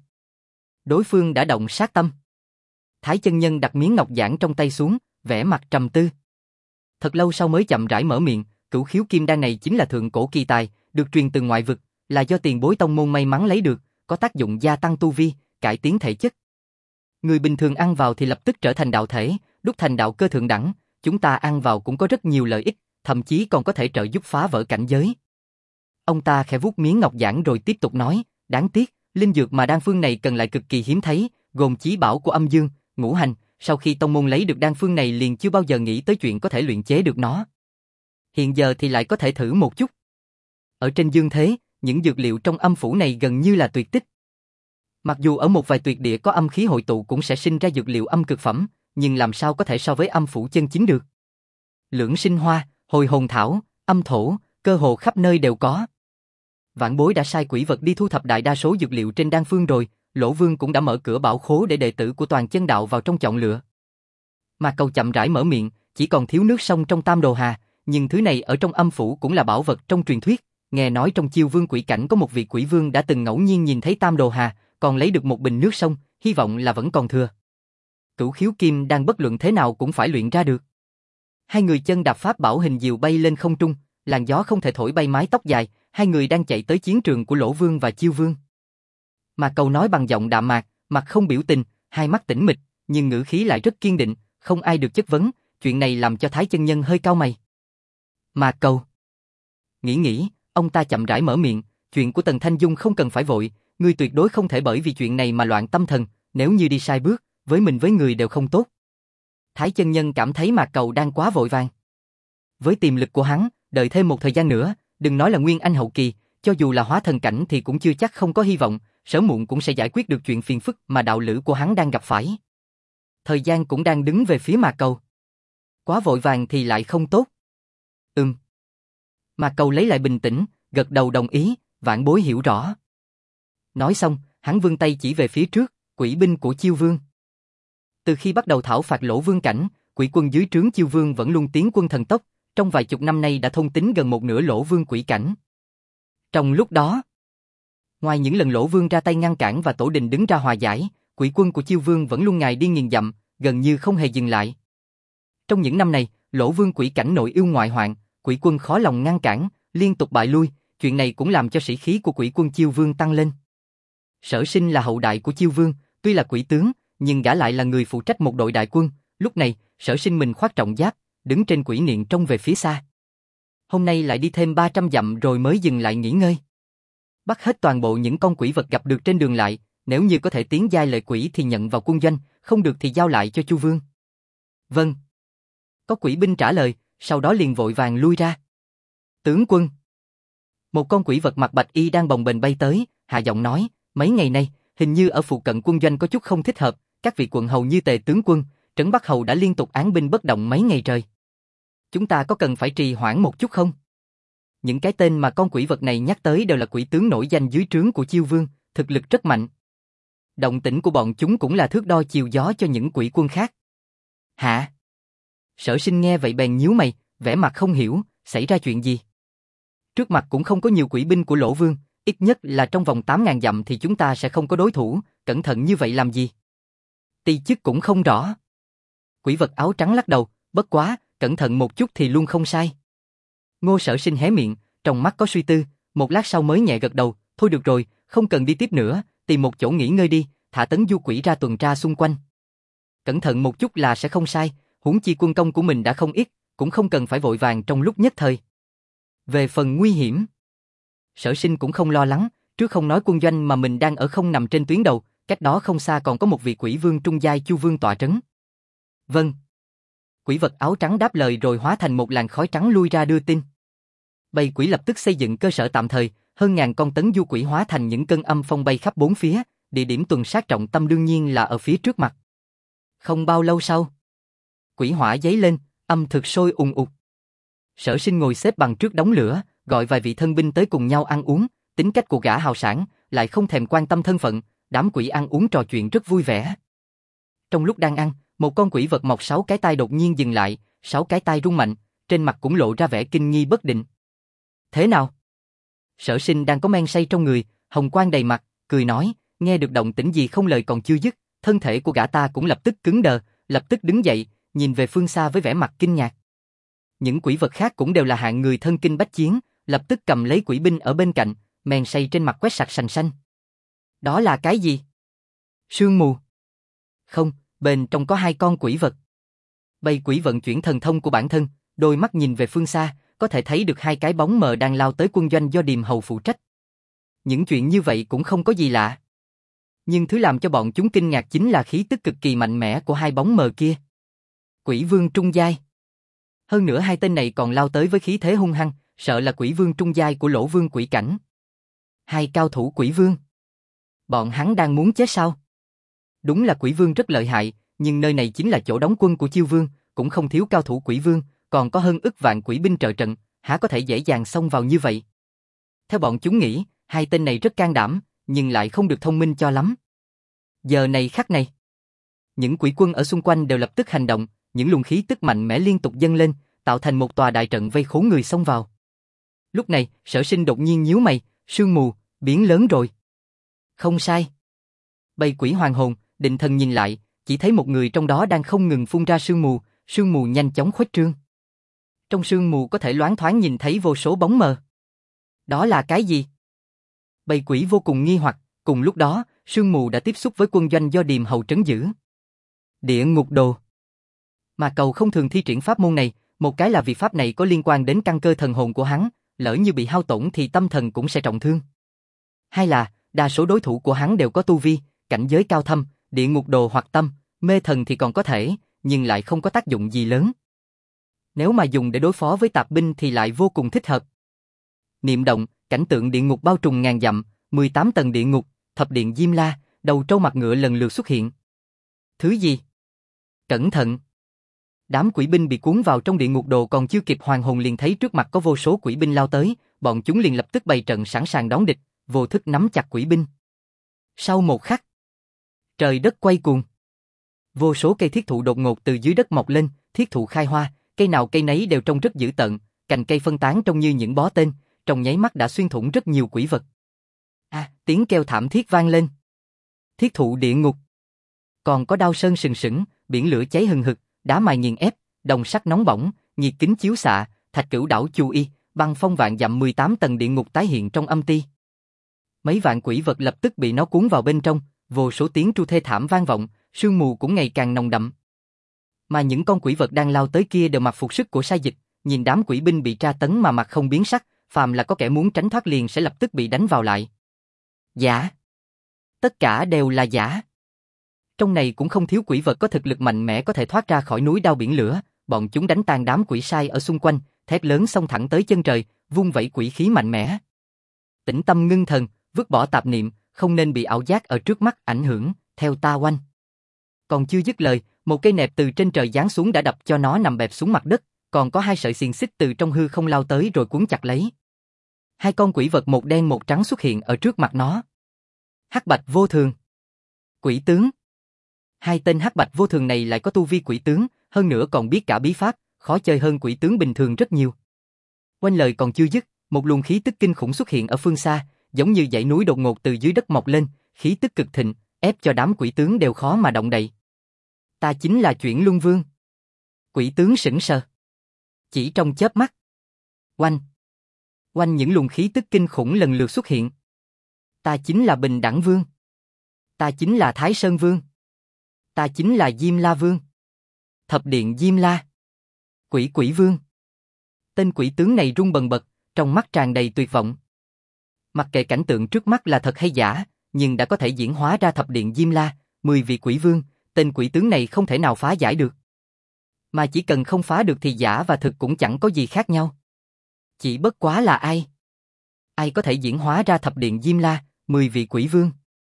A: Đối phương đã động sát tâm. Thái chân nhân đặt miếng ngọc giản trong tay xuống, vẻ mặt trầm tư. Thật lâu sau mới chậm rãi mở miệng, cửu khiếu kim đan này chính là thượng cổ kỳ tài, được truyền từ ngoại vực, là do tiền bối tông môn may mắn lấy được, có tác dụng gia tăng tu vi, cải tiến thể chất. Người bình thường ăn vào thì lập tức trở thành đạo thể, đúc thành đạo cơ thượng đẳng, chúng ta ăn vào cũng có rất nhiều lợi ích, thậm chí còn có thể trợ giúp phá vỡ cảnh giới. Ông ta khẽ vuốt miếng ngọc giản rồi tiếp tục nói, đáng tiếc, linh dược mà đan phương này cần lại cực kỳ hiếm thấy, gồm chí bảo của âm dương, ngũ hành, sau khi tông môn lấy được đan phương này liền chưa bao giờ nghĩ tới chuyện có thể luyện chế được nó. Hiện giờ thì lại có thể thử một chút. Ở trên dương thế, những dược liệu trong âm phủ này gần như là tuyệt tích. Mặc dù ở một vài tuyệt địa có âm khí hội tụ cũng sẽ sinh ra dược liệu âm cực phẩm, nhưng làm sao có thể so với âm phủ chân chính được. Lưỡng sinh hoa, hồi hồn thảo, âm thổ, cơ hồ khắp nơi đều có. Vạn bối đã sai quỷ vật đi thu thập đại đa số dược liệu trên đan phương rồi, Lỗ Vương cũng đã mở cửa bảo khố để đệ tử của toàn chân đạo vào trong chọn lựa. Mà Cầu chậm rãi mở miệng, chỉ còn thiếu nước sông trong Tam Đồ Hà, nhưng thứ này ở trong âm phủ cũng là bảo vật trong truyền thuyết, nghe nói trong Chiêu Vương quỷ cảnh có một vị quỷ vương đã từng ngẫu nhiên nhìn thấy Tam Đồ Hà, còn lấy được một bình nước sông, hy vọng là vẫn còn thừa. Cửu khiếu kim đang bất luận thế nào cũng phải luyện ra được. Hai người chân đạp pháp bảo hình diều bay lên không trung, làn gió không thể thổi bay mái tóc dài, hai người đang chạy tới chiến trường của Lỗ Vương và Chiêu Vương. Mà Cầu nói bằng giọng đạm mạc, mặt không biểu tình, hai mắt tĩnh mịch, nhưng ngữ khí lại rất kiên định, không ai được chất vấn, chuyện này làm cho Thái chân nhân hơi cau mày. Mà Cầu nghĩ, ông ta chậm rãi mở miệng, chuyện của Tần Thanh Dung không cần phải vội, ngươi tuyệt đối không thể bởi vì chuyện này mà loạn tâm thần, nếu như đi sai bước, với mình với người đều không tốt. Thái chân nhân cảm thấy Mạc Cầu đang quá vội vàng. Với tiềm lực của hắn, đợi thêm một thời gian nữa, đừng nói là Nguyên Anh hậu kỳ, cho dù là hóa thần cảnh thì cũng chưa chắc không có hy vọng, sớm muộn cũng sẽ giải quyết được chuyện phiền phức mà đạo lữ của hắn đang gặp phải. Thời gian cũng đang đứng về phía Mạc Cầu. Quá vội vàng thì lại không tốt. Mạc Cầu lấy lại bình tĩnh, gật đầu đồng ý, vãn bối hiểu rõ. Nói xong, hắn vươn tay chỉ về phía trước, quỷ binh của Chiêu Vương. Từ khi bắt đầu thảo phạt Lỗ Vương cảnh, quỷ quân dưới trướng Chiêu Vương vẫn luôn tiến quân thần tốc, trong vài chục năm nay đã thôn tính gần một nửa Lỗ Vương quỷ cảnh. Trong lúc đó, ngoài những lần Lỗ Vương ra tay ngăn cản và Tổ Đình đứng ra hòa giải, quỷ quân của Chiêu Vương vẫn luôn ngày đi nghiền dặm, gần như không hề dừng lại. Trong những năm này, Lỗ Vương quỷ cảnh nội yêu ngoại hoạn, quỷ quân khó lòng ngăn cản, liên tục bại lui, chuyện này cũng làm cho sĩ khí của quỷ quân Chiêu Vương tăng lên. Sở Sinh là hậu đại của Chiêu Vương, tuy là quỷ tướng, nhưng gã lại là người phụ trách một đội đại quân, lúc này, Sở Sinh mình khoác trọng giáp, đứng trên quỷ niệm trông về phía xa. Hôm nay lại đi thêm 300 dặm rồi mới dừng lại nghỉ ngơi. Bắt hết toàn bộ những con quỷ vật gặp được trên đường lại, nếu như có thể tiến giai lệ quỷ thì nhận vào quân doanh, không được thì giao lại cho Chu Vương. Vâng. Có quỷ binh trả lời, sau đó liền vội vàng lui ra. Tướng quân. Một con quỷ vật mặc bạch y đang bồng bềnh bay tới, hạ giọng nói, mấy ngày nay, hình như ở phụ cận quân doanh có chút không thích hợp, các vị quận hầu như Tề tướng quân, Trấn Bắc hầu đã liên tục án binh bất động mấy ngày trời. Chúng ta có cần phải trì hoãn một chút không? Những cái tên mà con quỷ vật này nhắc tới đều là quỷ tướng nổi danh dưới trướng của Chiêu Vương, thực lực rất mạnh. Động tĩnh của bọn chúng cũng là thước đo chiều gió cho những quỷ quân khác. Hả? Sở Sinh nghe vậy bèn nhíu mày, vẻ mặt không hiểu, xảy ra chuyện gì? Trước mặt cũng không có nhiều quỷ binh của Lỗ Vương, ít nhất là trong vòng 8.000 dặm thì chúng ta sẽ không có đối thủ, cẩn thận như vậy làm gì? Ti chức cũng không rõ. Quỷ vật áo trắng lắc đầu, bất quá, cẩn thận một chút thì luôn không sai. Ngô Sở Sinh hé miệng, trong mắt có suy tư, một lát sau mới nhẹ gật đầu, thôi được rồi, không cần đi tiếp nữa, tìm một chỗ nghỉ ngơi đi, thả Tấn Du quỷ ra tuần tra xung quanh. Cẩn thận một chút là sẽ không sai, huống chi quân công của mình đã không ít, cũng không cần phải vội vàng trong lúc nhất thời. Về phần nguy hiểm, Sở Sinh cũng không lo lắng, trước không nói quân doanh mà mình đang ở không nằm trên tuyến đầu, cách đó không xa còn có một vị quỷ vương trung giai Chu Vương tọa trấn. Vâng. Quỷ vật áo trắng đáp lời rồi hóa thành một làn khói trắng lui ra đưa tin. Bầy quỷ lập tức xây dựng cơ sở tạm thời, hơn ngàn con Tấn Du quỷ hóa thành những cơn âm phong bay khắp bốn phía, địa điểm tuần sát trọng tâm đương nhiên là ở phía trước mặt. Không bao lâu sau, quỷ hỏa giấy lên, âm thực sôi ùn ục. Sở Sinh ngồi xếp bằng trước đống lửa, gọi vài vị thân binh tới cùng nhau ăn uống, tính cách của gã hào sảng, lại không thèm quan tâm thân phận, đám quỷ ăn uống trò chuyện rất vui vẻ. Trong lúc đang ăn, một con quỷ vật mọc 6 cái tai đột nhiên dừng lại, 6 cái tai rung mạnh, trên mặt cũng lộ ra vẻ kinh nghi bất định. Thế nào? Sở Sinh đang có men say trong người, hồng quang đầy mặt, cười nói, nghe được động tĩnh gì không lời còn chưa dứt, thân thể của gã ta cũng lập tức cứng đờ, lập tức đứng dậy, nhìn về phương xa với vẻ mặt kinh ngạc. Những quỷ vật khác cũng đều là hạng người thân kinh bách chiến, lập tức cầm lấy quỷ binh ở bên cạnh, men say trên mặt quét sạch sành xanh. Đó là cái gì? Sương mù. Không, bên trong có 2 con quỷ vật. Bầy quỷ vận chuyển thần thông của bản thân, đôi mắt nhìn về phương xa, có thể thấy được 2 cái bóng mờ đang lao tới quân doanh do Điềm Hầu phụ trách. Những chuyện như vậy cũng không có gì lạ. Nhưng thứ làm cho bọn chúng kinh ngạc chính là khí tức cực kỳ mạnh mẽ của 2 bóng mờ kia. Quỷ vương trung giai. Hơn nữa 2 tên này còn lao tới với khí thế hung hăng, sợ là quỷ vương trung giai của Lỗ Vương quỷ cảnh. 2 cao thủ quỷ vương. Bọn hắn đang muốn chết sao? Đúng là quỷ vương rất lợi hại, nhưng nơi này chính là chỗ đóng quân của Chiêu Vương, cũng không thiếu cao thủ quỷ vương, còn có hơn ức vạn quỷ binh trợ trận, há có thể dễ dàng xông vào như vậy? Theo bọn chúng nghĩ, 2 tên này rất can đảm, nhưng lại không được thông minh cho lắm. Giờ này khắc này, những quỷ quân ở xung quanh đều lập tức hành động, những luồng khí tức mạnh mẽ liên tục dâng lên, tạo thành một tòa đại trận vây khốn người xông vào. Lúc này, Sở Sinh đột nhiên nhíu mày, sương mù, biến lớn rồi. Không sai. Bầy quỷ hoàng hồn, định thần nhìn lại, chỉ thấy một người trong đó đang không ngừng phun ra sương mù nhanh chóng khuếch trương. Trong sương mù có thể loáng thoáng nhìn thấy vô số bóng mờ. Đó là cái gì? Bầy quỷ vô cùng nghi hoặc, cùng lúc đó, sương mù đã tiếp xúc với quân doanh do Điềm Hầu trấn giữ. Địa ngục đồ. Mà Cầu không thường thi triển pháp môn này, một cái là vì pháp này có liên quan đến căn cơ thần hồn của hắn, lỡ như bị hao tổn thì tâm thần cũng sẽ trọng thương. Hai là, đa số đối thủ của hắn đều có tu vi, cảnh giới cao thâm, địa ngục đồ hoặc tâm, mê thần thì còn có thể, nhưng lại không có tác dụng gì lớn. Nếu mà dùng để đối phó với tạp binh thì lại vô cùng thích hợp. Niệm động, cảnh tượng địa ngục bao trùm ngàn dặm, 18 tầng địa ngục, thập điện Diêm La, đầu trâu mặt ngựa lần lượt xuất hiện. Thứ gì? Cẩn thận! Đám quỷ binh bị cuốn vào trong địa ngục đồ còn chưa kịp hoàn hồn liền thấy trước mặt có vô số quỷ binh lao tới, bọn chúng liền lập tức bày trận sẵn sàng đón địch, vô thức nắm chặt quỷ binh. Sau một khắc, trời đất quay cuồng. Vô số cây thiết thụ đột ngột từ dưới đất mọc lên, thiết thụ khai hoa, cây nào cây nấy đều trông rất dữ tợn, cành cây phân tán trông như những bó tên, trong nháy mắt đã xuyên thủng rất nhiều quỷ vật. Tiếng kêu thảm thiết vang lên. Thiết thụ địa ngục. Còn có đao sơn sừng sững, biển lửa cháy hừng hực, đá mài nghiền ép, đồng sắt nóng bỏng, nhiệt kính chiếu xạ, thạch cửu đảo chu y, băng phong vạn dặm 18 tầng địa ngục tái hiện trong âm ti. Mấy vạn quỷ vật lập tức bị nó cuốn vào bên trong, vô số tiếng tru thê thảm vang vọng, sương mù cũng ngày càng nồng đậm. Mà những con quỷ vật đang lao tới kia đều mặc phục sức của sai dịch, nhìn đám quỷ binh bị tra tấn mà mặt không biến sắc, phàm là có kẻ muốn tránh thoát liền sẽ lập tức bị đánh vào lại. Giả. Tất cả đều là giả. Trong này cũng không thiếu quỷ vật có thực lực mạnh mẽ có thể thoát ra khỏi núi đao biển lửa, bọn chúng đánh tan đám quỷ sai ở xung quanh, thét lớn xông thẳng tới chân trời, vung vẩy quỷ khí mạnh mẽ. Tĩnh tâm ngưng thần, vứt bỏ tạp niệm, không nên bị ảo giác ở trước mắt ảnh hưởng, theo ta oanh. Còn chưa dứt lời, một cây nẹp từ trên trời giáng xuống đã đập cho nó nằm bẹp xuống mặt đất, còn có hai sợi xiềng xích từ trong hư không lao tới rồi cuốn chặt lấy. Hai con quỷ vật một đen một trắng xuất hiện ở trước mặt nó. Hắc bạch vô thường. Quỷ tướng. Hai tên hắc bạch vô thường này lại có tu vi quỷ tướng, hơn nữa còn biết cả bí pháp, khó chơi hơn quỷ tướng bình thường rất nhiều. Quanh lời còn chưa dứt, một luồng khí tức kinh khủng xuất hiện ở phương xa, giống như dãy núi đột ngột từ dưới đất mọc lên, khí tức cực thịnh, ép cho đám quỷ tướng đều khó mà động đậy. Ta chính là Chuyển Luân Vương. Quỷ tướng sững sờ. Chỉ trong chớp mắt. Oanh. Oanh những luồng khí tức kinh khủng lần lượt xuất hiện. Ta chính là Bình Đẳng Vương. Ta chính là Thái Sơn Vương. Ta chính là Diêm La Vương. Thập điện Diêm La. Quỷ Vương. Tên quỷ tướng này run bần bật, trong mắt tràn đầy tuyệt vọng. Mặc kệ cảnh tượng trước mắt là thật hay giả, nhưng đã có thể diễn hóa ra thập điện Diêm La, 10 vị quỷ vương, tên quỷ tướng này không thể nào phá giải được. Mà chỉ cần không phá được thì giả và thực cũng chẳng có gì khác nhau. Chỉ bất quá là ai? Ai có thể diễn hóa ra thập điện Diêm La, 10 vị quỷ vương?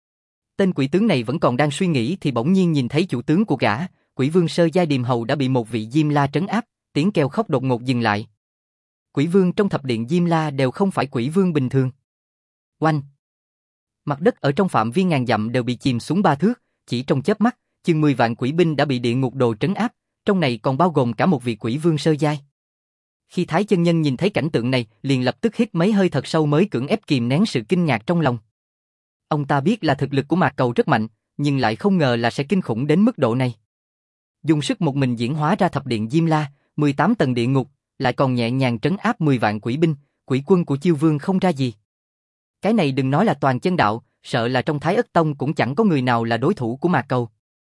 A: Tên quỷ tướng này vẫn còn đang suy nghĩ thì bỗng nhiên nhìn thấy chủ tướng của gã, quỷ vương sơ giai Điềm Hầu đã bị một vị Diêm La trấn áp, tiếng kêu khóc đột ngột dừng lại. Quỷ vương trong thập điện Diêm La đều không phải quỷ vương bình thường. Oanh! Mặt đất ở trong phạm vi ngàn dặm đều bị chìm xuống 3 thước, chỉ trong chớp mắt, chừng 10 vạn quỷ binh đã bị địa ngục đồ trấn áp, trong này còn bao gồm cả một vị quỷ vương sơ giai. Khi Thái chân nhân nhìn thấy cảnh tượng này, liền lập tức hít mấy hơi thật sâu mới cưỡng ép kìm nén sự kinh ngạc trong lòng. Ông ta biết là thực lực của Mạc Cầu rất mạnh, nhưng lại không ngờ là sẽ kinh khủng đến mức độ này. Dùng sức một mình diễn hóa ra thập điện Diêm La, 18 tầng địa ngục, lại còn nhẹ nhàng trấn áp 10 vạn quỷ binh, quỷ quân của Chiêu Vương không ra gì. Cái này đừng nói là toàn chân đạo, sợ là trong Thái Ất Tông cũng chẳng có người nào là đối thủ của Mạc Cầu.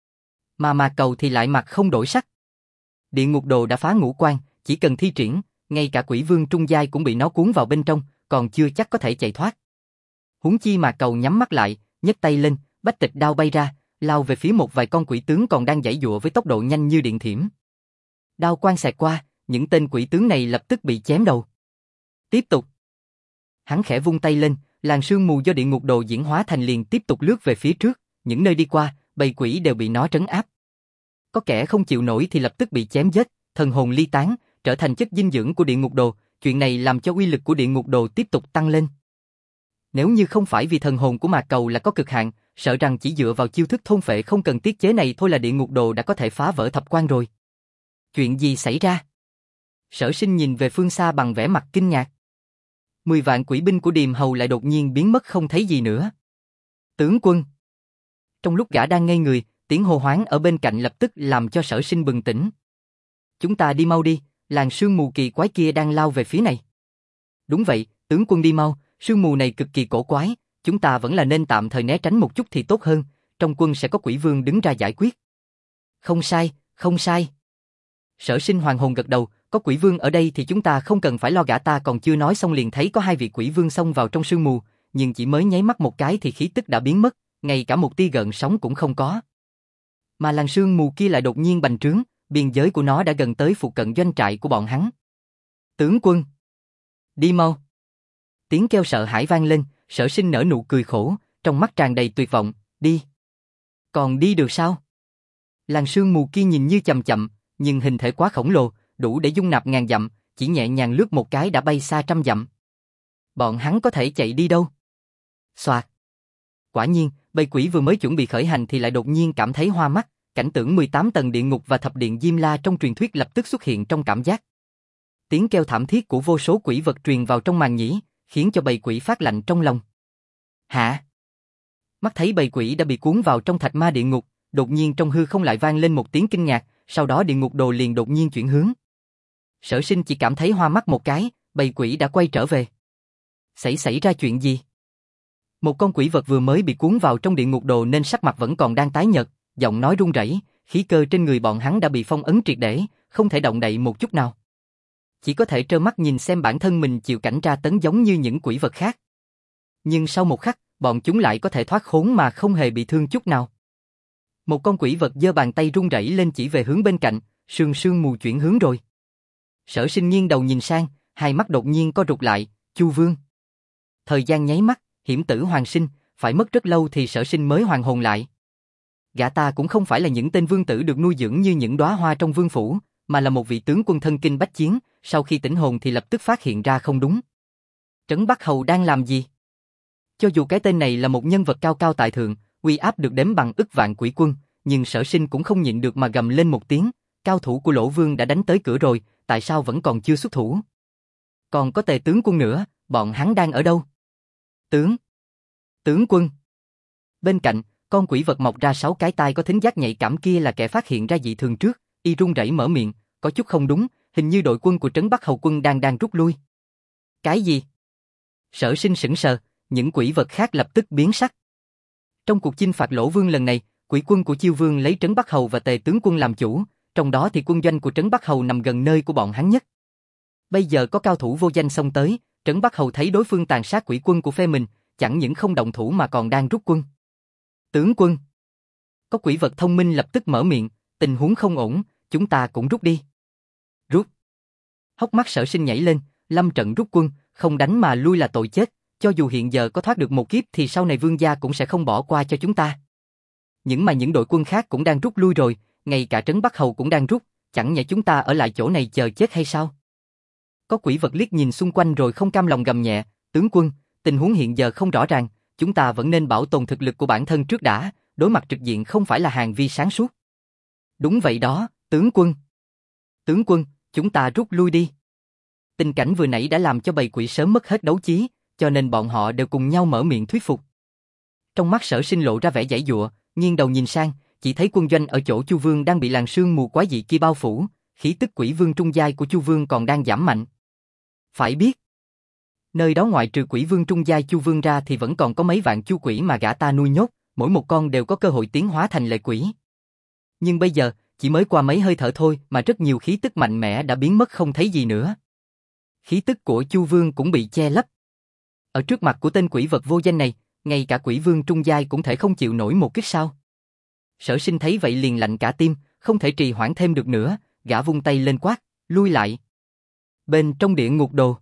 A: Mà Mạc Cầu thì lại mặt không đổi sắc. Địa ngục đồ đã phá ngũ quan, chỉ cần thi triển, ngay cả quỷ vương trung giai cũng bị nó cuốn vào bên trong, còn chưa chắc có thể chạy thoát. Huống chi Mạc Cầu nhắm mắt lại, nhấc tay lên, bách tịch đao bay ra, lao về phía một vài con quỷ tướng còn đang giãy giụa với tốc độ nhanh như điện thiểm. Đao quang xẹt qua, những tên quỷ tướng này lập tức bị chém đầu. Tiếp tục. Hắn khẽ vung tay lên, làn sương mù do địa ngục đồ diễn hóa thành liền tiếp tục lướt về phía trước, những nơi đi qua, bầy quỷ đều bị nó trấn áp. Có kẻ không chịu nổi thì lập tức bị chém giết, thần hồn ly tán, trở thành chất dinh dưỡng của địa ngục đồ, chuyện này làm cho uy lực của địa ngục đồ tiếp tục tăng lên. Nếu như không phải vì thần hồn của Mạc Cầu là có cực hạn, sợ rằng chỉ dựa vào chiêu thức thôn phệ không cần tiết chế này thôi là địa ngục đồ đã có thể phá vỡ thập quan rồi. Chuyện gì xảy ra? Sở Sinh nhìn về phương xa bằng vẻ mặt kinh ngạc. 10 vạn quỷ binh của Điềm Hầu lại đột nhiên biến mất không thấy gì nữa. Tướng quân! Trong lúc gã đang ngây người, tiếng hô hoáng ở bên cạnh lập tức làm cho Sở Sinh bừng tỉnh. Chúng ta đi mau đi, làn sương mù kỳ quái kia đang lao về phía này. Đúng vậy, tướng quân đi mau, sương mù này cực kỳ cổ quái, chúng ta vẫn là nên tạm thời né tránh một chút thì tốt hơn, trong quân sẽ có quỷ vương đứng ra giải quyết. Không sai, không sai. Sở Sinh hoàng hồn gật đầu, có quỷ vương ở đây thì chúng ta không cần phải lo, gã ta còn chưa nói xong liền thấy có hai vị quỷ vương xông vào trong sương mù, nhưng chỉ mới nháy mắt một cái thì khí tức đã biến mất, ngay cả một tia gợn sóng cũng không có. Mà làn sương mù kia lại đột nhiên bành trướng, biên giới của nó đã gần tới phụ cận doanh trại của bọn hắn. Tướng quân! Đi mau! Tiếng kêu sợ hãi vang lên, Sở Sinh nở nụ cười khổ, trong mắt tràn đầy tuyệt vọng, đi. Còn đi được sao? Làn sương mù kia nhìn như chậm chậm, nhưng hình thể quá khổng lồ, đủ để dung nạp ngàn dặm, chỉ nhẹ nhàng lướt một cái đã bay xa trăm dặm. Bọn hắn có thể chạy đi đâu? Soạt. Quả nhiên, bầy quỷ vừa mới chuẩn bị khởi hành thì lại đột nhiên cảm thấy hoa mắt, cảnh tượng 18 tầng địa ngục và thập điện Diêm La trong truyền thuyết lập tức xuất hiện trong cảm giác. Tiếng kêu thảm thiết của vô số quỷ vật truyền vào trong màng nhĩ, khiến cho bầy quỷ phát lạnh trong lòng. Hả? Mắt thấy bầy quỷ đã bị cuốn vào trong thạch ma địa ngục, đột nhiên trong hư không lại vang lên một tiếng kinh ngạc, sau đó địa ngục đồ liền đột nhiên chuyển hướng. Sở Sinh chỉ cảm thấy hoa mắt một cái, bầy quỷ đã quay trở về. Xảy ra chuyện gì? Một con quỷ vật vừa mới bị cuốn vào trong địa ngục đồ nên sắc mặt vẫn còn đang tái nhợt, giọng nói run rẩy, khí cơ trên người bọn hắn đã bị phong ấn triệt để, không thể động đậy một chút nào. Chỉ có thể trơ mắt nhìn xem bản thân mình chịu cảnh tra tấn giống như những quỷ vật khác. Nhưng sau một khắc, bọn chúng lại có thể thoát khốn mà không hề bị thương chút nào. Một con quỷ vật giơ bàn tay run rẩy lên chỉ về hướng bên cạnh, sương mù chuyển hướng rồi. Sở Sinh nghiêng đầu nhìn sang, hai mắt đột nhiên co rụt lại, Chu Vương. Thời gian nháy mắt, hiểm tử hoàn sinh, phải mất rất lâu thì Sở Sinh mới hoàn hồn lại. Gã ta cũng không phải là những tên vương tử được nuôi dưỡng như những đóa hoa trong vương phủ, mà là một vị tướng quân thân kinh bách chiến, sau khi tỉnh hồn thì lập tức phát hiện ra không đúng. Trấn Bắc Hầu đang làm gì? Cho dù cái tên này là một nhân vật cao cao tại thượng, uy áp được đếm bằng ức vạn quỷ quân, nhưng Sở Sinh cũng không nhịn được mà gầm lên một tiếng, cao thủ của Lỗ Vương đã đánh tới cửa rồi, tại sao vẫn còn chưa xuất thủ? Còn có Tề tướng quân nữa, bọn hắn đang ở đâu? Tướng quân. Bên cạnh, con quỷ vật mọc ra 6 cái tai có thính giác nhạy cảm kia là kẻ phát hiện ra dị thường trước, y run rẩy mở miệng, có chút không đúng, hình như đội quân của Trấn Bắc Hầu quân đang rút lui. Cái gì? Sở Sinh sững sờ, những quỷ vật khác lập tức biến sắc. Trong cuộc chinh phạt Lỗ Vương lần này, quỷ quân của Chiêu Vương lấy Trấn Bắc Hầu và Tề tướng quân làm chủ, trong đó thì quân doanh của Trấn Bắc Hầu nằm gần nơi của bọn hắn nhất. Bây giờ có cao thủ vô danh xông tới, Trấn Bắc Hầu thấy đối phương tàn sát quỷ quân của phe mình, chẳng những không động thủ mà còn đang rút quân. Tướng quân. Có quỷ vật thông minh lập tức mở miệng, tình huống không ổn, chúng ta cũng rút đi. Rút. Hốc mắt Sở Sinh nhảy lên, lâm trận rút quân, không đánh mà lui là tội chết, cho dù hiện giờ có thoát được một kiếp thì sau này vương gia cũng sẽ không bỏ qua cho chúng ta. Những đội quân khác cũng đang rút lui rồi, ngay cả Trấn Bắc Hầu cũng đang rút, chẳng nhẽ chúng ta ở lại chỗ này chờ chết hay sao? Có quỷ vật liếc nhìn xung quanh rồi không cam lòng gầm nhẹ, tướng quân, tình huống hiện giờ không rõ ràng, chúng ta vẫn nên bảo tồn thực lực của bản thân trước đã, đối mặt trực diện không phải là hàng vi sáng suốt. Đúng vậy đó, tướng quân. Tướng quân, chúng ta rút lui đi. Tình cảnh vừa nãy đã làm cho bầy quỷ sớm mất hết đấu chí, cho nên bọn họ đều cùng nhau mở miệng thuyết phục. Trong mắt Sở Sinh lộ ra vẻ giãy giụa, nghiêng đầu nhìn sang, chỉ thấy quân doanh ở chỗ Chu Vương đang bị làn sương mù quái dị kia bao phủ, khí tức quỷ vương trung giai của Chu Vương còn đang giảm mạnh. Phải biết, nơi đó ngoại trừ quỷ vương trung giai Chu Vương ra thì vẫn còn có mấy vạn chu quỷ mà gã ta nuôi nhốt, mỗi một con đều có cơ hội tiến hóa thành lệ quỷ. Nhưng bây giờ, chỉ mới qua mấy hơi thở thôi mà rất nhiều khí tức mạnh mẽ đã biến mất không thấy gì nữa. Khí tức của Chu Vương cũng bị che lấp. Ở trước mặt của tên quỷ vật vô danh này, ngay cả quỷ vương trung giai cũng thể không chịu nổi một kích sao. Sở Sinh thấy vậy liền lạnh cả tim, không thể trì hoãn thêm được nữa, gã vung tay lên quát, lui lại. Bên trong địa ngục đồ,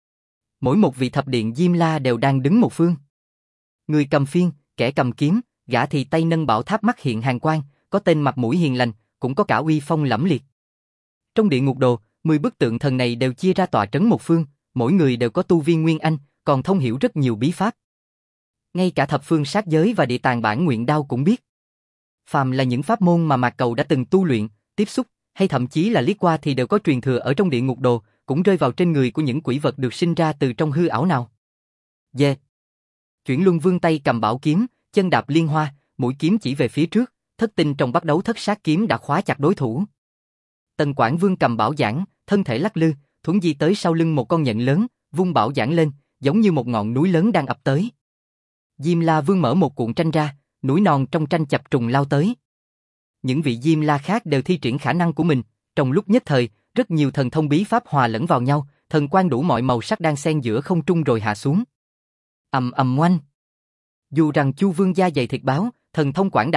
A: mỗi một vị thập điện Diêm La đều đang đứng một phương. Người cầm phiên, kẻ cầm kiếm, gã thì tay nâng bảo tháp mắt hiện hàn quang, có tên mặt mũi hiền lành, cũng có cả uy phong lẫm liệt. Trong địa ngục đồ, 10 bức tượng thần này đều chia ra tọa trấn một phương, mỗi người đều có tu vi nguyên anh, còn thông hiểu rất nhiều bí pháp. Ngay cả thập phương sát giới và địa tàng bản nguyện đao cũng biết. Phàm là những pháp môn mà Mạc Cầu đã từng tu luyện, tiếp xúc, hay thậm chí là liếc qua thì đều có truyền thừa ở trong địa ngục đồ, cũng rơi vào trên người của những quỷ vật được sinh ra từ trong hư ảo nào. Dê. Chuyển Luân Vương tay cầm bảo kiếm, chân đạp liên hoa, mũi kiếm chỉ về phía trước, thất tinh trong bắt đấu thất sát kiếm đã khóa chặt đối thủ. Tần Quảng Vương cầm bảo giảng, thân thể lắc lư, thuấn di tới sau lưng một con nhện lớn, vung bảo giảng lên, giống như một ngọn núi lớn đang ập tới. Diêm La Vương mở một cuộn tranh ra, núi non trong tranh chập trùng lao tới. Những vị Diêm La khác đều thi triển khả năng của mình, trong lúc nhất thời, rất nhiều thần thông bí pháp hòa lẫn vào nhau, thần quang đủ mọi màu sắc đang xen giữa không trung rồi hạ xuống. Ầm ầm oanh. Dù rằng Chu Vương da dày thịt báo, thần thông quảng đại,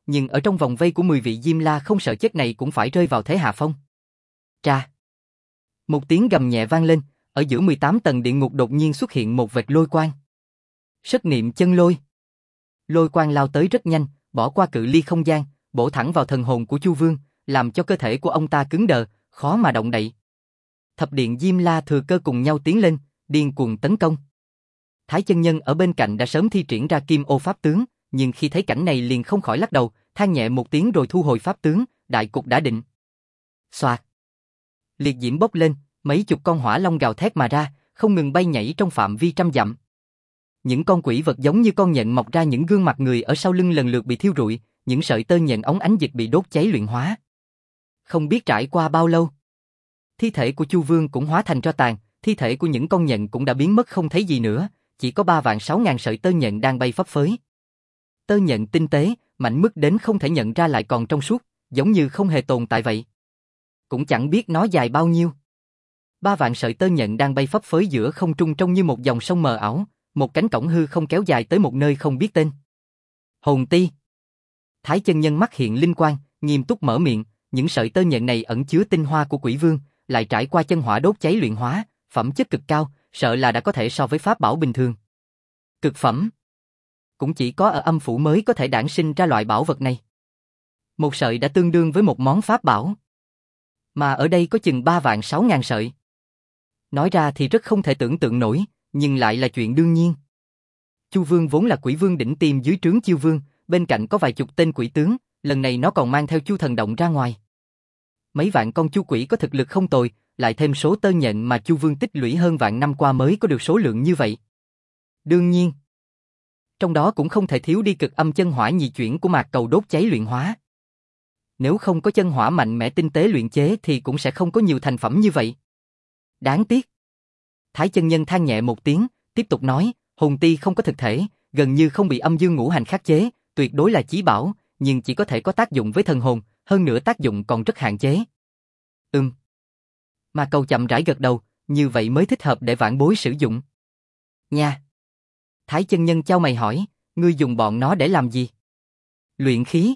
A: nhưng ở trong vòng vây của 10 vị Diêm La không sợ chết này cũng phải rơi vào thế hạ phong. Tra. Một tiếng gầm nhẹ vang lên, ở giữa 18 tầng địa ngục đột nhiên xuất hiện một vệt lôi quang. Sất niệm chân lôi. Lôi quang lao tới rất nhanh, bỏ qua cự ly không gian, bổ thẳng vào thần hồn của Chu Vương, làm cho cơ thể của ông ta cứng đờ, khó mà động đậy. Thập điện Diêm La thừa cơ cùng nhau tiến lên, điên cuồng tấn công. Thái chân nhân ở bên cạnh đã sớm thi triển ra Kim Ô pháp tướng, nhưng khi thấy cảnh này liền không khỏi lắc đầu, than nhẹ một tiếng rồi thu hồi pháp tướng, đại cục đã định. Xoạt. Liệt diễm bốc lên, mấy chục con hỏa long gào thét mà ra, không ngừng bay nhảy trong phạm vi trăm dặm. Những con quỷ vật giống như con nhện mọc ra những gương mặt người ở sau lưng lần lượt bị thiêu rụi, những sợi tơ nhện óng ánh dịch bị đốt cháy luyện hóa. Không biết trải qua bao lâu, thi thể của Chu Vương cũng hóa thành tro tàn, thi thể của những con nhện cũng đã biến mất không thấy gì nữa, chỉ có 3.600.000 sợi tơ nhện đang bay phấp phới. Tơ nhện tinh tế, mảnh mức đến không thể nhận ra lại còn trong suốt, giống như không hề tồn tại vậy. Cũng chẳng biết nó dài bao nhiêu. 3 vạn sợi tơ nhện đang bay phấp phới giữa không trung trông như một dòng sông mờ ảo, một cánh cổng hư không kéo dài tới một nơi không biết tên. Hồn ti. Thái chân nhân mắt hiện linh quang, nghiêm túc mở miệng, những sợi tơ nhện này ẩn chứa tinh hoa của Quỷ Vương, lại trải qua chân hỏa đốt cháy luyện hóa, phẩm chất cực cao, sợ là đã có thể so với pháp bảo bình thường. Cực phẩm. Cũng chỉ có ở âm phủ mới có thể đản sinh ra loại bảo vật này. Một sợi đã tương đương với một món pháp bảo. Mà ở đây có chừng 3.600.000 sợi. Nói ra thì rất không thể tưởng tượng nổi, nhưng lại là chuyện đương nhiên. Chu Vương vốn là quỷ vương đỉnh tiêm dưới trướng Chiêu Vương, bên cạnh có vài chục tên quỷ tướng, lần này nó còn mang theo Chu Thần Động ra ngoài. Mấy vạn con chu quỷ có thực lực không tồi, lại thêm số tơ nhện mà Chu Vương tích lũy hơn vạn năm qua mới có được số lượng như vậy. Đương nhiên, trong đó cũng không thể thiếu đi cực âm chân hỏa nhị chuyển của mạc cầu đốt cháy luyện hóa. Nếu không có chân hỏa mạnh mẽ tinh tế luyện chế thì cũng sẽ không có nhiều thành phẩm như vậy. Đáng tiếc. Thái chân nhân than nhẹ một tiếng, tiếp tục nói, hồn ti không có thực thể, gần như không bị âm dương ngũ hành khắc chế, tuyệt đối là chí bảo, nhưng chỉ có thể có tác dụng với thần hồn, hơn nữa tác dụng còn rất hạn chế. Mà cầu chậm rãi gật đầu, như vậy mới thích hợp để vãn bối sử dụng. Nha. Thái chân nhân chau mày hỏi, ngươi dùng bọn nó để làm gì? Luyện khí.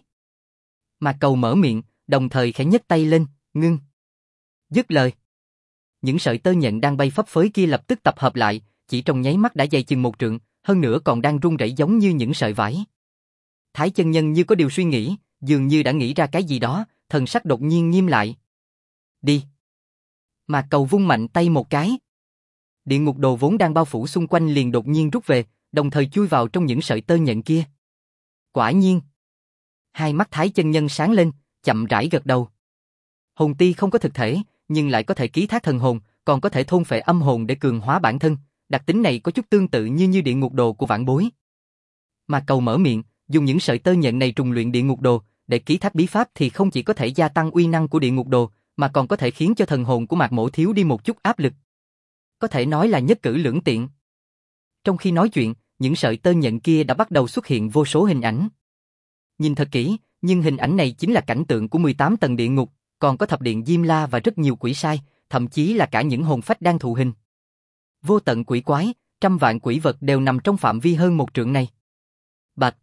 A: Mà cầu mở miệng, đồng thời khẽ nhấc tay lên, ngưng. Dứt lời. Những sợi tơ nhện đang bay phấp phới kia lập tức tập hợp lại, chỉ trong nháy mắt đã dày chừng 1 trượng, hơn nữa còn đang rung rẩy giống như những sợi vải. Thái chân nhân như có điều suy nghĩ, dường như đã nghĩ ra cái gì đó, thần sắc đột nhiên nghiêm lại. Đi. Mà cầu vung mạnh tay một cái. Địa ngục đồ vốn đang bao phủ xung quanh liền đột nhiên rút về, đồng thời chui vào trong những sợi tơ nhện kia. Quả nhiên. Hai mắt Thái chân nhân sáng lên, chậm rãi gật đầu. Hồn ti không có thực thể, nhưng lại có thể ký thác thần hồn, còn có thể thôn phệ âm hồn để cường hóa bản thân, đặc tính này có chút tương tự như địa ngục đồ của vãn bối. Mà cầu mở miệng, dùng những sợi tơ nhện này trùng luyện địa ngục đồ, để ký thác bí pháp thì không chỉ có thể gia tăng uy năng của địa ngục đồ, mà còn có thể khiến cho thần hồn của Mạc Mỗ thiếu đi một chút áp lực. Có thể nói là nhất cử lưỡng tiện. Trong khi nói chuyện, những sợi tơ nhện kia đã bắt đầu xuất hiện vô số hình ảnh. Nhìn thật kỹ, nhưng hình ảnh này chính là cảnh tượng của 18 tầng địa ngục, còn có thập điện Diêm La và rất nhiều quỷ sai, thậm chí là cả những hồn phách đang thụ hình. Vô tận quỷ quái, trăm vạn quỷ vật đều nằm trong phạm vi hơn 1 trượng này. Bạch.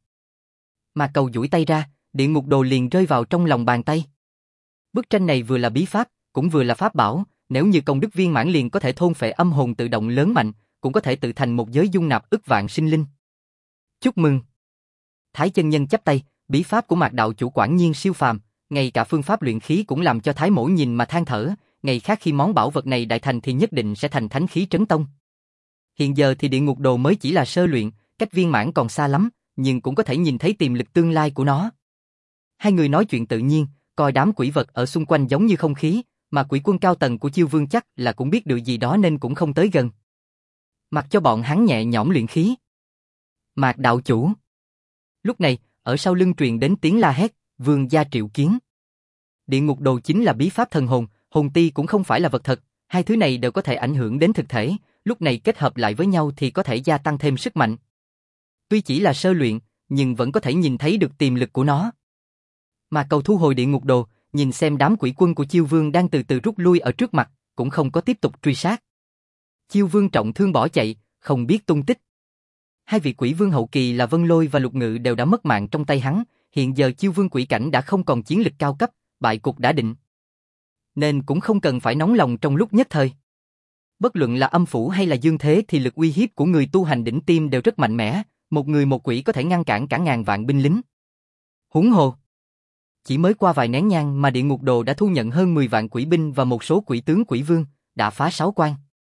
A: Mà cầu duỗi tay ra, địa ngục đồ liền rơi vào trong lòng bàn tay. Bức tranh này vừa là bí pháp, cũng vừa là pháp bảo, nếu như công đức viên mãn liền có thể thôn phệ âm hồn tự động lớn mạnh, cũng có thể tự thành một giới dung nạp ức vạn sinh linh. Chúc mừng. Thái chân nhân chắp tay, bí pháp của Mạc đạo chủ quả nhiên siêu phàm, ngay cả phương pháp luyện khí cũng làm cho Thái mỗ nhìn mà than thở, ngày khác khi món bảo vật này đại thành thì nhất định sẽ thành thánh khí trấn tông. Hiện giờ thì địa ngục đồ mới chỉ là sơ luyện, cách viên mãn còn xa lắm, nhưng cũng có thể nhìn thấy tiềm lực tương lai của nó. Hai người nói chuyện tự nhiên, coi đám quỷ vật ở xung quanh giống như không khí, mà quỷ quân cao tầng của Chiêu Vương chắc là cũng biết được gì đó nên cũng không tới gần. Mặc cho bọn hắn nhẹ nhõm luyện khí. Mạc đạo chủ. Lúc này, ở sau lưng truyền đến tiếng la hét, vương gia triệu kiến. Địa ngục đồ chính là bí pháp thần hồn, hồn ti cũng không phải là vật thật, hai thứ này đều có thể ảnh hưởng đến thực thể, lúc này kết hợp lại với nhau thì có thể gia tăng thêm sức mạnh. Tuy chỉ là sơ luyện, nhưng vẫn có thể nhìn thấy được tiềm lực của nó. Mà cầu thu hồi địa ngục đồ, nhìn xem đám quỷ quân của Chiêu Vương đang từ từ rút lui ở trước mặt, cũng không có tiếp tục truy sát. Chiêu Vương trọng thương bỏ chạy, không biết tung tích. Hai vị quỷ vương hậu kỳ là Vân Lôi và Lục Ngự đều đã mất mạng trong tay hắn, hiện giờ Chiêu Vương quỷ cảnh đã không còn chiến lực cao cấp, bại cục đã định. Nên cũng không cần phải nóng lòng trong lúc nhất thời. Bất luận là âm phủ hay là dương thế thì lực uy hiếp của người tu hành đỉnh tiêm đều rất mạnh mẽ, một người một quỷ có thể ngăn cản cả ngàn vạn binh lính. Huống hồ, chỉ mới qua vài nén nhang mà địa ngục đồ đã thu nhận hơn 10 vạn quỷ binh và một số quỷ tướng quỷ vương, đã phá 6 quan.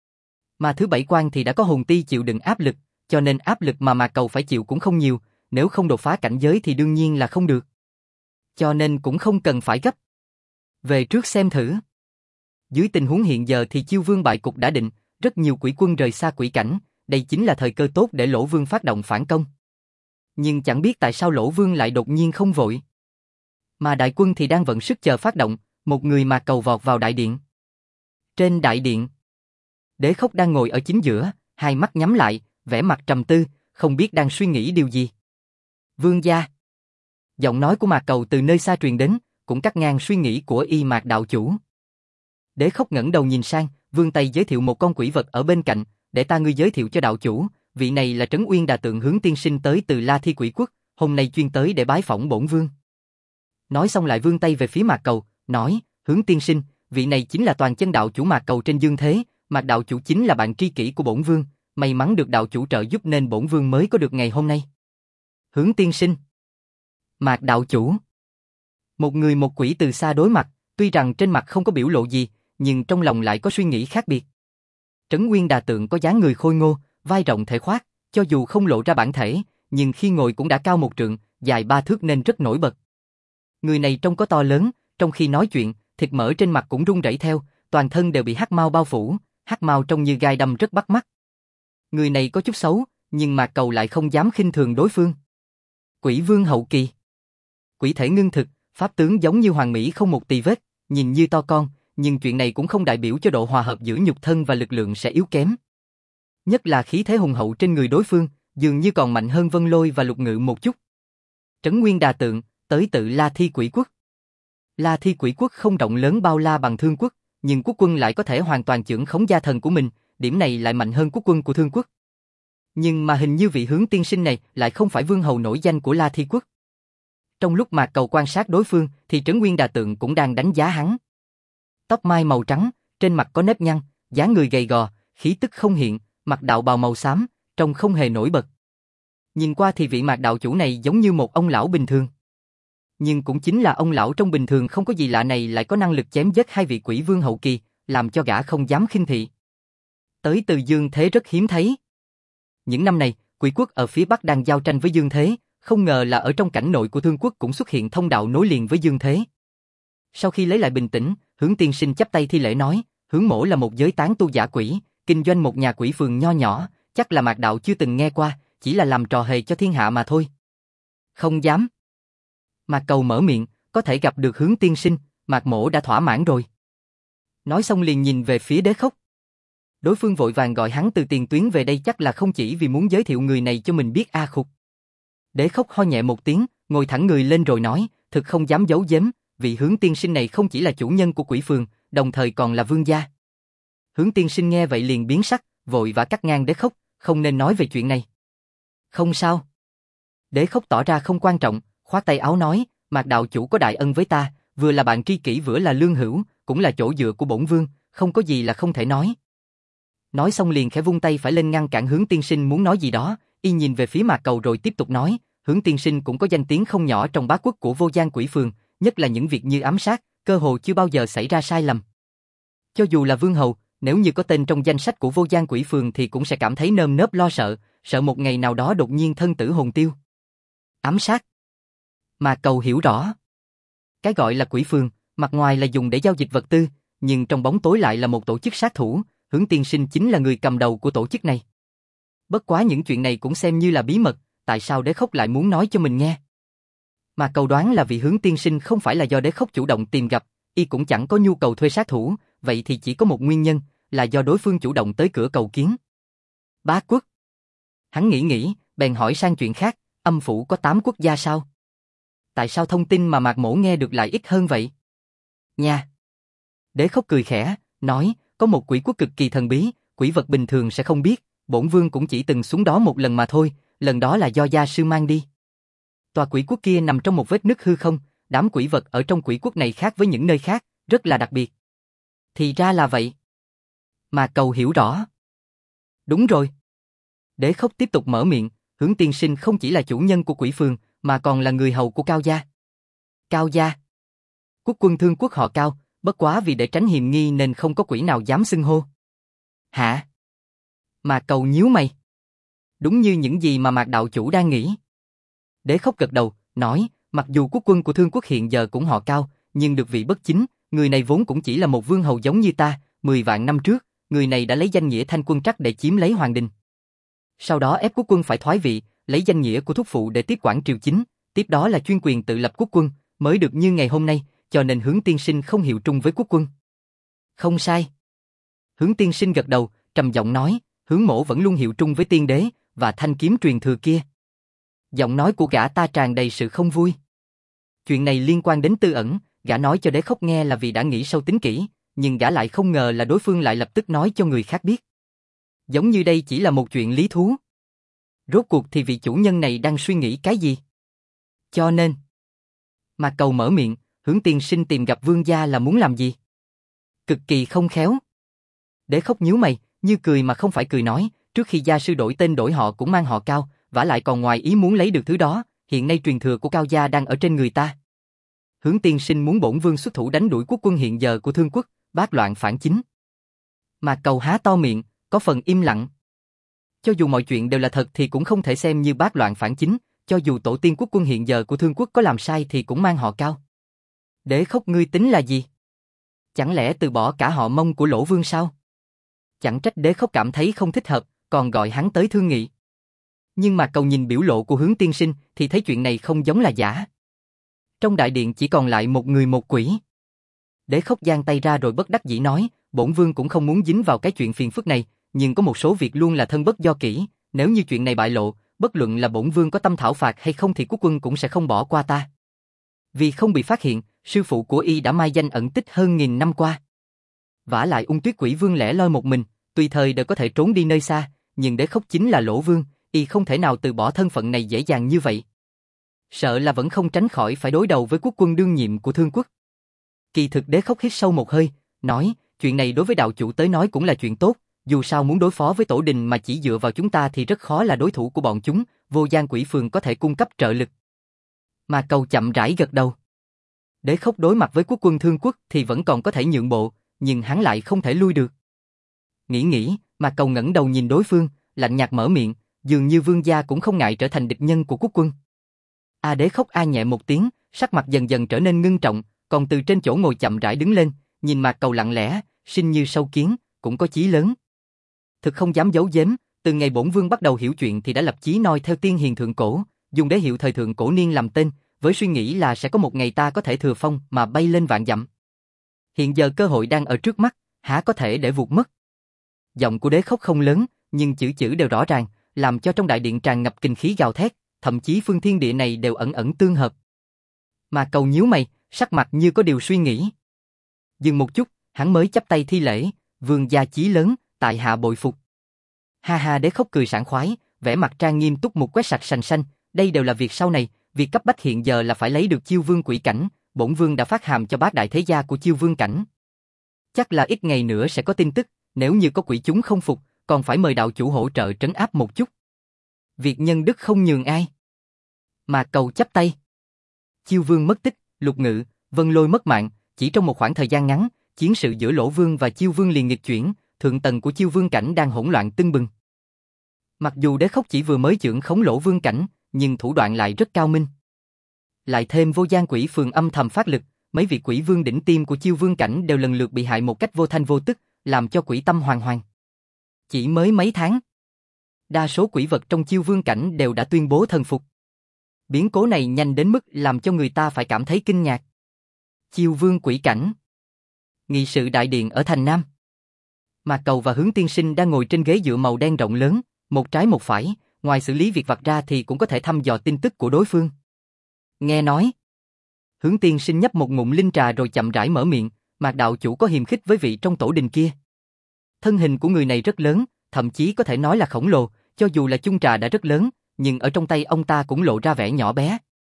A: Mà thứ 7 quan thì đã có hồn ti chịu đựng áp lực, cho nên áp lực mà Mạc Cầu phải chịu cũng không nhiều, nếu không đột phá cảnh giới thì đương nhiên là không được. Cho nên cũng không cần phải gấp. Về trước xem thử. Dưới tình huống hiện giờ thì Chiêu Vương bại cục đã định, rất nhiều quỷ quân rời xa quỷ cảnh, đây chính là thời cơ tốt để Lỗ Vương phát động phản công. Nhưng chẳng biết tại sao Lỗ Vương lại đột nhiên không vội. Mà đại quân thì đang vận sức chờ phát động, một người Mạc Cầu vọt vào đại điện. Trên đại điện, Đế Khốc đang ngồi ở chính giữa, hai mắt nhắm lại, vẻ mặt trầm tư, không biết đang suy nghĩ điều gì. Vương gia. Giọng nói của Mạc Cầu từ nơi xa truyền đến, cũng cắt ngang suy nghĩ của Y Mạc đạo chủ. Đế Khốc ngẩng đầu nhìn sang, vươn tay giới thiệu một con quỷ vật ở bên cạnh, để ta ngươi giới thiệu cho đạo chủ, vị này là Trấn Uyên Đà Tượng Hướng tiên sinh tới từ La Thi Quỷ Quốc, hôm nay chuyên tới để bái phỏng bổn vương. Nói xong lại vươn tay về phía Mạc Cầu, nói, Hướng tiên sinh, vị này chính là toàn chân đạo chủ Mạc Cầu trên dương thế, Mạc đạo chủ chính là bạn tri kỷ của bổn vương, may mắn được đạo chủ trợ giúp nên bổn vương mới có được ngày hôm nay. Hướng tiên sinh. Mạc đạo chủ. Một người một quỷ từ xa đối mặt, tuy rằng trên mặt không có biểu lộ gì, nhưng trong lòng lại có suy nghĩ khác biệt. Trấn Uyên Đà Tượng có dáng người khôi ngô, vai rộng thể khoát, cho dù không lộ ra bản thể, nhưng khi ngồi cũng đã cao 1 trượng, dài 3 thước nên rất nổi bật. Người này trông có to lớn, trong khi nói chuyện, thịt mỡ trên mặt cũng rung rẩy theo, toàn thân đều bị hắc mao bao phủ, hắc mao trông như gai đâm rất bắt mắt. Người này có chút xấu, nhưng Mạc Cầu lại không dám khinh thường đối phương. Quỷ vương hậu kỳ. Quỷ thể ngưng thực, pháp tướng giống như hoàng mỹ không một tì vết, nhìn như to con, nhưng chuyện này cũng không đại biểu cho độ hòa hợp giữa nhục thân và lực lượng sẽ yếu kém. Nhất là khí thế hùng hậu trên người đối phương, dường như còn mạnh hơn Vân Lôi và Lục Ngự một chút. Trấn Nguyên Đà Tượng, tới tự La Thi Quỷ Quốc. La Thi Quỷ Quốc không rộng lớn bao la bằng Thương Quốc, nhưng quốc quân lại có thể hoàn toàn chưởng khống gia thần của mình, điểm này lại mạnh hơn quốc quân của Thương Quốc. Nhưng mà hình như vị Hướng tiên sinh này lại không phải vương hầu nổi danh của La Thi Quốc. Trong lúc Mạc Cầu quan sát đối phương thì Trấn Nguyên Đà Tượng cũng đang đánh giá hắn. Tóc mai màu trắng, trên mặt có nếp nhăn, dáng người gầy gò, khí tức không hiện, mặc đạo bào màu xám, trông không hề nổi bật. Nhìn qua thì vị Mạc đạo chủ này giống như một ông lão bình thường. Nhưng cũng chính là ông lão trong bình thường không có gì lạ này lại có năng lực chém giết 2 vị quỷ vương hậu kỳ, làm cho gã không dám khinh thị. Tới từ Dương Thế rất hiếm thấy. Những năm này, quỷ quốc ở phía Bắc đang giao tranh với Dương Thế, không ngờ là ở trong cảnh nội của Thương Quốc cũng xuất hiện thông đạo nối liền với Dương Thế. Sau khi lấy lại bình tĩnh, Hướng tiên sinh chắp tay thi lễ nói, Hướng mỗ là một giới tán tu giả quỷ, kinh doanh một nhà quỷ phường nho nhỏ, chắc là Mạc đạo chưa từng nghe qua, chỉ là làm trò hề cho thiên hạ mà thôi. Không dám. Mạc Cầu mở miệng, có thể gặp được Hướng tiên sinh, Mạc mỗ đã thỏa mãn rồi. Nói xong liền nhìn về phía Đế Khốc. Đối phương vội vàng gọi hắn từ tiền tuyến về đây chắc là không chỉ vì muốn giới thiệu người này cho mình biết a khục. Đế Khốc ho nhẹ một tiếng, ngồi thẳng người lên rồi nói, thực không dám giấu giếm, vị Hướng tiên sinh này không chỉ là chủ nhân của quỷ phường, đồng thời còn là vương gia. Hướng tiên sinh nghe vậy liền biến sắc, vội vã cắt ngang Đế Khốc, không nên nói về chuyện này. Không sao. Đế Khốc tỏ ra không quan trọng, khoát tay áo nói, Mạc đạo chủ có đại ân với ta, vừa là bạn tri kỷ vừa là lương hữu, cũng là chỗ dựa của bổn vương, không có gì là không thể nói. Nói xong liền khẽ vung tay phải lên ngăn cản Hướng tiên sinh muốn nói gì đó, y nhìn về phía Mạc Cầu rồi tiếp tục nói, Hướng tiên sinh cũng có danh tiếng không nhỏ trong bá quốc của Vô Gian Quỷ Phường, nhất là những việc như ám sát, cơ hồ chưa bao giờ xảy ra sai lầm. Cho dù là vương hầu, nếu như có tên trong danh sách của Vô Gian Quỷ Phường thì cũng sẽ cảm thấy nơm nớp lo sợ, sợ một ngày nào đó đột nhiên thân tử hồn tiêu. Ám sát. Mạc Cầu hiểu rõ. Cái gọi là quỷ phường, mặt ngoài là dùng để giao dịch vật tư, nhưng trong bóng tối lại là một tổ chức sát thủ, Hướng tiên sinh chính là người cầm đầu của tổ chức này. Bất quá những chuyện này cũng xem như là bí mật, tại sao Đế Khốc lại muốn nói cho mình nghe? Mà Cầu đoán là vì Hướng tiên sinh không phải là do Đế Khốc chủ động tìm gặp, y cũng chẳng có nhu cầu thuê sát thủ, vậy thì chỉ có một nguyên nhân, là do đối phương chủ động tới cửa cầu kiến. Bá quốc. Hắn nghĩ, bèn hỏi sang chuyện khác, âm phủ có 8 quốc gia sao? Tại sao thông tin mà Mạc mỗ nghe được lại ít hơn vậy? Nha. Đế Khốc cười khẽ, nói, có một quỷ quốc cực kỳ thần bí, quỷ vật bình thường sẽ không biết, bổn vương cũng chỉ từng xuống đó một lần mà thôi, lần đó là do gia sư mang đi. Tòa quỷ quốc kia nằm trong một vết nứt hư không, đám quỷ vật ở trong quỷ quốc này khác với những nơi khác, rất là đặc biệt. Thì ra là vậy. Mà Cầu hiểu rõ. Đúng rồi. Đế Khốc tiếp tục mở miệng, Hướng tiên sinh không chỉ là chủ nhân của quỷ phường, mà còn là người hầu của Cao gia. Cao gia? Quốc quân Thương Quốc họ Cao, bất quá vì để tránh hiềm nghi nên không có quỷ nào dám xưng hô. Hả? Mà Cầu nhíu mày. Đúng như những gì mà Mạc đạo chủ đang nghĩ. Đế Khốc gật đầu, nói, mặc dù quốc quân của Thương Quốc hiện giờ cũng họ Cao, nhưng được vị bất chính, người này vốn cũng chỉ là một vương hầu giống như ta, 10 vạn năm trước, người này đã lấy danh nghĩa Thanh Quân Trắc để chiếm lấy hoàng đình. Sau đó ép quốc quân phải thoái vị, lấy danh nghĩa của thúc phụ để tiếp quản triều chính, tiếp đó là chuyên quyền tự lập quốc quân, mới được như ngày hôm nay, cho nên Hướng tiên sinh không hiệu trung với quốc quân. Không sai. Hướng tiên sinh gật đầu, trầm giọng nói, Hướng mỗ vẫn luôn hiệu trung với tiên đế và thanh kiếm truyền thừa kia. Giọng nói của gã ta tràn đầy sự không vui. Chuyện này liên quan đến Tư Ẩn, gã nói cho Đế Khốc nghe là vì đã nghĩ sâu tính kỹ, nhưng gã lại không ngờ là đối phương lại lập tức nói cho người khác biết. Giống như đây chỉ là một chuyện lý thú. Rốt cuộc thì vị chủ nhân này đang suy nghĩ cái gì? Cho nên, mà Cầu mở miệng, Hướng tiên sinh tìm gặp vương gia là muốn làm gì? Cực kỳ không khéo. Đế Khốc nhíu mày, như cười mà không phải cười nói, trước khi gia sư đổi tên đổi họ cũng mang họ Cao, vả lại còn ngoài ý muốn lấy được thứ đó, hiện nay truyền thừa của Cao gia đang ở trên người ta. Hướng tiên sinh muốn bổn vương xuất thủ đánh đuổi quốc quân hiện giờ của Thương Quốc, bác loạn phản chính. Mà Cầu há to miệng, có phần im lặng. Cho dù mọi chuyện đều là thật thì cũng không thể xem như bác loạn phản chính, cho dù tổ tiên quốc quân hiện giờ của Thương Quốc có làm sai thì cũng mang họ Cao. Đế Khốc ngươi tính là gì? Chẳng lẽ từ bỏ cả họ Mông của Lỗ Vương sao? Chẳng trách Đế Khốc cảm thấy không thích hợp, còn gọi hắn tới thương nghị. Nhưng mà Cầu nhìn biểu lộ của Hướng tiên sinh thì thấy chuyện này không giống là giả. Trong đại điện chỉ còn lại một người một quỷ. Đế Khốc giang tay ra rồi bất đắc dĩ nói, bổn vương cũng không muốn dính vào cái chuyện phiền phức này, nhưng có một số việc luôn là thân bất do kỹ, nếu như chuyện này bại lộ, bất luận là bổn vương có tâm thảo phạt hay không thì quốc quân cũng sẽ không bỏ qua ta. Vì không bị phát hiện, sư phụ của y đã mai danh ẩn tích hơn 1000 năm qua. Vả lại Ung Tuyết Quỷ Vương lẻ loi một mình, tùy thời đều có thể trốn đi nơi xa, nhưng Đế Khốc chính là Lỗ Vương, y không thể nào từ bỏ thân phận này dễ dàng như vậy. Sợ là vẫn không tránh khỏi phải đối đầu với quốc quân đương nhiệm của Thương Quốc. Kỳ thực Đế Khốc hít sâu một hơi, nói, chuyện này đối với đạo chủ tới nói cũng là chuyện tốt, dù sao muốn đối phó với tổ đình mà chỉ dựa vào chúng ta thì rất khó là đối thủ của bọn chúng, Vô Gian Quỷ Phường có thể cung cấp trợ lực. Mà Cầu chậm rãi gật đầu. Đế Khốc đối mặt với quốc quân Thương Quốc thì vẫn còn có thể nhượng bộ, nhưng hắn lại không thể lui được. Nghĩ, mà Cầu ngẩng đầu nhìn đối phương, lạnh nhạt mở miệng, dường như vương gia cũng không ngại trở thành địch nhân của quốc quân. Đế Khốc nhẹ một tiếng, sắc mặt dần dần trở nên ngưng trọng, còn từ trên chỗ ngồi chậm rãi đứng lên, nhìn Mạc Cầu lặng lẽ, sinh như sâu kiến, cũng có chí lớn. Thực không dám giấu giếm, từ ngày bổn vương bắt đầu hiểu chuyện thì đã lập chí noi theo tiên hiền thượng cổ, dùng đế hiệu thời thượng cổ niên làm tên, với suy nghĩ là sẽ có một ngày ta có thể thừa phong mà bay lên vạn dặm. Hiện giờ cơ hội đang ở trước mắt, há có thể để vụt mất. Giọng của Đế Khốc không lớn, nhưng chữ chữ đều rõ ràng, làm cho trong đại điện tràn ngập kinh khí gào thét, thậm chí phương thiên địa này đều ẩn ẩn tương hợp. Mà Cầu nhíu mày, sắc mặt như có điều suy nghĩ. Dừng một chút, hắn mới chắp tay thi lễ, vương gia chí lớn, tại hạ bội phục. Ha ha, Đế Khốc cười sảng khoái, vẻ mặt trang nghiêm túc một quét sạch sành xanh, đây đều là việc sau này, việc cấp bách hiện giờ là phải lấy được Chiêu Vương quỷ cảnh, bổn vương đã phát hàm cho bát đại thế gia của Chiêu Vương cảnh. Chắc là ít ngày nữa sẽ có tin tức, nếu như có quỷ chúng không phục, còn phải mời đạo chủ hỗ trợ trấn áp một chút. Việc nhân đức không nhường ai. Mà Cầu chắp tay. Chiêu Vương mất tích, Lục Ngự, Vân Lôi mất mạng, chỉ trong một khoảng thời gian ngắn, chiến sự giữa Lỗ Vương và Chiêu Vương liền nghịch chuyển, thượng tầng của Chiêu Vương cảnh đang hỗn loạn tưng bừng. Mặc dù Đế Khốc chỉ vừa mới chưởng khống Lỗ Vương cảnh, nhưng thủ đoạn lại rất cao minh. Lại thêm Vô Gian Quỷ Phường âm thầm phát lực, mấy vị quỷ vương đỉnh tiêm của Chiêu Vương cảnh đều lần lượt bị hại một cách vô thanh vô tức, làm cho quỷ tâm hoàng hoàng. Chỉ mới mấy tháng, đa số quỷ vật trong Chiêu Vương cảnh đều đã tuyên bố thần phục. Biến cố này nhanh đến mức làm cho người ta phải cảm thấy kinh ngạc. Chiêu Vương quỷ cảnh. Nghị sự đại điện ở thành Nam. Mạc Cầu và Hướng tiên sinh đang ngồi trên ghế dựa màu đen rộng lớn, một trái một phải, ngoài xử lý việc vặt ra thì cũng có thể thăm dò tin tức của đối phương. Nghe nói, Hướng tiên sinh nhấp một ngụm linh trà rồi chậm rãi mở miệng, Mạc đạo chủ có hiềm khích với vị trong tổ đình kia. Thân hình của người này rất lớn, thậm chí có thể nói là khổng lồ, cho dù là chung trà đã rất lớn, nhưng ở trong tay ông ta cũng lộ ra vẻ nhỏ bé.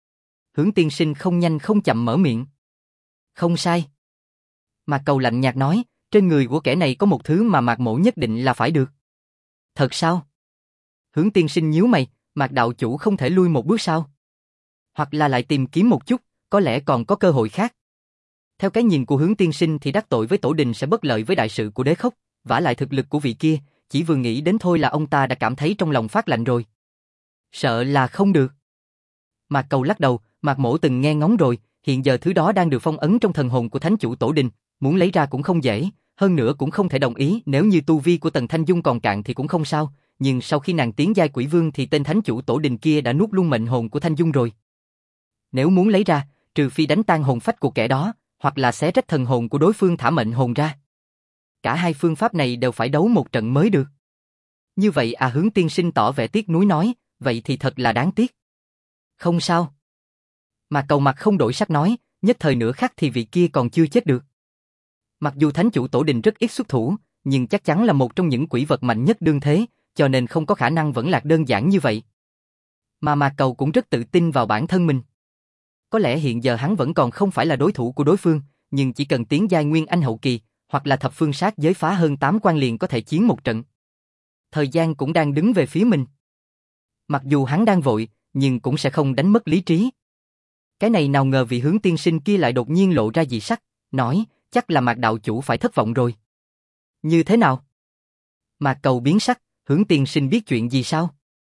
A: Hướng tiên sinh không nhanh không chậm mở miệng. Không sai. Mạc Cầu lạnh nhạt nói, trên người của kẻ này có một thứ mà Mạc Mỗ nhất định là phải được. Thật sao? Hướng tiên sinh nhíu mày, Mạc đạo chủ không thể lui một bước sao? Hoặc là lại tìm kiếm một chút, có lẽ còn có cơ hội khác. Theo cái nhìn của Hướng tiên sinh thì đắc tội với Tổ đình sẽ bất lợi với đại sự của Đế Khốc, vả lại thực lực của vị kia, chỉ vừa nghĩ đến thôi là ông ta đã cảm thấy trong lòng phát lạnh rồi. Sợ là không được. Mạc Cầu lắc đầu, Mạc Mỗ từng nghe ngóng rồi, hiện giờ thứ đó đang được phong ấn trong thần hồn của thánh chủ Tổ đình, muốn lấy ra cũng không dễ, hơn nữa cũng không thể đồng ý, nếu như tu vi của Tần Thanh Dung còn cạn thì cũng không sao, nhưng sau khi nàng tiến giai quỷ vương thì tên thánh chủ Tổ đình kia đã nuốt luôn mệnh hồn của Thanh Dung rồi. Nếu muốn lấy ra, trừ phi đánh tan hồn phách của kẻ đó, hoặc là xé rách thần hồn của đối phương thả mệnh hồn ra. Cả hai phương pháp này đều phải đấu một trận mới được. Như vậy Hướng tiên sinh tỏ vẻ tiếc nuối nói, vậy thì thật là đáng tiếc. Không sao. Mà Cầu mặt không đổi sắc nói, nhất thời nửa khắc thì vị kia còn chưa chết được. Mặc dù thánh chủ Tổ đình rất ít xuất thủ, nhưng chắc chắn là một trong những quỷ vật mạnh nhất đương thế, cho nên không có khả năng vẫn lạc đơn giản như vậy. Mà Mạc Cầu cũng rất tự tin vào bản thân mình. Có lẽ hiện giờ hắn vẫn còn không phải là đối thủ của đối phương, nhưng chỉ cần tiến giai Nguyên Anh hậu kỳ, hoặc là thập phương sát giới phá hơn 8 quan liền có thể chiến một trận. Thời gian cũng đang đứng về phía mình. Mặc dù hắn đang vội, nhưng cũng sẽ không đánh mất lý trí. Cái này nào ngờ vị Hướng tiên sinh kia lại đột nhiên lộ ra dị sắc, nói, chắc là Mạc đạo chủ phải thất vọng rồi. Như thế nào? Mạc Cầu biến sắc, Hướng tiên sinh biết chuyện gì sao?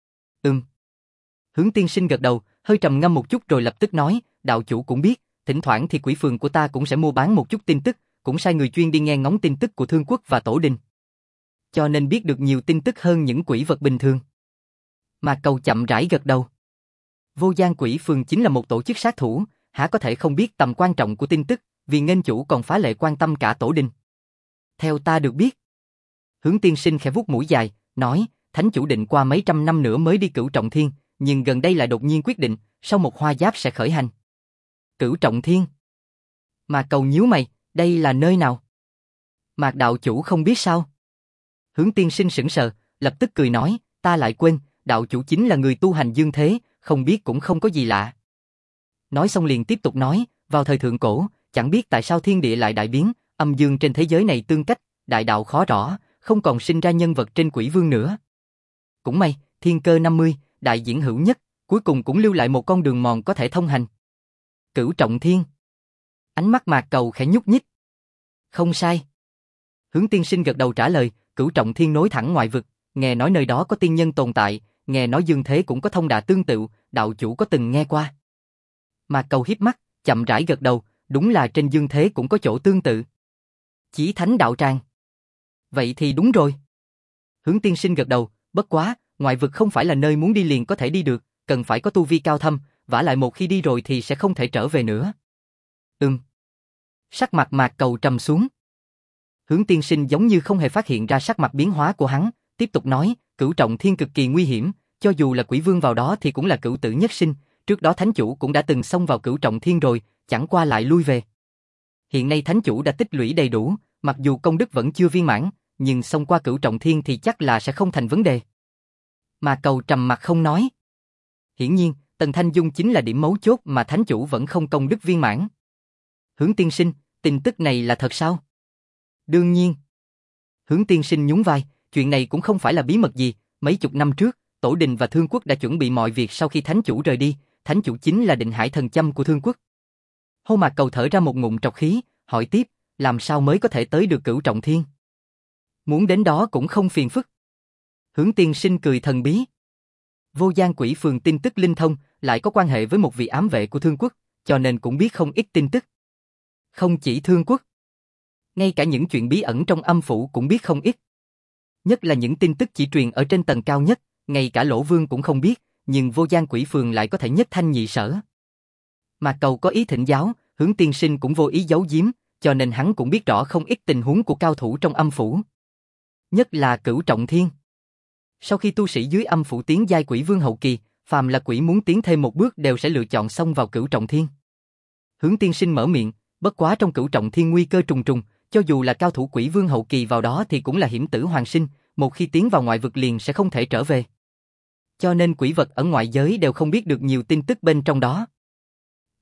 A: Hướng tiên sinh gật đầu, hơi trầm ngâm một chút rồi lập tức nói, đạo chủ cũng biết, thỉnh thoảng thì quỷ phường của ta cũng sẽ mua bán một chút tin tức, cũng sai người chuyên đi nghe ngóng tin tức của Thương Quốc và Tổ đình. Cho nên biết được nhiều tin tức hơn những quỷ vật bình thường. Mạc Cầu chậm rãi gật đầu. Vô Gian Quỷ Phường chính là một tổ chức sát thủ, há có thể không biết tầm quan trọng của tin tức, vì nghênh chủ còn phá lệ quan tâm cả Tổ đình. Theo ta được biết. Hướng tiên sinh khẽ vuốt mũi dài, nói, thánh chủ định qua mấy trăm năm nữa mới đi Cửu Trọng Thiên, nhưng gần đây lại đột nhiên quyết định, sau một hoa giáp sẽ khởi hành. Cửu Trọng Thiên. Mạc Cầu nhíu mày, đây là nơi nào? Mạc đạo chủ không biết sao? Hướng tiên sinh sững sờ, lập tức cười nói, ta lại quên, đạo chủ chính là người tu hành dương thế, không biết cũng không có gì lạ. Nói xong liền tiếp tục nói, vào thời thượng cổ, chẳng biết tại sao thiên địa lại đại biến, âm dương trên thế giới này tương cách, đại đạo khó rõ, không còn sinh ra nhân vật trên quỷ vương nữa. Cũng may, thiên cơ 50, đại diễn hữu nhất, cuối cùng cũng lưu lại một con đường mòn có thể thông hành. Cửu Trọng Thiên. Ánh mắt Mạc Cầu khẽ nhúc nhích. Không sai. Hướng tiên sinh gật đầu trả lời, Cửu Trọng Thiên nối thẳng ngoại vực, nghe nói nơi đó có tiên nhân tồn tại, nghe nói dương thế cũng có thông đà tương tự, đạo chủ có từng nghe qua. Mạc Cầu híp mắt, chậm rãi gật đầu, đúng là trên dương thế cũng có chỗ tương tự. Chí Thánh đạo tràng. Vậy thì đúng rồi. Hướng tiên sinh gật đầu, bất quá, ngoại vực không phải là nơi muốn đi liền có thể đi được, cần phải có tu vi cao thâm, vả lại một khi đi rồi thì sẽ không thể trở về nữa. Sắc mặt Mạc Cầu trầm xuống. Hướng tiên sinh giống như không hề phát hiện ra sắc mặt biến hóa của hắn, tiếp tục nói, Cửu Trọng Thiên cực kỳ nguy hiểm, cho dù là quỷ vương vào đó thì cũng là cửu tử nhất sinh, trước đó thánh chủ cũng đã từng xông vào Cửu Trọng Thiên rồi, chẳng qua lại lui về. Hiện nay thánh chủ đã tích lũy đầy đủ, mặc dù công đức vẫn chưa viên mãn, nhưng xông qua Cửu Trọng Thiên thì chắc là sẽ không thành vấn đề. Mạc Cầu trầm mặt không nói. Hiển nhiên, Tần Thanh Dung chính là điểm mấu chốt mà thánh chủ vẫn không công đức viên mãn. Hướng tiên sinh, tin tức này là thật sao? Đương nhiên. Hướng tiên sinh nhún vai, chuyện này cũng không phải là bí mật gì, mấy chục năm trước, Tổ đình và Thương Quốc đã chuẩn bị mọi việc sau khi thánh chủ rời đi, thánh chủ chính là định hải thần châm của Thương Quốc. Hô Mạc Cầu thở ra một ngụm trọc khí, hỏi tiếp, làm sao mới có thể tới được Cửu Trọng Thiên? Muốn đến đó cũng không phiền phức. Hướng tiên sinh cười thần bí. Vô Gian Quỷ Phường tin tức linh thông, lại có quan hệ với một vị ám vệ của Thương Quốc, cho nên cũng biết không ít tin tức. Không chỉ Thương Quốc, ngay cả những chuyện bí ẩn trong âm phủ cũng biết không ít. Nhất là những tin tức chỉ truyền ở trên tầng cao nhất, ngay cả Lỗ Vương cũng không biết, nhưng Vô Gian Quỷ Phường lại có thể nhất thanh nhị sở. Mà Cầu có ý thỉnh giáo, Hướng tiên sinh cũng vô ý giấu giếm, cho nên hắn cũng biết rõ không ít tình huống của cao thủ trong âm phủ. Nhất là Cửu Trọng Thiên. Sau khi tu sĩ dưới âm phủ tiến giai quỷ vương hậu kỳ, phàm là quỷ muốn tiến thêm một bước đều sẽ lựa chọn xông vào Cửu Trọng Thiên. Hướng tiên sinh mở miệng, bất quá trong Cửu Trọng Thiên nguy cơ trùng trùng, cho dù là cao thủ quỷ vương hậu kỳ vào đó thì cũng là hiểm tử hoàn sinh, một khi tiến vào ngoại vực liền sẽ không thể trở về. Cho nên quỷ vật ở ngoại giới đều không biết được nhiều tin tức bên trong đó.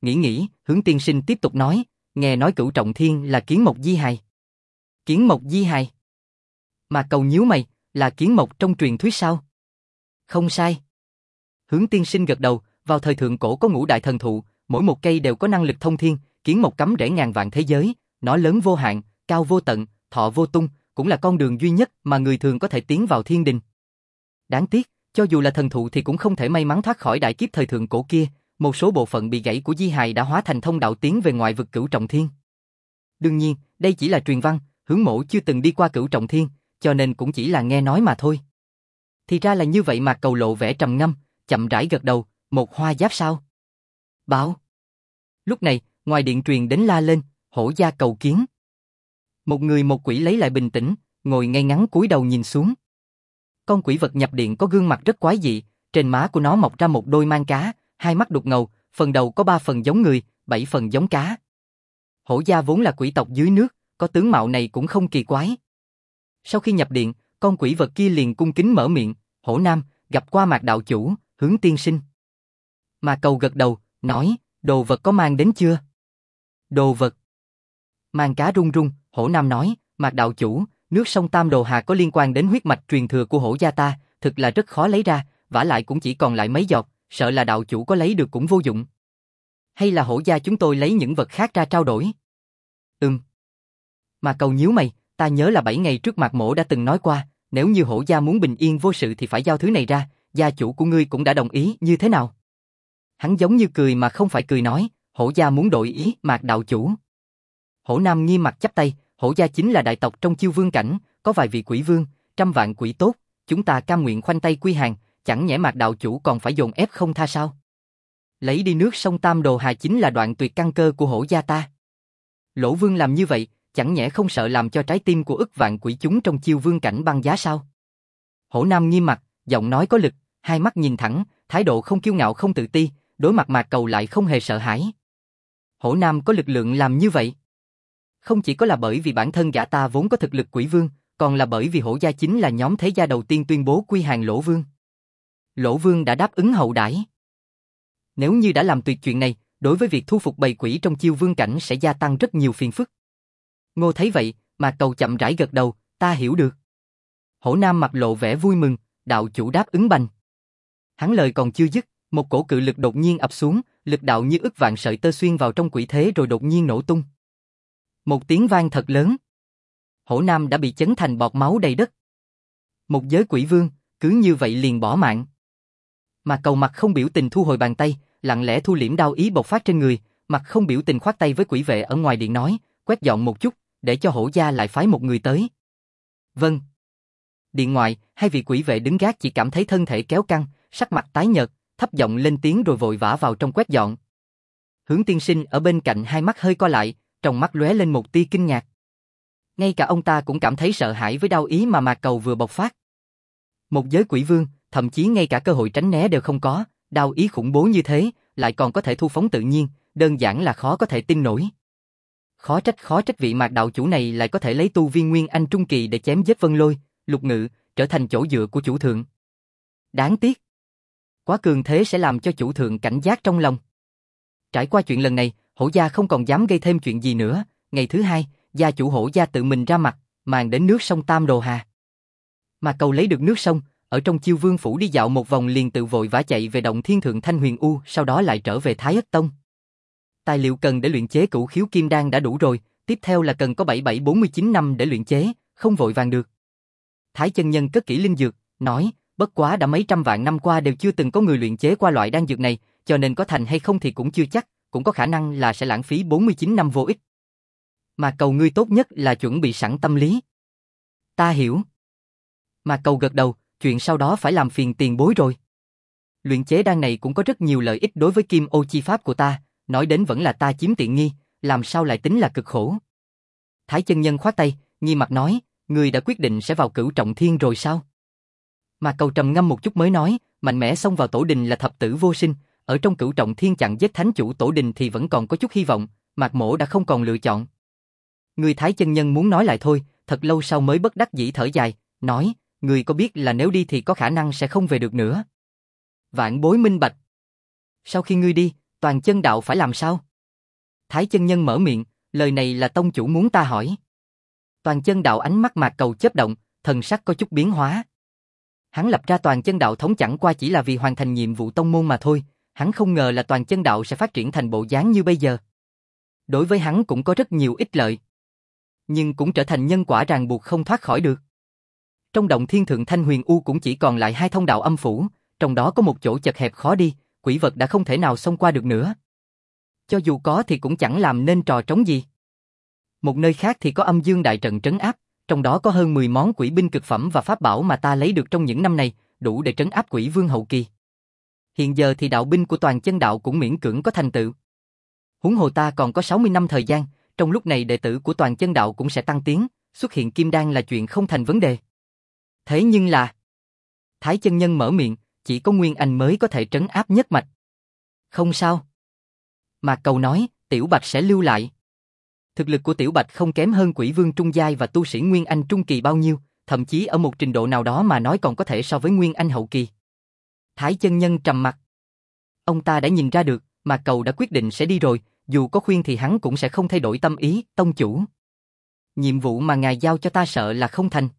A: nghĩ, Hướng tiên sinh tiếp tục nói, nghe nói Cửu Trọng Thiên là kiến mộc di hài. Kiến mộc di hài? Mà Cầu nhíu mày, là kiến mộc trong truyền thuyết sao? Không sai. Hướng tiên sinh gật đầu, vào thời thượng cổ có ngũ đại thần thụ, mỗi một cây đều có năng lực thông thiên, kiến mộc cắm rễ ngàn vạn thế giới, nó lớn vô hạn, cao vô tận, thọ vô tung, cũng là con đường duy nhất mà người thường có thể tiến vào thiên đình. Đáng tiếc, cho dù là thần thụ thì cũng không thể may mắn thoát khỏi đại kiếp thời thượng cổ kia, một số bộ phận bị gãy của di hài đã hóa thành thông đạo tiến về ngoại vực Cửu Trọng Thiên. Đương nhiên, đây chỉ là truyền văn, Hướng mỗ chưa từng đi qua Cửu Trọng Thiên, cho nên cũng chỉ là nghe nói mà thôi. Thì ra là như vậy mà Cầu lộ vẻ trầm ngâm, chậm rãi gật đầu, một hoa giáp sao? Báo. Lúc này, ngoài điện truyền đến la lên, hổ gia cầu kiến. Một người một quỷ lấy lại bình tĩnh, ngồi ngay ngắn cúi đầu nhìn xuống. Con quỷ vật nhập điện có gương mặt rất quái dị, trên má của nó mọc ra một đôi mang cá, hai mắt đục ngầu, phần đầu có 3 phần giống người, 7 phần giống cá. Hổ gia vốn là quỷ tộc dưới nước, có tướng mạo này cũng không kỳ quái. Sau khi nhập điện, con quỷ vật kia liền cung kính mở miệng, Hổ Nam, gặp qua Mạc đạo chủ, Hướng tiên sinh. Mạc Cầu gật đầu, nói, đồ vật có mang đến chưa? Đồ vật. Mang cá run run, Hổ Nam nói, Mạc đạo chủ, nước sông Tam Đồ Hà có liên quan đến huyết mạch truyền thừa của hổ gia ta, thực là rất khó lấy ra, vả lại cũng chỉ còn lại mấy giọt, sợ là đạo chủ có lấy được cũng vô dụng. Hay là hổ gia chúng tôi lấy những vật khác ra trao đổi? Mạc Cầu nhíu mày, ta nhớ là 7 ngày trước Mạc mỗ đã từng nói qua, nếu như hổ gia muốn bình yên vô sự thì phải giao thứ này ra, gia chủ của ngươi cũng đã đồng ý, như thế nào? Hắn giống như cười mà không phải cười nói, hổ gia muốn đổi ý, Mạc đạo chủ. Hổ Nam nghiêm mặt chắp tay, hổ gia chính là đại tộc trong Chiêu Vương cảnh, có vài vị quỷ vương, trăm vạn quỷ tốt, chúng ta cam nguyện khoanh tay quy hàng, chẳng nhẽ Mạc đạo chủ còn phải dồn ép không tha sao? Lấy đi nước sông Tam Đồ Hà chính là đoạn tuyệt căn cơ của hổ gia ta. Lỗ Vương làm như vậy, chẳng nhẽ không sợ làm cho trái tim của ức vạn quỷ chúng trong Chiêu Vương cảnh băng giá sao? Hổ Nam nghiêm mặt, giọng nói có lực, hai mắt nhìn thẳng, thái độ không kiêu ngạo không tự ti, đối mặt Mạc Cầu lại không hề sợ hãi. Hổ Nam có lực lượng làm như vậy, không chỉ có là bởi vì bản thân gã ta vốn có thực lực quỷ vương, còn là bởi vì hổ gia chính là nhóm thế gia đầu tiên tuyên bố quy hàng Lỗ Vương. Lỗ Vương đã đáp ứng hậu đãi. Nếu như đã làm tuyệt chuyện này, đối với việc thu phục bầy quỷ trong Chiêu Vương cảnh sẽ gia tăng rất nhiều phiền phức. Ngô thấy vậy, Mạc Cầu chậm rãi gật đầu, ta hiểu được. Hổ Nam mặt lộ vẻ vui mừng, đạo chủ đáp ứng bành. Hắn lời còn chưa dứt, một cổ cự lực đột nhiên ập xuống, lực đạo như ức vạn sợi tơ xuyên vào trong quỷ thế rồi đột nhiên nổ tung. Một tiếng vang thật lớn. Hổ Nam đã bị chấn thành bọt máu đầy đất. Một giới quỷ vương, cứ như vậy liền bỏ mạng. Mạc Cầu mặt không biểu tình thu hồi bàn tay, lặng lẽ thu liễm đao ý bộc phát trên người, mặt không biểu tình khoát tay với quỷ vệ ở ngoài điện nói, quét dọn một chút, để cho hổ gia lại phái một người tới. Vâng. Điện ngoại, hai vị quỷ vệ đứng gác chỉ cảm thấy thân thể kéo căng, sắc mặt tái nhợt, thấp giọng lên tiếng rồi vội vã vào trong quét dọn. Hướng tiên sinh ở bên cạnh hai mắt hơi co lại, trong mắt lóe lên một tia kinh ngạc. Ngay cả ông ta cũng cảm thấy sợ hãi với đao ý mà Mạc Cầu vừa bộc phát. Một giới quỷ vương, thậm chí ngay cả cơ hội tránh né đều không có, đao ý khủng bố như thế, lại còn có thể thu phóng tự nhiên, đơn giản là khó có thể tin nổi. Khó trách vị Mạc đạo chủ này lại có thể lấy tu vi Nguyên Anh trung kỳ để chém giết Vân Lôi, Lục Ngự, trở thành chỗ dựa của chủ thượng. Đáng tiếc, quá cường thế sẽ làm cho chủ thượng cảnh giác trong lòng. Trải qua chuyện lần này, hổ gia không còn dám gây thêm chuyện gì nữa. Ngày thứ hai, gia chủ hổ gia tự mình ra mặt, mang đến nước sông Tam Đồ Hà. Mạc Cầu lấy được nước sông, ở trong Chiêu Vương phủ đi dạo một vòng liền tự vội vã chạy về động Thiên Thượng Thanh Huyền U, sau đó lại trở về Thái Ất Tông. Tài liệu cần để luyện chế Cửu Khiếu Kim Đan đã đủ rồi, tiếp theo là cần có 7749 năm để luyện chế, không vội vàng được. Thái chân nhân cất kỹ linh dược, nói, bất quá đã mấy trăm vạn năm qua đều chưa từng có người luyện chế qua loại đan dược này, cho nên có thành hay không thì cũng chưa chắc, cũng có khả năng là sẽ lãng phí 49 năm vô ích. Mà Cầu ngươi tốt nhất là chuẩn bị sẵn tâm lý. Ta hiểu. Mà Cầu gật đầu, chuyện sau đó phải làm phiền tiền bối rồi. Luyện chế đan này cũng có rất nhiều lợi ích đối với Kim Ô chi pháp của ta, nói đến vẫn là ta chiếm tiện nghi, làm sao lại tính là cực khổ. Thái chân nhân khoát tay, nghi mặt nói, ngươi đã quyết định sẽ vào Cửu Trọng Thiên rồi sao? Mà Cầu trầm ngâm một chút mới nói, mạnh mẽ xông vào tổ đình là thập tử vô sinh, ở trong Cửu Trọng Thiên chặn giết thánh chủ tổ đình thì vẫn còn có chút hy vọng, Mạc Mỗ đã không còn lựa chọn. Người Thái chân nhân muốn nói lại thôi, thật lâu sau mới bất đắc dĩ thở dài, nói, người có biết là nếu đi thì có khả năng sẽ không về được nữa. Vạn bối minh bạch. Sau khi ngươi đi, Toàn chân đạo phải làm sao? Thái chân nhân mở miệng, lời này là tông chủ muốn ta hỏi. Toàn chân đạo ánh mắt Mạc Cầu chớp động, thần sắc có chút biến hóa. Hắn lập ra toàn chân đạo thống chẳng qua chỉ là vì hoàn thành nhiệm vụ tông môn mà thôi, hắn không ngờ là toàn chân đạo sẽ phát triển thành bộ dáng như bây giờ. Đối với hắn cũng có rất nhiều ích lợi, nhưng cũng trở thành nhân quả ràng buộc không thoát khỏi được. Trong động thiên thượng Thanh Huyền U cũng chỉ còn lại 2 thông đạo âm phủ, trong đó có một chỗ chật hẹp khó đi, quỷ vật đã không thể nào xông qua được nữa. Cho dù có thì cũng chẳng làm nên trò trống gì. Một nơi khác thì có âm dương đại trận trấn áp, trong đó có hơn 10 món quỷ binh cực phẩm và pháp bảo mà ta lấy được trong những năm này, đủ để trấn áp quỷ vương hậu kỳ. Hiện giờ thì đạo binh của toàn chân đạo cũng miễn cưỡng có thành tựu. Huống hồ ta còn có 60 năm thời gian, trong lúc này đệ tử của toàn chân đạo cũng sẽ tăng tiến, xuất hiện kim đan là chuyện không thành vấn đề. Thế nhưng là... Thái chân nhân mở miệng, chỉ có Nguyên Anh mới có thể trấn áp nhất mạch. Không sao. Mạc Cầu nói, Tiểu Bạch sẽ lưu lại. Thực lực của Tiểu Bạch không kém hơn quỷ vương trung giai và tu sĩ Nguyên Anh trung kỳ bao nhiêu, thậm chí ở một trình độ nào đó mà nói còn có thể so với Nguyên Anh hậu kỳ. Thái chân nhân trầm mặt. Ông ta đã nhìn ra được, Mạc Cầu đã quyết định sẽ đi rồi, dù có khuyên thì hắn cũng sẽ không thay đổi tâm ý, tông chủ. Nhiệm vụ mà ngài giao cho ta sợ là không thành.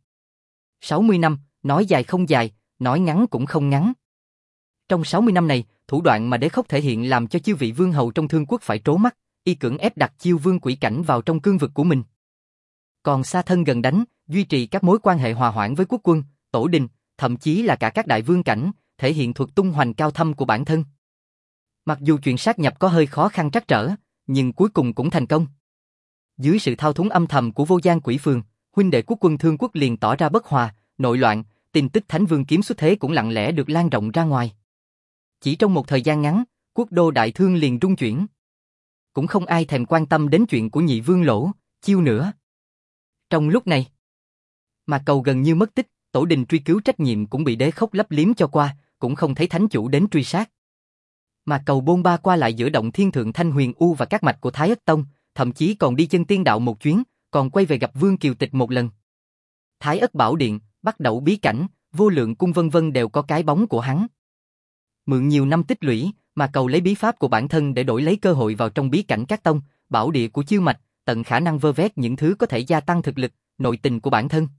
A: 60 năm, nói dài không dài, nói ngắn cũng không ngắn. Trong 60 năm này, thủ đoạn mà Đế Khốc thể hiện làm cho chư vị vương hầu trong Thương Quốc phải trố mắt, y cưỡng ép đặt chiêu vương quỷ cảnh vào trong cương vực của mình. Còn xa thân gần đánh, duy trì các mối quan hệ hòa hoãn với quốc quân, tổ đình, thậm chí là cả các đại vương cảnh, thể hiện thuật tung hoành cao thâm của bản thân. Mặc dù chuyện sát nhập có hơi khó khăn trắc trở, nhưng cuối cùng cũng thành công. Dưới sự thao túng âm thầm của Vô Gian Quỷ Phường, huynh đệ quốc quân Thương Quốc liền tỏ ra bất hòa, nội loạn, tin tức Thánh Vương kiếm xuất thế cũng lặng lẽ được lan rộng ra ngoài. Chỉ trong một thời gian ngắn, quốc đô Đại Thương liền rung chuyển. Cũng không ai thèm quan tâm đến chuyện của nhị vương Lỗ, Chiêu nữa. Trong lúc này, Mạc Cầu gần như mất tích, tổ đình truy cứu trách nhiệm cũng bị Đế Khốc lấp liếm cho qua, cũng không thấy thánh chủ đến truy sát. Mạc Cầu bôn ba qua lại giữa động thiên thượng Thanh Huyền U và các mạch của Thái Ất Tông, thậm chí còn đi chân tiên đạo một chuyến, còn quay về gặp Vương Kiều Tịch một lần. Thái Ất Bảo Điện, Bắc Đẩu Bí Cảnh, Vô Lượng Cung vân vân đều có cái bóng của hắn. Mượn nhiều năm tích lũy, Mạc Cầu lấy bí pháp của bản thân để đổi lấy cơ hội vào trong bí cảnh các tông, bảo địa của chư mạch, tận khả năng vơ vét những thứ có thể gia tăng thực lực, nội tình của bản thân.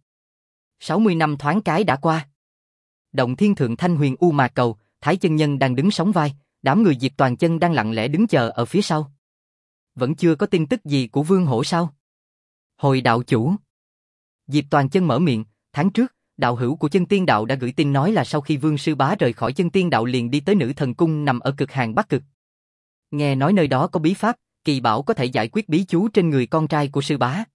A: 60 năm thoáng cái đã qua. Động thiên thượng Thanh Huyền U Mạc Cầu, Thái chân nhân đang đứng sóng vai, đám người Diệp Toàn Chân đang lặng lẽ đứng chờ ở phía sau. Vẫn chưa có tin tức gì của Vương Hổ sao? Hồi đạo chủ. Diệp Toàn Chân mở miệng, tháng trước, đạo hữu của Chân Tiên Đạo đã gửi tin nói là sau khi Vương Sư Bá rời khỏi Chân Tiên Đạo liền đi tới Nữ Thần Cung nằm ở cực Hàng Bắc Cực. Nghe nói nơi đó có bí pháp, kỳ bảo có thể giải quyết bí chú trên người con trai của Sư Bá.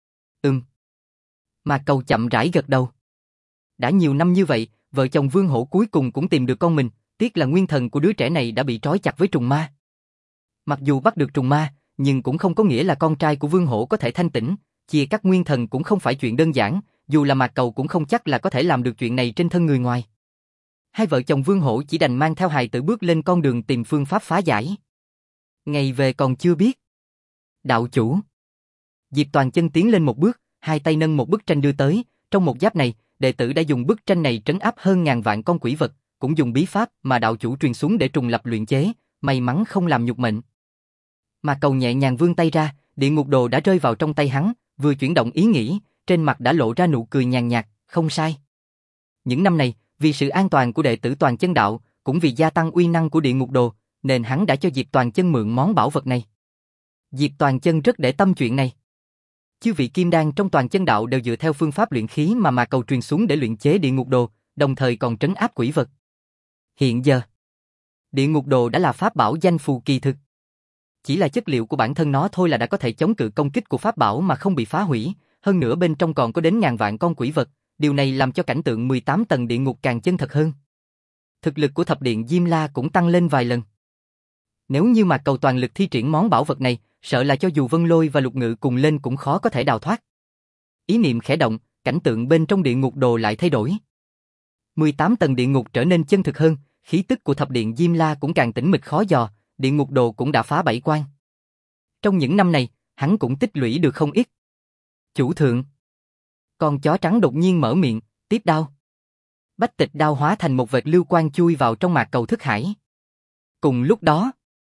A: Mạc Cầu chậm rãi gật đầu. Đã nhiều năm như vậy, vợ chồng Vương Hổ cuối cùng cũng tìm được con mình, tiếc là nguyên thần của đứa trẻ này đã bị trói chặt với trùng ma. Mặc dù bắt được trùng ma, nhưng cũng không có nghĩa là con trai của Vương Hổ có thể thanh tỉnh, chia cắt nguyên thần cũng không phải chuyện đơn giản, dù là Mạc Cầu cũng không chắc là có thể làm được chuyện này trên thân người ngoài. Hai vợ chồng Vương Hổ chỉ đành mang theo hài tử bước lên con đường tìm phương pháp phá giải. Ngày về còn chưa biết. Đạo chủ. Diệp Toàn Chân tiến lên một bước, hai tay nâng một bức tranh đưa tới, trong một giáp này, đệ tử đã dùng bức tranh này trấn áp hơn ngàn vạn con quỷ vật, cũng dùng bí pháp mà đạo chủ truyền xuống để trùng lập luyện chế, may mắn không làm nhục mệnh. Mạc Cầu nhẹ nhàng vươn tay ra, địa ngục đồ đã rơi vào trong tay hắn, vừa chuyển động ý nghĩ, trên mặt đã lộ ra nụ cười nhàn nhạt, không sai. Những năm này, vì sự an toàn của đệ tử Toàn Chân Đạo, cũng vì gia tăng uy năng của địa ngục đồ, nên hắn đã cho Diệp Toàn Chân mượn món bảo vật này. Diệp Toàn Chân rất để tâm chuyện này. Chư vị kim đan trong Toàn Chân Đạo đều dựa theo phương pháp luyện khí mà Mạc Cầu truyền xuống để luyện chế địa ngục đồ, đồng thời còn trấn áp quỷ vật. Hiện giờ, địa ngục đồ đã là pháp bảo danh phù kỳ thực. Chỉ là chất liệu của bản thân nó thôi là đã có thể chống cự công kích của pháp bảo mà không bị phá hủy, hơn nữa bên trong còn có đến ngàn vạn con quỷ vật, điều này làm cho cảnh tượng 18 tầng địa ngục càng chân thật hơn. Thực lực của thập điện Diêm La cũng tăng lên vài lần. Nếu như Mạc Cầu toàn lực thi triển món bảo vật này, sợ là cho dù Vân Lôi và Lục Ngự cùng lên cũng khó có thể đào thoát. Ý niệm khẽ động, cảnh tượng bên trong địa ngục đồ lại thay đổi. 18 tầng địa ngục trở nên chân thực hơn, khí tức của thập điện Diêm La cũng càng tĩnh mịch khó dò, địa ngục đồ cũng đã phá 7 quan. Trong những năm này, hắn cũng tích lũy được không ít. Chủ thượng. Con chó trắng đột nhiên mở miệng, tiếp đao. Bách tịch đao hóa thành một vệt lưu quang chui vào trong Mạc Cầu thức hải. Cùng lúc đó,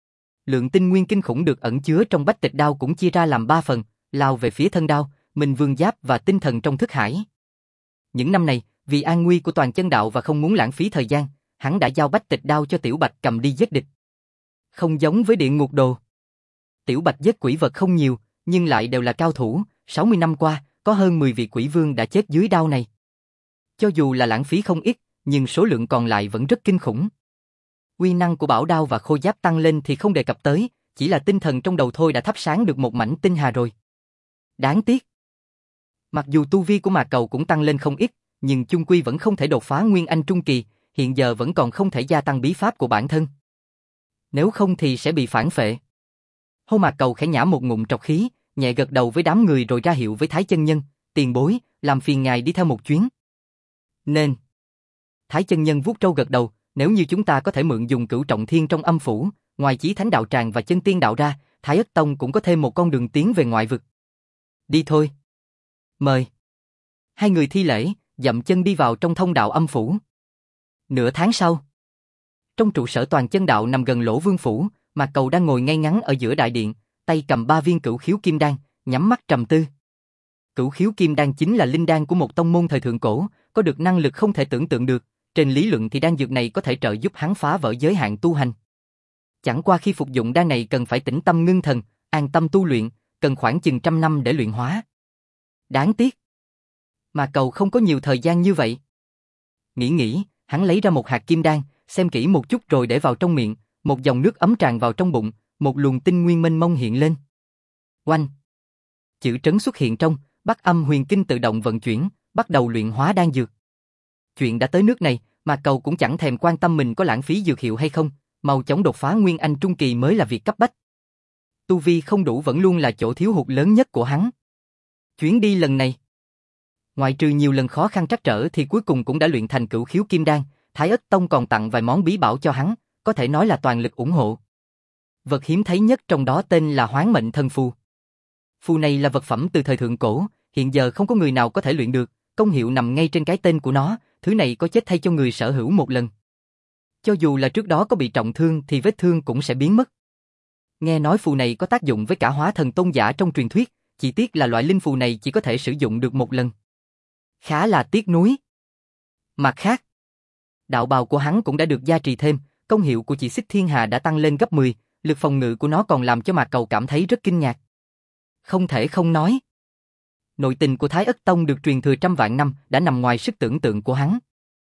A: Lượng tinh nguyên kinh khủng được ẩn chứa trong bách tịch đao cũng chia ra làm 3 phần, lao về phía thân đao, Minh Vương Giáp và tinh thần trong thức hải. Những năm này, vì an nguy của toàn chân đạo và không muốn lãng phí thời gian, hắn đã giao bách tịch đao cho Tiểu Bạch cầm đi giết địch. Không giống với địa ngục đồ. Tiểu Bạch giết quỷ vật không nhiều, nhưng lại đều là cao thủ, 60 năm qua, có hơn 10 vị quỷ vương đã chết dưới đao này. Cho dù là lãng phí không ít, nhưng số lượng còn lại vẫn rất kinh khủng. Uy năng của bảo đao và khôi giáp tăng lên thì không đề cập tới, chỉ là tinh thần trong đầu thôi đã thắp sáng được một mảnh tinh hà rồi. Đáng tiếc. Mặc dù tu vi của Mạc Cầu cũng tăng lên không ít, nhưng chung quy vẫn không thể đột phá Nguyên Anh Trung Kỳ, hiện giờ vẫn còn không thể gia tăng bí pháp của bản thân. Nếu không thì sẽ bị phản phệ. Hô Mạc Cầu khẽ nhả một ngụm trọc khí, nhẹ gật đầu với đám người rồi ra hiệu với Thái Chân Nhân, tiền bối, làm phiền ngài đi theo một chuyến. Nên. Thái Chân Nhân vuốt râu gật đầu, nếu như chúng ta có thể mượn dùng Cửu Trọng Thiên trong âm phủ, ngoài Chí Thánh Đạo Tràng và Chân Tiên Đạo ra, Thái Ất Tông cũng có thêm một con đường tiến về ngoại vực. Đi thôi. Mời. Hai người thi lễ, dậm chân đi vào trong thông đạo âm phủ. Nửa tháng sau, trong trụ sở toàn chân đạo nằm gần Lỗ Vương phủ, Mạc Cầu đang ngồi ngay ngắn ở giữa đại điện, tay cầm 3 viên Cửu Khiếu Kim Đan, nhắm mắt trầm tư. Cửu Khiếu Kim Đan chính là linh đan của một tông môn thời thượng cổ, có được năng lực không thể tưởng tượng được, trên lý luận thì đan dược này có thể trợ giúp hắn phá vỡ giới hạn tu hành. Chẳng qua khi phục dụng đan này cần phải tĩnh tâm ngưng thần, an tâm tu luyện, cần khoảng chừng 100 năm để luyện hóa. Đáng tiếc. Mạc Cầu không có nhiều thời gian như vậy. Nghĩ, hắn lấy ra một hạt kim đan, xem kỹ một chút rồi để vào trong miệng, một dòng nước ấm tràn vào trong bụng, một luồng tinh nguyên mênh mông hiện lên. Oanh! Chữ trấn xuất hiện trong, Bắc Âm Huyền Kinh tự động vận chuyển, bắt đầu luyện hóa đan dược. Chuyện đã tới nước này, Mạc Cầu cũng chẳng thèm quan tâm mình có lãng phí dược hiệu hay không, mau chóng đột phá Nguyên Anh Trung Kỳ mới là việc cấp bách. Tu vi không đủ vẫn luôn là chỗ thiếu hụt lớn nhất của hắn. Chuyến đi lần này, ngoại trừ nhiều lần khó khăn trắc trở thì cuối cùng cũng đã luyện thành Cửu Khiếu Kim Đan, Thái Ất Tông còn tặng vài món bí bảo cho hắn, có thể nói là toàn lực ủng hộ. Vật hiếm thấy nhất trong đó tên là Hoán Mệnh Thần Phù. Phù này là vật phẩm từ thời thượng cổ, hiện giờ không có người nào có thể luyện được, công hiệu nằm ngay trên cái tên của nó, thứ này có chết thay cho người sở hữu một lần. Cho dù là trước đó có bị trọng thương thì vết thương cũng sẽ biến mất. Nghe nói phù này có tác dụng với cả hóa thần tôn giả trong truyền thuyết, chỉ tiếc là loại linh phù này chỉ có thể sử dụng được một lần. Khá là tiếc nuối. Mặt khác, đạo bào của hắn cũng đã được gia trì thêm, công hiệu của chỉ xích thiên hà đã tăng lên gấp 10, lực phòng ngự của nó còn làm cho Mạc Cầu cảm thấy rất kinh ngạc. Không thể không nói. Nội tình của Thái Ất Tông được truyền thừa trăm vạn năm đã nằm ngoài sức tưởng tượng của hắn.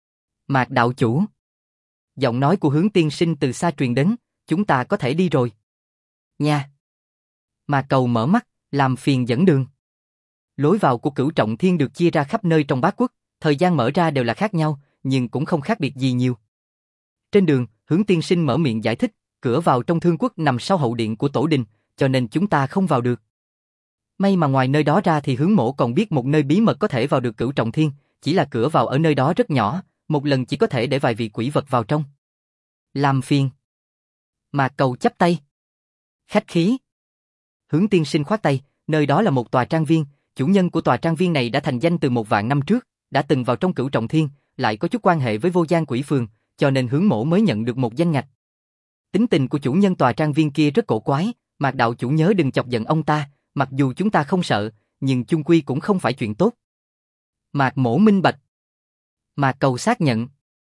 A: Mạc đạo chủ. Giọng nói của Hướng tiên sinh từ xa truyền đến, chúng ta có thể đi rồi. Nha. Mạc Cầu mở mắt, làm phiền dẫn đường. Lối vào của Cửu Trọng Thiên được chia ra khắp nơi trong bát quốc, thời gian mở ra đều là khác nhau, nhưng cũng không khác biệt gì nhiều. Trên đường, Hướng tiên sinh mở miệng giải thích, cửa vào trong Thương Quốc nằm sau hậu điện của tổ đình, cho nên chúng ta không vào được. May mà ngoài nơi đó ra thì Hướng mỗ còn biết một nơi bí mật có thể vào được Cửu Trọng Thiên, chỉ là cửa vào ở nơi đó rất nhỏ, một lần chỉ có thể để vài vị quỷ vật vào trong. Làm phiền. Mạc Cầu chắp tay. Khách khí. Hướng tiên sinh khoát tay, nơi đó là một tòa trang viên, chủ nhân của tòa trang viên này đã thành danh từ 1.000 năm trước, đã từng vào trong Cửu Trọng Thiên, lại có chút quan hệ với Vô Gian Quỷ Phường, cho nên Hướng mỗ mới nhận được một danh ngạch. Tính tình của chủ nhân tòa trang viên kia rất cổ quái, Mạc đạo chủ nhớ đừng chọc giận ông ta, mặc dù chúng ta không sợ, nhưng chung quy cũng không phải chuyện tốt. Mạc mỗ minh bạch. Mạc Cầu xác nhận.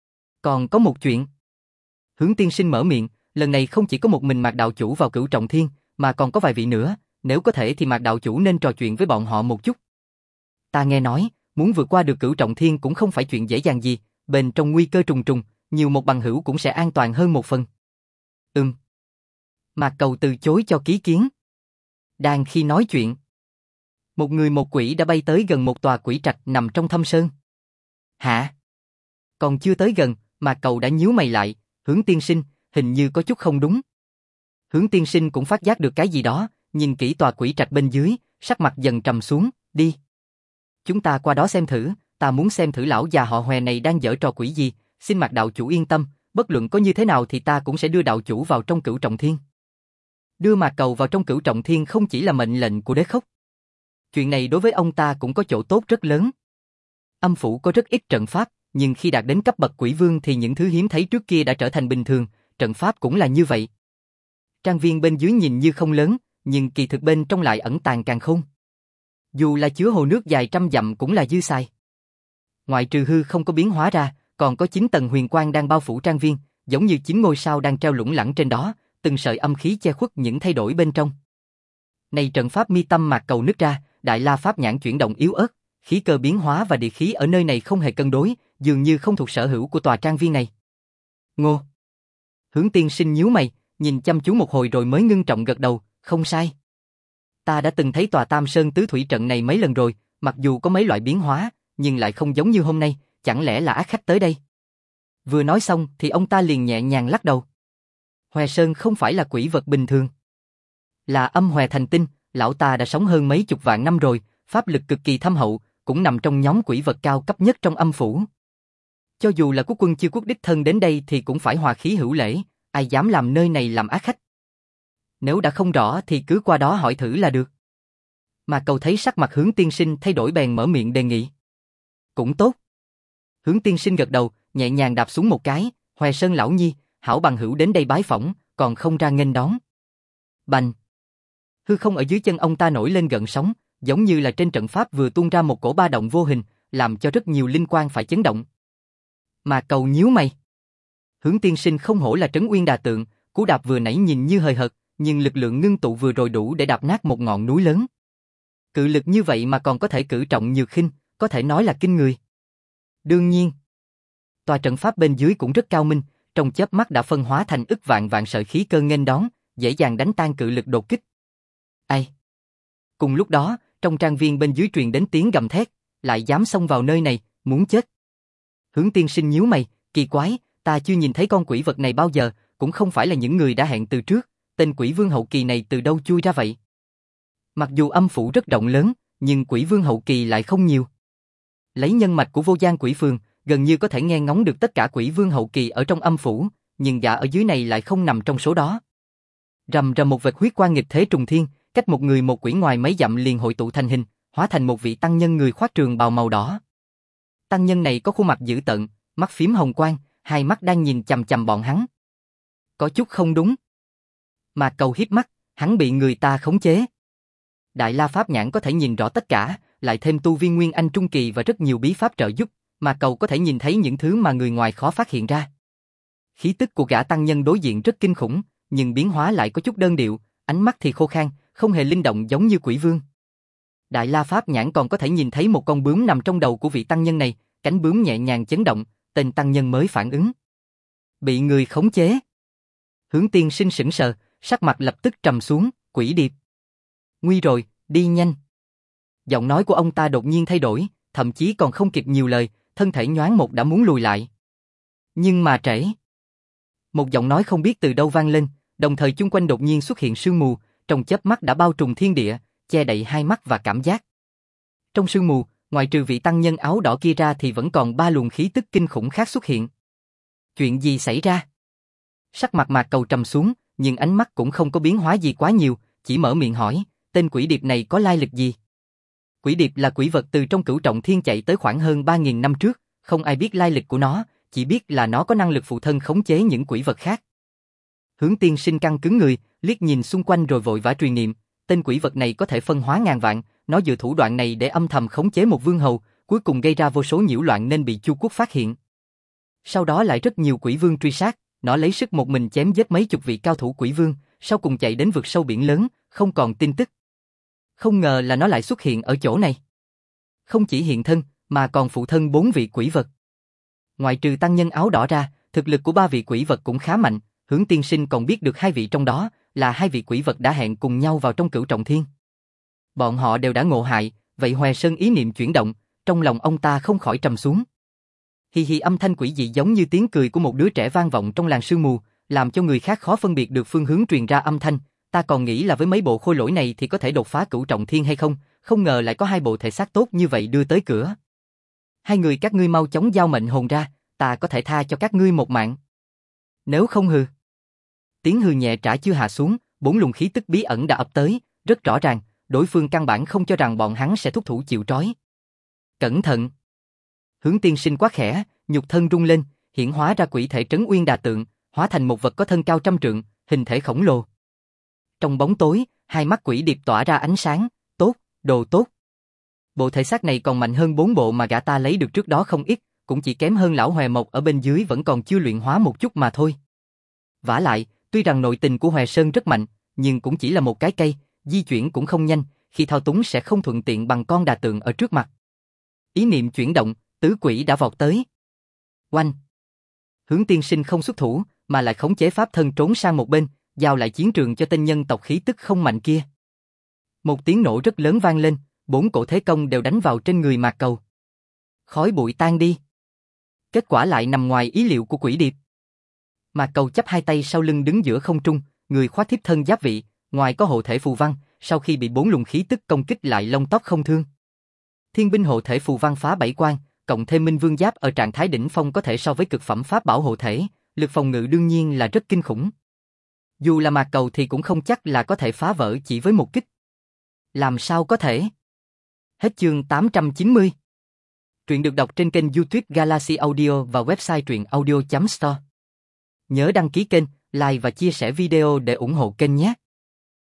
A: Còn có một chuyện. Hướng tiên sinh mở miệng, lần này không chỉ có một mình Mạc đạo chủ vào Cửu Trọng Thiên, mà còn có vài vị nữa, nếu có thể thì Mạc đạo chủ nên trò chuyện với bọn họ một chút. Ta nghe nói, muốn vượt qua được Cửu Trọng Thiên cũng không phải chuyện dễ dàng gì, bên trong nguy cơ trùng trùng, nhiều một bằng hữu cũng sẽ an toàn hơn một phần. Mạc Cầu từ chối cho ký kiến. Đang khi nói chuyện, một người một quỷ đã bay tới gần một tòa quỷ trạch nằm trong thâm sơn. Hả? Còn chưa tới gần, Mạc Cầu đã nhíu mày lại, Hướng tiên sinh, hình như có chút không đúng. Hướng tiên sinh cũng phát giác được cái gì đó, nhìn kỹ tòa quỷ trạch bên dưới, sắc mặt dần trầm xuống, đi. Chúng ta qua đó xem thử, ta muốn xem thử lão già họ Hoè này đang giở trò quỷ gì, xin Mạc đạo chủ yên tâm, bất luận có như thế nào thì ta cũng sẽ đưa đạo chủ vào trong Cửu Trọng Thiên. Đưa Mạc Cầu vào trong Cửu Trọng Thiên không chỉ là mệnh lệnh của đế khốc. Chuyện này đối với ông ta cũng có chỗ tốt rất lớn. Âm phủ có rất ít trận pháp, nhưng khi đạt đến cấp bậc quỷ vương thì những thứ hiếm thấy trước kia đã trở thành bình thường, trận pháp cũng là như vậy. Trang viên bên dưới nhìn như không lớn, nhưng kỳ thực bên trong lại ẩn tàng càn khôn. Dù là chứa hồ nước dài trăm dặm cũng là dư xài. Ngoại trừ hư không có biến hóa ra, còn có 9 tầng huyền quang đang bao phủ trang viên, giống như 9 ngôi sao đang treo lủng lẳng trên đó, từng sợi âm khí che khuất những thay đổi bên trong. Này trận pháp mi tâm mạc cầu nứt ra, Đại La Pháp nhãn chuyển động yếu ớt, khí cơ biến hóa và địa khí ở nơi này không hề cân đối, dường như không thuộc sở hữu của tòa trang viên này. Ngô. Hướng Tiên Sinh nhíu mày, nhìn chăm chú một hồi rồi mới ngưng trọng gật đầu, không sai. Ta đã từng thấy tòa Tam Sơn Tứ Thủy trận này mấy lần rồi, mặc dù có mấy loại biến hóa, nhưng lại không giống như hôm nay, chẳng lẽ là ác khách tới đây? Vừa nói xong thì ông ta liền nhẹ nhàng lắc đầu. Hòe Sơn không phải là quỷ vật bình thường. Là âm hòe thành tinh, lão ta đã sống hơn mấy chục vạn năm rồi, pháp lực cực kỳ thâm hậu, cũng nằm trong nhóm quỷ vật cao cấp nhất trong âm phủ. Cho dù là quốc quân Chiêu Quốc đích thân đến đây thì cũng phải hòa khí hữu lễ, ai dám làm nơi này làm ác khách. Nếu đã không rõ thì cứ qua đó hỏi thử là được. Mà Cầu thấy sắc mặt Hướng Tiên Sinh thay đổi bèn mở miệng đề nghị. Cũng tốt. Hướng Tiên Sinh gật đầu, nhẹ nhàng đạp xuống một cái, Hòe Sơn lão nhi, hảo bằng hữu đến đây bái phỏng, còn không ra nghênh đón. Bành. Hư không ở dưới chân ông ta nổi lên gợn sóng, giống như là trên trận pháp vừa tuôn ra một cổ ba động vô hình, làm cho rất nhiều linh quan phải chấn động. Mà Cầu nhíu mày. Hướng Tiên Sinh không hổ là Trấn Uyên Đà Tượng, cú đạp vừa nãy nhìn như hời hợt, nhưng lực lượng ngưng tụ vừa rồi đủ để đạp nát một ngọn núi lớn. Cự lực như vậy mà còn có thể cử trọng nhược khinh, có thể nói là kinh người. Đương nhiên, tòa trận pháp bên dưới cũng rất cao minh, trong chớp mắt đã phân hóa thành ức vạn vạn sợi khí cơ nghênh đón, dễ dàng đánh tan cự lực đột kích. Ai? Cùng lúc đó, trong trang viên bên dưới truyền đến tiếng gầm thét, lại dám xông vào nơi này, muốn chết. Hướng Tiên Sinh nhíu mày, kỳ quái, ta chưa nhìn thấy con quỷ vật này bao giờ, cũng không phải là những người đã hẹn từ trước, tên quỷ vương hậu kỳ này từ đâu chui ra vậy? Mặc dù âm phủ rất rộng lớn, nhưng quỷ vương hậu kỳ lại không nhiều. Lấy nhân mạch của Vô Gian Quỷ Phường, gần như có thể nghe ngóng được tất cả quỷ vương hậu kỳ ở trong âm phủ, nhưng gã ở dưới này lại không nằm trong số đó. Rầm rầm một vệt huyết quang nghịch thế trùng thiên, cách một người một quỷ ngoài mấy dặm liền hội tụ thành hình, hóa thành một vị tăng nhân người khoác trường bào màu đỏ. Tăng nhân này có khuôn mặt dữ tợn, mắt phím hồng quang, hai mắt đang nhìn chằm chằm bọn hắn. Có chút không đúng. Mà Cầu hiếp mắt, hắn bị người ta khống chế. Đại La Pháp nhãn có thể nhìn rõ tất cả, lại thêm tu vi Nguyên Anh Trung Kỳ và rất nhiều bí pháp trợ giúp, mà Cầu có thể nhìn thấy những thứ mà người ngoài khó phát hiện ra. Khí tức của gã tăng nhân đối diện rất kinh khủng, nhưng biến hóa lại có chút đơn điệu, ánh mắt thì khô khan, không hề linh động giống như quỷ vương. Đại La Pháp nhãn còn có thể nhìn thấy một con bướm nằm trong đầu của vị tăng nhân này, cánh bướm nhẹ nhàng chấn động, tên tăng nhân mới phản ứng. Bị người khống chế. Hướng Tiên Sinh sững sờ, sắc mặt lập tức trầm xuống, quỷ điệp. Nguy rồi, đi nhanh. Giọng nói của ông ta đột nhiên thay đổi, thậm chí còn không kịp nhiều lời, thân thể nhoáng một đã muốn lùi lại. Nhưng mà trễ. Một giọng nói không biết từ đâu vang lên, đồng thời chung quanh đột nhiên xuất hiện sương mù, trong chớp mắt đã bao trùm thiên địa, che đậy hai mắt và cảm giác. Trong sương mù, ngoài trừ vị tăng nhân áo đỏ kia ra thì vẫn còn ba luồng khí tức kinh khủng khác xuất hiện. Chuyện gì xảy ra? Sắc mặt Mạc Cầu trầm xuống, nhưng ánh mắt cũng không có biến hóa gì quá nhiều, chỉ mở miệng hỏi, tên quỷ điệp này có lai lịch gì? Quỷ điệp là quỷ vật từ trong Cửu Trọng Thiên chạy tới khoảng hơn 3.000 năm trước, không ai biết lai lịch của nó, chỉ biết là nó có năng lực phụ thân khống chế những quỷ vật khác. Hướng Tiên Sinh căng cứng người, liếc nhìn xung quanh rồi vội vã truyền niệm, tên quỷ vật này có thể phân hóa ngàn vạn, nó dựa thủ đoạn này để âm thầm khống chế một vương hầu, cuối cùng gây ra vô số nhiễu loạn nên bị Chu Quốc phát hiện. Sau đó lại rất nhiều quỷ vương truy sát, nó lấy sức một mình chém giết mấy chục vị cao thủ quỷ vương, sau cùng chạy đến vực sâu biển lớn, không còn tin tức. Không ngờ là nó lại xuất hiện ở chỗ này. Không chỉ hiện thân, mà còn phụ thân 4 vị quỷ vật. Ngoại trừ tăng nhân áo đỏ ra, thực lực của 3 vị quỷ vật cũng khá mạnh, Hướng Tiên Sinh còn biết được 2 vị trong đó, là 2 vị quỷ vật đã hẹn cùng nhau vào trong Cửu Trọng Thiên. Bọn họ đều đã ngộ hại, vậy Hòe Sơn ý niệm chuyển động, trong lòng ông ta không khỏi trầm xuống. Hi hi, âm thanh quỷ dị giống như tiếng cười của một đứa trẻ vang vọng trong làn sương mù, làm cho người khác khó phân biệt được phương hướng truyền ra âm thanh. Ta còn nghĩ là với mấy bộ khôi lỗi này thì có thể đột phá Cửu Trọng Thiên hay không, không ngờ lại có 2 bộ thể xác tốt như vậy đưa tới cửa. 2 người các ngươi mau chóng giao mệnh hồn ra, ta có thể tha cho các ngươi một mạng. Nếu không hừ. Tiếng hừ nhẹ trả chưa hạ xuống, 4 luồng khí tức bí ẩn đã ập tới, rất rõ ràng, đối phương căn bản không cho rằng bọn hắn sẽ thúc thủ chịu trói. Cẩn thận. Hướng Tiên Sinh quá khẽ, nhục thân rung lên, hiển hóa ra quỷ thể Trấn Uyên Đà Tượng, hóa thành một vật có thân cao trăm trượng, hình thể khổng lồ. trong bóng tối, hai mắt quỷ điệp tỏa ra ánh sáng, tốt, đồ tốt. Bộ thể xác này còn mạnh hơn 4 bộ mà gã ta lấy được trước đó không ít, cũng chỉ kém hơn lão Hòe Mộc ở bên dưới vẫn còn chưa luyện hóa một chút mà thôi. Vả lại, tuy rằng nội tình của Hòe Sơn rất mạnh, nhưng cũng chỉ là một cái cây, di chuyển cũng không nhanh, khi thao túng sẽ không thuận tiện bằng con đà tượng ở trước mặt. Ý niệm chuyển động, tứ quỷ đã vọt tới. Oanh! Hướng Tiên Sinh không xuất thủ, mà lại khống chế pháp thân trốn sang một bên, giao lại chiến trường cho tên nhân tộc khí tức không mạnh kia. Một tiếng nổ rất lớn vang lên, 4 cổ thế công đều đánh vào trên người Mạc Cầu. Khói bụi tan đi. Kết quả lại nằm ngoài ý liệu của quỷ điệp. Mạc Cầu chắp hai tay sau lưng đứng giữa không trung, người khoác thiếp thân giáp vị, ngoài có hộ thể phù văn, sau khi bị 4 luồng khí tức công kích lại lông tóc không thương. Thiên binh hộ thể phù văn phá 7 quan, cộng thêm Minh Vương giáp ở trạng thái đỉnh phong có thể so với cực phẩm pháp bảo hộ thể, lực phòng ngự đương nhiên là rất kinh khủng. Dù là Mạc Cầu thì cũng không chắc là có thể phá vỡ chỉ với một kích. Làm sao có thể? Hết chương 890. Truyện được đọc trên kênh YouTube Galaxy Audio và website truyện audio.store. Nhớ đăng ký kênh, like và chia sẻ video để ủng hộ kênh nhé.